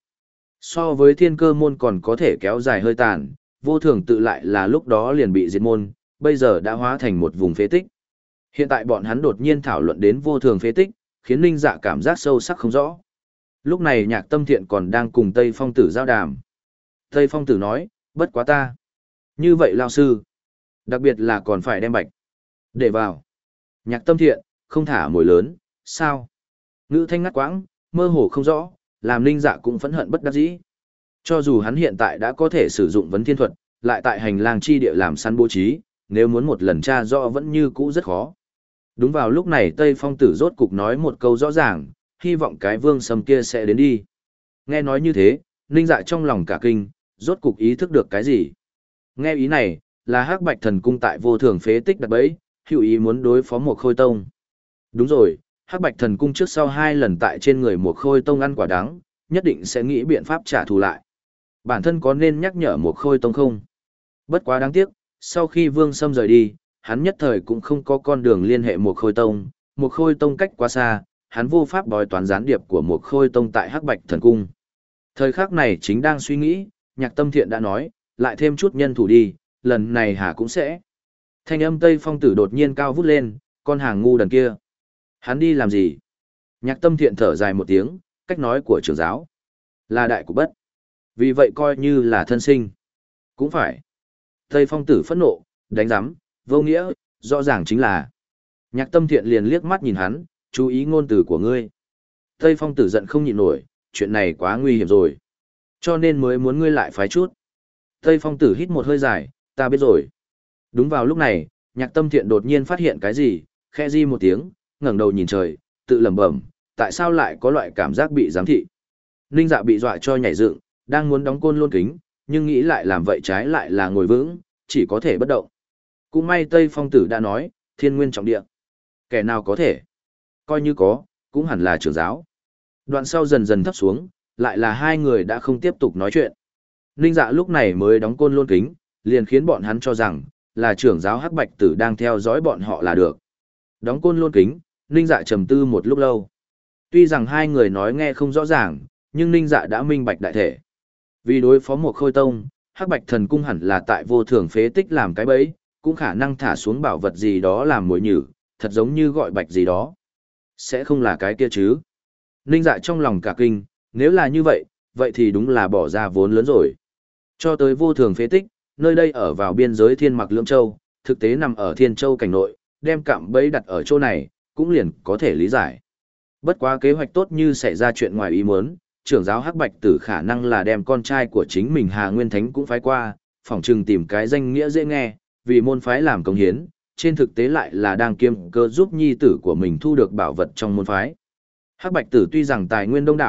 So với Thiên Cơ môn còn có thể kéo dài hơi tàn, Vô Thường Tự lại là lúc đó liền bị diệt môn, bây giờ đã hóa thành một vùng phế tích. Hiện tại bọn hắn đột nhiên thảo luận đến Vô Thường phế tích, khiến Ninh Dạ cảm giác sâu sắc không rõ. Lúc này Nhạc Tâm Thiện còn đang cùng Tây Phong Tử giao đàm. Tây Phong Tử nói, bất quá ta. Như vậy lao sư. Đặc biệt là còn phải đem bạch. Để vào. Nhạc Tâm Thiện, không thả mồi lớn, sao? Ngữ thanh ngắt quãng, mơ hồ không rõ, làm Ninh Dạ cũng phẫn hận bất đắc dĩ. Cho dù hắn hiện tại đã có thể sử dụng vấn thiên thuật, lại tại hành lang chi địa làm săn bố trí, nếu muốn một lần tra rõ vẫn như cũ rất khó. Đúng vào lúc này Tây Phong Tử rốt cục nói một câu rõ ràng, hy vọng cái Vương Sâm kia sẽ đến đi. Nghe nói như thế, Ninh Dạ trong lòng cả kinh, rốt cục ý thức được cái gì. Nghe ý này, là Hắc Bạch Thần Cung tại Vô Thường phế tích đặt bẫy, hữu ý muốn đối phó một Khôi Tông. Đúng rồi, Hắc Bạch Thần Cung trước sau hai lần tại trên người một Khôi Tông ăn quả đắng, nhất định sẽ nghĩ biện pháp trả thù lại. Bản thân có nên nhắc nhở một Khôi Tông không? Bất quá đáng tiếc, sau khi Vương Sâm rời đi, hắn nhất thời cũng không có con đường liên hệ một Khôi Tông, một Khôi Tông cách quá xa, hắn vô pháp bói toán gián điệp của một Khôi Tông tại Hắc Bạch Thần Cung. Thời khắc này chính đang suy nghĩ, Nhạc Tâm Thiện đã nói, lại thêm chút nhân thủ đi, lần này hà cũng sẽ. Thanh âm Tây Phong Tử đột nhiên cao vút lên, con hàng ngu đần kia. Hắn đi làm gì? Nhạc Tâm Thiện thở dài một tiếng, cách nói của trưởng giáo. Là đại cục bất. Vì vậy coi như là thân sinh. Cũng phải. Tây Phong Tử phẫn nộ, đánh giám, vô nghĩa, rõ ràng chính là. Nhạc Tâm Thiện liền liếc mắt nhìn hắn, chú ý ngôn từ của ngươi. Tây Phong Tử giận không nhịn nổi, chuyện này quá nguy hiểm rồi. Cho nên mới muốn ngươi lại phái chút. Tây Phong Tử hít một hơi dài, ta biết rồi. Đúng vào lúc này, Nhạc Tâm Thiện đột nhiên phát hiện cái gì, khẽ di một tiếng, ngẩng đầu nhìn trời, tự lẩm bẩm, tại sao lại có loại cảm giác bị giám thị. Ninh Dạ bị dọa cho nhảy dựng, đang muốn đóng Côn Lôn Kính, nhưng nghĩ lại làm vậy trái lại là ngồi vững, chỉ có thể bất động. Cũng may Tây Phong Tử đã nói, thiên nguyên trọng địa. Kẻ nào có thể? Coi như có, cũng hẳn là trưởng giáo. Đoạn sau dần dần thấp xuống, lại là hai người đã không tiếp tục nói chuyện. Ninh Dạ lúc này mới đóng Côn Lôn Kính, liền khiến bọn hắn cho rằng, là trưởng giáo Hắc Bạch Tử đang theo dõi bọn họ là được. Đóng Côn Lôn Kính, Ninh Dạ trầm tư một lúc lâu. Tuy rằng hai người nói nghe không rõ ràng, nhưng Ninh Dạ đã minh bạch đại thể. Vì đối phó một Khôi Tông, Hắc Bạch Thần Cung hẳn là tại Vô Thường phế tích làm cái bẫy, cũng khả năng thả xuống bảo vật gì đó làm mồi nhử, thật giống như gọi bạch gì đó. Sẽ không là cái kia chứ. Ninh Dạ trong lòng cả kinh, nếu là như vậy, vậy thì đúng là bỏ ra vốn lớn rồi. Cho tới Vô Thường phế tích, nơi đây ở vào biên giới Thiên Mặc Lưỡng Châu, thực tế nằm ở Thiên Châu cảnh nội, đem cạm bẫy đặt ở chỗ này, cũng liền có thể lý giải. Bất quá kế hoạch tốt như xảy ra chuyện ngoài ý muốn, trưởng giáo Hắc Bạch Tử khả năng là đem con trai của chính mình Hà Nguyên Thánh cũng phái qua, phỏng chừng tìm cái danh nghĩa dễ nghe, vì môn phái làm công hiến, trên thực tế lại là đang kiêm cơ giúp nhi tử của mình thu được bảo vật trong môn phái. Hắc Bạch Tử tuy rằng tài nguyên đông đảo,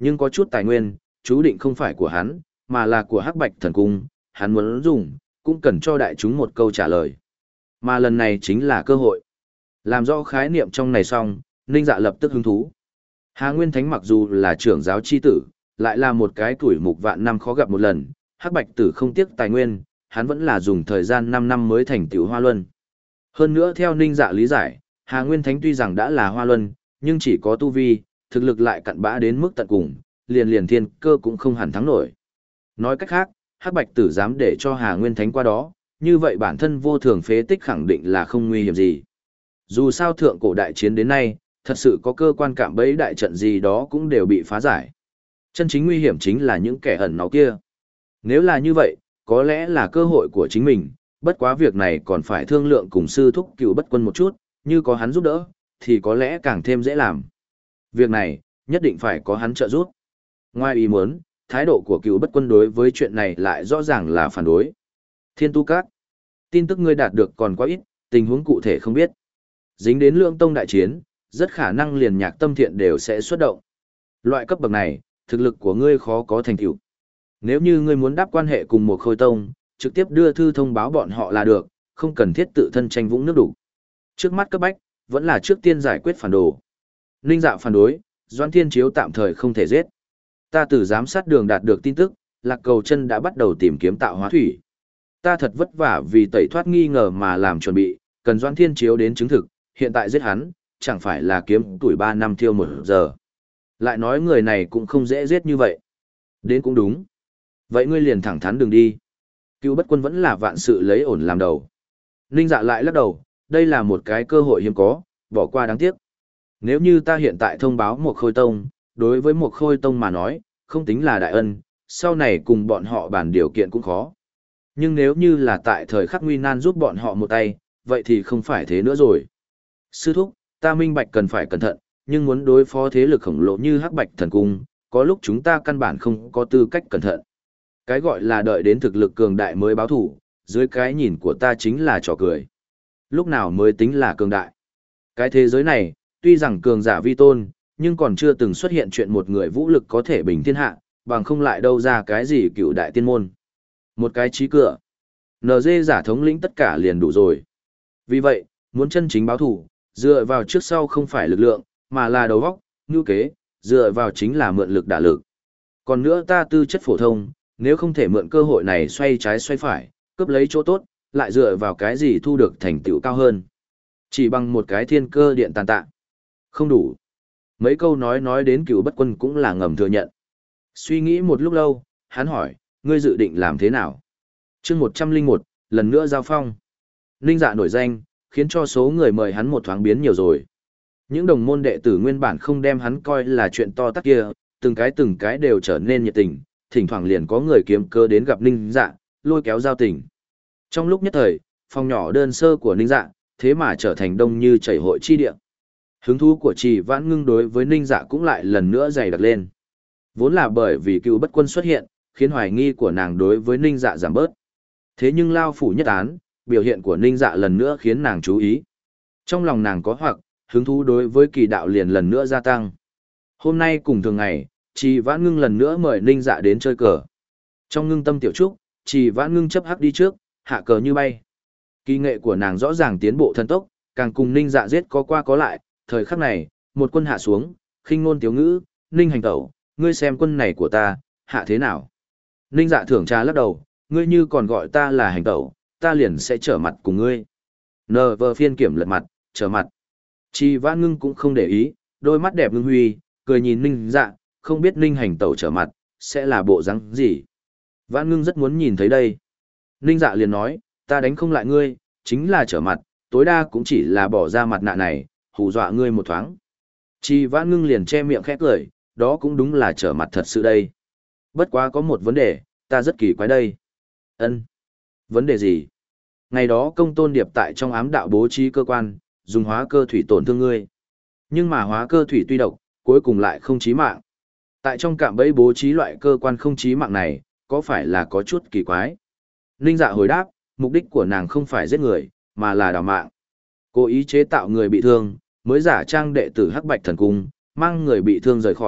nhưng có chút tài nguyên, chú định không phải của hắn, mà là của Hắc Bạch Thần Cung, hắn muốn dùng, cũng cần cho đại chúng một câu trả lời. Mà lần này chính là cơ hội. Làm rõ khái niệm trong này xong, Ninh Dạ lập tức hứng thú. Hà Nguyên Thánh mặc dù là trưởng giáo chi tử, lại là một cái tuổi mục vạn năm khó gặp một lần, Hắc Bạch Tử không tiếc tài nguyên, hắn vẫn là dùng thời gian năm năm mới thành tiểu Hoa Luân. Hơn nữa theo Ninh Dạ lý giải, Hà Nguyên Thánh tuy rằng đã là Hoa Luân, nhưng chỉ có tu vi, thực lực lại cặn bã đến mức tận cùng, liền liền thiên cơ cũng không hẳn thắng nổi. Nói cách khác, Hắc Bạch Tử dám để cho Hà Nguyên Thánh qua đó, như vậy bản thân vô thường phế tích khẳng định là không nguy hiểm gì. Dù sao thượng cổ đại chiến đến nay, thật sự có cơ quan cạm bẫy đại trận gì đó cũng đều bị phá giải. Chân chính nguy hiểm chính là những kẻ ẩn náu kia. Nếu là như vậy, có lẽ là cơ hội của chính mình, bất quá việc này còn phải thương lượng cùng sư thúc Cửu Bất Quân một chút, như có hắn giúp đỡ, thì có lẽ càng thêm dễ làm. Việc này, nhất định phải có hắn trợ giúp. Ngoài ý muốn, thái độ của Cửu Bất Quân đối với chuyện này lại rõ ràng là phản đối. Thiên Tu Các, tin tức ngươi đạt được còn quá ít, tình huống cụ thể không biết. Dính đến Lượng Tông đại chiến, rất khả năng liền Nhạc Tâm Thiện đều sẽ xuất động. Loại cấp bậc này, thực lực của ngươi khó có thành tựu. Nếu như ngươi muốn đáp quan hệ cùng một Khôi Tông, trực tiếp đưa thư thông báo bọn họ là được, không cần thiết tự thân tranh vũng nước đủ. Trước mắt cấp bách, vẫn là trước tiên giải quyết phản đồ. Ninh Dạ phản đối, Doãn Thiên Chiếu tạm thời không thể giết. Ta từ giám sát đường đạt được tin tức, Lạc Cầu Chân đã bắt đầu tìm kiếm tạo hóa thủy. Ta thật vất vả vì tẩy thoát nghi ngờ mà làm chuẩn bị, cần Doãn Thiên Chiếu đến chứng thực, hiện tại giết hắn, chẳng phải là kiếm tuổi ba năm thiêu một giờ. Lại nói người này cũng không dễ giết như vậy. Đến cũng đúng. Vậy ngươi liền thẳng thắn đường đi. Cửu Bất Quân vẫn là vạn sự lấy ổn làm đầu. Ninh Dạ lại lắc đầu, đây là một cái cơ hội hiếm có, bỏ qua đáng tiếc. Nếu như ta hiện tại thông báo một Khôi Tông, đối với một Khôi Tông mà nói, không tính là đại ân, sau này cùng bọn họ bàn điều kiện cũng khó. Nhưng nếu như là tại thời khắc nguy nan giúp bọn họ một tay, vậy thì không phải thế nữa rồi. Sư thúc, ta minh bạch cần phải cẩn thận, nhưng muốn đối phó thế lực khổng lồ như Hắc Bạch Thần Cung, có lúc chúng ta căn bản không có tư cách cẩn thận. Cái gọi là đợi đến thực lực cường đại mới báo thủ, dưới cái nhìn của ta chính là trò cười. Lúc nào mới tính là cường đại? Cái thế giới này, tuy rằng cường giả vi tôn, nhưng còn chưa từng xuất hiện chuyện một người vũ lực có thể bình thiên hạ, bằng không lại đâu ra cái gì cựu đại tiên môn. Một cái trí cửa. en giê giả thống lĩnh tất cả liền đủ rồi. Vì vậy, muốn chân chính báo thủ, dựa vào trước sau không phải lực lượng, mà là đầu óc, ngữ kế, dựa vào chính là mượn lực đả lực. Còn nữa ta tư chất phổ thông, nếu không thể mượn cơ hội này xoay trái xoay phải, cướp lấy chỗ tốt, lại dựa vào cái gì thu được thành tựu cao hơn. Chỉ bằng một cái thiên cơ điện tàn tạ. Không đủ. Mấy câu nói nói đến Cửu Bất Quân cũng là ngầm thừa nhận. Suy nghĩ một lúc lâu, hắn hỏi, ngươi dự định làm thế nào? chương một trăm lẻ một, lần nữa giao phong. Ninh Dạ nổi danh, khiến cho số người mời hắn một thoáng biến nhiều rồi. Những đồng môn đệ tử nguyên bản không đem hắn coi là chuyện to tát kia, từng cái từng cái đều trở nên nhiệt tình, thỉnh thoảng liền có người kiếm cơ đến gặp Ninh Dạ, lôi kéo giao tình. Trong lúc nhất thời, phòng nhỏ đơn sơ của Ninh Dạ, thế mà trở thành đông như chảy hội chi địa. Hứng thú của Trì Vãn Ngưng đối với Ninh Dạ cũng lại lần nữa dày đặc lên. Vốn là bởi vì Cửu Bất Quân xuất hiện, khiến hoài nghi của nàng đối với Ninh Dạ giảm bớt. Thế nhưng lao phủ nhất án, biểu hiện của Ninh Dạ lần nữa khiến nàng chú ý. Trong lòng nàng có hoặc, hứng thú đối với kỳ đạo liền lần nữa gia tăng. Hôm nay cùng thường ngày, Trì Vãn Ngưng lần nữa mời Ninh Dạ đến chơi cờ. Trong ngưng tâm tiểu trúc, Trì Vãn Ngưng chấp hắc đi trước, hạ cờ như bay. Kỳ nghệ của nàng rõ ràng tiến bộ thần tốc, càng cùng Ninh Dạ giết có qua có lại, thời khắc này, một quân hạ xuống, khinh ngôn tiếu ngữ, Ninh hành tẩu, ngươi xem quân này của ta, hạ thế nào? Ninh Dạ thưởng trà lắc đầu, ngươi như còn gọi ta là hành tẩu, ta liền sẽ trở mặt cùng ngươi. Nờ vờ phiên kiểm lật mặt, trở mặt. Trì Vãn Ngưng cũng không để ý, đôi mắt đẹp ngưng huy, cười nhìn Ninh Dạ, không biết Ninh hành tẩu trở mặt, sẽ là bộ rắn gì. Vãn Ngưng rất muốn nhìn thấy đây. Ninh Dạ liền nói, ta đánh không lại ngươi, chính là trở mặt, tối đa cũng chỉ là bỏ ra mặt nạ này, hù dọa ngươi một thoáng. Trì Vãn Ngưng liền che miệng khẽ cười, đó cũng đúng là trở mặt thật sự đây. Bất quá có một vấn đề, ta rất kỳ quái đây. Ân, vấn đề gì? Ngày đó Công Tôn Điệp tại trong ám đạo bố trí cơ quan, dùng hóa cơ thủy tổn thương ngươi. Nhưng mà hóa cơ thủy tuy độc, cuối cùng lại không chí mạng. Tại trong cạm bẫy bố trí loại cơ quan không chí mạng này, có phải là có chút kỳ quái? Ninh Dạ hồi đáp, mục đích của nàng không phải giết người, mà là đào mạng. Cố ý chế tạo người bị thương, mới giả trang đệ tử Hắc Bạch Thần Cung, mang người bị thương rời khỏi,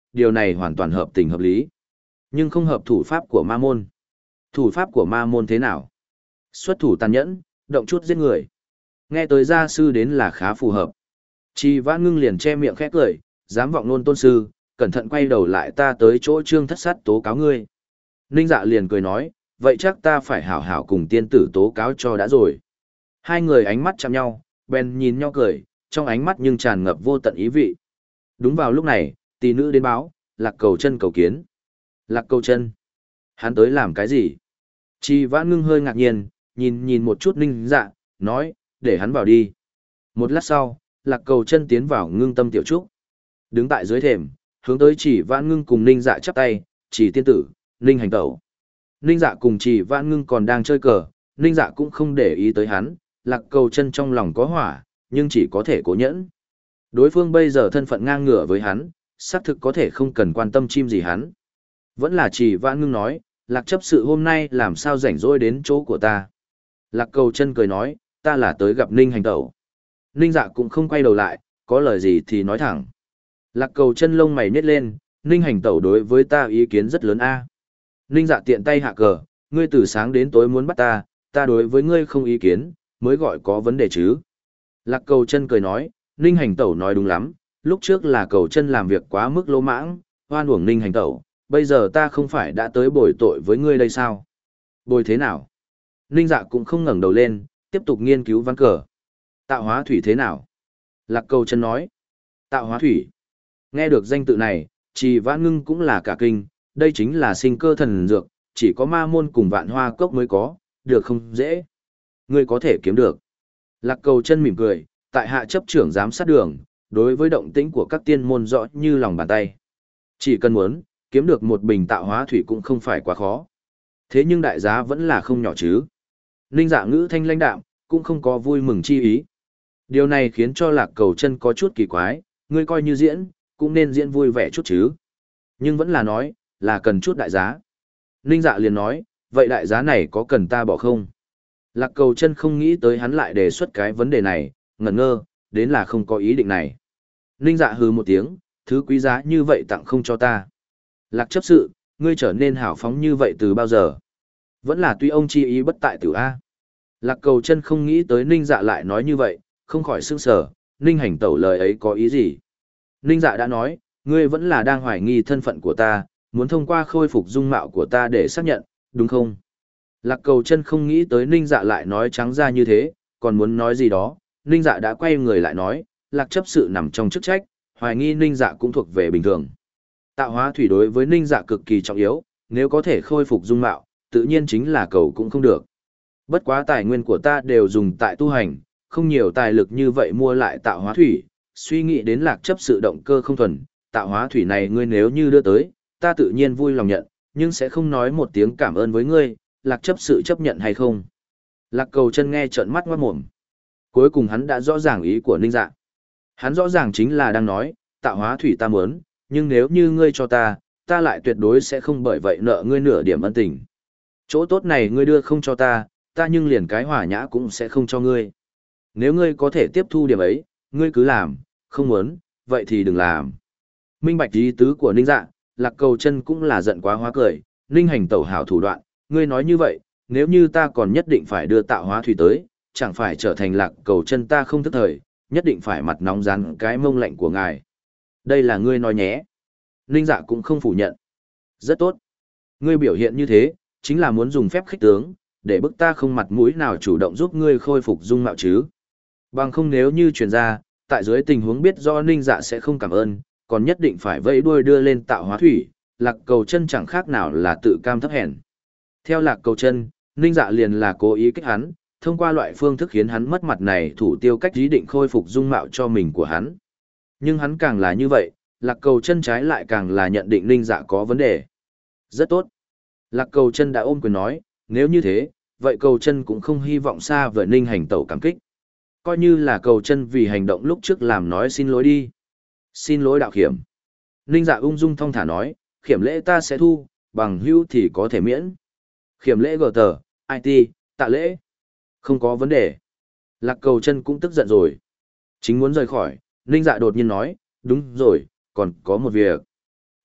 điều này hoàn toàn hợp tình hợp lý. Nhưng không hợp thủ pháp của ma môn. Thủ pháp của ma môn thế nào? Xuất thủ tàn nhẫn, động chút giết người. Nghe tới gia sư đến là khá phù hợp. Trì Vãn Ngưng liền che miệng khẽ cười, dám vọng nôn tôn sư, cẩn thận quay đầu lại ta tới chỗ Trương Thất Sát tố cáo ngươi. Ninh Dạ liền cười nói, vậy chắc ta phải hảo hảo cùng tiên tử tố cáo cho đã rồi. Hai người ánh mắt chạm nhau, bèn nhìn nhau cười, trong ánh mắt nhưng tràn ngập vô tận ý vị. Đúng vào lúc này, tỷ nữ đến báo, Lạc Cầu Chân cầu kiến. Lạc Cầu Chân? Hắn tới làm cái gì? Trì Vãn Ngưng hơi ngạc nhiên, nhìn nhìn một chút Ninh Dạ, nói, để hắn vào đi. Một lát sau, Lạc Cầu Chân tiến vào Ngưng Tâm tiểu trúc. Đứng tại dưới thềm, hướng tới Trì Vãn Ngưng cùng Ninh Dạ chắp tay, Trì tiên tử, Ninh hành tẩu. Ninh Dạ cùng Trì Vãn Ngưng còn đang chơi cờ, Ninh Dạ cũng không để ý tới hắn, Lạc Cầu Chân trong lòng có hỏa, nhưng chỉ có thể cố nhẫn. Đối phương bây giờ thân phận ngang ngửa với hắn, xác thực có thể không cần quan tâm chim gì hắn. Vẫn là Trì Vãn Ngưng nói, Lạc chấp sự hôm nay làm sao rảnh rỗi đến chỗ của ta. Lạc Cầu Chân cười nói, ta là tới gặp Ninh hành tẩu. Ninh Dạ cũng không quay đầu lại, có lời gì thì nói thẳng. Lạc Cầu Chân lông mày nhếch lên, Ninh hành tẩu đối với ta ý kiến rất lớn a. Ninh Dạ tiện tay hạ cờ, ngươi từ sáng đến tối muốn bắt ta, ta đối với ngươi không ý kiến, mới gọi có vấn đề chứ. Lạc Cầu Chân cười nói, Ninh hành tẩu nói đúng lắm, lúc trước là Cầu Chân làm việc quá mức lỗ mãng, oan uổng Ninh hành tẩu, bây giờ ta không phải đã tới bồi tội với ngươi đây sao? Bồi thế nào? Ninh Dạ cũng không ngẩng đầu lên, tiếp tục nghiên cứu ván cờ. Tạo hóa thủy thế nào? Lạc Cầu Chân nói, tạo hóa thủy. Nghe được danh tự này, Trì Vãn Ngưng cũng là cả kinh, đây chính là sinh cơ thần dược, chỉ có ma môn cùng Vạn Hoa cốc mới có, được không dễ. Ngươi có thể kiếm được. Lạc Cầu Chân mỉm cười, tại hạ chấp trưởng giám sát đường, đối với động tĩnh của các tiên môn rõ như lòng bàn tay. Chỉ cần muốn, kiếm được một bình tạo hóa thủy cũng không phải quá khó. Thế nhưng đại giá vẫn là không nhỏ chứ. Ninh Dạ ngữ thanh lãnh đạm, cũng không có vui mừng chi ý. Điều này khiến cho Lạc Cầu Chân có chút kỳ quái, ngươi coi như diễn, cũng nên diễn vui vẻ chút chứ. Nhưng vẫn là nói, là cần chút đại giá. Ninh Dạ liền nói, vậy đại giá này có cần ta bỏ không? Lạc Cầu Chân không nghĩ tới hắn lại đề xuất cái vấn đề này, ngẩn ngơ, đến là không có ý định này. Ninh Dạ hừ một tiếng, thứ quý giá như vậy tặng không cho ta. Lạc chấp sự, ngươi trở nên hào phóng như vậy từ bao giờ? Vẫn là tuy ông chi ý bất tại tiểu A. Lạc Cầu Chân không nghĩ tới Ninh Dạ lại nói như vậy, không khỏi sững sờ, Ninh hành tẩu lời ấy có ý gì? Ninh Dạ đã nói, ngươi vẫn là đang hoài nghi thân phận của ta, muốn thông qua khôi phục dung mạo của ta để xác nhận, đúng không? Lạc Cầu Chân không nghĩ tới Ninh Dạ lại nói trắng ra như thế, còn muốn nói gì đó, Ninh Dạ đã quay người lại nói, Lạc chấp sự nằm trong chức trách, hoài nghi Ninh Dạ cũng thuộc về bình thường. Tạo hóa thủy đối với Ninh Dạ cực kỳ trọng yếu, nếu có thể khôi phục dung mạo, tự nhiên chính là cầu cũng không được. Bất quá tài nguyên của ta đều dùng tại tu hành, không nhiều tài lực như vậy mua lại tạo hóa thủy, suy nghĩ đến Lạc chấp sự động cơ không thuần, tạo hóa thủy này ngươi nếu như đưa tới, ta tự nhiên vui lòng nhận, nhưng sẽ không nói một tiếng cảm ơn với ngươi, Lạc chấp sự chấp nhận hay không. Lạc Cầu Chân nghe trợn mắt ngoát mồm. Cuối cùng hắn đã rõ ràng ý của Ninh Dạ. Hắn rõ ràng chính là đang nói, tạo hóa thủy ta muốn, nhưng nếu như ngươi cho ta, ta lại tuyệt đối sẽ không bởi vậy nợ ngươi nửa điểm ân tình. Chỗ tốt này ngươi đưa không cho ta, ta nhưng liền cái hòa nhã cũng sẽ không cho ngươi. Nếu ngươi có thể tiếp thu điểm ấy, ngươi cứ làm, không muốn, vậy thì đừng làm. Minh bạch ý tứ của Ninh Dạ, Lạc Cầu Chân cũng là giận quá hóa cười, Ninh hành tẩu hảo thủ đoạn, ngươi nói như vậy, nếu như ta còn nhất định phải đưa tạo hóa thủy tới, chẳng phải trở thành Lạc Cầu Chân ta không thức thời, nhất định phải mặt nóng rán cái mông lạnh của ngài. Đây là ngươi nói nhé. Ninh Dạ cũng không phủ nhận. Rất tốt. Ngươi biểu hiện như thế, chính là muốn dùng phép khích tướng, để bức ta không mặt mũi nào chủ động giúp ngươi khôi phục dung mạo chứ. Bằng không nếu như truyền ra, tại dưới tình huống biết do Ninh Dạ sẽ không cảm ơn, còn nhất định phải vẫy đuôi đưa lên tạo hóa thủy, Lạc Cầu Chân chẳng khác nào là tự cam thấp hèn. Theo Lạc Cầu Chân, Ninh Dạ liền là cố ý kích hắn, thông qua loại phương thức khiến hắn mất mặt này thủ tiêu cách ý định khôi phục dung mạo cho mình của hắn. Nhưng hắn càng là như vậy, Lạc Cầu Chân trái lại càng là nhận định Ninh Dạ có vấn đề. Rất tốt. Lạc Cầu Chân đã ôm quyền nói, nếu như thế, vậy Cầu Chân cũng không hy vọng xa vời Ninh hành tẩu cảm kích. Coi như là Cầu Chân vì hành động lúc trước làm nói xin lỗi đi. Xin lỗi đạo khiểm. Ninh Dạ ung dung thong thả nói, khiểm lễ ta sẽ thu, bằng hữu thì có thể miễn. Khiểm lễ gờ tờ, i tê, tạ lễ. Không có vấn đề. Lạc Cầu Chân cũng tức giận rồi. Chính muốn rời khỏi, Ninh Dạ đột nhiên nói, đúng rồi, còn có một việc.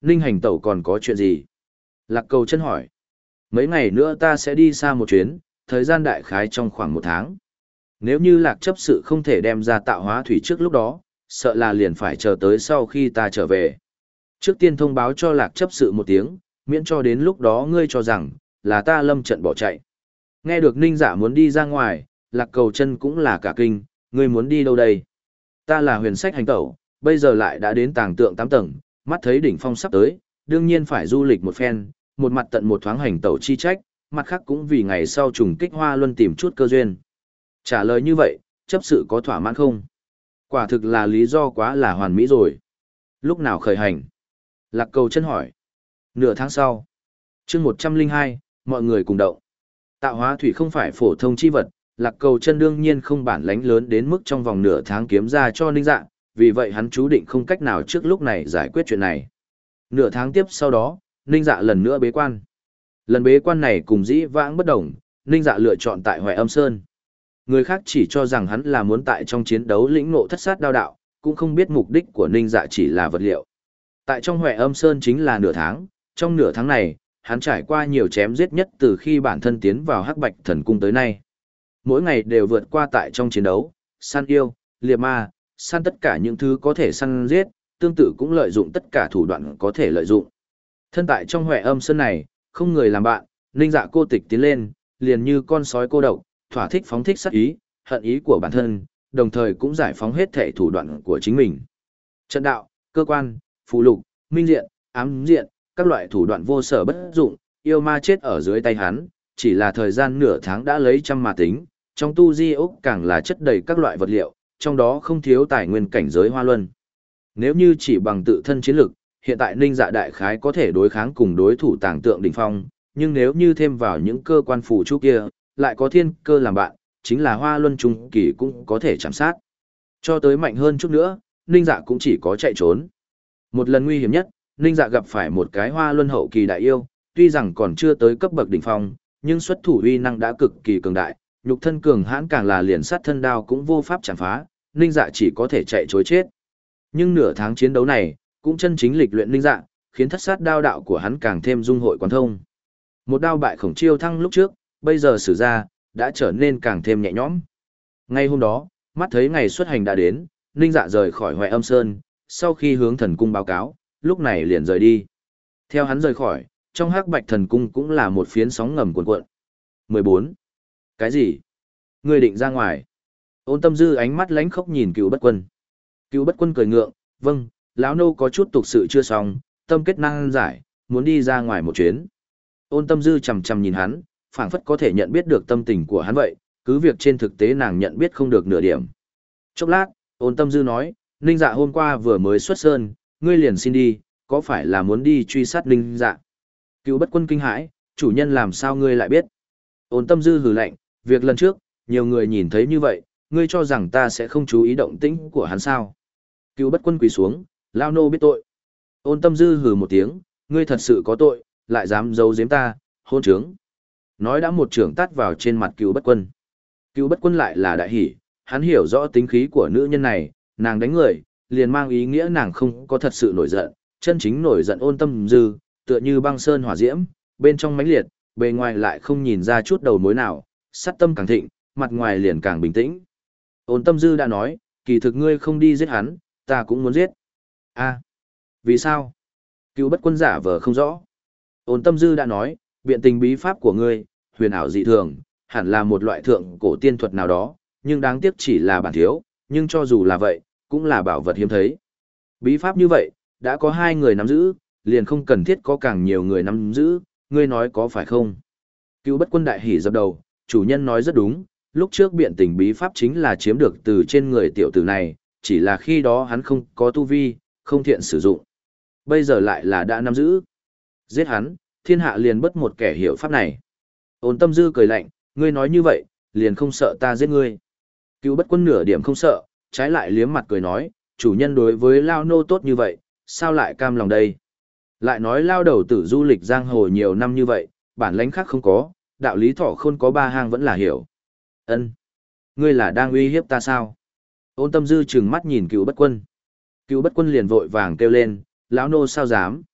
Ninh hành tẩu còn có chuyện gì? Lạc cầu chân hỏi. Mấy ngày nữa ta sẽ đi xa một chuyến, thời gian đại khái trong khoảng một tháng. Nếu như lạc chấp sự không thể đem ra tạo hóa thủy trước lúc đó, sợ là liền phải chờ tới sau khi ta trở về. Trước tiên thông báo cho lạc chấp sự một tiếng, miễn cho đến lúc đó ngươi cho rằng, là ta lâm trận bỏ chạy. Nghe được Ninh Dạ muốn đi ra ngoài, lạc cầu chân cũng là cả kinh, ngươi muốn đi đâu đây? Ta là huyền sách hành tẩu, bây giờ lại đã đến tàng tượng tám tầng, mắt thấy đỉnh phong sắp tới, đương nhiên phải du lịch một phen, một mặt tận một thoáng hành tẩu chi trách, mặt khác cũng vì ngày sau trùng kích hoa luân tìm chút cơ duyên. Trả lời như vậy, chấp sự có thỏa mãn không? Quả thực là lý do quá là hoàn mỹ rồi. Lúc nào khởi hành? Lạc cầu chân hỏi. Nửa tháng sau. chương một trăm linh hai, mọi người cùng động. Tạo hóa thủy không phải phổ thông chi vật, lạc cầu chân đương nhiên không bản lánh lớn đến mức trong vòng nửa tháng kiếm ra cho Ninh Dạ, vì vậy hắn chú định không cách nào trước lúc này giải quyết chuyện này. Nửa tháng tiếp sau đó, Ninh Dạ lần nữa bế quan. Lần bế quan này cùng dĩ vãng bất đồng, Ninh Dạ lựa chọn tại Hoài Âm Sơn. Người khác chỉ cho rằng hắn là muốn tại trong chiến đấu lĩnh ngộ thất sát đao đạo, cũng không biết mục đích của Ninh Dạ chỉ là vật liệu. Tại trong Hoài Âm Sơn chính là nửa tháng, trong nửa tháng này, hắn trải qua nhiều chém giết nhất từ khi bản thân tiến vào Hắc Bạch Thần Cung tới nay. Mỗi ngày đều vượt qua tại trong chiến đấu, săn yêu, liệp ma, săn tất cả những thứ có thể săn giết, tương tự cũng lợi dụng tất cả thủ đoạn có thể lợi dụng. Thân tại trong Hoài Âm Sơn này, không người làm bạn, Ninh Dạ cô tịch tiến lên, liền như con sói cô độc, thỏa thích phóng thích sát ý, hận ý của bản thân, đồng thời cũng giải phóng hết thể thủ đoạn của chính mình. Trận đạo, cơ quan, phù lục, minh diện, ám diện, các loại thủ đoạn vô sở bất dụng, yêu ma chết ở dưới tay hắn, chỉ là thời gian nửa tháng đã lấy trăm mà tính, trong tu di ốc càng là chất đầy các loại vật liệu, trong đó không thiếu tài nguyên cảnh giới hoa luân. Nếu như chỉ bằng tự thân chiến lực, hiện tại Ninh Dạ đại khái có thể đối kháng cùng đối thủ tàng tượng đỉnh phong, nhưng nếu như thêm vào những cơ quan phù chú kia, lại có thiên cơ làm bạn, chính là hoa luân trung kỳ cũng có thể chạm sát. Cho tới mạnh hơn chút nữa, Ninh Dạ cũng chỉ có chạy trốn. Một lần nguy hiểm nhất, Ninh Dạ gặp phải một cái hoa luân hậu kỳ đại yêu, tuy rằng còn chưa tới cấp bậc đỉnh phong, nhưng xuất thủ uy năng đã cực kỳ cường đại, nhục thân cường hãn càng là liền sát thân đao cũng vô pháp chạm phá, Ninh Dạ chỉ có thể chạy trối chết. Nhưng nửa tháng chiến đấu này, cũng chân chính lịch luyện Ninh Dạ, khiến thất sát đao đạo của hắn càng thêm dung hội quán thông. Một đao bại khổng chiêu thăng lúc trước, bây giờ sử ra, đã trở nên càng thêm nhẹ nhõm. Ngay hôm đó, mắt thấy ngày xuất hành đã đến, Ninh Dạ rời khỏi Hoài Âm Sơn, sau khi hướng thần cung báo cáo, lúc này liền rời đi. Theo hắn rời khỏi, trong Hắc Bạch Thần Cung cũng là một phiến sóng ngầm cuộn cuộn. mười bốn. Cái gì? Ngươi định ra ngoài? Ôn Tâm Dư ánh mắt lánh khóc nhìn Cựu Bất Quân. Cựu Bất Quân cười ngượng, vâng, lão nô có chút tục sự chưa xong, tâm kết năng giải, muốn đi ra ngoài một chuyến. Ôn Tâm Dư chằm chằm nhìn hắn, phảng phất có thể nhận biết được tâm tình của hắn vậy, cứ việc trên thực tế nàng nhận biết không được nửa điểm. Chốc lát, Ôn Tâm Dư nói, Ninh Dạ hôm qua vừa mới xuất sơn, ngươi liền xin đi, có phải là muốn đi truy sát Ninh Dạ? Cựu Bất Quân kinh hãi, chủ nhân làm sao ngươi lại biết? Ôn Tâm Dư hừ lạnh, việc lần trước, nhiều người nhìn thấy như vậy, ngươi cho rằng ta sẽ không chú ý động tĩnh của hắn sao? Cựu Bất Quân quỳ xuống, lao nô biết tội. Ôn Tâm Dư hừ một tiếng, ngươi thật sự có tội, lại dám giấu giếm ta, hôn trướng. Nói đã một trưởng tát vào trên mặt Cựu Bất Quân. Cựu Bất Quân lại là đại hỉ, hắn hiểu rõ tính khí của nữ nhân này, nàng đánh người, liền mang ý nghĩa nàng không có thật sự nổi giận, chân chính nổi giận Ôn Tâm Dư, tựa như băng sơn hỏa diễm, bên trong mãnh liệt, bề ngoài lại không nhìn ra chút đầu mối nào, sát tâm càng thịnh, mặt ngoài liền càng bình tĩnh. Ôn Tâm Dư đã nói, kỳ thực ngươi không đi giết hắn, ta cũng muốn giết. A, vì sao? Cựu Bất Quân giả vờ không rõ. Ôn Tâm Dư đã nói, biện tình bí pháp của ngươi, huyền ảo dị thường, hẳn là một loại thượng cổ tiên thuật nào đó, nhưng đáng tiếc chỉ là bản thiếu, nhưng cho dù là vậy, cũng là bảo vật hiếm thấy. Bí pháp như vậy, đã có hai người nắm giữ, liền không cần thiết có càng nhiều người nắm giữ, ngươi nói có phải không? Cựu Bất Quân đại hỉ dập đầu, chủ nhân nói rất đúng, lúc trước biện tình bí pháp chính là chiếm được từ trên người tiểu tử này, chỉ là khi đó hắn không có tu vi, không thiện sử dụng. Bây giờ lại là đã nắm giữ. Giết hắn, thiên hạ liền bất một kẻ hiểu pháp này. Ôn Tâm Dư cười lạnh, ngươi nói như vậy, liền không sợ ta giết ngươi. Cựu Bất Quân nửa điểm không sợ, trái lại liếm mặt cười nói, chủ nhân đối với lao nô tốt như vậy, sao lại cam lòng đây? Lại nói lao đầu tử du lịch giang hồ nhiều năm như vậy, bản lãnh khác không có, đạo lý thỏ khôn có ba hang vẫn là hiểu. Ân, ngươi là đang uy hiếp ta sao? Ôn Tâm Dư trừng mắt nhìn Cựu Bất Quân. Cựu Bất Quân liền vội vàng kêu lên, lão nô sao dám?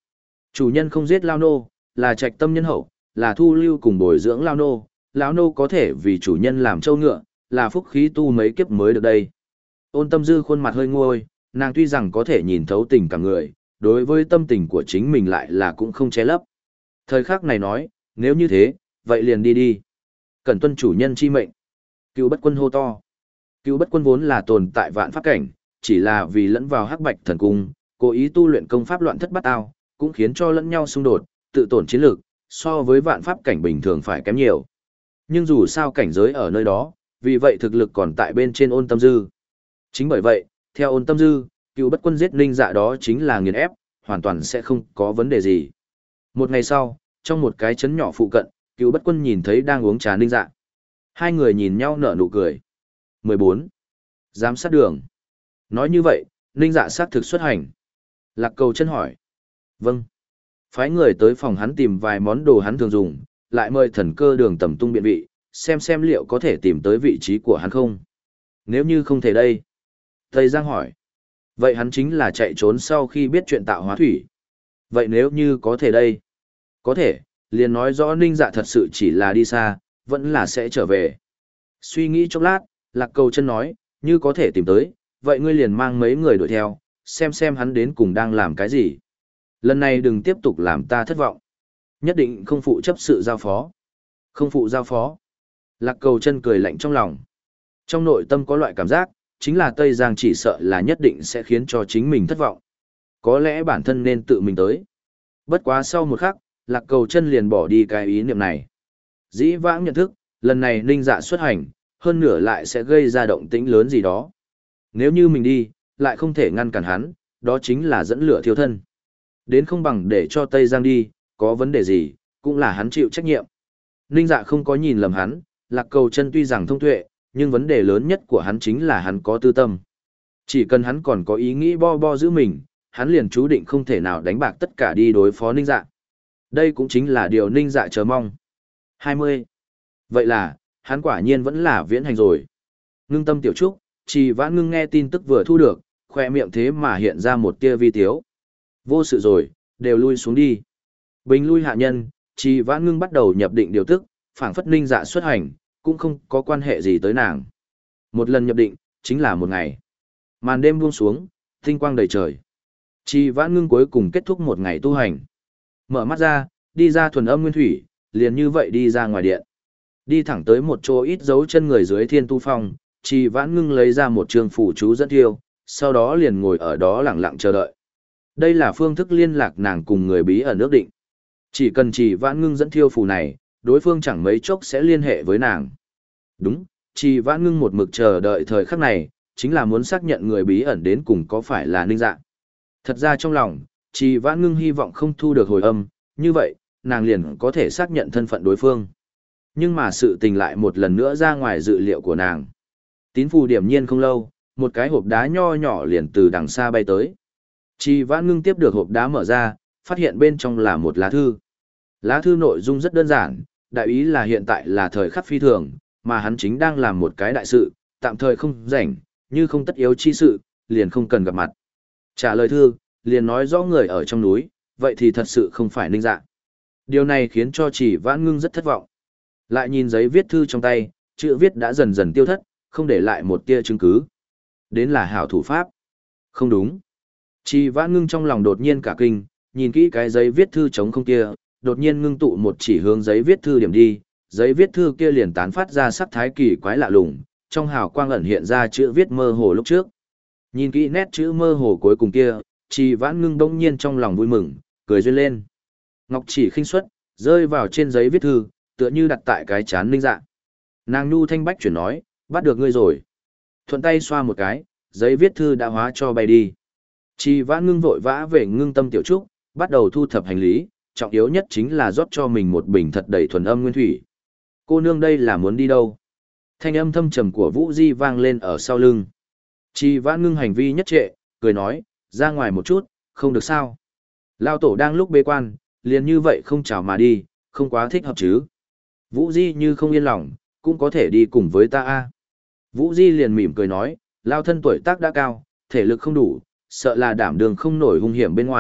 Chủ nhân không giết lao nô, là trạch tâm nhân hậu, là thu lưu cùng bồi dưỡng lao nô, lão nô có thể vì chủ nhân làm trâu ngựa, là phúc khí tu mấy kiếp mới được đây. Ôn Tâm Dư khuôn mặt hơi nguôi, nàng tuy rằng có thể nhìn thấu tình cả người, đối với tâm tình của chính mình lại là cũng không che lấp. Thời khắc này nói, nếu như thế, vậy liền đi đi. Cần tuân chủ nhân chi mệnh. Cựu Bất Quân hô to. Cựu Bất Quân vốn là tồn tại vạn pháp cảnh, chỉ là vì lẫn vào hắc bạch thần cung, cố ý tu luyện công pháp loạn thất bát ao, cũng khiến cho lẫn nhau xung đột, tự tổn chiến lược, so với vạn pháp cảnh bình thường phải kém nhiều. Nhưng dù sao cảnh giới ở nơi đó, vì vậy thực lực còn tại bên trên Ôn Tâm Dư. Chính bởi vậy, theo Ôn Tâm Dư, Cựu Bất Quân giết Ninh Dạ đó chính là nghiền ép, hoàn toàn sẽ không có vấn đề gì. Một ngày sau, trong một cái trấn nhỏ phụ cận, Cựu Bất Quân nhìn thấy đang uống trà Ninh Dạ. Hai người nhìn nhau nở nụ cười. mười bốn. Giám sát đường. Nói như vậy, Ninh Dạ xác thực xuất hành. Lạc Cầu Chân hỏi. Vâng. Phái người tới phòng hắn tìm vài món đồ hắn thường dùng, lại mời thần cơ đường tầm tung biện vị, xem xem liệu có thể tìm tới vị trí của hắn không. Nếu như không thể đây. Tây Giang hỏi. Vậy hắn chính là chạy trốn sau khi biết chuyện tạo hóa thủy. Vậy nếu như có thể đây. Có thể, liền nói rõ Ninh Dạ thật sự chỉ là đi xa, vẫn là sẽ trở về. Suy nghĩ chốc lát, Lạc Cầu Chân nói, như có thể tìm tới, vậy ngươi liền mang mấy người đuổi theo, xem xem hắn đến cùng đang làm cái gì. Lần này đừng tiếp tục làm ta thất vọng. Nhất định không phụ chấp sự giao phó. Không phụ giao phó. Lạc Cầu Chân cười lạnh trong lòng. Trong nội tâm có loại cảm giác, chính là Tây Giang chỉ sợ là nhất định sẽ khiến cho chính mình thất vọng. Có lẽ bản thân nên tự mình tới. Bất quá sau một khắc, Lạc Cầu Chân liền bỏ đi cái ý niệm này. Dĩ vãng nhận thức, lần này Ninh Dạ xuất hành, hơn nửa lại sẽ gây ra động tĩnh lớn gì đó. Nếu như mình đi, lại không thể ngăn cản hắn, đó chính là dẫn lửa thiêu thân. Đến không bằng để cho Tây Giang đi, có vấn đề gì, cũng là hắn chịu trách nhiệm. Ninh Dạ không có nhìn lầm hắn, Lạc Cầu Chân tuy rằng thông tuệ, nhưng vấn đề lớn nhất của hắn chính là hắn có tư tâm. Chỉ cần hắn còn có ý nghĩ bo bo giữ mình, hắn liền chú định không thể nào đánh bạc tất cả đi đối phó Ninh Dạ. Đây cũng chính là điều Ninh Dạ chờ mong. hai mươi. Vậy là, hắn quả nhiên vẫn là viễn hành rồi. Ngưng Tâm tiểu trúc, Trì Vãn Ngưng nghe tin tức vừa thu được, khoe miệng thế mà hiện ra một tia vi tiếu. Vô sự rồi, đều lui xuống đi. Bình lui hạ nhân, Trì Vãn Ngưng bắt đầu nhập định điều tức, phảng phất Ninh Dạ xuất hành, cũng không có quan hệ gì tới nàng. Một lần nhập định, chính là một ngày. Màn đêm buông xuống, tinh quang đầy trời. Trì Vãn Ngưng cuối cùng kết thúc một ngày tu hành. Mở mắt ra, đi ra thuần âm nguyên thủy, liền như vậy đi ra ngoài điện. Đi thẳng tới một chỗ ít dấu chân người dưới thiên tu phong, Trì Vãn Ngưng lấy ra một trường phủ chú dẫn thiêu, sau đó liền ngồi ở đó lặng lặng chờ đợi. Đây là phương thức liên lạc nàng cùng người bí ẩn ước định. Chỉ cần Trì Vãn Ngưng dẫn thiêu phù này, đối phương chẳng mấy chốc sẽ liên hệ với nàng. Đúng, Trì Vãn Ngưng một mực chờ đợi thời khắc này, chính là muốn xác nhận người bí ẩn đến cùng có phải là Ninh Dạ. Thật ra trong lòng, Trì Vãn Ngưng hy vọng không thu được hồi âm, như vậy, nàng liền có thể xác nhận thân phận đối phương. Nhưng mà sự tình lại một lần nữa ra ngoài dự liệu của nàng. Tín phù điểm nhiên không lâu, một cái hộp đá nho nhỏ liền từ đằng xa bay tới. Trì Vãn Ngưng tiếp được hộp đá mở ra, phát hiện bên trong là một lá thư. Lá thư nội dung rất đơn giản, đại ý là hiện tại là thời khắc phi thường, mà hắn chính đang làm một cái đại sự, tạm thời không rảnh, như không tất yếu chi sự, liền không cần gặp mặt. Trả lời thư, liền nói rõ người ở trong núi, vậy thì thật sự không phải Ninh Dạ. Điều này khiến cho Trì Vãn Ngưng rất thất vọng. Lại nhìn giấy viết thư trong tay, chữ viết đã dần dần tiêu thất, không để lại một tia chứng cứ. Đến là hảo thủ pháp. Không đúng. Trì Vãn Ngưng trong lòng đột nhiên cả kinh, nhìn kỹ cái giấy viết thư trống không kia, đột nhiên ngưng tụ một chỉ hướng giấy viết thư điểm đi, giấy viết thư kia liền tán phát ra sắc thái kỳ quái lạ lùng, trong hào quang ẩn hiện ra chữ viết mơ hồ lúc trước. Nhìn kỹ nét chữ mơ hồ cuối cùng kia, Trì Vãn Ngưng bỗng nhiên trong lòng vui mừng, cười duyên lên. Ngọc chỉ khinh suất, rơi vào trên giấy viết thư, tựa như đặt tại cái chán Ninh Dạ. Nàng nhu thanh bách chuyển nói, bắt được ngươi rồi. Thuận tay xoa một cái, giấy viết thư đã hóa cho bay đi. Trì Vãn Ngưng vội vã về Ngưng Tâm tiểu trúc, bắt đầu thu thập hành lý, trọng yếu nhất chính là rót cho mình một bình thật đầy thuần âm nguyên thủy. Cô nương đây là muốn đi đâu? Thanh âm thâm trầm của Vũ Di vang lên ở sau lưng. Trì Vãn Ngưng hành vi nhất trệ, cười nói, ra ngoài một chút, không được sao. Lao tổ đang lúc bế quan, liền như vậy không chào mà đi, không quá thích hợp chứ. Vũ Di như không yên lòng, cũng có thể đi cùng với ta a. Vũ Di liền mỉm cười nói, Lao thân tuổi tác đã cao, thể lực không đủ, sợ là đảm đường không nổi hung hiểm bên ngoài,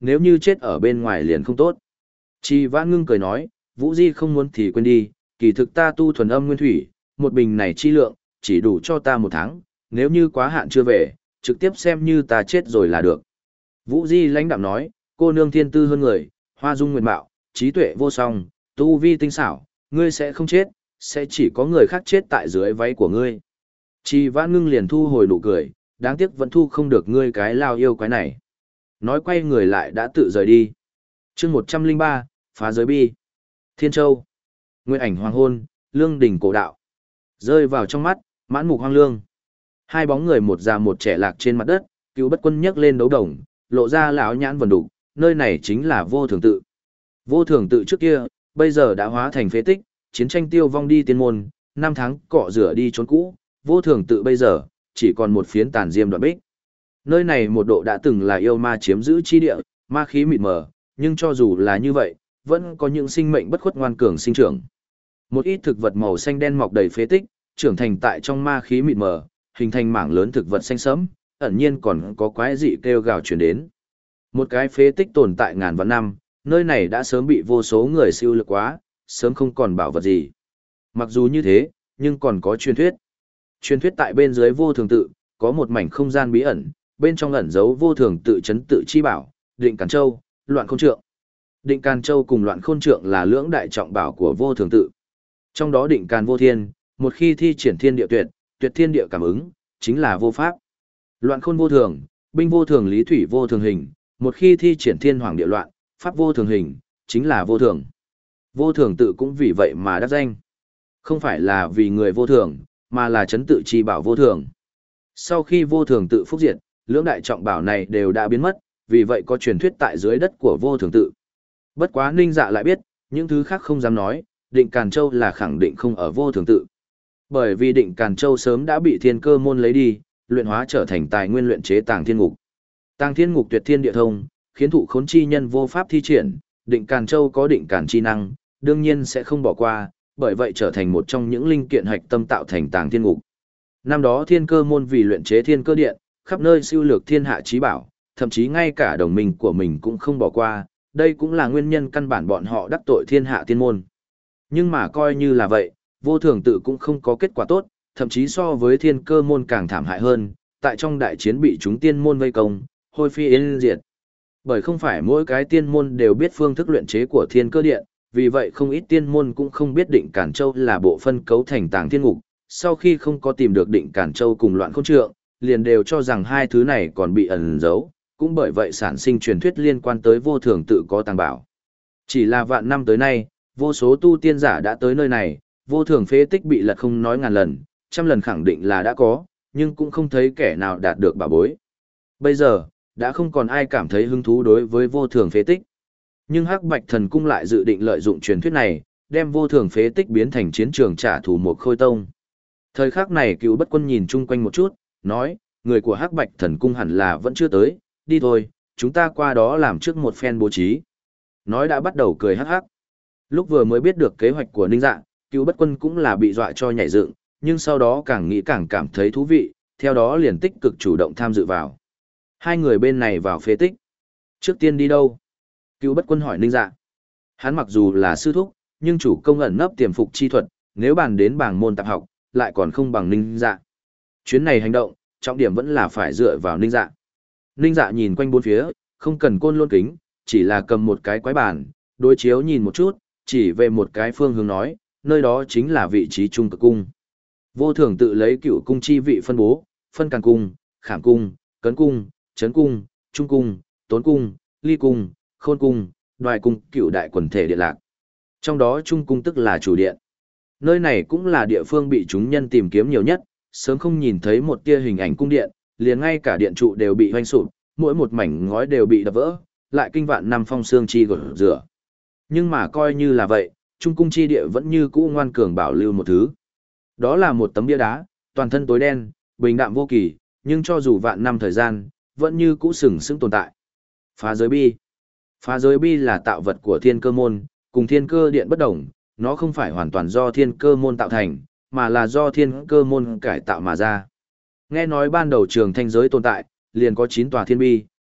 nếu như chết ở bên ngoài liền không tốt. Chi Vãn Ngưng cười nói, Vũ Di không muốn thì quên đi, kỳ thực ta tu thuần âm nguyên thủy, một bình này chi lượng, chỉ đủ cho ta một tháng, nếu như quá hạn chưa về, trực tiếp xem như ta chết rồi là được. Vũ Di lãnh đạm nói, cô nương thiên tư hơn người, hoa dung nguyện mạo, trí tuệ vô song, tu vi tinh xảo, ngươi sẽ không chết, sẽ chỉ có người khác chết tại dưới váy của ngươi. Chi Vãn Ngưng liền thu hồi nụ cười, đáng tiếc vẫn thu không được ngươi cái lao yêu quái này. Nói quay người lại đã tự rời đi. chương một trăm linh ba, phá giới bi. Thiên Châu. Nguyên ảnh hoàng hôn, lương đỉnh cổ đạo. Rơi vào trong mắt, mãn mục hoang lương. Hai bóng người một già một trẻ lạc trên mặt đất, Cựu Bất Quân nhấc lên đấu đồng, lộ ra lão nhãn vần đục, nơi này chính là vô thường tự. Vô thường tự trước kia, bây giờ đã hóa thành phế tích, chiến tranh tiêu vong đi tiên môn, năm tháng cọ rửa đi trốn cũ, vô thường tự bây giờ, chỉ còn một phiến tàn diêm đoạn bích. Nơi này một độ đã từng là yêu ma chiếm giữ chi địa, ma khí mịt mờ, nhưng cho dù là như vậy, vẫn có những sinh mệnh bất khuất ngoan cường sinh trưởng. Một ít thực vật màu xanh đen mọc đầy phế tích, trưởng thành tại trong ma khí mịt mờ, hình thành mảng lớn thực vật xanh sẫm, ẩn nhiên còn có quái dị kêu gào truyền đến. Một cái phế tích tồn tại ngàn vạn năm, nơi này đã sớm bị vô số người siêu lực quá, sớm không còn bảo vật gì. Mặc dù như thế, nhưng còn có truyền thuyết. Truyền thuyết tại bên dưới vô thường tự, có một mảnh không gian bí ẩn, bên trong ẩn giấu vô thường tự chấn tự chi bảo, Định Càn Châu, Loạn Khôn Trượng. Định Càn Châu cùng Loạn Khôn Trượng là lưỡng đại trọng bảo của vô thường tự. Trong đó Định Càn vô thiên, một khi thi triển thiên địa tuyệt, tuyệt thiên địa cảm ứng, chính là vô pháp. Loạn Khôn vô thường, binh vô thường lý thủy vô thường hình, một khi thi triển thiên hoàng địa loạn, pháp vô thường hình, chính là vô thường. Vô thường tự cũng vì vậy mà đắc danh. Không phải là vì người vô thường, mà là chấn tự chi bảo vô thường. Sau khi vô thường tự phúc diệt, lưỡng đại trọng bảo này đều đã biến mất, vì vậy có truyền thuyết tại dưới đất của vô thường tự. Bất quá Ninh Dạ lại biết, những thứ khác không dám nói, Định Càn Châu là khẳng định không ở vô thường tự. Bởi vì Định Càn Châu sớm đã bị Thiên Cơ môn lấy đi, luyện hóa trở thành tài nguyên luyện chế Tàng Thiên Ngục. Tàng Thiên Ngục tuyệt thiên địa thông, khiến thụ khốn chi nhân vô pháp thi triển, Định Càn Châu có Định Càn chi năng, đương nhiên sẽ không bỏ qua, bởi vậy trở thành một trong những linh kiện hạch tâm tạo thành Tàng Thiên Ngục. Năm đó Thiên Cơ môn vì luyện chế Thiên Cơ điện, khắp nơi siêu lược thiên hạ chí bảo, thậm chí ngay cả đồng minh của mình cũng không bỏ qua, đây cũng là nguyên nhân căn bản bọn họ đắc tội thiên hạ tiên môn. Nhưng mà coi như là vậy, vô thường tự cũng không có kết quả tốt, thậm chí so với Thiên Cơ môn càng thảm hại hơn, tại trong đại chiến bị chúng tiên môn vây công, hôi phi yên diệt. Bởi không phải mỗi cái tiên môn đều biết phương thức luyện chế của Thiên Cơ điện, vì vậy không ít tiên môn cũng không biết Định Càn Châu là bộ phân cấu thành Tàng Thiên Ngục, sau khi không có tìm được Định Càn Châu cùng Loạn Khôn Trượng, liền đều cho rằng hai thứ này còn bị ẩn giấu, cũng bởi vậy sản sinh truyền thuyết liên quan tới vô thường tự có tàng bảo. Chỉ là vạn năm tới nay, vô số tu tiên giả đã tới nơi này, vô thường phế tích bị lật không nói ngàn lần, trăm lần khẳng định là đã có, nhưng cũng không thấy kẻ nào đạt được bảo bối. Bây giờ, đã không còn ai cảm thấy hứng thú đối với vô thường phế tích. Nhưng Hắc Bạch Thần Cung lại dự định lợi dụng truyền thuyết này, đem vô thường phế tích biến thành chiến trường trả thù một khôi tông. Thời khắc này Cựu Bất Quân nhìn chung quanh một chút, nói, người của Hắc Bạch Thần Cung hẳn là vẫn chưa tới, đi thôi, chúng ta qua đó làm trước một phen bố trí. Nói đã bắt đầu cười hắc hắc. Lúc vừa mới biết được kế hoạch của Ninh Dạ, Cựu Bất Quân cũng là bị dọa cho nhảy dựng, nhưng sau đó càng nghĩ càng cảm thấy thú vị, theo đó liền tích cực chủ động tham dự vào. Hai người bên này vào phế tích. Trước tiên đi đâu? Cựu Bất Quân hỏi Ninh Dạ. Hắn mặc dù là sư thúc, nhưng chủ công ẩn nấp tiềm phục chi thuật, nếu bàn đến bảng môn tạp học, lại còn không bằng Ninh Dạ. Chuyến này hành động, trọng điểm vẫn là phải dựa vào Ninh Dạ. Ninh Dạ nhìn quanh bốn phía, không cần côn lôn kính, chỉ là cầm một cái quái bàn, đối chiếu nhìn một chút, chỉ về một cái phương hướng nói, nơi đó chính là vị trí trung cực cung. Vô thường tự lấy cựu cung chi vị phân bố, phân càn cung, khảm cung, cấn cung, trấn cung, trung cung, tốn cung, ly cung, khôn cung, đoài cung, cựu đại quần thể điện lạc. Trong đó trung cung tức là chủ điện. Nơi này cũng là địa phương bị chúng nhân tìm kiếm nhiều nhất, sớm không nhìn thấy một tia hình ảnh cung điện, liền ngay cả điện trụ đều bị hoanh sụp, mỗi một mảnh ngói đều bị đập vỡ, lại kinh vạn năm phong xương chi gột rửa. Nhưng mà coi như là vậy, trung cung chi địa vẫn như cũ ngoan cường bảo lưu một thứ. Đó là một tấm bia đá, toàn thân tối đen, bình đạm vô kỳ, nhưng cho dù vạn năm thời gian, vẫn như cũ sừng sững tồn tại. Phá giới bi. Phá giới bi là tạo vật của Thiên Cơ môn, cùng Thiên Cơ điện bất đồng, nó không phải hoàn toàn do Thiên Cơ môn tạo thành, mà là do Thiên Cơ môn cải tạo mà ra. Nghe nói ban đầu trường thanh giới tồn tại, liền có chín tòa thiên bi,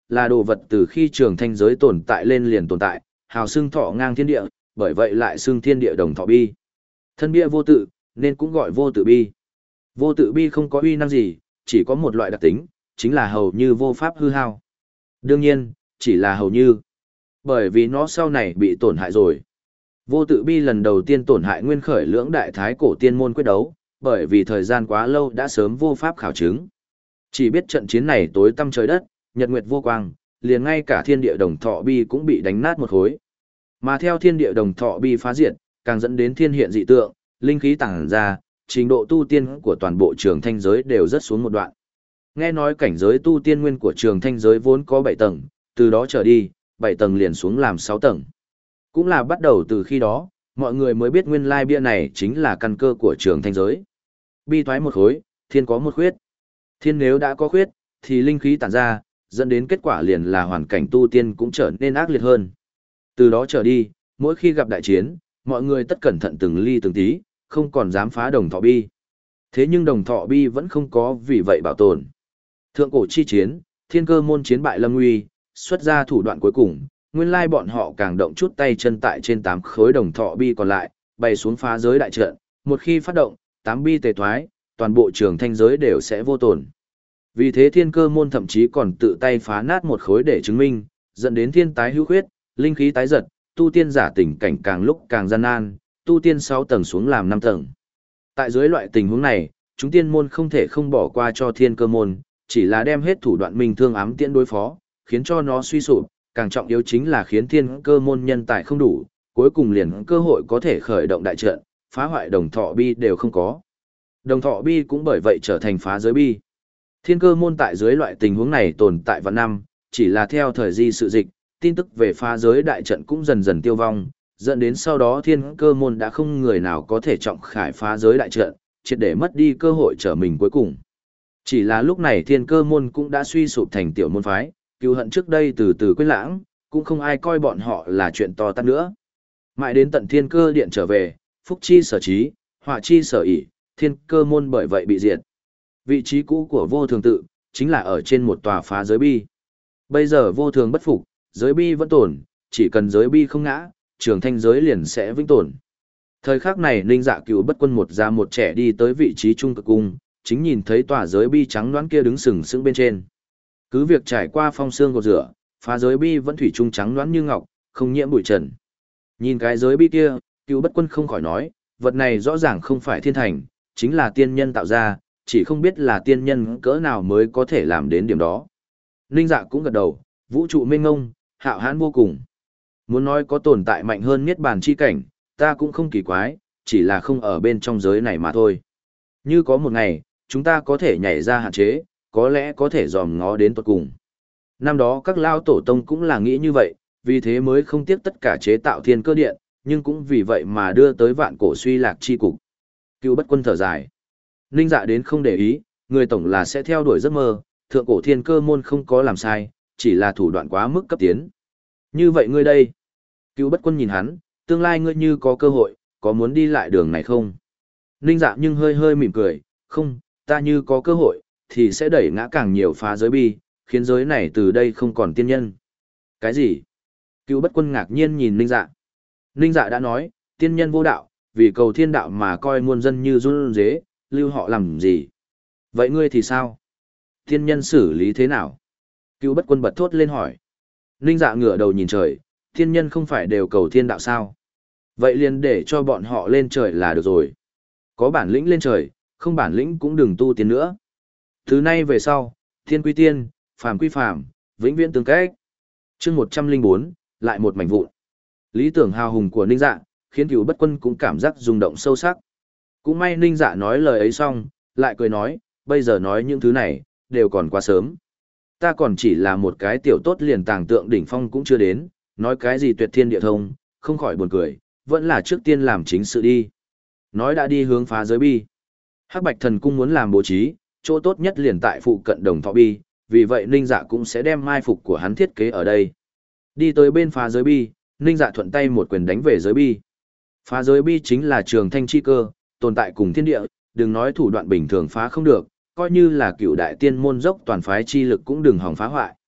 là đồ vật từ khi trường thanh giới tồn tại lên liền tồn tại, hào xưng thọ ngang thiên địa, bởi vậy lại xưng thiên địa đồng thọ bi. Thân bia vô tự, nên cũng gọi vô tự bi. Vô tự bi không có uy năng gì, chỉ có một loại đặc tính, chính là hầu như vô pháp hư hao. Đương nhiên, chỉ là hầu như, bởi vì nó sau này bị tổn hại rồi. Vô tự bi lần đầu tiên tổn hại nguyên khởi lưỡng đại thái cổ tiên môn quyết đấu, bởi vì thời gian quá lâu đã sớm vô pháp khảo chứng. Chỉ biết trận chiến này tối tăm trời đất, nhật nguyệt vô quang, liền ngay cả thiên địa đồng thọ bi cũng bị đánh nát một khối. Mà theo thiên địa đồng thọ bi phá diệt, càng dẫn đến thiên hiện dị tượng, linh khí tàng ra, trình độ tu tiên của toàn bộ trường thanh giới đều rất xuống một đoạn. Nghe nói cảnh giới tu tiên nguyên của trường thanh giới vốn có bảy tầng, từ đó trở đi, bảy tầng liền xuống làm sáu tầng. Cũng là bắt đầu từ khi đó, mọi người mới biết nguyên lai bia này chính là căn cơ của trường thanh giới. Bi thoái một khối, thiên có một khuyết. Thiên nếu đã có khuyết, thì linh khí tản ra, dẫn đến kết quả liền là hoàn cảnh tu tiên cũng trở nên ác liệt hơn. Từ đó trở đi, mỗi khi gặp đại chiến, mọi người tất cẩn thận từng ly từng tí, không còn dám phá đồng thọ bi. Thế nhưng đồng thọ bi vẫn không có vì vậy bảo tồn. Thượng cổ chi chiến, thiên cơ môn chiến bại lâm nguy, xuất ra thủ đoạn cuối cùng, nguyên lai bọn họ càng động chút tay chân tại trên tám khối đồng thọ bi còn lại, bày xuống phá giới đại trận, một khi phát động, tám bi tề thoái, toàn bộ trường thanh giới đều sẽ vô tổn. Vì thế thiên cơ môn thậm chí còn tự tay phá nát một khối để chứng minh, dẫn đến thiên tái hữu khuyết, linh khí tái giật, tu tiên giả tình cảnh càng lúc càng gian nan, tu tiên sáu tầng xuống làm năm tầng. Tại dưới loại tình huống này, chúng tiên môn không thể không bỏ qua cho thiên cơ môn, chỉ là đem hết thủ đoạn minh thương ám tiễn đối phó, khiến cho nó suy sụp, càng trọng yếu chính là khiến thiên cơ môn nhân tài không đủ, cuối cùng liền cơ hội có thể khởi động đại trận, phá hoại đồng thọ bi đều không có. Đồng thọ bi cũng bởi vậy trở thành phá giới bi. Thiên cơ môn tại dưới loại tình huống này tồn tại vạn năm, chỉ là theo thời di sự dịch, tin tức về phá giới đại trận cũng dần dần tiêu vong, dẫn đến sau đó thiên cơ môn đã không người nào có thể trọng khải phá giới đại trận, triệt để mất đi cơ hội trở mình cuối cùng. Chỉ là lúc này thiên cơ môn cũng đã suy sụp thành tiểu môn phái, cừu hận trước đây từ từ quên lãng, cũng không ai coi bọn họ là chuyện to tát nữa. Mãi đến tận thiên cơ điện trở về, phúc chi sở trí, họa chi sở ỷ, thiên cơ môn bởi vậy bị diệt. Vị trí cũ của vô thường tự, chính là ở trên một tòa phá giới bi. Bây giờ vô thường bất phục, giới bi vẫn tồn, chỉ cần giới bi không ngã, trường thanh giới liền sẽ vĩnh tồn. Thời khắc này Ninh Dạ Cửu bất quân một già một trẻ đi tới vị trí trung cực cung, chính nhìn thấy tòa giới bi trắng đoán kia đứng sừng sững bên trên. Cứ việc trải qua phong xương gột rửa, phá giới bi vẫn thủy chung trắng đoán như ngọc, không nhiễm bụi trần. Nhìn cái giới bi kia, Cửu bất quân không khỏi nói, vật này rõ ràng không phải thiên thành, chính là tiên nhân tạo ra, chỉ không biết là tiên nhân cỡ nào mới có thể làm đến điểm đó. Ninh Dạ cũng gật đầu, vũ trụ mênh ngông, hạo hãn vô cùng. Muốn nói có tồn tại mạnh hơn niết bàn chi cảnh, ta cũng không kỳ quái, chỉ là không ở bên trong giới này mà thôi. Như có một ngày, chúng ta có thể nhảy ra hạn chế, có lẽ có thể dòm ngó đến tuột cùng. Năm đó các lao tổ tông cũng là nghĩ như vậy, vì thế mới không tiếc tất cả chế tạo thiên cơ điện, nhưng cũng vì vậy mà đưa tới vạn cổ suy lạc chi cục. Cựu bất quân thở dài. Ninh Dạ đến không để ý, người tổng là sẽ theo đuổi giấc mơ, thượng cổ thiên cơ môn không có làm sai, chỉ là thủ đoạn quá mức cấp tiến. Như vậy ngươi đây. Cựu bất quân nhìn hắn, tương lai ngươi như có cơ hội, có muốn đi lại đường này không? Ninh Dạ nhưng hơi hơi mỉm cười, không, ta như có cơ hội, thì sẽ đẩy ngã càng nhiều phá giới bi, khiến giới này từ đây không còn tiên nhân. Cái gì? Cựu bất quân ngạc nhiên nhìn Ninh Dạ. Ninh Dạ đã nói, tiên nhân vô đạo, vì cầu thiên đạo mà coi muôn dân như run dế, lưu họ làm gì? Vậy ngươi thì sao? Tiên nhân xử lý thế nào? Cựu bất quân bật thốt lên hỏi. Ninh Dạ ngửa đầu nhìn trời, tiên nhân không phải đều cầu thiên đạo sao? Vậy liền để cho bọn họ lên trời là được rồi. Có bản lĩnh lên trời, không bản lĩnh cũng đừng tu tiên nữa. Từ nay về sau, thiên quy tiên, phàm quy phàm, vĩnh viễn tương cách. Chương một trăm linh bốn, lại một mảnh vụn. Lý tưởng hào hùng của Ninh Dạ, khiến Cửu Bất Quân cũng cảm giác rung động sâu sắc. Cũng may Ninh Dạ nói lời ấy xong, lại cười nói, bây giờ nói những thứ này, đều còn quá sớm. Ta còn chỉ là một cái tiểu tốt liền tàng tượng đỉnh phong cũng chưa đến, nói cái gì tuyệt thiên địa thông, không khỏi buồn cười, vẫn là trước tiên làm chính sự đi. Nói đã đi hướng phá giới bi. Hắc Bạch Thần Cung muốn làm bố trí, chỗ tốt nhất liền tại phụ cận đồng thọ bi, vì vậy Ninh Dạ cũng sẽ đem mai phục của hắn thiết kế ở đây. Đi tới bên phá giới bi, Ninh Dạ thuận tay một quyền đánh về giới bi. Phá giới bi chính là trường thanh chi cơ, tồn tại cùng thiên địa, đừng nói thủ đoạn bình thường phá không được, coi như là cựu đại tiên môn dốc toàn phái chi lực cũng đừng hòng phá hoại.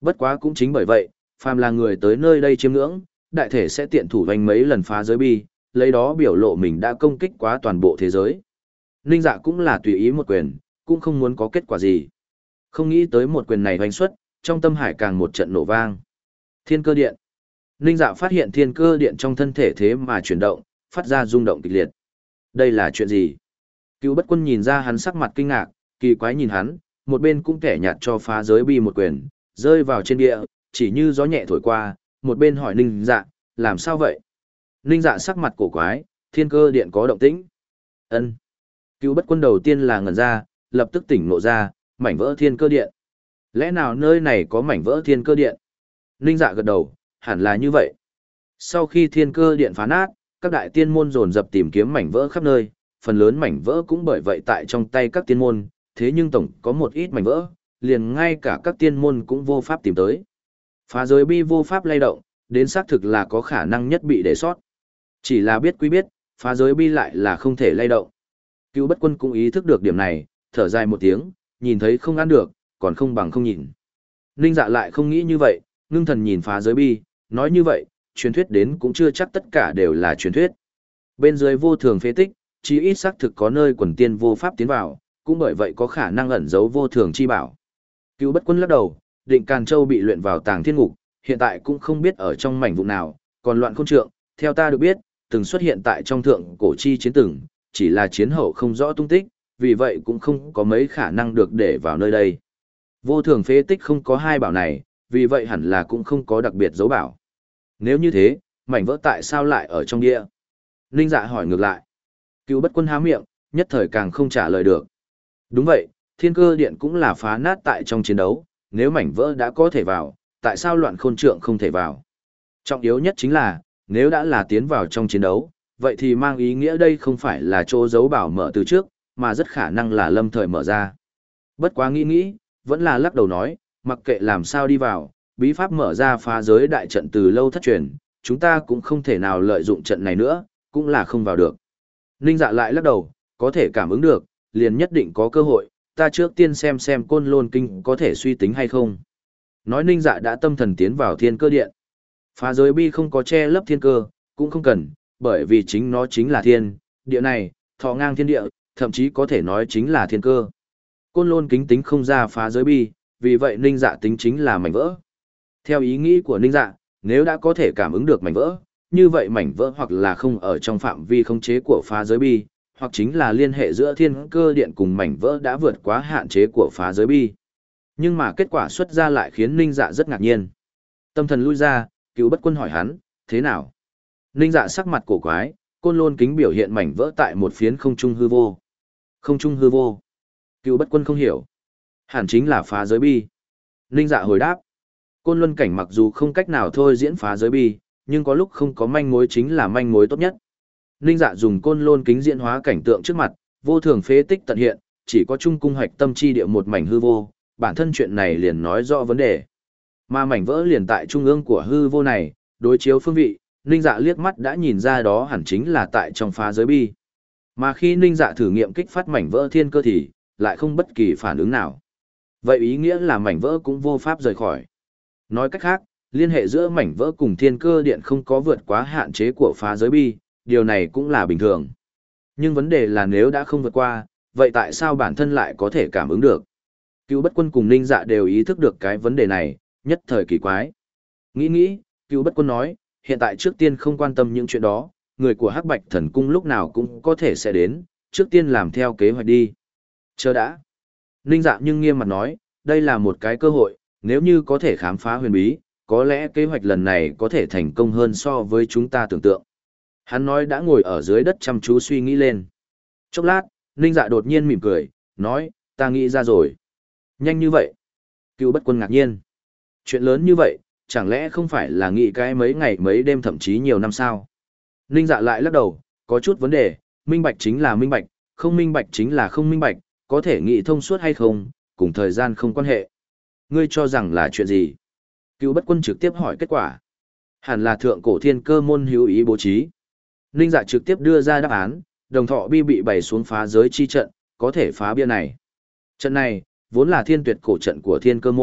Bất quá cũng chính bởi vậy, phàm là người tới nơi đây chiêm ngưỡng, đại thể sẽ tiện thủ vành mấy lần phá giới bi, lấy đó biểu lộ mình đã công kích quá toàn bộ thế giới. Ninh Dạ cũng là tùy ý một quyền, cũng không muốn có kết quả gì. Không nghĩ tới một quyền này hoành xuất, trong tâm hải càng một trận nổ vang. Thiên cơ điện. Ninh Dạ phát hiện thiên cơ điện trong thân thể thế mà chuyển động, phát ra rung động kịch liệt. Đây là chuyện gì? Cựu Bất Quân nhìn ra hắn sắc mặt kinh ngạc, kỳ quái nhìn hắn, một bên cũng kẻ nhạt cho phá giới bi một quyền, rơi vào trên địa, chỉ như gió nhẹ thổi qua, một bên hỏi Ninh Dạ, làm sao vậy? Ninh Dạ sắc mặt cổ quái, thiên cơ điện có động tĩnh. Ân. Cựu Bất Quân đầu tiên là ngẩn ra, lập tức tỉnh ngộ ra, mảnh vỡ thiên cơ điện. Lẽ nào nơi này có mảnh vỡ thiên cơ điện? Ninh Dạ gật đầu, hẳn là như vậy. Sau khi thiên cơ điện phá nát, các đại tiên môn dồn dập tìm kiếm mảnh vỡ khắp nơi, phần lớn mảnh vỡ cũng bởi vậy tại trong tay các tiên môn, thế nhưng tổng có một ít mảnh vỡ, liền ngay cả các tiên môn cũng vô pháp tìm tới. Phá giới bi vô pháp lay động, đến xác thực là có khả năng nhất bị để sót. Chỉ là biết quý biết, phá giới bi lại là không thể lay động. Cựu Bất Quân cũng ý thức được điểm này, thở dài một tiếng, nhìn thấy không ăn được, còn không bằng không nhìn. Ninh Dạ lại không nghĩ như vậy, ngưng thần nhìn phá giới bi, nói như vậy, truyền thuyết đến cũng chưa chắc tất cả đều là truyền thuyết. Bên dưới vô thường phế tích, chỉ ít xác thực có nơi quần tiên vô pháp tiến vào, cũng bởi vậy có khả năng ẩn giấu vô thường chi bảo. Cựu Bất Quân lắc đầu, Định Càn Châu bị luyện vào Tàng Thiên Ngục, hiện tại cũng không biết ở trong mảnh vụn nào, còn Loạn Khôn Trượng, theo ta được biết, từng xuất hiện tại trong thượng cổ chi chiến từng, chỉ là chiến hậu không rõ tung tích, vì vậy cũng không có mấy khả năng được để vào nơi đây. Vô thường phế tích không có hai bảo này, vì vậy hẳn là cũng không có đặc biệt dấu bảo. Nếu như thế, mảnh vỡ tại sao lại ở trong địa? Ninh Dạ hỏi ngược lại. Cựu Bất Quân há miệng, nhất thời càng không trả lời được. Đúng vậy, thiên cơ điện cũng là phá nát tại trong chiến đấu, nếu mảnh vỡ đã có thể vào, tại sao Loạn Khôn Trượng không thể vào? Trọng yếu nhất chính là, nếu đã là tiến vào trong chiến đấu, vậy thì mang ý nghĩa đây không phải là chỗ dấu bảo mở từ trước, mà rất khả năng là lâm thời mở ra. Bất quá nghĩ nghĩ, vẫn là lắc đầu nói, mặc kệ làm sao đi vào, bí pháp mở ra phá giới đại trận từ lâu thất truyền, chúng ta cũng không thể nào lợi dụng trận này nữa, cũng là không vào được. Ninh Dạ lại lắc đầu, có thể cảm ứng được, liền nhất định có cơ hội, ta trước tiên xem xem Côn Lôn Kinh có thể suy tính hay không. Nói Ninh Dạ đã tâm thần tiến vào thiên cơ điện. Phá giới bi không có che lấp thiên cơ, cũng không cần, bởi vì chính nó chính là thiên, địa này, thọ ngang thiên địa, thậm chí có thể nói chính là thiên cơ. Côn Lôn Kính tính không ra phá giới bi, vì vậy Ninh Dạ tính chính là mảnh vỡ. Theo ý nghĩ của Ninh Dạ, nếu đã có thể cảm ứng được mảnh vỡ, như vậy mảnh vỡ hoặc là không ở trong phạm vi khống chế của phá giới bi, hoặc chính là liên hệ giữa thiên cơ điện cùng mảnh vỡ đã vượt quá hạn chế của phá giới bi. Nhưng mà kết quả xuất ra lại khiến Ninh Dạ rất ngạc nhiên. Tâm thần lui ra, Cựu Bất Quân hỏi hắn, thế nào? Ninh Dạ sắc mặt cổ quái, Côn Lôn Kính biểu hiện mảnh vỡ tại một phiến không trung hư vô. Không trung hư vô. Cựu Bất Quân không hiểu. Hẳn chính là phá giới bi. Ninh Dạ hồi đáp. Côn Luân cảnh mặc dù không cách nào thôi diễn phá giới bi, nhưng có lúc không có manh mối chính là manh mối tốt nhất. Ninh Dạ dùng Côn Lôn Kính diễn hóa cảnh tượng trước mặt, vô thường phế tích tận hiện, chỉ có trung cung hoạch tâm chi địa một mảnh hư vô, bản thân chuyện này liền nói rõ vấn đề. Mà mảnh vỡ liền tại trung ương của hư vô này, đối chiếu phương vị, Ninh Dạ liếc mắt đã nhìn ra đó hẳn chính là tại trong phá giới bi. Mà khi Ninh Dạ thử nghiệm kích phát mảnh vỡ thiên cơ thì, lại không bất kỳ phản ứng nào. Vậy ý nghĩa là mảnh vỡ cũng vô pháp rời khỏi. Nói cách khác, liên hệ giữa mảnh vỡ cùng thiên cơ điện không có vượt quá hạn chế của phá giới bi, điều này cũng là bình thường. Nhưng vấn đề là nếu đã không vượt qua, vậy tại sao bản thân lại có thể cảm ứng được? Cựu Bất Quân cùng Ninh Dạ đều ý thức được cái vấn đề này, nhất thời kỳ quái. Nghĩ nghĩ, Cựu Bất Quân nói, hiện tại trước tiên không quan tâm những chuyện đó, người của Hắc Bạch Thần Cung lúc nào cũng có thể sẽ đến, trước tiên làm theo kế hoạch đi. Chờ đã. Ninh Dạ nhưng nghiêm mặt nói, đây là một cái cơ hội, nếu như có thể khám phá huyền bí, có lẽ kế hoạch lần này có thể thành công hơn so với chúng ta tưởng tượng. Hắn nói đã ngồi ở dưới đất chăm chú suy nghĩ lên. Chốc lát, Ninh Dạ đột nhiên mỉm cười, nói, ta nghĩ ra rồi. Nhanh như vậy. Cựu Bất Quân ngạc nhiên. Chuyện lớn như vậy, chẳng lẽ không phải là nghĩ cái mấy ngày mấy đêm thậm chí nhiều năm sao? Ninh Dạ lại lắc đầu, có chút vấn đề, minh bạch chính là minh bạch, không minh bạch chính là không minh bạch, có thể nghĩ thông suốt hay không, cùng thời gian không quan hệ. Ngươi cho rằng là chuyện gì? Cựu Bất Quân trực tiếp hỏi kết quả. Hẳn là thượng cổ thiên cơ môn hữu ý bố trí. Ninh Dạ trực tiếp đưa ra đáp án, đồng thọ bi bị bày xuống phá giới chi trận, có thể phá bia này. Trận này, vốn là thiên tuyệt cổ trận của thiên cơ môn,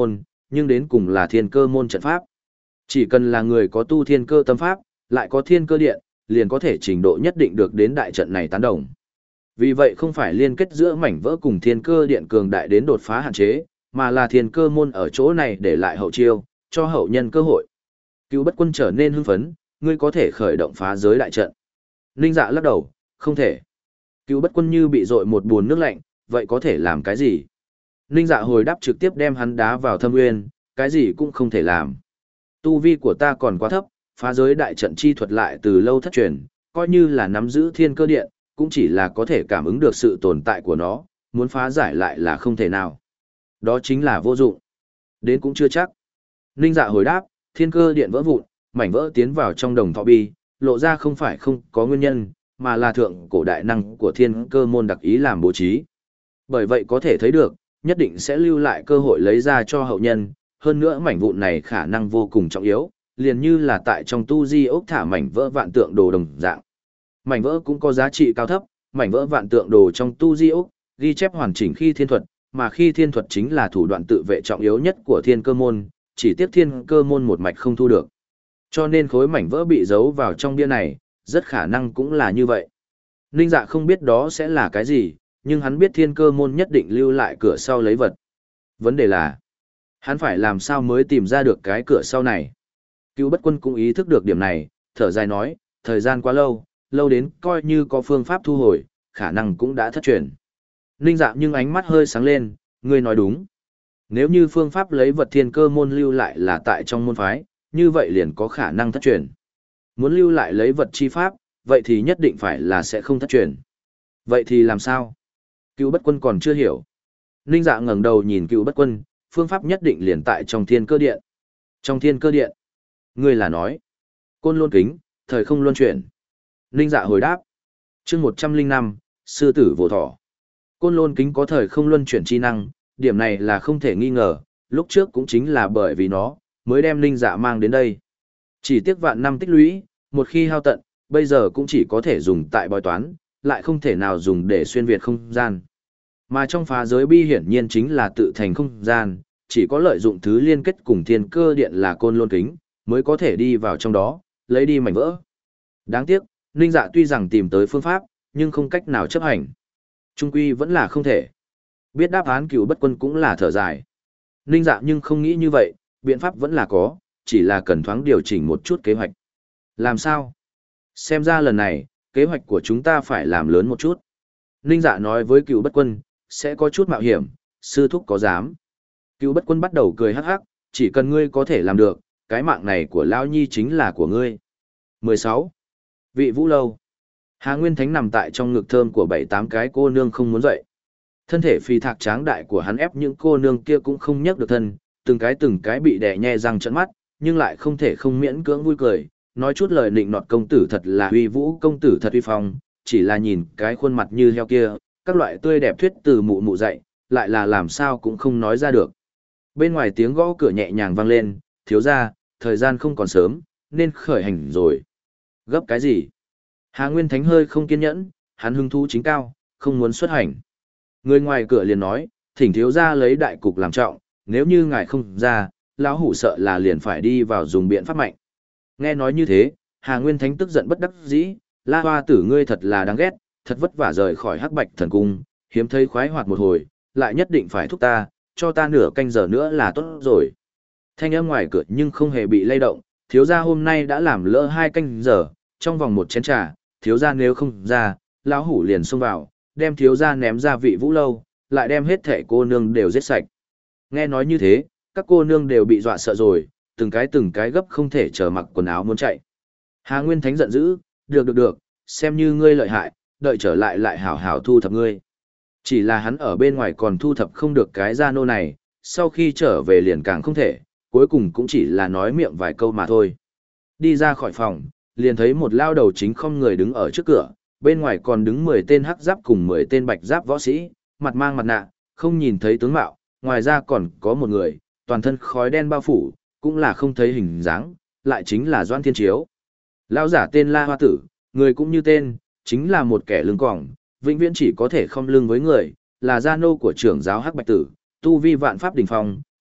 nhưng đến cùng là thiên cơ môn trận pháp. Chỉ cần là người có tu thiên cơ tâm pháp, lại có thiên cơ điện, liền có thể trình độ nhất định được đến đại trận này tán đồng. Vì vậy không phải liên kết giữa mảnh vỡ cùng thiên cơ điện cường đại đến đột phá hạn chế, mà là thiên cơ môn ở chỗ này để lại hậu chiêu, cho hậu nhân cơ hội. Cựu Bất Quân trở nên hưng phấn, ngươi có thể khởi động phá giới đại trận. Ninh Dạ lắc đầu, không thể. Cựu Bất Quân như bị dội một bùn nước lạnh, vậy có thể làm cái gì? Ninh Dạ hồi đáp trực tiếp đem hắn đá vào thâm nguyên, cái gì cũng không thể làm. Tu vi của ta còn quá thấp, phá giới đại trận chi thuật lại từ lâu thất truyền, coi như là nắm giữ thiên cơ điện, cũng chỉ là có thể cảm ứng được sự tồn tại của nó, muốn phá giải lại là không thể nào. Đó chính là vô dụng. Đến cũng chưa chắc. Ninh Dạ hồi đáp, thiên cơ điện vỡ vụn, mảnh vỡ tiến vào trong đồng thọ bi, lộ ra không phải không có nguyên nhân, mà là thượng cổ đại năng của thiên cơ môn đặc ý làm bố trí. Bởi vậy có thể thấy được, nhất định sẽ lưu lại cơ hội lấy ra cho hậu nhân, hơn nữa mảnh vụn này khả năng vô cùng trọng yếu, liền như là tại trong tu di ốc thả mảnh vỡ vạn tượng đồ đồng dạng. Mảnh vỡ cũng có giá trị cao thấp, mảnh vỡ vạn tượng đồ trong tu di ốc, ghi chép hoàn chỉnh khi thiên thuật, mà khi thiên thuật chính là thủ đoạn tự vệ trọng yếu nhất của thiên cơ môn, chỉ tiếc thiên cơ môn một mạch không thu được. Cho nên khối mảnh vỡ bị giấu vào trong bia này, rất khả năng cũng là như vậy. Ninh Dạ không biết đó sẽ là cái gì, nhưng hắn biết thiên cơ môn nhất định lưu lại cửa sau lấy vật. Vấn đề là, hắn phải làm sao mới tìm ra được cái cửa sau này. Cựu Bất Quân cũng ý thức được điểm này, thở dài nói, thời gian quá lâu, lâu đến coi như có phương pháp thu hồi, khả năng cũng đã thất truyền. Ninh Dạ nhưng ánh mắt hơi sáng lên, ngươi nói đúng. Nếu như phương pháp lấy vật thiên cơ môn lưu lại là tại trong môn phái, như vậy liền có khả năng thất truyền. Muốn lưu lại lấy vật chi pháp, vậy thì nhất định phải là sẽ không thất truyền. Vậy thì làm sao? Cựu Bất Quân còn chưa hiểu. Ninh Dạ ngẩng đầu nhìn Cựu Bất Quân, phương pháp nhất định liền tại trong thiên cơ điện. Trong thiên cơ điện? Ngươi là nói. Côn Lôn kính, thời không luân chuyển. Ninh Dạ hồi đáp. Chương một trăm linh năm, sư tử vô thỏ. Côn Lôn kính có thời không luân chuyển chi năng, điểm này là không thể nghi ngờ, lúc trước cũng chính là bởi vì nó, mới đem Ninh Dạ mang đến đây. Chỉ tiếc vạn năm tích lũy, một khi hao tận, bây giờ cũng chỉ có thể dùng tại bói toán, lại không thể nào dùng để xuyên việt không gian. Mà trong phá giới bi hiển nhiên chính là tự thành không gian, chỉ có lợi dụng thứ liên kết cùng thiên cơ điện là Côn Lôn kính, mới có thể đi vào trong đó, lấy đi mảnh vỡ. Đáng tiếc, Ninh Dạ tuy rằng tìm tới phương pháp, nhưng không cách nào chấp hành. Trung quy vẫn là không thể. Biết đáp án Cựu Bất Quân cũng là thở dài. Ninh Dạ nhưng không nghĩ như vậy, biện pháp vẫn là có, chỉ là cần thoáng điều chỉnh một chút kế hoạch. Làm sao? Xem ra lần này, kế hoạch của chúng ta phải làm lớn một chút. Ninh Dạ nói với Cựu Bất Quân, sẽ có chút mạo hiểm, sư thúc có dám. Cựu Bất Quân bắt đầu cười hắc hắc, chỉ cần ngươi có thể làm được, cái mạng này của Lão Nhi chính là của ngươi. mười sáu. Vị Vũ Lâu. Hà Nguyên Thánh nằm tại trong ngực thơm của bảy tám cái cô nương không muốn dậy. Thân thể phi thạc tráng đại của hắn ép những cô nương kia cũng không nhấc được thân, từng cái từng cái bị đè nhe răng trợn mắt, nhưng lại không thể không miễn cưỡng vui cười, nói chút lời nịnh nọt công tử thật là uy vũ, công tử thật uy phong, chỉ là nhìn cái khuôn mặt như heo kia, các loại tươi đẹp thuyết từ mụ mụ dậy, lại là làm sao cũng không nói ra được. Bên ngoài tiếng gõ cửa nhẹ nhàng vang lên, thiếu gia, thời gian không còn sớm, nên khởi hành rồi. Gấp cái gì? Hà Nguyên Thánh hơi không kiên nhẫn, hắn hứng thú chính cao, không muốn xuất hành. Người ngoài cửa liền nói, thỉnh thiếu gia lấy đại cục làm trọng, nếu như ngài không ra, lão hủ sợ là liền phải đi vào dùng biện pháp mạnh. Nghe nói như thế, Hà Nguyên Thánh tức giận bất đắc dĩ, La Hoa tử ngươi thật là đáng ghét, thật vất vả rời khỏi Hắc Bạch Thần Cung, hiếm thấy khoái hoạt một hồi, lại nhất định phải thúc ta, cho ta nửa canh giờ nữa là tốt rồi. Thanh âm ngoài cửa nhưng không hề bị lay động, thiếu gia hôm nay đã làm lỡ hai canh giờ, trong vòng một chén trà, thiếu gia nếu không ra, lão hủ liền xông vào, đem thiếu gia ném ra Vị Vũ Lâu, lại đem hết thẻ cô nương đều giết sạch. Nghe nói như thế, các cô nương đều bị dọa sợ rồi, từng cái từng cái gấp không thể chờ mặc quần áo muốn chạy. Hà Nguyên Thánh giận dữ, được được được, xem như ngươi lợi hại, đợi trở lại lại hảo hảo thu thập ngươi. Chỉ là hắn ở bên ngoài còn thu thập không được cái gia nô này, sau khi trở về liền càng không thể, cuối cùng cũng chỉ là nói miệng vài câu mà thôi. Đi ra khỏi phòng, liền thấy một lao đầu chính không người đứng ở trước cửa, bên ngoài còn đứng mười tên hắc giáp cùng mười tên bạch giáp võ sĩ, mặt mang mặt nạ, không nhìn thấy tướng mạo, ngoài ra còn có một người, toàn thân khói đen bao phủ, cũng là không thấy hình dáng, lại chính là Doan Thiên Chiếu. Lão giả tên La Hoa Tử, người cũng như tên, chính là một kẻ lưng còng, vĩnh viễn chỉ có thể không lưng với người, là gia nô của trưởng giáo Hắc Bạch Tử, tu vi vạn pháp đỉnh phong,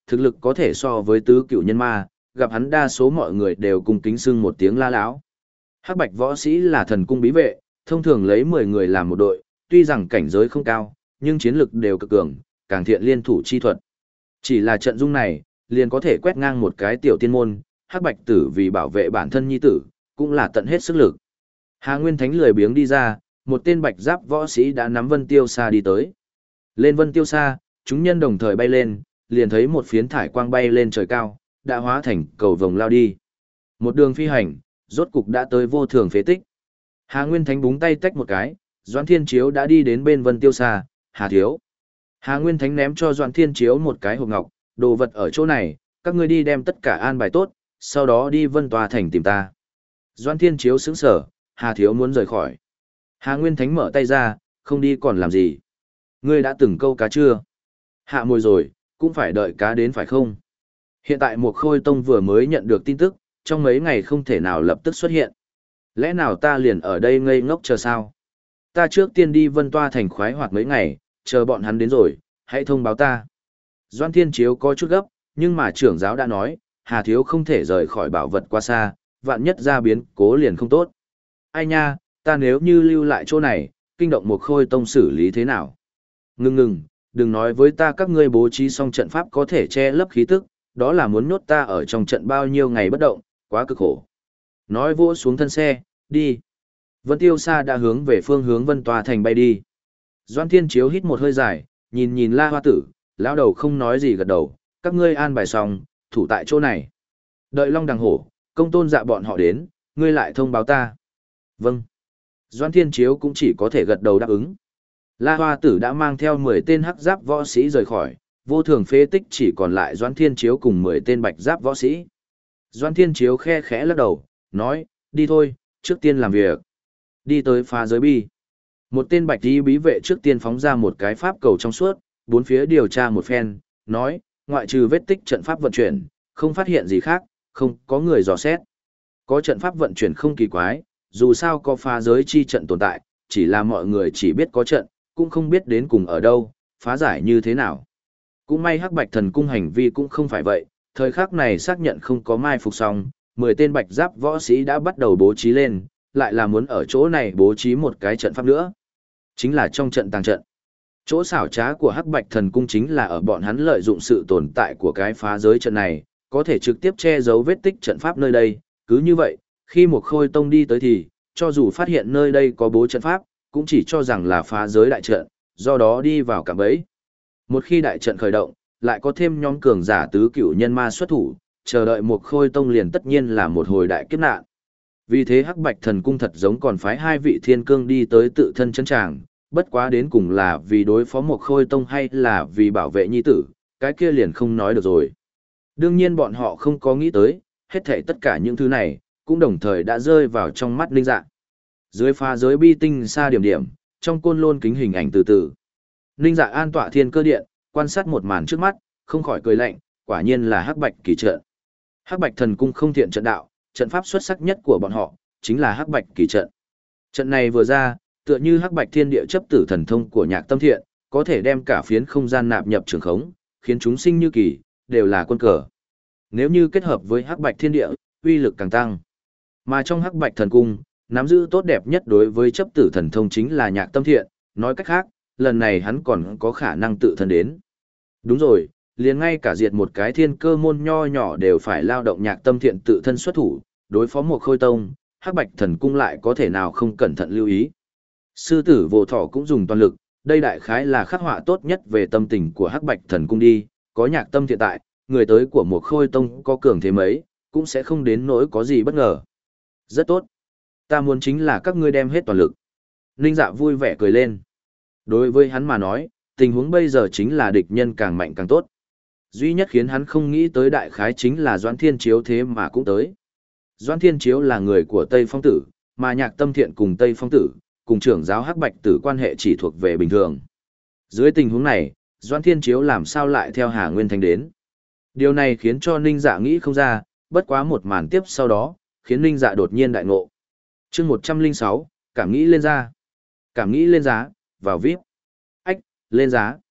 thực lực có thể so với tứ cựu nhân ma, gặp hắn đa số mọi người đều cùng kính xưng một tiếng la lão. Hắc bạch võ sĩ là thần cung bí vệ, thông thường lấy mười người làm một đội, tuy rằng cảnh giới không cao, nhưng chiến lực đều cực cường, càng thiện liên thủ chi thuật. Chỉ là trận dung này, liền có thể quét ngang một cái tiểu tiên môn, Hắc bạch tử vì bảo vệ bản thân nhi tử, cũng là tận hết sức lực. Hà Nguyên Thánh lười biếng đi ra, một tên bạch giáp võ sĩ đã nắm Vân Tiêu Sa đi tới. Lên Vân Tiêu Sa, chúng nhân đồng thời bay lên, liền thấy một phiến thải quang bay lên trời cao, đã hóa thành cầu vồng lao đi. Một đường phi hành, rốt cục đã tới vô thường phế tích. Hà Nguyên Thánh búng tay tách một cái, Doãn Thiên Chiếu đã đi đến bên Vân Tiêu Sa, Hà Thiếu. Hà Nguyên Thánh ném cho Doãn Thiên Chiếu một cái hộp ngọc, đồ vật ở chỗ này, các ngươi đi đem tất cả an bài tốt, sau đó đi Vân Tòa Thành tìm ta. Doãn Thiên Chiếu sững sở, Hà Thiếu muốn rời khỏi. Hà Nguyên Thánh mở tay ra, không đi còn làm gì. Ngươi đã từng câu cá chưa? Hạ mồi rồi, cũng phải đợi cá đến phải không? Hiện tại Mục Khôi Tông vừa mới nhận được tin tức, trong mấy ngày không thể nào lập tức xuất hiện. Lẽ nào ta liền ở đây ngây ngốc chờ sao? Ta trước tiên đi Vân Toa Thành khoái hoạt mấy ngày, chờ bọn hắn đến rồi, hãy thông báo ta. Doan Thiên Chiếu có chút gấp, nhưng mà trưởng giáo đã nói, Hà Thiếu không thể rời khỏi bảo vật quá xa, vạn nhất ra biến cố liền không tốt. Ai nha, ta nếu như lưu lại chỗ này, kinh động Mục Khôi Tông xử lý thế nào? Ngừng ngừng, đừng nói với ta các ngươi bố trí xong trận pháp có thể che lấp khí tức, đó là muốn nhốt ta ở trong trận bao nhiêu ngày bất động, quá cực khổ. Nói vỗ xuống thân xe, đi. Vân Tiêu Sa đã hướng về phương hướng Vân Tòa Thành bay đi. Doan Thiên Chiếu hít một hơi dài, nhìn nhìn La Hoa Tử, lão đầu không nói gì gật đầu, các ngươi an bài xong, thủ tại chỗ này. Đợi Long Đằng Hổ, Công Tôn Dạ bọn họ đến, ngươi lại thông báo ta. Vâng. Doan Thiên Chiếu cũng chỉ có thể gật đầu đáp ứng. La Hoa Tử đã mang theo mười tên hắc giáp võ sĩ rời khỏi, vô thường phế tích chỉ còn lại Doan Thiên Chiếu cùng mười tên bạch giáp võ sĩ. Doan Thiên Chiếu khe khẽ lắc đầu, nói, đi thôi, trước tiên làm việc. Đi tới phá giới bi. Một tên bạch y bí vệ trước tiên phóng ra một cái pháp cầu trong suốt, bốn phía điều tra một phen, nói, ngoại trừ vết tích trận pháp vận chuyển, không phát hiện gì khác, không có người dò xét. Có trận pháp vận chuyển không kỳ quái, dù sao có phá giới chi trận tồn tại, chỉ là mọi người chỉ biết có trận, cũng không biết đến cùng ở đâu, phá giải như thế nào. Cũng may Hắc Bạch Thần Cung hành vi cũng không phải vậy, thời khắc này xác nhận không có mai phục xong, mười tên bạch giáp võ sĩ đã bắt đầu bố trí lên, lại là muốn ở chỗ này bố trí một cái trận pháp nữa. Chính là trong trận tàng trận. Chỗ xảo trá của Hắc Bạch Thần Cung chính là ở bọn hắn lợi dụng sự tồn tại của cái phá giới trận này, có thể trực tiếp che giấu vết tích trận pháp nơi đây, cứ như vậy, khi một Khôi Tông đi tới thì, cho dù phát hiện nơi đây có bố trận pháp, cũng chỉ cho rằng là phá giới đại trận, do đó đi vào cạm bẫy. Một khi đại trận khởi động, lại có thêm nhóm cường giả tứ cửu nhân ma xuất thủ, chờ đợi một Khôi Tông liền tất nhiên là một hồi đại kiếp nạn. Vì thế Hắc Bạch Thần Cung thật giống còn phái hai vị thiên cương đi tới tự thân chân tràng, bất quá đến cùng là vì đối phó một Khôi Tông hay là vì bảo vệ nhi tử, cái kia liền không nói được rồi. Đương nhiên bọn họ không có nghĩ tới, hết thảy tất cả những thứ này, cũng đồng thời đã rơi vào trong mắt Ninh Dạ. Dưới phá giới bi tinh xa điểm điểm, trong côn lôn kính hình ảnh từ từ. Ninh Dạ an tọa thiên cơ điện, quan sát một màn trước mắt, không khỏi cười lạnh, quả nhiên là Hắc Bạch kỳ trận. Hắc Bạch Thần Cung không thiện trận đạo, trận pháp xuất sắc nhất của bọn họ chính là Hắc Bạch kỳ trận. Trận này vừa ra, tựa như Hắc Bạch thiên địa chấp tử thần thông của Nhạc Tâm Thiện, có thể đem cả phiến không gian nạp nhập trường khống, khiến chúng sinh như kỳ, đều là quân cờ. Nếu như kết hợp với Hắc Bạch thiên địa, uy lực càng tăng. Mà trong Hắc Bạch Thần Cung, nắm giữ tốt đẹp nhất đối với chấp tử thần thông chính là Nhạc Tâm Thiện, nói cách khác, lần này hắn còn có khả năng tự thân đến. Đúng rồi, liền ngay cả diệt một cái thiên cơ môn nho nhỏ đều phải lao động Nhạc Tâm Thiện tự thân xuất thủ, đối phó một Khôi Tông, Hắc Bạch Thần Cung lại có thể nào không cẩn thận lưu ý. Sư tử Vô Thọ cũng dùng toàn lực, đây đại khái là khắc họa tốt nhất về tâm tình của Hắc Bạch Thần Cung đi, có Nhạc Tâm Thiện tại, người tới của một Khôi Tông có cường thế mấy, cũng sẽ không đến nỗi có gì bất ngờ. Rất tốt. Ta muốn chính là các ngươi đem hết toàn lực. Ninh Dạ vui vẻ cười lên. Đối với hắn mà nói, tình huống bây giờ chính là địch nhân càng mạnh càng tốt. Duy nhất khiến hắn không nghĩ tới đại khái chính là Doãn Thiên Chiếu thế mà cũng tới. Doãn Thiên Chiếu là người của Tây Phong Tử, mà Nhạc Tâm Thiện cùng Tây Phong Tử, cùng trưởng giáo Hắc Bạch Tử quan hệ chỉ thuộc về bình thường. Dưới tình huống này, Doãn Thiên Chiếu làm sao lại theo Hà Nguyên Thanh đến? Điều này khiến cho Ninh Dạ nghĩ không ra, bất quá một màn tiếp sau đó, khiến Ninh Dạ đột nhiên đại ngộ. Chương một trăm lẻ sáu, cảm nghĩ lên ra. Cảm nghĩ lên giá, vào vi ai pi. Ách, lên giá.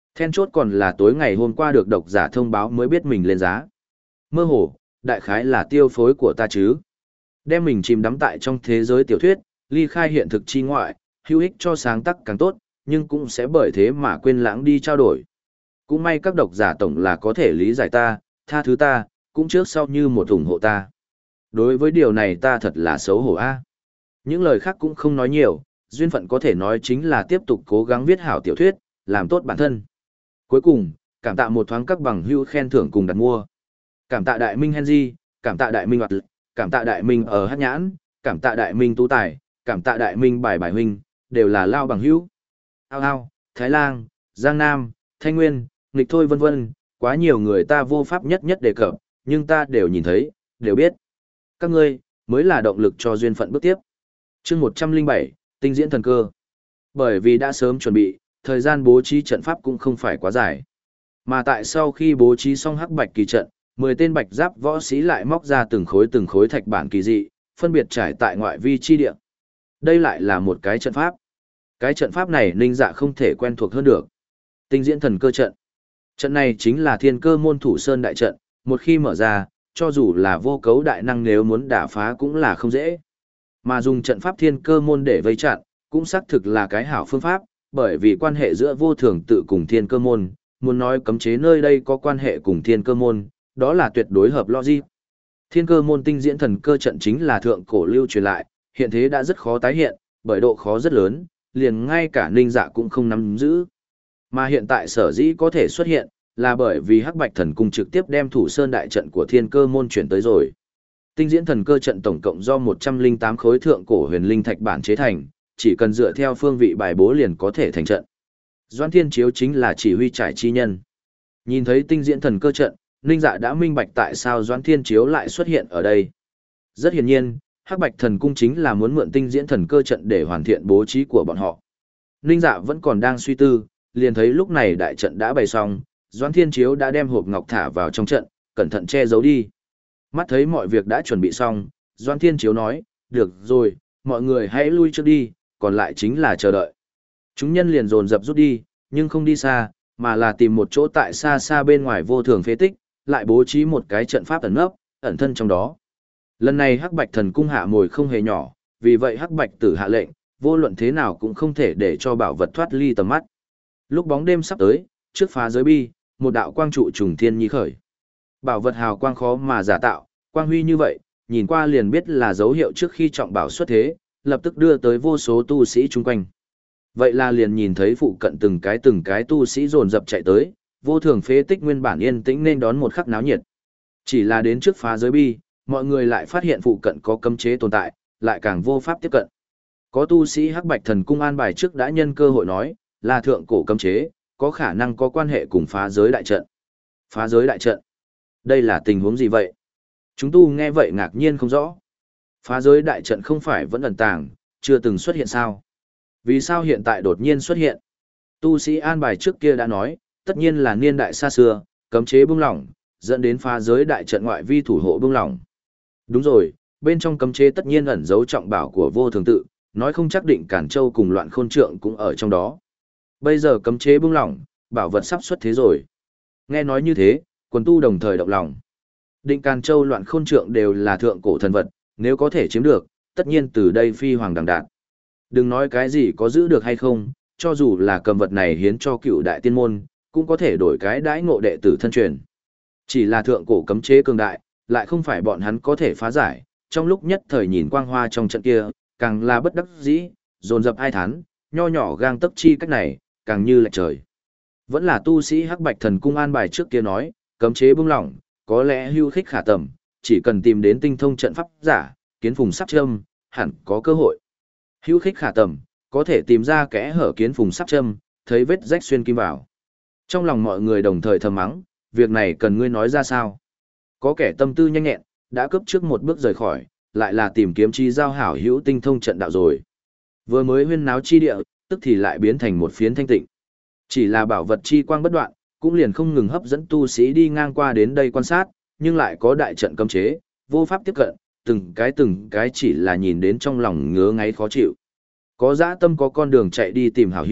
Then chốt còn là tối ngày hôm qua được độc giả thông báo mới biết mình lên giá. Mơ hồ, đại khái là tiêu phối của ta chứ. Đem mình chìm đắm tại trong thế giới tiểu thuyết, ly khai hiện thực chi ngoại, hữu ích cho sáng tác càng tốt, nhưng cũng sẽ bởi thế mà quên lãng đi trao đổi. Cũng may các độc giả tổng là có thể lý giải ta, tha thứ ta, cũng trước sau như một ủng hộ ta. Đối với điều này ta thật là xấu hổ a. Những lời khác cũng không nói nhiều, duyên phận có thể nói chính là tiếp tục cố gắng viết hảo tiểu thuyết, làm tốt bản thân. Cuối cùng, cảm tạ một thoáng các bằng hữu khen thưởng cùng đặt mua. Cảm tạ Đại Minh Henry, cảm tạ Đại Minh Hoạt Lực, cảm tạ Đại Minh ở Hát Nhãn, cảm tạ Đại Minh Tú Tài, cảm tạ Đại Minh Bài Bài Huynh, đều là lao bằng hữu. Ao ao, Thái Lang, Giang Nam, Thanh Nguyên, nghịch thôi vân vân, quá nhiều người ta vô pháp nhất nhất đề cập, nhưng ta đều nhìn thấy, đều biết. Các ngươi, mới là động lực cho duyên phận bước tiếp. chương một trăm lẻ bảy, tinh diễn thần cơ. Bởi vì đã sớm chuẩn bị, thời gian bố trí trận pháp cũng không phải quá dài. Mà tại sau khi bố trí xong hắc bạch kỳ trận, mười tên bạch giáp võ sĩ lại móc ra từng khối từng khối thạch bản kỳ dị, phân biệt trải tại ngoại vi chi địa. Đây lại là một cái trận pháp. Cái trận pháp này Ninh Dạ không thể quen thuộc hơn được. Tinh diễn thần cơ trận. Trận này chính là thiên cơ môn thủ sơn đại trận, một khi mở ra, cho dù là vô cấu đại năng nếu muốn đả phá cũng là không dễ. Mà dùng trận pháp thiên cơ môn để vây chặn, cũng xác thực là cái hảo phương pháp, bởi vì quan hệ giữa vô thường tự cùng thiên cơ môn, muốn nói cấm chế nơi đây có quan hệ cùng thiên cơ môn, đó là tuyệt đối hợp logic. Thiên cơ môn tinh diễn thần cơ trận chính là thượng cổ lưu truyền lại, hiện thế đã rất khó tái hiện, bởi độ khó rất lớn, liền ngay cả Ninh Dạ cũng không nắm giữ. Mà hiện tại sở dĩ có thể xuất hiện, là bởi vì Hắc Bạch Thần Cung trực tiếp đem thủ sơn đại trận của thiên cơ môn chuyển tới rồi. Tinh diễn thần cơ trận tổng cộng do một trăm lẻ tám khối thượng cổ huyền linh thạch bản chế thành, chỉ cần dựa theo phương vị bài bố liền có thể thành trận. Doãn Thiên Chiếu chính là chỉ huy trải chi nhân. Nhìn thấy tinh diễn thần cơ trận, Ninh Dạ đã minh bạch tại sao Doãn Thiên Chiếu lại xuất hiện ở đây. Rất hiển nhiên, Hắc Bạch Thần Cung chính là muốn mượn tinh diễn thần cơ trận để hoàn thiện bố trí của bọn họ. Ninh Dạ vẫn còn đang suy tư, liền thấy lúc này đại trận đã bày xong, Doãn Thiên Chiếu đã đem hộp ngọc thả vào trong trận, cẩn thận che giấu đi. Mắt thấy mọi việc đã chuẩn bị xong, Doãn Thiên Chiếu nói, được rồi, mọi người hãy lui trước đi, còn lại chính là chờ đợi. Chúng nhân liền dồn dập rút đi, nhưng không đi xa, mà là tìm một chỗ tại xa xa bên ngoài vô thường phế tích, lại bố trí một cái trận pháp ẩn nấp, ẩn thân trong đó. Lần này Hắc Bạch Thần Cung hạ mồi không hề nhỏ, vì vậy Hắc Bạch Tử hạ lệnh, vô luận thế nào cũng không thể để cho bảo vật thoát ly tầm mắt. Lúc bóng đêm sắp tới, trước phá giới bi, một đạo quang trụ trùng thiên nhi khởi. Bảo vật hào quang khó mà giả tạo, quang huy như vậy, nhìn qua liền biết là dấu hiệu trước khi trọng bảo xuất thế, lập tức đưa tới vô số tu sĩ chung quanh. Vậy là liền nhìn thấy phụ cận từng cái từng cái tu sĩ dồn dập chạy tới, vô thường phế tích nguyên bản yên tĩnh nên đón một khắc náo nhiệt. Chỉ là đến trước phá giới bi, mọi người lại phát hiện phụ cận có cấm chế tồn tại, lại càng vô pháp tiếp cận. Có tu sĩ Hắc Bạch Thần Cung an bài trước đã nhân cơ hội nói, là thượng cổ cấm chế, có khả năng có quan hệ cùng phá giới đại trận. Phá giới đại trận? Đây là tình huống gì vậy? Chúng tu nghe vậy ngạc nhiên không rõ. Phá giới đại trận không phải vẫn ẩn tàng, chưa từng xuất hiện sao? Vì sao hiện tại đột nhiên xuất hiện? Tu sĩ an bài trước kia đã nói, tất nhiên là niên đại xa xưa, cấm chế bung lỏng, dẫn đến phá giới đại trận ngoại vi thủ hộ bung lỏng. Đúng rồi, bên trong cấm chế tất nhiên ẩn dấu trọng bảo của vô thường tự, nói không chắc Định Cản Châu cùng Loạn Khôn Trượng cũng ở trong đó. Bây giờ cấm chế bung lỏng, bảo vật sắp xuất thế rồi. Nghe nói như thế, quần tu đồng thời động lòng. Định Càn Châu Loạn Khôn Trượng đều là thượng cổ thần vật, nếu có thể chiếm được, tất nhiên từ đây phi hoàng đằng đạn. Đừng nói cái gì có giữ được hay không, cho dù là cầm vật này hiến cho cựu đại tiên môn, cũng có thể đổi cái đãi ngộ đệ tử thân truyền. Chỉ là thượng cổ cấm chế cường đại, lại không phải bọn hắn có thể phá giải, trong lúc nhất thời nhìn quang hoa trong trận kia, càng là bất đắc dĩ, dồn dập ai thán, nho nhỏ gang tấc chi cách này, càng như lệch trời. Vẫn là tu sĩ Hắc Bạch Thần Cung an bài trước kia nói, cấm chế bung lỏng, có lẽ hưu khích khả tầm, chỉ cần tìm đến tinh thông trận pháp giả, kiến phùng sắp châm, hẳn có cơ hội. Hưu khích khả tầm, có thể tìm ra kẽ hở kiến phùng sắp châm, thấy vết rách xuyên kim vào. Trong lòng mọi người đồng thời thầm mắng, việc này cần ngươi nói ra sao? Có kẻ tâm tư nhanh nhẹn, đã cấp trước một bước rời khỏi, lại là tìm kiếm chi giao hảo hữu tinh thông trận đạo rồi. Vừa mới huyên náo chi địa, tức thì lại biến thành một phiến thanh tịnh. Chỉ là bảo vật chi quang bất đoạn, cũng liền không ngừng hấp dẫn tu sĩ đi ngang qua đến đây quan sát, nhưng lại có đại trận cấm chế, vô pháp tiếp cận, từng cái từng cái chỉ là nhìn đến trong lòng ngứa ngáy khó chịu. Có dã tâm có con đường chạy đi tìm hảo hữu,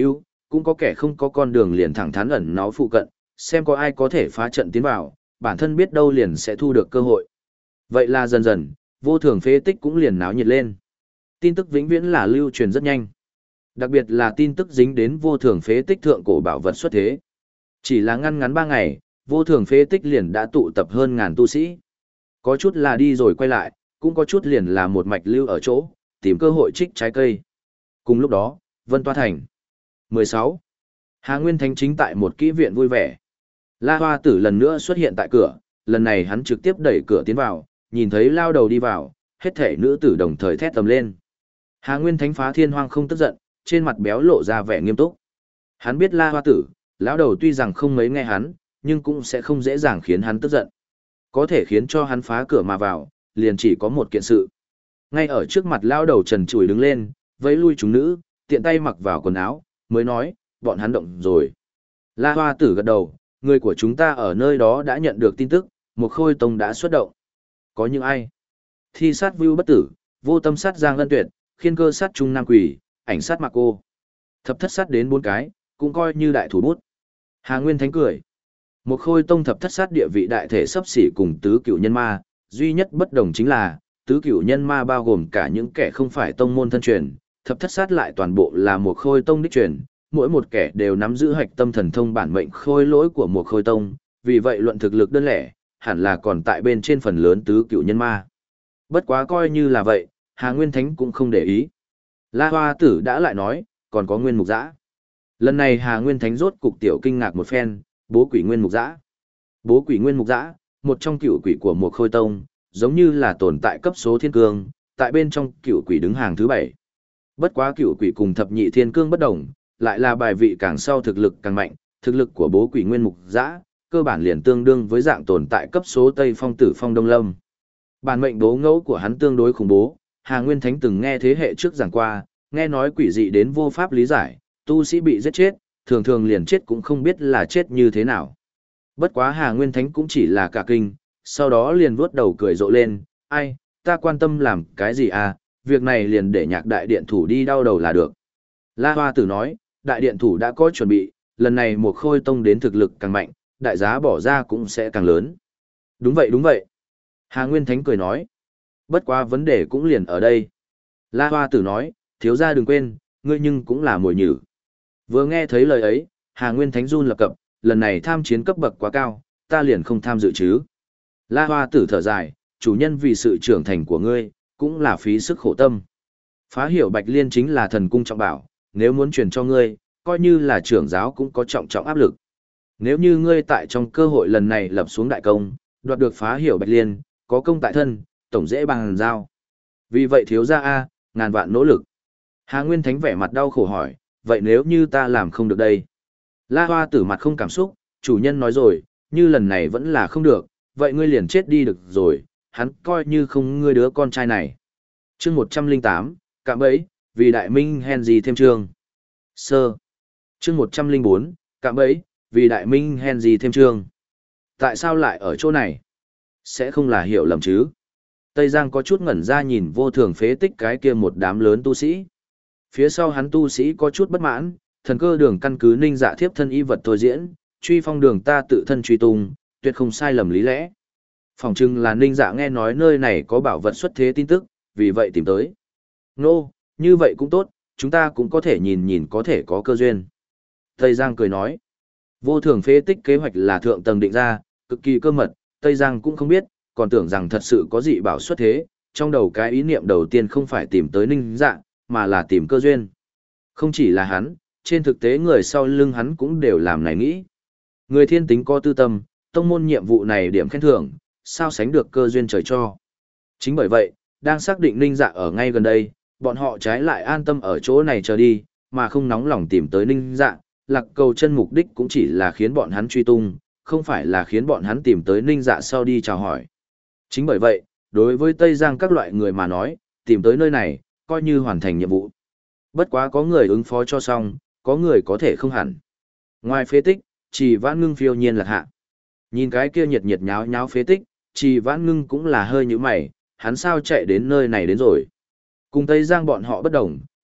cũng có kẻ không có con đường liền thẳng thắn ẩn náu phụ cận, xem có ai có thể phá trận tiến vào, bản thân biết đâu liền sẽ thu được cơ hội. Vậy là dần dần, vô thường phế tích cũng liền náo nhiệt lên. Tin tức vĩnh viễn là lưu truyền rất nhanh. Đặc biệt là tin tức dính đến vô thường phế tích thượng cổ bảo vật xuất thế. Chỉ là ngăn ngắn ba ngày, vô thường phế tích liền đã tụ tập hơn ngàn tu sĩ. Có chút là đi rồi quay lại, cũng có chút liền là một mạch lưu ở chỗ, tìm cơ hội trích trái cây. Cùng lúc đó, Vân Toa Thành. mười sáu. Hà Nguyên Thánh chính tại một kỹ viện vui vẻ. La Hoa Tử lần nữa xuất hiện tại cửa, lần này hắn trực tiếp đẩy cửa tiến vào, nhìn thấy lao đầu đi vào, hết thể nữ tử đồng thời thét tầm lên. Hà Nguyên Thánh phá thiên hoang không tức giận, trên mặt béo lộ ra vẻ nghiêm túc. Hắn biết La Hoa Tử, lão đầu tuy rằng không mấy nghe hắn, nhưng cũng sẽ không dễ dàng khiến hắn tức giận. Có thể khiến cho hắn phá cửa mà vào, liền chỉ có một kiện sự. Ngay ở trước mặt lão đầu trần trụi đứng lên, vẫy lui chúng nữ, tiện tay mặc vào quần áo, mới nói, bọn hắn động rồi. La Hoa Tử gật đầu, người của chúng ta ở nơi đó đã nhận được tin tức, một khôi tông đã xuất động. Có những ai? Thi sát Vưu Bất Tử, vô tâm sát Giang Lân Tuyệt, khiên cơ sát Trung Nam Quỷ, ảnh sát Mạc Cô. Thập thất sát đến bốn cái, cũng coi như đại thủ bút. Hà Nguyên Thánh cười. Một khôi tông thập thất sát địa vị đại thể sắp xỉ cùng tứ cửu nhân ma, duy nhất bất đồng chính là, tứ cửu nhân ma bao gồm cả những kẻ không phải tông môn thân truyền, thập thất sát lại toàn bộ là một khôi tông đích truyền, mỗi một kẻ đều nắm giữ hạch tâm thần thông bản mệnh khôi lỗi của một khôi tông, vì vậy luận thực lực đơn lẻ, hẳn là còn tại bên trên phần lớn tứ cửu nhân ma. Bất quá coi như là vậy, Hà Nguyên Thánh cũng không để ý. La Hoa Tử đã lại nói, còn có Nguyên Mục Giã. Lần này Hà Nguyên Thánh rốt cục tiểu kinh ngạc một phen, bố quỷ Nguyên Mục Giã. Bố quỷ Nguyên Mục Giã, một trong cửu quỷ của một khôi tông, giống như là tồn tại cấp số thiên cương, tại bên trong cửu quỷ đứng hàng thứ bảy. Bất quá cửu quỷ cùng thập nhị thiên cương bất đồng, lại là bài vị càng sau thực lực càng mạnh, thực lực của bố quỷ Nguyên Mục Giã, cơ bản liền tương đương với dạng tồn tại cấp số Tây Phong Tử Phong Đông Lâm. Bản mệnh bố ngẫu của hắn tương đối khủng bố, Hà Nguyên Thánh từng nghe thế hệ trước giảng qua, nghe nói quỷ dị đến vô pháp lý giải, tu sĩ bị giết chết, thường thường liền chết cũng không biết là chết như thế nào. Bất quá Hà Nguyên Thánh cũng chỉ là cả kinh, sau đó liền vuốt đầu cười rộ lên, ai, ta quan tâm làm cái gì à, việc này liền để nhạc đại điện thủ đi đau đầu là được. La Hoa Tử nói, đại điện thủ đã có chuẩn bị, lần này một khôi tông đến thực lực càng mạnh, đại giá bỏ ra cũng sẽ càng lớn. Đúng vậy đúng vậy. Hà Nguyên Thánh cười nói, bất quá vấn đề cũng liền ở đây. La Hoa Tử nói, thiếu gia đừng quên, ngươi nhưng cũng là mồi nhử. Vừa nghe thấy lời ấy, Hà Nguyên Thánh run lập cập, lần này tham chiến cấp bậc quá cao, ta liền không tham dự chứ. La Hoa Tử thở dài, chủ nhân vì sự trưởng thành của ngươi, cũng là phí sức khổ tâm. Phá hiểu Bạch Liên chính là thần cung trọng bảo, nếu muốn truyền cho ngươi, coi như là trưởng giáo cũng có trọng trọng áp lực. Nếu như ngươi tại trong cơ hội lần này lập xuống đại công, đoạt được phá hiểu Bạch Liên, có công tại thân, tổng dễ bằng giao. Vì vậy thiếu gia A, ngàn vạn nỗ lực. Hà Nguyên Thánh vẻ mặt đau khổ hỏi, vậy nếu như ta làm không được đây? La Hoa Tử mặt không cảm xúc, chủ nhân nói rồi, như lần này vẫn là không được, vậy ngươi liền chết đi được rồi, hắn coi như không ngươi đứa con trai này. Chương một trăm lẻ tám, cạm bẫy, vì đại minh hèn gì thêm chương. Sơ. Chương một trăm lẻ bốn, cạm bẫy, vì đại minh hèn gì thêm chương. Tại sao lại ở chỗ này? Sẽ không là hiểu lầm chứ? Tây Giang có chút ngẩn ra nhìn vô thường phế tích cái kia một đám lớn tu sĩ. Phía sau hắn tu sĩ có chút bất mãn, thần cơ đường căn cứ ninh dạ thiếp thân y vật thôi diễn, truy phong đường ta tự thân truy tung, tuyệt không sai lầm lý lẽ. Phòng chừng là ninh dạ nghe nói nơi này có bảo vật xuất thế tin tức, vì vậy tìm tới. Nô, như vậy cũng tốt, chúng ta cũng có thể nhìn nhìn có thể có cơ duyên. Tây Giang cười nói, vô thường phế tích kế hoạch là thượng tầng định ra, cực kỳ cơ mật, Tây Giang cũng không biết, còn tưởng rằng thật sự có dị bảo xuất thế, trong đầu cái ý niệm đầu tiên không phải tìm tới ninh dạ, mà là tìm cơ duyên. Không chỉ là hắn, trên thực tế người sau lưng hắn cũng đều làm này nghĩ. Người thiên tính có tư tâm, tông môn nhiệm vụ này điểm khen thưởng, sao sánh được cơ duyên trời cho. Chính bởi vậy, đang xác định ninh dạ ở ngay gần đây, bọn họ trái lại an tâm ở chỗ này chờ đi, mà không nóng lòng tìm tới ninh dạ, lạc cầu chân mục đích cũng chỉ là khiến bọn hắn truy tung, không phải là khiến bọn hắn tìm tới ninh dạ sau đi chào hỏi. Chính bởi vậy, đối với Tây Giang các loại người mà nói, tìm tới nơi này, coi như hoàn thành nhiệm vụ. Bất quá có người ứng phó cho xong, có người có thể không hẳn. Ngoài phế tích, Trì Vãn Ngưng phiêu nhiên lạc hạ. Nhìn cái kia nhiệt nhiệt nháo nháo phế tích, Trì Vãn Ngưng cũng là hơi như mày, hắn sao chạy đến nơi này đến rồi. Cùng Tây Giang bọn họ bất đồng,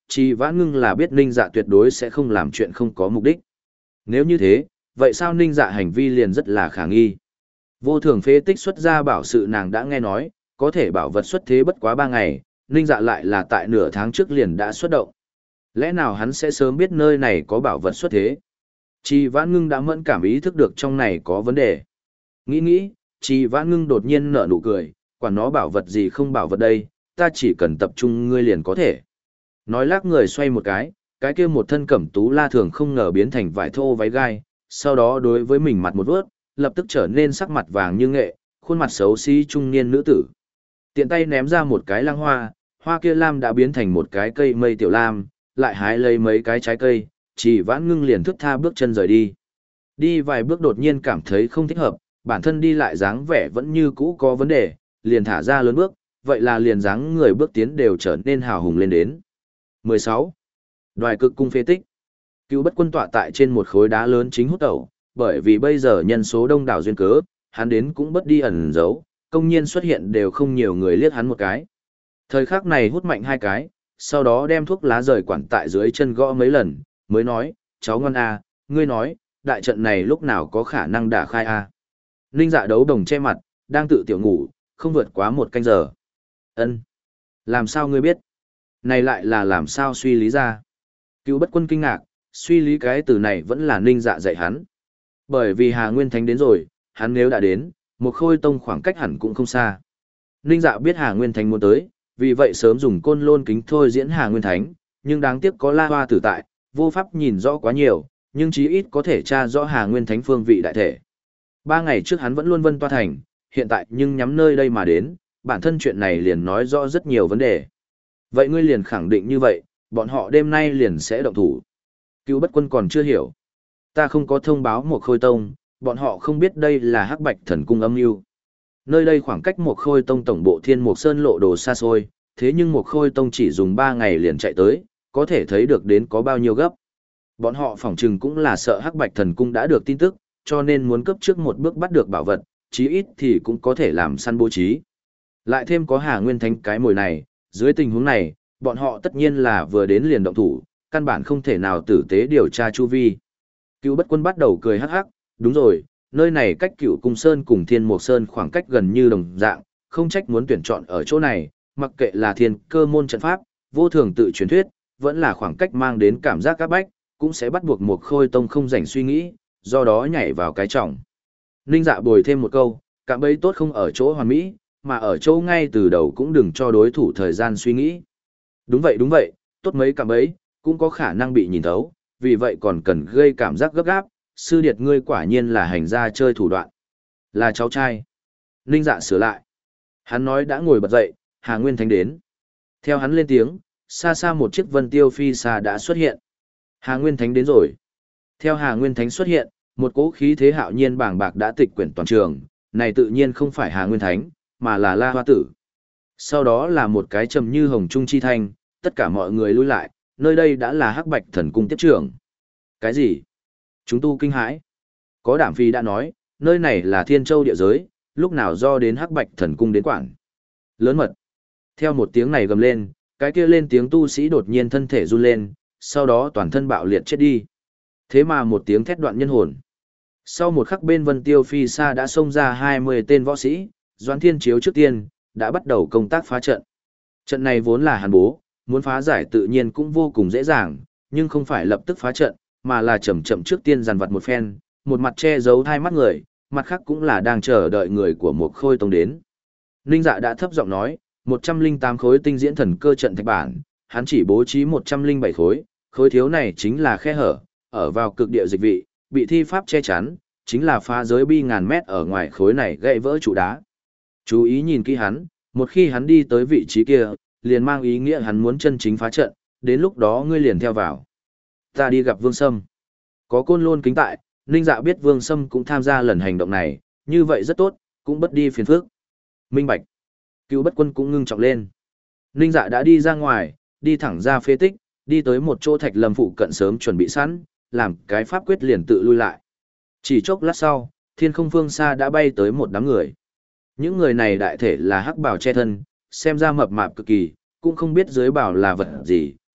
Trì Vãn Ngưng là biết Ninh Dạ tuyệt đối sẽ không làm chuyện không có mục đích. Nếu như thế, vậy sao Ninh Dạ hành vi liền rất là khả nghi. Vô thường phế tích xuất ra bảo sự nàng đã nghe nói, có thể bảo vật xuất thế bất quá ba ngày, Ninh Dạ lại là tại nửa tháng trước liền đã xuất động. Lẽ nào hắn sẽ sớm biết nơi này có bảo vật xuất thế? Trì Vãn Ngưng đã mẫn cảm ý thức được trong này có vấn đề. Nghĩ nghĩ, Trì Vãn Ngưng đột nhiên nở nụ cười, quản nó bảo vật gì không bảo vật đây, ta chỉ cần tập trung ngươi liền có thể. Nói lắc người xoay một cái, cái kia một thân cẩm tú la thường không ngờ biến thành vải thô váy gai, sau đó đối với mình mặt một vớt, lập tức trở nên sắc mặt vàng như nghệ, khuôn mặt xấu xí trung niên nữ tử. Tiện tay ném ra một cái lăng hoa, hoa kia lam đã biến thành một cái cây mây tiểu lam, lại hái lấy mấy cái trái cây, Trì Vãn Ngưng liền thức tha bước chân rời đi. Đi vài bước đột nhiên cảm thấy không thích hợp, bản thân đi lại dáng vẻ vẫn như cũ có vấn đề, liền thả ra lớn bước, vậy là liền dáng người bước tiến đều trở nên hào hùng lên đến. mười sáu. Đoài Cực cung phế tích. Cựu Bất Quân tọa tại trên một khối đá lớn chính hút ẩu, bởi vì bây giờ nhân số đông đảo duyên cớ, hắn đến cũng bất đi ẩn giấu, công nhiên xuất hiện đều không nhiều người liếc hắn một cái. Thời khắc này hút mạnh hai cái, sau đó đem thuốc lá rời quản tại dưới chân gõ mấy lần, mới nói, cháu ngon à, ngươi nói, đại trận này lúc nào có khả năng đả khai à. Ninh Dạ đấu đồng che mặt, đang tự tiểu ngủ, không vượt quá một canh giờ. Ân, làm sao ngươi biết? Này lại là làm sao suy lý ra? Cựu Bất Quân kinh ngạc, suy lý cái từ này vẫn là Ninh Dạ dạy hắn. Bởi vì Hà Nguyên Thánh đến rồi, hắn nếu đã đến, một Khôi Tông khoảng cách hẳn cũng không xa. Ninh Dạ biết Hà Nguyên Thánh muốn tới, vì vậy sớm dùng côn lôn kính thôi diễn Hà Nguyên Thánh, nhưng đáng tiếc có La Hoa tử tại, vô pháp nhìn rõ quá nhiều, nhưng chí ít có thể tra rõ Hà Nguyên Thánh phương vị đại thể. Ba ngày trước hắn vẫn luôn vân toa thành, hiện tại nhưng nhắm nơi đây mà đến, bản thân chuyện này liền nói rõ rất nhiều vấn đề. Vậy ngươi liền khẳng định như vậy, bọn họ đêm nay liền sẽ động thủ. Cựu Bất Quân còn chưa hiểu. Ta không có thông báo một Khôi Tông, bọn họ không biết đây là Hắc Bạch Thần Cung âm mưu. Nơi đây khoảng cách một Khôi Tông tổng bộ Thiên Mục Sơn lộ đồ xa xôi, thế nhưng một Khôi Tông chỉ dùng ba ngày liền chạy tới, có thể thấy được đến có bao nhiêu gấp. Bọn họ phỏng chừng cũng là sợ Hắc Bạch Thần Cung đã được tin tức, cho nên muốn cấp trước một bước bắt được bảo vật, chí ít thì cũng có thể làm săn bố trí. Lại thêm có Hà Nguyên Thánh cái mồi này, dưới tình huống này, bọn họ tất nhiên là vừa đến liền động thủ, căn bản không thể nào tử tế điều tra chu vi. Cựu Bất Quân bắt đầu cười hắc hắc, đúng rồi, nơi này cách Cựu Cung Sơn cùng Thiên Mục Sơn khoảng cách gần như đồng dạng, không trách muốn tuyển chọn ở chỗ này, mặc kệ là thiên cơ môn trận pháp, vô thường tự truyền thuyết, vẫn là khoảng cách mang đến cảm giác các bách, cũng sẽ bắt buộc một Khôi Tông không rảnh suy nghĩ, do đó nhảy vào cái trọng. Ninh Dạ bồi thêm một câu, cạm bẫy tốt không ở chỗ hoàn mỹ, mà ở chỗ ngay từ đầu cũng đừng cho đối thủ thời gian suy nghĩ. Đúng vậy đúng vậy, tốt mấy cạm bẫy, cũng có khả năng bị nhìn thấu, vì vậy còn cần gây cảm giác gấp gáp, sư điệt ngươi quả nhiên là hành gia chơi thủ đoạn. Là cháu trai. Ninh Dạ sửa lại. Hắn nói đã ngồi bật dậy, Hà Nguyên Thánh đến. Theo hắn lên tiếng, xa xa một chiếc vân tiêu phi xa đã xuất hiện. Hà Nguyên Thánh đến rồi. Theo Hà Nguyên Thánh xuất hiện, một cỗ khí thế hạo nhiên bàng bạc đã tịch quyển toàn trường, này tự nhiên không phải Hà Nguyên Thánh, mà là La Hoa Tử. Sau đó là một cái trầm như hồng trung chi thanh, tất cả mọi người lui lại, nơi đây đã là Hắc Bạch Thần Cung tiếp trưởng. Cái gì? Chúng tu kinh hãi. Có Đảm Phi đã nói, nơi này là Thiên Châu địa giới, lúc nào do đến Hắc Bạch Thần Cung đến quản. Lớn mật. Theo một tiếng này gầm lên, cái kia lên tiếng tu sĩ đột nhiên thân thể run lên, sau đó toàn thân bạo liệt chết đi. Thế mà một tiếng thét đoạn nhân hồn. Sau một khắc bên Vân Tiêu Phi Sa đã xông ra hai mươi tên võ sĩ, Doãn Thiên Chiếu trước tiên, đã bắt đầu công tác phá trận. Trận này vốn là hàn bố, muốn phá giải tự nhiên cũng vô cùng dễ dàng, nhưng không phải lập tức phá trận, mà là chậm chậm trước tiên dàn vặt một phen, một mặt che giấu hai mắt người, mặt khác cũng là đang chờ đợi người của một Khôi Tông đến. Ninh Dạ đã thấp giọng nói, một trăm linh tám khối tinh diễn thần cơ trận thạch bản, hắn chỉ bố trí một trăm linh bảy khối, khối thiếu này chính là khe hở, ở vào cực địa dịch vị, bị thi pháp che chắn, chính là phá giới bi ngàn mét ở ngoài khối này gãy vỡ trụ đá. Chú ý nhìn kỹ hắn, một khi hắn đi tới vị trí kia, liền mang ý nghĩa hắn muốn chân chính phá trận, đến lúc đó ngươi liền theo vào. Ta đi gặp Vương Sâm. Có Côn Lôn kính tại, Ninh Dạ biết Vương Sâm cũng tham gia lần hành động này, như vậy rất tốt, cũng bất đi phiền phức. Minh bạch. Cựu Bất Quân cũng ngưng trọng lên. Ninh Dạ đã đi ra ngoài, đi thẳng ra phế tích, đi tới một chỗ thạch lâm phụ cận sớm chuẩn bị sẵn, làm cái pháp quyết liền tự lui lại. Chỉ chốc lát sau, thiên không phương xa đã bay tới một đám người. Những người này đại thể là hắc bào che thân, xem ra mập mạp cực kỳ, cũng không biết dưới bào là vật gì,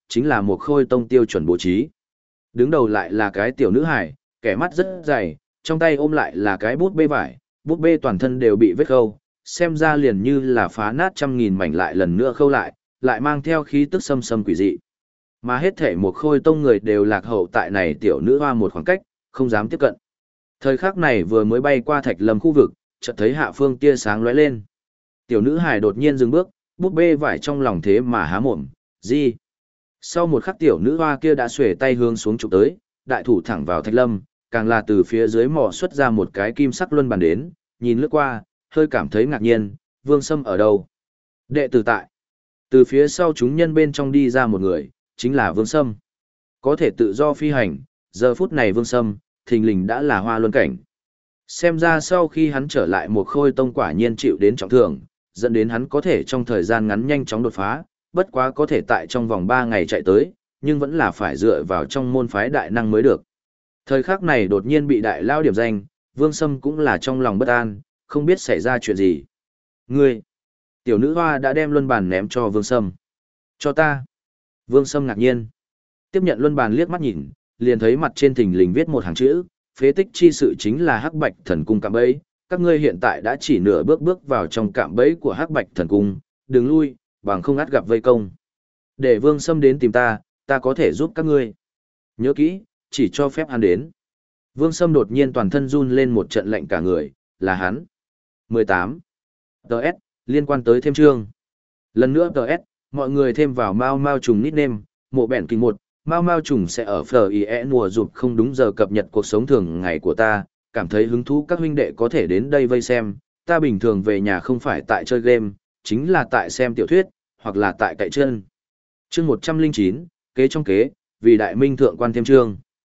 chính là một khôi tông tiêu chuẩn bố trí. Đứng đầu lại là cái tiểu nữ hài, kẻ mắt rất dày, trong tay ôm lại là cái bút bê vải, bút bê toàn thân đều bị vết khâu, xem ra liền như là phá nát trăm nghìn mảnh lại lần nữa khâu lại, lại mang theo khí tức xâm xâm quỷ dị. Mà hết thể một khôi tông người đều lạc hậu tại này tiểu nữ hoa một khoảng cách, không dám tiếp cận. Thời khắc này vừa mới bay qua thạch lâm khu vực, chợt thấy hạ phương tia sáng lóe lên. Tiểu nữ hài đột nhiên dừng bước, bút bê vải trong lòng thế mà há mồm, gì? Sau một khắc tiểu nữ hoa kia đã xuề tay hướng xuống chụp tới, đại thủ thẳng vào thạch lâm, càng là từ phía dưới mỏ xuất ra một cái kim sắc luân bàn đến, nhìn lướt qua, hơi cảm thấy ngạc nhiên, Vương Sâm ở đâu? Đệ tử tại. Từ phía sau chúng nhân bên trong đi ra một người, chính là Vương Sâm. Có thể tự do phi hành, giờ phút này Vương Sâm, thình lình đã là hoa luân cảnh. Xem ra sau khi hắn trở lại một khôi tông quả nhiên chịu đến trọng thương, dẫn đến hắn có thể trong thời gian ngắn nhanh chóng đột phá, bất quá có thể tại trong vòng ba ngày chạy tới, nhưng vẫn là phải dựa vào trong môn phái đại năng mới được. Thời khắc này đột nhiên bị đại lao điểm danh, Vương Sâm cũng là trong lòng bất an, không biết xảy ra chuyện gì. Ngươi! Tiểu nữ hoa đã đem luân bàn ném cho Vương Sâm. Cho ta! Vương Sâm ngạc nhiên. Tiếp nhận luân bàn liếc mắt nhìn, liền thấy mặt trên thình lình viết một hàng chữ, phế tích chi sự chính là Hắc Bạch Thần Cung cạm bẫy, các ngươi hiện tại đã chỉ nửa bước bước vào trong cạm bẫy của Hắc Bạch Thần Cung, đừng lui, bằng không át gặp vây công. Để Vương Sâm đến tìm ta, ta có thể giúp các ngươi. Nhớ kỹ, chỉ cho phép hắn đến. Vương Sâm đột nhiên toàn thân run lên một trận lạnh cả người, là hắn. mười tám. tê ét, liên quan tới thêm chương. Lần nữa tê ét, mọi người thêm vào Mao Mao trùng nickname, mộ bẻn kinh một, Mao Mao trùng sẽ ở phờ i e mùa rụt không đúng giờ cập nhật cuộc sống thường ngày của ta, cảm thấy hứng thú các huynh đệ có thể đến đây vây xem, ta bình thường về nhà không phải tại chơi game, chính là tại xem tiểu thuyết, hoặc là tại cậy chân. Chương một trăm lẻ chín, kế trong kế, vì đại minh thượng quan thêm chương.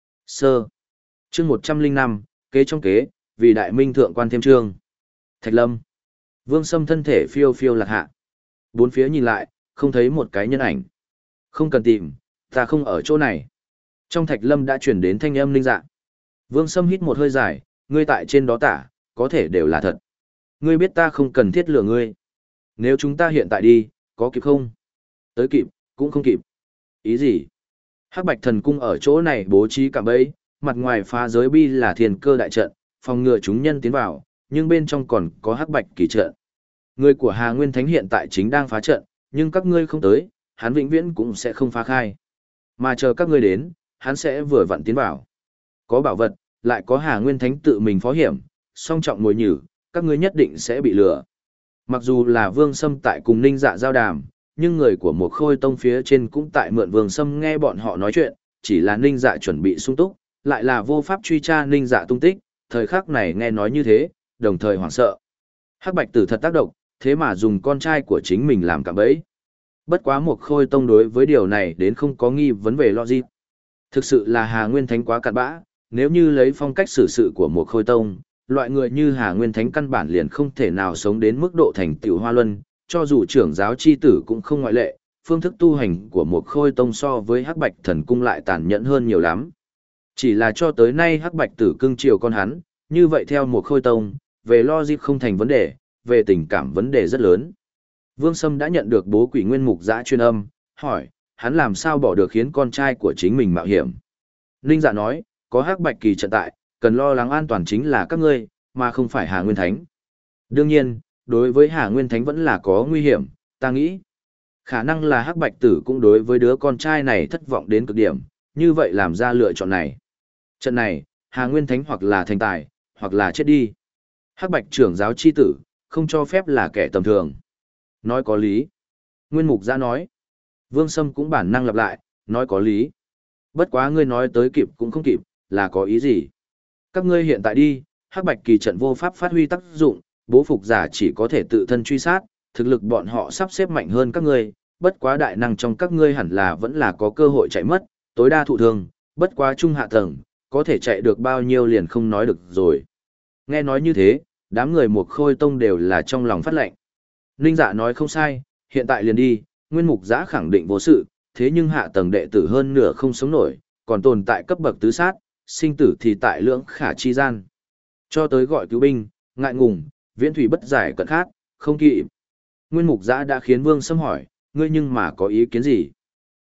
Sơ. Chương một trăm lẻ năm, kế trong kế, vì đại minh thượng quan thêm chương. Thạch Lâm. Vương Sâm thân thể phiêu phiêu lạc hạ. Bốn phía nhìn lại, không thấy một cái nhân ảnh. Không cần tìm, ta không ở chỗ này. Trong Thạch Lâm đã chuyển đến thanh âm linh dạ. Vương Sâm hít một hơi dài, ngươi tại trên đó tả, có thể đều là thật. Ngươi biết ta không cần thiết lừa ngươi. Nếu chúng ta hiện tại đi, có kịp không? Tới kịp, cũng không kịp. Ý gì? Hắc Bạch Thần Cung ở chỗ này bố trí cạm bẫy, mặt ngoài phá giới bi là thiên cơ đại trận, phòng ngừa chúng nhân tiến vào, nhưng bên trong còn có Hắc Bạch kỳ trận. Người của Hà Nguyên Thánh hiện tại chính đang phá trận, nhưng các ngươi không tới, hắn vĩnh viễn cũng sẽ không phá khai. Mà chờ các ngươi đến, hắn sẽ vừa vặn tiến vào. Có bảo vật, lại có Hà Nguyên Thánh tự mình phó hiểm, song trọng mồi nhử, các ngươi nhất định sẽ bị lừa. Mặc dù là Vương Sâm tại cùng Ninh Dạ giao đàm, nhưng người của một khôi tông phía trên cũng tại mượn Vương Sâm nghe bọn họ nói chuyện, chỉ là Ninh Dạ chuẩn bị sung túc, lại là vô pháp truy tra Ninh Dạ tung tích, thời khắc này nghe nói như thế, đồng thời hoảng sợ. Hắc Bạch Tử thật tác động, thế mà dùng con trai của chính mình làm cạm bẫy. Bất quá một khôi tông đối với điều này đến không có nghi vấn về logic. Thực sự là Hà Nguyên Thánh quá cặn bã, nếu như lấy phong cách xử sự của một khôi tông, loại người như Hà Nguyên Thánh căn bản liền không thể nào sống đến mức độ thành tựu hoa luân, cho dù trưởng giáo chi tử cũng không ngoại lệ, phương thức tu hành của một khôi tông so với Hắc Bạch Thần Cung lại tàn nhẫn hơn nhiều lắm. Chỉ là cho tới nay Hắc Bạch Tử cưng chiều con hắn, như vậy theo một khôi tông, về logic không thành vấn đề, về tình cảm vấn đề rất lớn. Vương Sâm đã nhận được bố quỷ nguyên mục giã chuyên âm, hỏi, hắn làm sao bỏ được khiến con trai của chính mình mạo hiểm. Ninh Dạ nói, có Hắc Bạch kỳ trận tại, cần lo lắng an toàn chính là các ngươi, mà không phải Hà Nguyên Thánh. Đương nhiên, đối với Hà Nguyên Thánh vẫn là có nguy hiểm, ta nghĩ. Khả năng là Hắc Bạch Tử cũng đối với đứa con trai này thất vọng đến cực điểm, như vậy làm ra lựa chọn này. Trận này, Hà Nguyên Thánh hoặc là thành tài, hoặc là chết đi. Hắc Bạch trưởng giáo chi tử, không cho phép là kẻ tầm thường. Nói có lý. Nguyên Mục Giã nói. Vương Sâm cũng bản năng lặp lại, nói có lý. Bất quá ngươi nói tới kịp cũng không kịp, là có ý gì? Các ngươi hiện tại đi, Hắc Bạch kỳ trận vô pháp phát huy tác dụng, bố phục giả chỉ có thể tự thân truy sát, thực lực bọn họ sắp xếp mạnh hơn các ngươi, bất quá đại năng trong các ngươi hẳn là vẫn là có cơ hội chạy mất, tối đa thụ thương, bất quá trung hạ tầng, có thể chạy được bao nhiêu liền không nói được rồi. Nghe nói như thế, đám người một khôi tông đều là trong lòng phát lệnh. Ninh Dạ nói không sai, hiện tại liền đi, Nguyên Mục Giã khẳng định vô sự, thế nhưng hạ tầng đệ tử hơn nửa không sống nổi, còn tồn tại cấp bậc tứ sát, sinh tử thì tại lưỡng khả chi gian. Cho tới gọi cứu binh, ngại ngùng, viễn thủy bất giải cận khát, không kỵ. Nguyên Mục Giã đã khiến Vương Sâm hỏi, ngươi nhưng mà có ý kiến gì?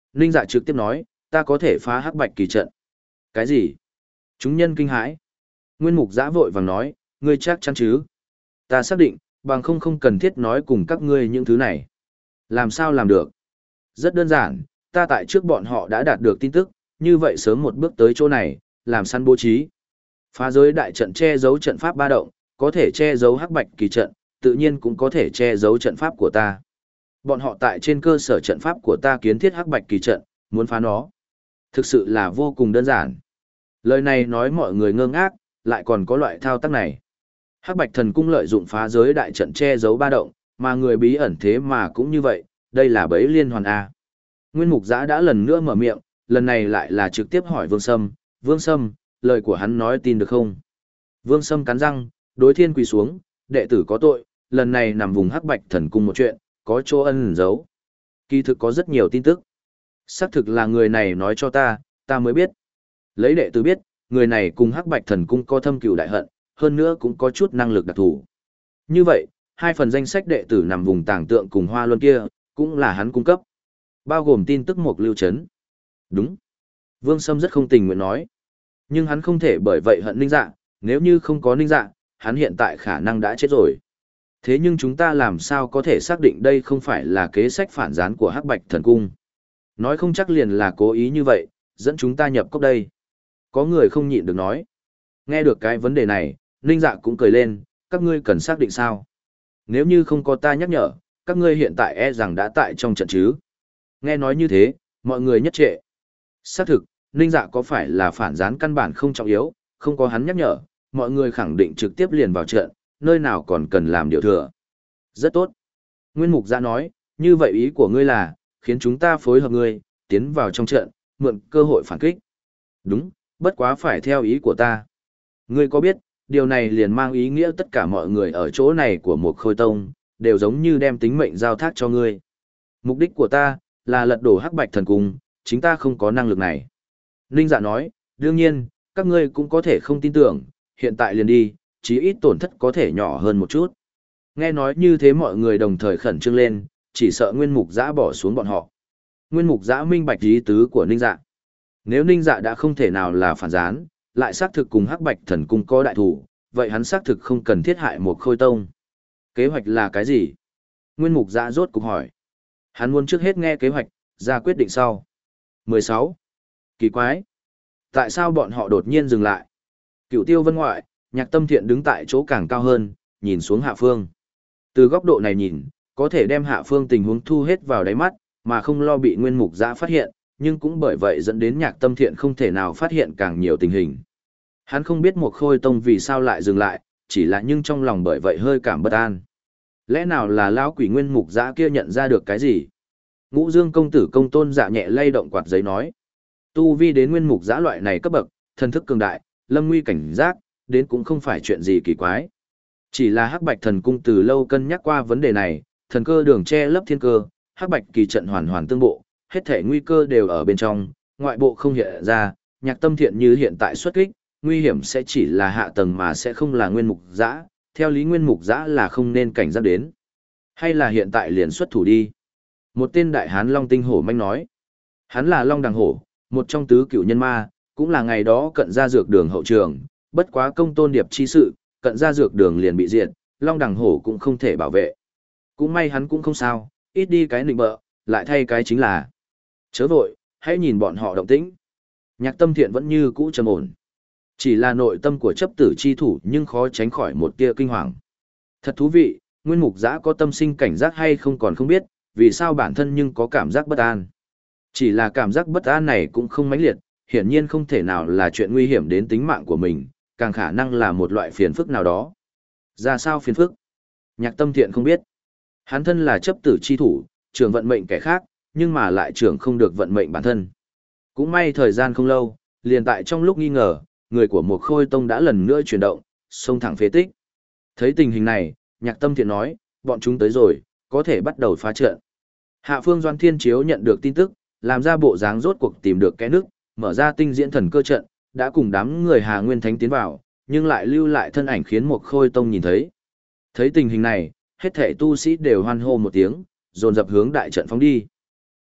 Ninh Dạ trực tiếp nói, ta có thể phá hắc bạch kỳ trận. Cái gì? Chúng nhân kinh hãi. Nguyên Mục Giã vội vàng nói, ngươi chắc chắn chứ? Ta xác định, bằng không không cần thiết nói cùng các ngươi những thứ này. Làm sao làm được? Rất đơn giản, ta tại trước bọn họ đã đạt được tin tức, như vậy sớm một bước tới chỗ này, làm săn bố trí. Phá giới đại trận che giấu trận pháp ba động, có thể che giấu hắc bạch kỳ trận, tự nhiên cũng có thể che giấu trận pháp của ta. Bọn họ tại trên cơ sở trận pháp của ta kiến thiết hắc bạch kỳ trận, muốn phá nó. Thực sự là vô cùng đơn giản. Lời này nói mọi người ngơ ngác, lại còn có loại thao tác này. Hắc bạch thần cung lợi dụng phá giới đại trận che giấu ba động, mà người bí ẩn thế mà cũng như vậy, đây là bẫy liên hoàn A. Nguyên Mục Giã đã lần nữa mở miệng, lần này lại là trực tiếp hỏi Vương Sâm, Vương Sâm, lời của hắn nói tin được không? Vương Sâm cắn răng, đối thiên quỳ xuống, đệ tử có tội, lần này nằm vùng hắc bạch thần cung một chuyện, có chỗ ân giấu. Kỳ thực có rất nhiều tin tức. Xác thực là người này nói cho ta, ta mới biết. Lấy đệ tử biết, người này cùng hắc bạch thần cung có thâm cừu đại hận, hơn nữa cũng có chút năng lực đặc thù. Như vậy, hai phần danh sách đệ tử nằm vùng tàng tượng cùng hoa luân kia, cũng là hắn cung cấp. Bao gồm tin tức một lưu trấn. Đúng. Vương Sâm rất không tình nguyện nói. Nhưng hắn không thể bởi vậy hận Ninh Dạ, nếu như không có Ninh Dạ, hắn hiện tại khả năng đã chết rồi. Thế nhưng chúng ta làm sao có thể xác định đây không phải là kế sách phản gián của Hắc Bạch Thần Cung? Nói không chắc liền là cố ý như vậy, dẫn chúng ta nhập cốc đây. Có người không nhịn được nói. Nghe được cái vấn đề này, Ninh Dạ cũng cười lên, các ngươi cần xác định sao? Nếu như không có ta nhắc nhở, các ngươi hiện tại e rằng đã tại trong trận chứ. Nghe nói như thế, mọi người nhất trệ. Xác thực, Ninh Dạ có phải là phản gián căn bản không trọng yếu, không có hắn nhắc nhở, mọi người khẳng định trực tiếp liền vào trận, nơi nào còn cần làm điều thừa. Rất tốt. Nguyên Mục Giã nói, như vậy ý của ngươi là, khiến chúng ta phối hợp ngươi, tiến vào trong trận, mượn cơ hội phản kích. Đúng, bất quá phải theo ý của ta. Ngươi có biết, điều này liền mang ý nghĩa tất cả mọi người ở chỗ này của một khôi tông, đều giống như đem tính mệnh giao thác cho ngươi. Mục đích của ta, là lật đổ hắc bạch thần cung, chính ta không có năng lực này. Ninh Dạ nói, đương nhiên, các ngươi cũng có thể không tin tưởng, hiện tại liền đi, chí ít tổn thất có thể nhỏ hơn một chút. Nghe nói như thế mọi người đồng thời khẩn trương lên, chỉ sợ Nguyên Mục Giã bỏ xuống bọn họ. Nguyên Mục Giã minh bạch ý tứ của Ninh Dạ. Nếu Ninh Dạ đã không thể nào là phản gián, lại xác thực cùng hắc bạch thần cung có đại thủ, vậy hắn xác thực không cần thiết hại một khôi tông. Kế hoạch là cái gì? Nguyên Mục Giã rốt cục hỏi. Hắn muốn trước hết nghe kế hoạch, ra quyết định sau. mười sáu. Kỳ quái. Tại sao bọn họ đột nhiên dừng lại? Cựu Tiêu Vân ngoại, Nhạc Tâm Thiện đứng tại chỗ càng cao hơn, nhìn xuống hạ phương. Từ góc độ này nhìn, có thể đem hạ phương tình huống thu hết vào đáy mắt, mà không lo bị Nguyên Mục Giã phát hiện, nhưng cũng bởi vậy dẫn đến Nhạc Tâm Thiện không thể nào phát hiện càng nhiều tình hình. Hắn không biết một khôi tông vì sao lại dừng lại, chỉ là nhưng trong lòng bởi vậy hơi cảm bất an. Lẽ nào là lão quỷ Nguyên Mục Giã kia nhận ra được cái gì? Ngũ Dương công tử Công Tôn Dạ nhẹ lay động quạt giấy nói. Tu vi đến Nguyên Mục Giã loại này cấp bậc, thần thức cường đại, lâm nguy cảnh giác, đến cũng không phải chuyện gì kỳ quái. Chỉ là Hắc Bạch Thần Cung từ lâu cân nhắc qua vấn đề này, thần cơ đường che lấp thiên cơ, Hắc Bạch kỳ trận hoàn hoàn tương bộ, hết thể nguy cơ đều ở bên trong, ngoại bộ không hiện ra, Nhạc Tâm Thiện như hiện tại xuất kích, nguy hiểm sẽ chỉ là hạ tầng mà sẽ không là Nguyên Mục Giã, theo lý Nguyên Mục Giã là không nên cảnh giác đến. Hay là hiện tại liền xuất thủ đi. Một tên đại hán Long Tinh Hổ manh nói. Hắn là Long Đằng Hổ, một trong tứ cựu nhân ma, cũng là ngày đó cận ra dược đường hậu trường, bất quá Công Tôn Điệp chi sự, cận ra dược đường liền bị diệt, Long Đằng Hổ cũng không thể bảo vệ. Cũng may hắn cũng không sao, ít đi cái nịnh bợ, lại thay cái chính là. Chớ vội, hãy nhìn bọn họ động tĩnh. Nhạc Tâm Thiện vẫn như cũ trầm ổn. Chỉ là nội tâm của chấp tử chi thủ nhưng khó tránh khỏi một tia kinh hoàng. Thật thú vị, Nguyên Mục Giã có tâm sinh cảnh giác hay không còn không biết, vì sao bản thân nhưng có cảm giác bất an. Chỉ là cảm giác bất an này cũng không mãnh liệt, hiển nhiên không thể nào là chuyện nguy hiểm đến tính mạng của mình, càng khả năng là một loại phiền phức nào đó. Ra sao phiền phức? Nhạc Tâm Thiện không biết. Hắn thân là chấp tử chi thủ, trưởng vận mệnh kẻ khác, nhưng mà lại trưởng không được vận mệnh bản thân. Cũng may thời gian không lâu, liền tại trong lúc nghi ngờ, người của một khôi tông đã lần nữa chuyển động, xông thẳng phế tích. Thấy tình hình này, Nhạc Tâm Thiện nói, bọn chúng tới rồi, có thể bắt đầu phá trận. Hạ phương Doan Thiên Chiếu nhận được tin tức, làm ra bộ dáng rốt cuộc tìm được cái nước, mở ra tinh diễn thần cơ trận, đã cùng đám người Hà Nguyên Thánh tiến vào, nhưng lại lưu lại thân ảnh khiến một khôi tông nhìn thấy. Thấy tình hình này, hết thể tu sĩ đều hoan hô một tiếng, dồn dập hướng đại trận phóng đi.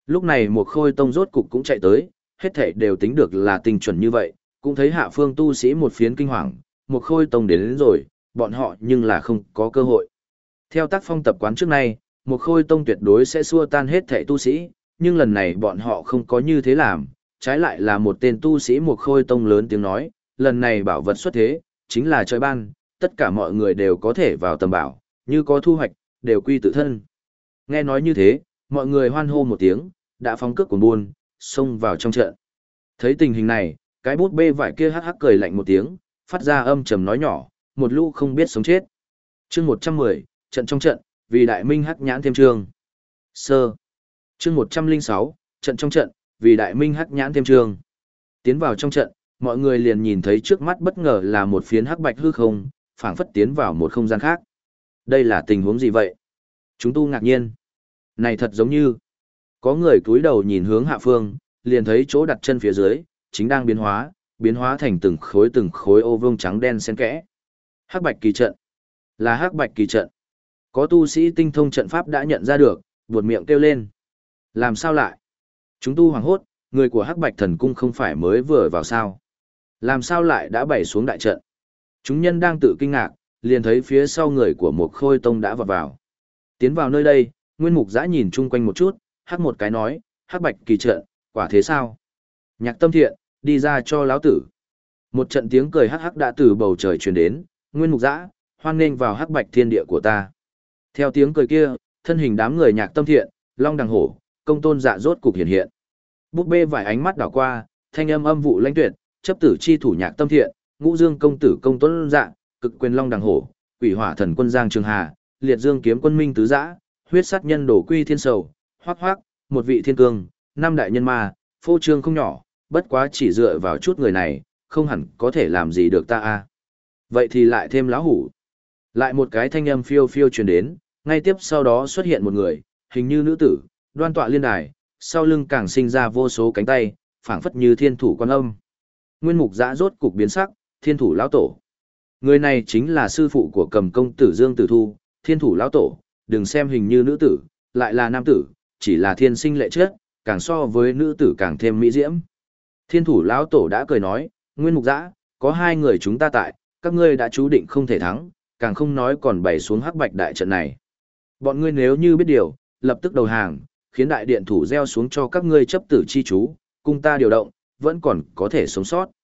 Lúc này một khôi tông rốt cục cũng chạy tới, hết thảy đều tính được là tình chuẩn như vậy, cũng thấy hạ phương tu sĩ một phiến kinh hoàng, một khôi tông đến, đến rồi, bọn họ nhưng là không có cơ hội. Theo tác phong tập quán trước nay, một khôi tông tuyệt đối sẽ xua tan hết thảy tu sĩ, nhưng lần này bọn họ không có như thế làm, trái lại là một tên tu sĩ một khôi tông lớn tiếng nói, lần này bảo vật xuất thế, chính là trời ban, tất cả mọi người đều có thể vào tầm bảo, như có thu hoạch, đều quy tự thân. Nghe nói như thế, mọi người hoan hô một tiếng, đã phóng cước cuồng buôn, xông vào trong trận. Thấy tình hình này, cái bút bê vải kia hắc hắc cười lạnh một tiếng, phát ra âm trầm nói nhỏ, một lũ không biết sống chết. Chương một trăm mười, trận trong trận, vì đại minh hắc nhãn thêm chương. Sơ. Chương một trăm lẻ sáu, trận trong trận, vì đại minh hắc nhãn thêm chương. Tiến vào trong trận, mọi người liền nhìn thấy trước mắt bất ngờ là một phiến hắc bạch hư không, phảng phất tiến vào một không gian khác. Đây là tình huống gì vậy? Chúng tu ngạc nhiên. Này thật giống như có người cúi đầu nhìn hướng hạ phương, liền thấy chỗ đặt chân phía dưới, chính đang biến hóa, biến hóa thành từng khối từng khối ô vuông trắng đen xen kẽ. Hắc bạch kỳ trận. Là hắc bạch kỳ trận. Có tu sĩ tinh thông trận pháp đã nhận ra được, buột miệng kêu lên. Làm sao lại? Chúng tu hoảng hốt, người của hắc bạch thần cung không phải mới vừa vào sao? Làm sao lại đã bày xuống đại trận? Chúng nhân đang tự kinh ngạc, liền thấy phía sau người của một khôi tông đã vào vào. Tiến vào nơi đây, Nguyên Mục Giã nhìn chung quanh một chút, hắc một cái nói, hắc bạch kỳ trận, quả thế sao? Nhạc Tâm Thiện, đi ra cho lão tử. Một trận tiếng cười hắc hắc đã từ bầu trời truyền đến, Nguyên Mục Giã, hoan nghênh vào hắc bạch thiên địa của ta. Theo tiếng cười kia, thân hình đám người Nhạc Tâm Thiện, Long Đằng Hổ, Công Tôn Dạ rốt cục hiện hiện. Búp bê vài ánh mắt đảo qua, thanh âm âm vụ lãnh tuyệt, chấp tử chi thủ Nhạc Tâm Thiện, Ngũ Dương công tử Công Tôn Dạ, cực quyền Long Đằng Hổ, Quỷ Hỏa thần quân Giang Trường Hà, Liệt Dương kiếm quân Minh Tứ Giã, huyết sát nhân đổ quy thiên sầu, hoác hoác, một vị thiên cương, năm đại nhân ma, phô trương không nhỏ, bất quá chỉ dựa vào chút người này, không hẳn có thể làm gì được ta a. Vậy thì lại thêm lão hủ. Lại một cái thanh âm phiêu phiêu truyền đến, ngay tiếp sau đó xuất hiện một người, hình như nữ tử, đoan tọa liên đài, sau lưng càng sinh ra vô số cánh tay, phảng phất như thiên thủ quan âm. Nguyên Mục Giã rốt cục biến sắc, thiên thủ lão tổ. Người này chính là sư phụ của Cầm công tử Dương Tử Thu, thiên thủ lão tổ, đừng xem hình như nữ tử, lại là nam tử, chỉ là thiên sinh lệ chất, càng so với nữ tử càng thêm mỹ diễm. Thiên thủ lão tổ đã cười nói, Nguyên Mục Giã, có hai người chúng ta tại, các ngươi đã chú định không thể thắng, càng không nói còn bày xuống hắc bạch đại trận này. Bọn ngươi nếu như biết điều, lập tức đầu hàng, khiến đại điện thủ gieo xuống cho các ngươi chấp tử chi chú, cung ta điều động, vẫn còn có thể sống sót.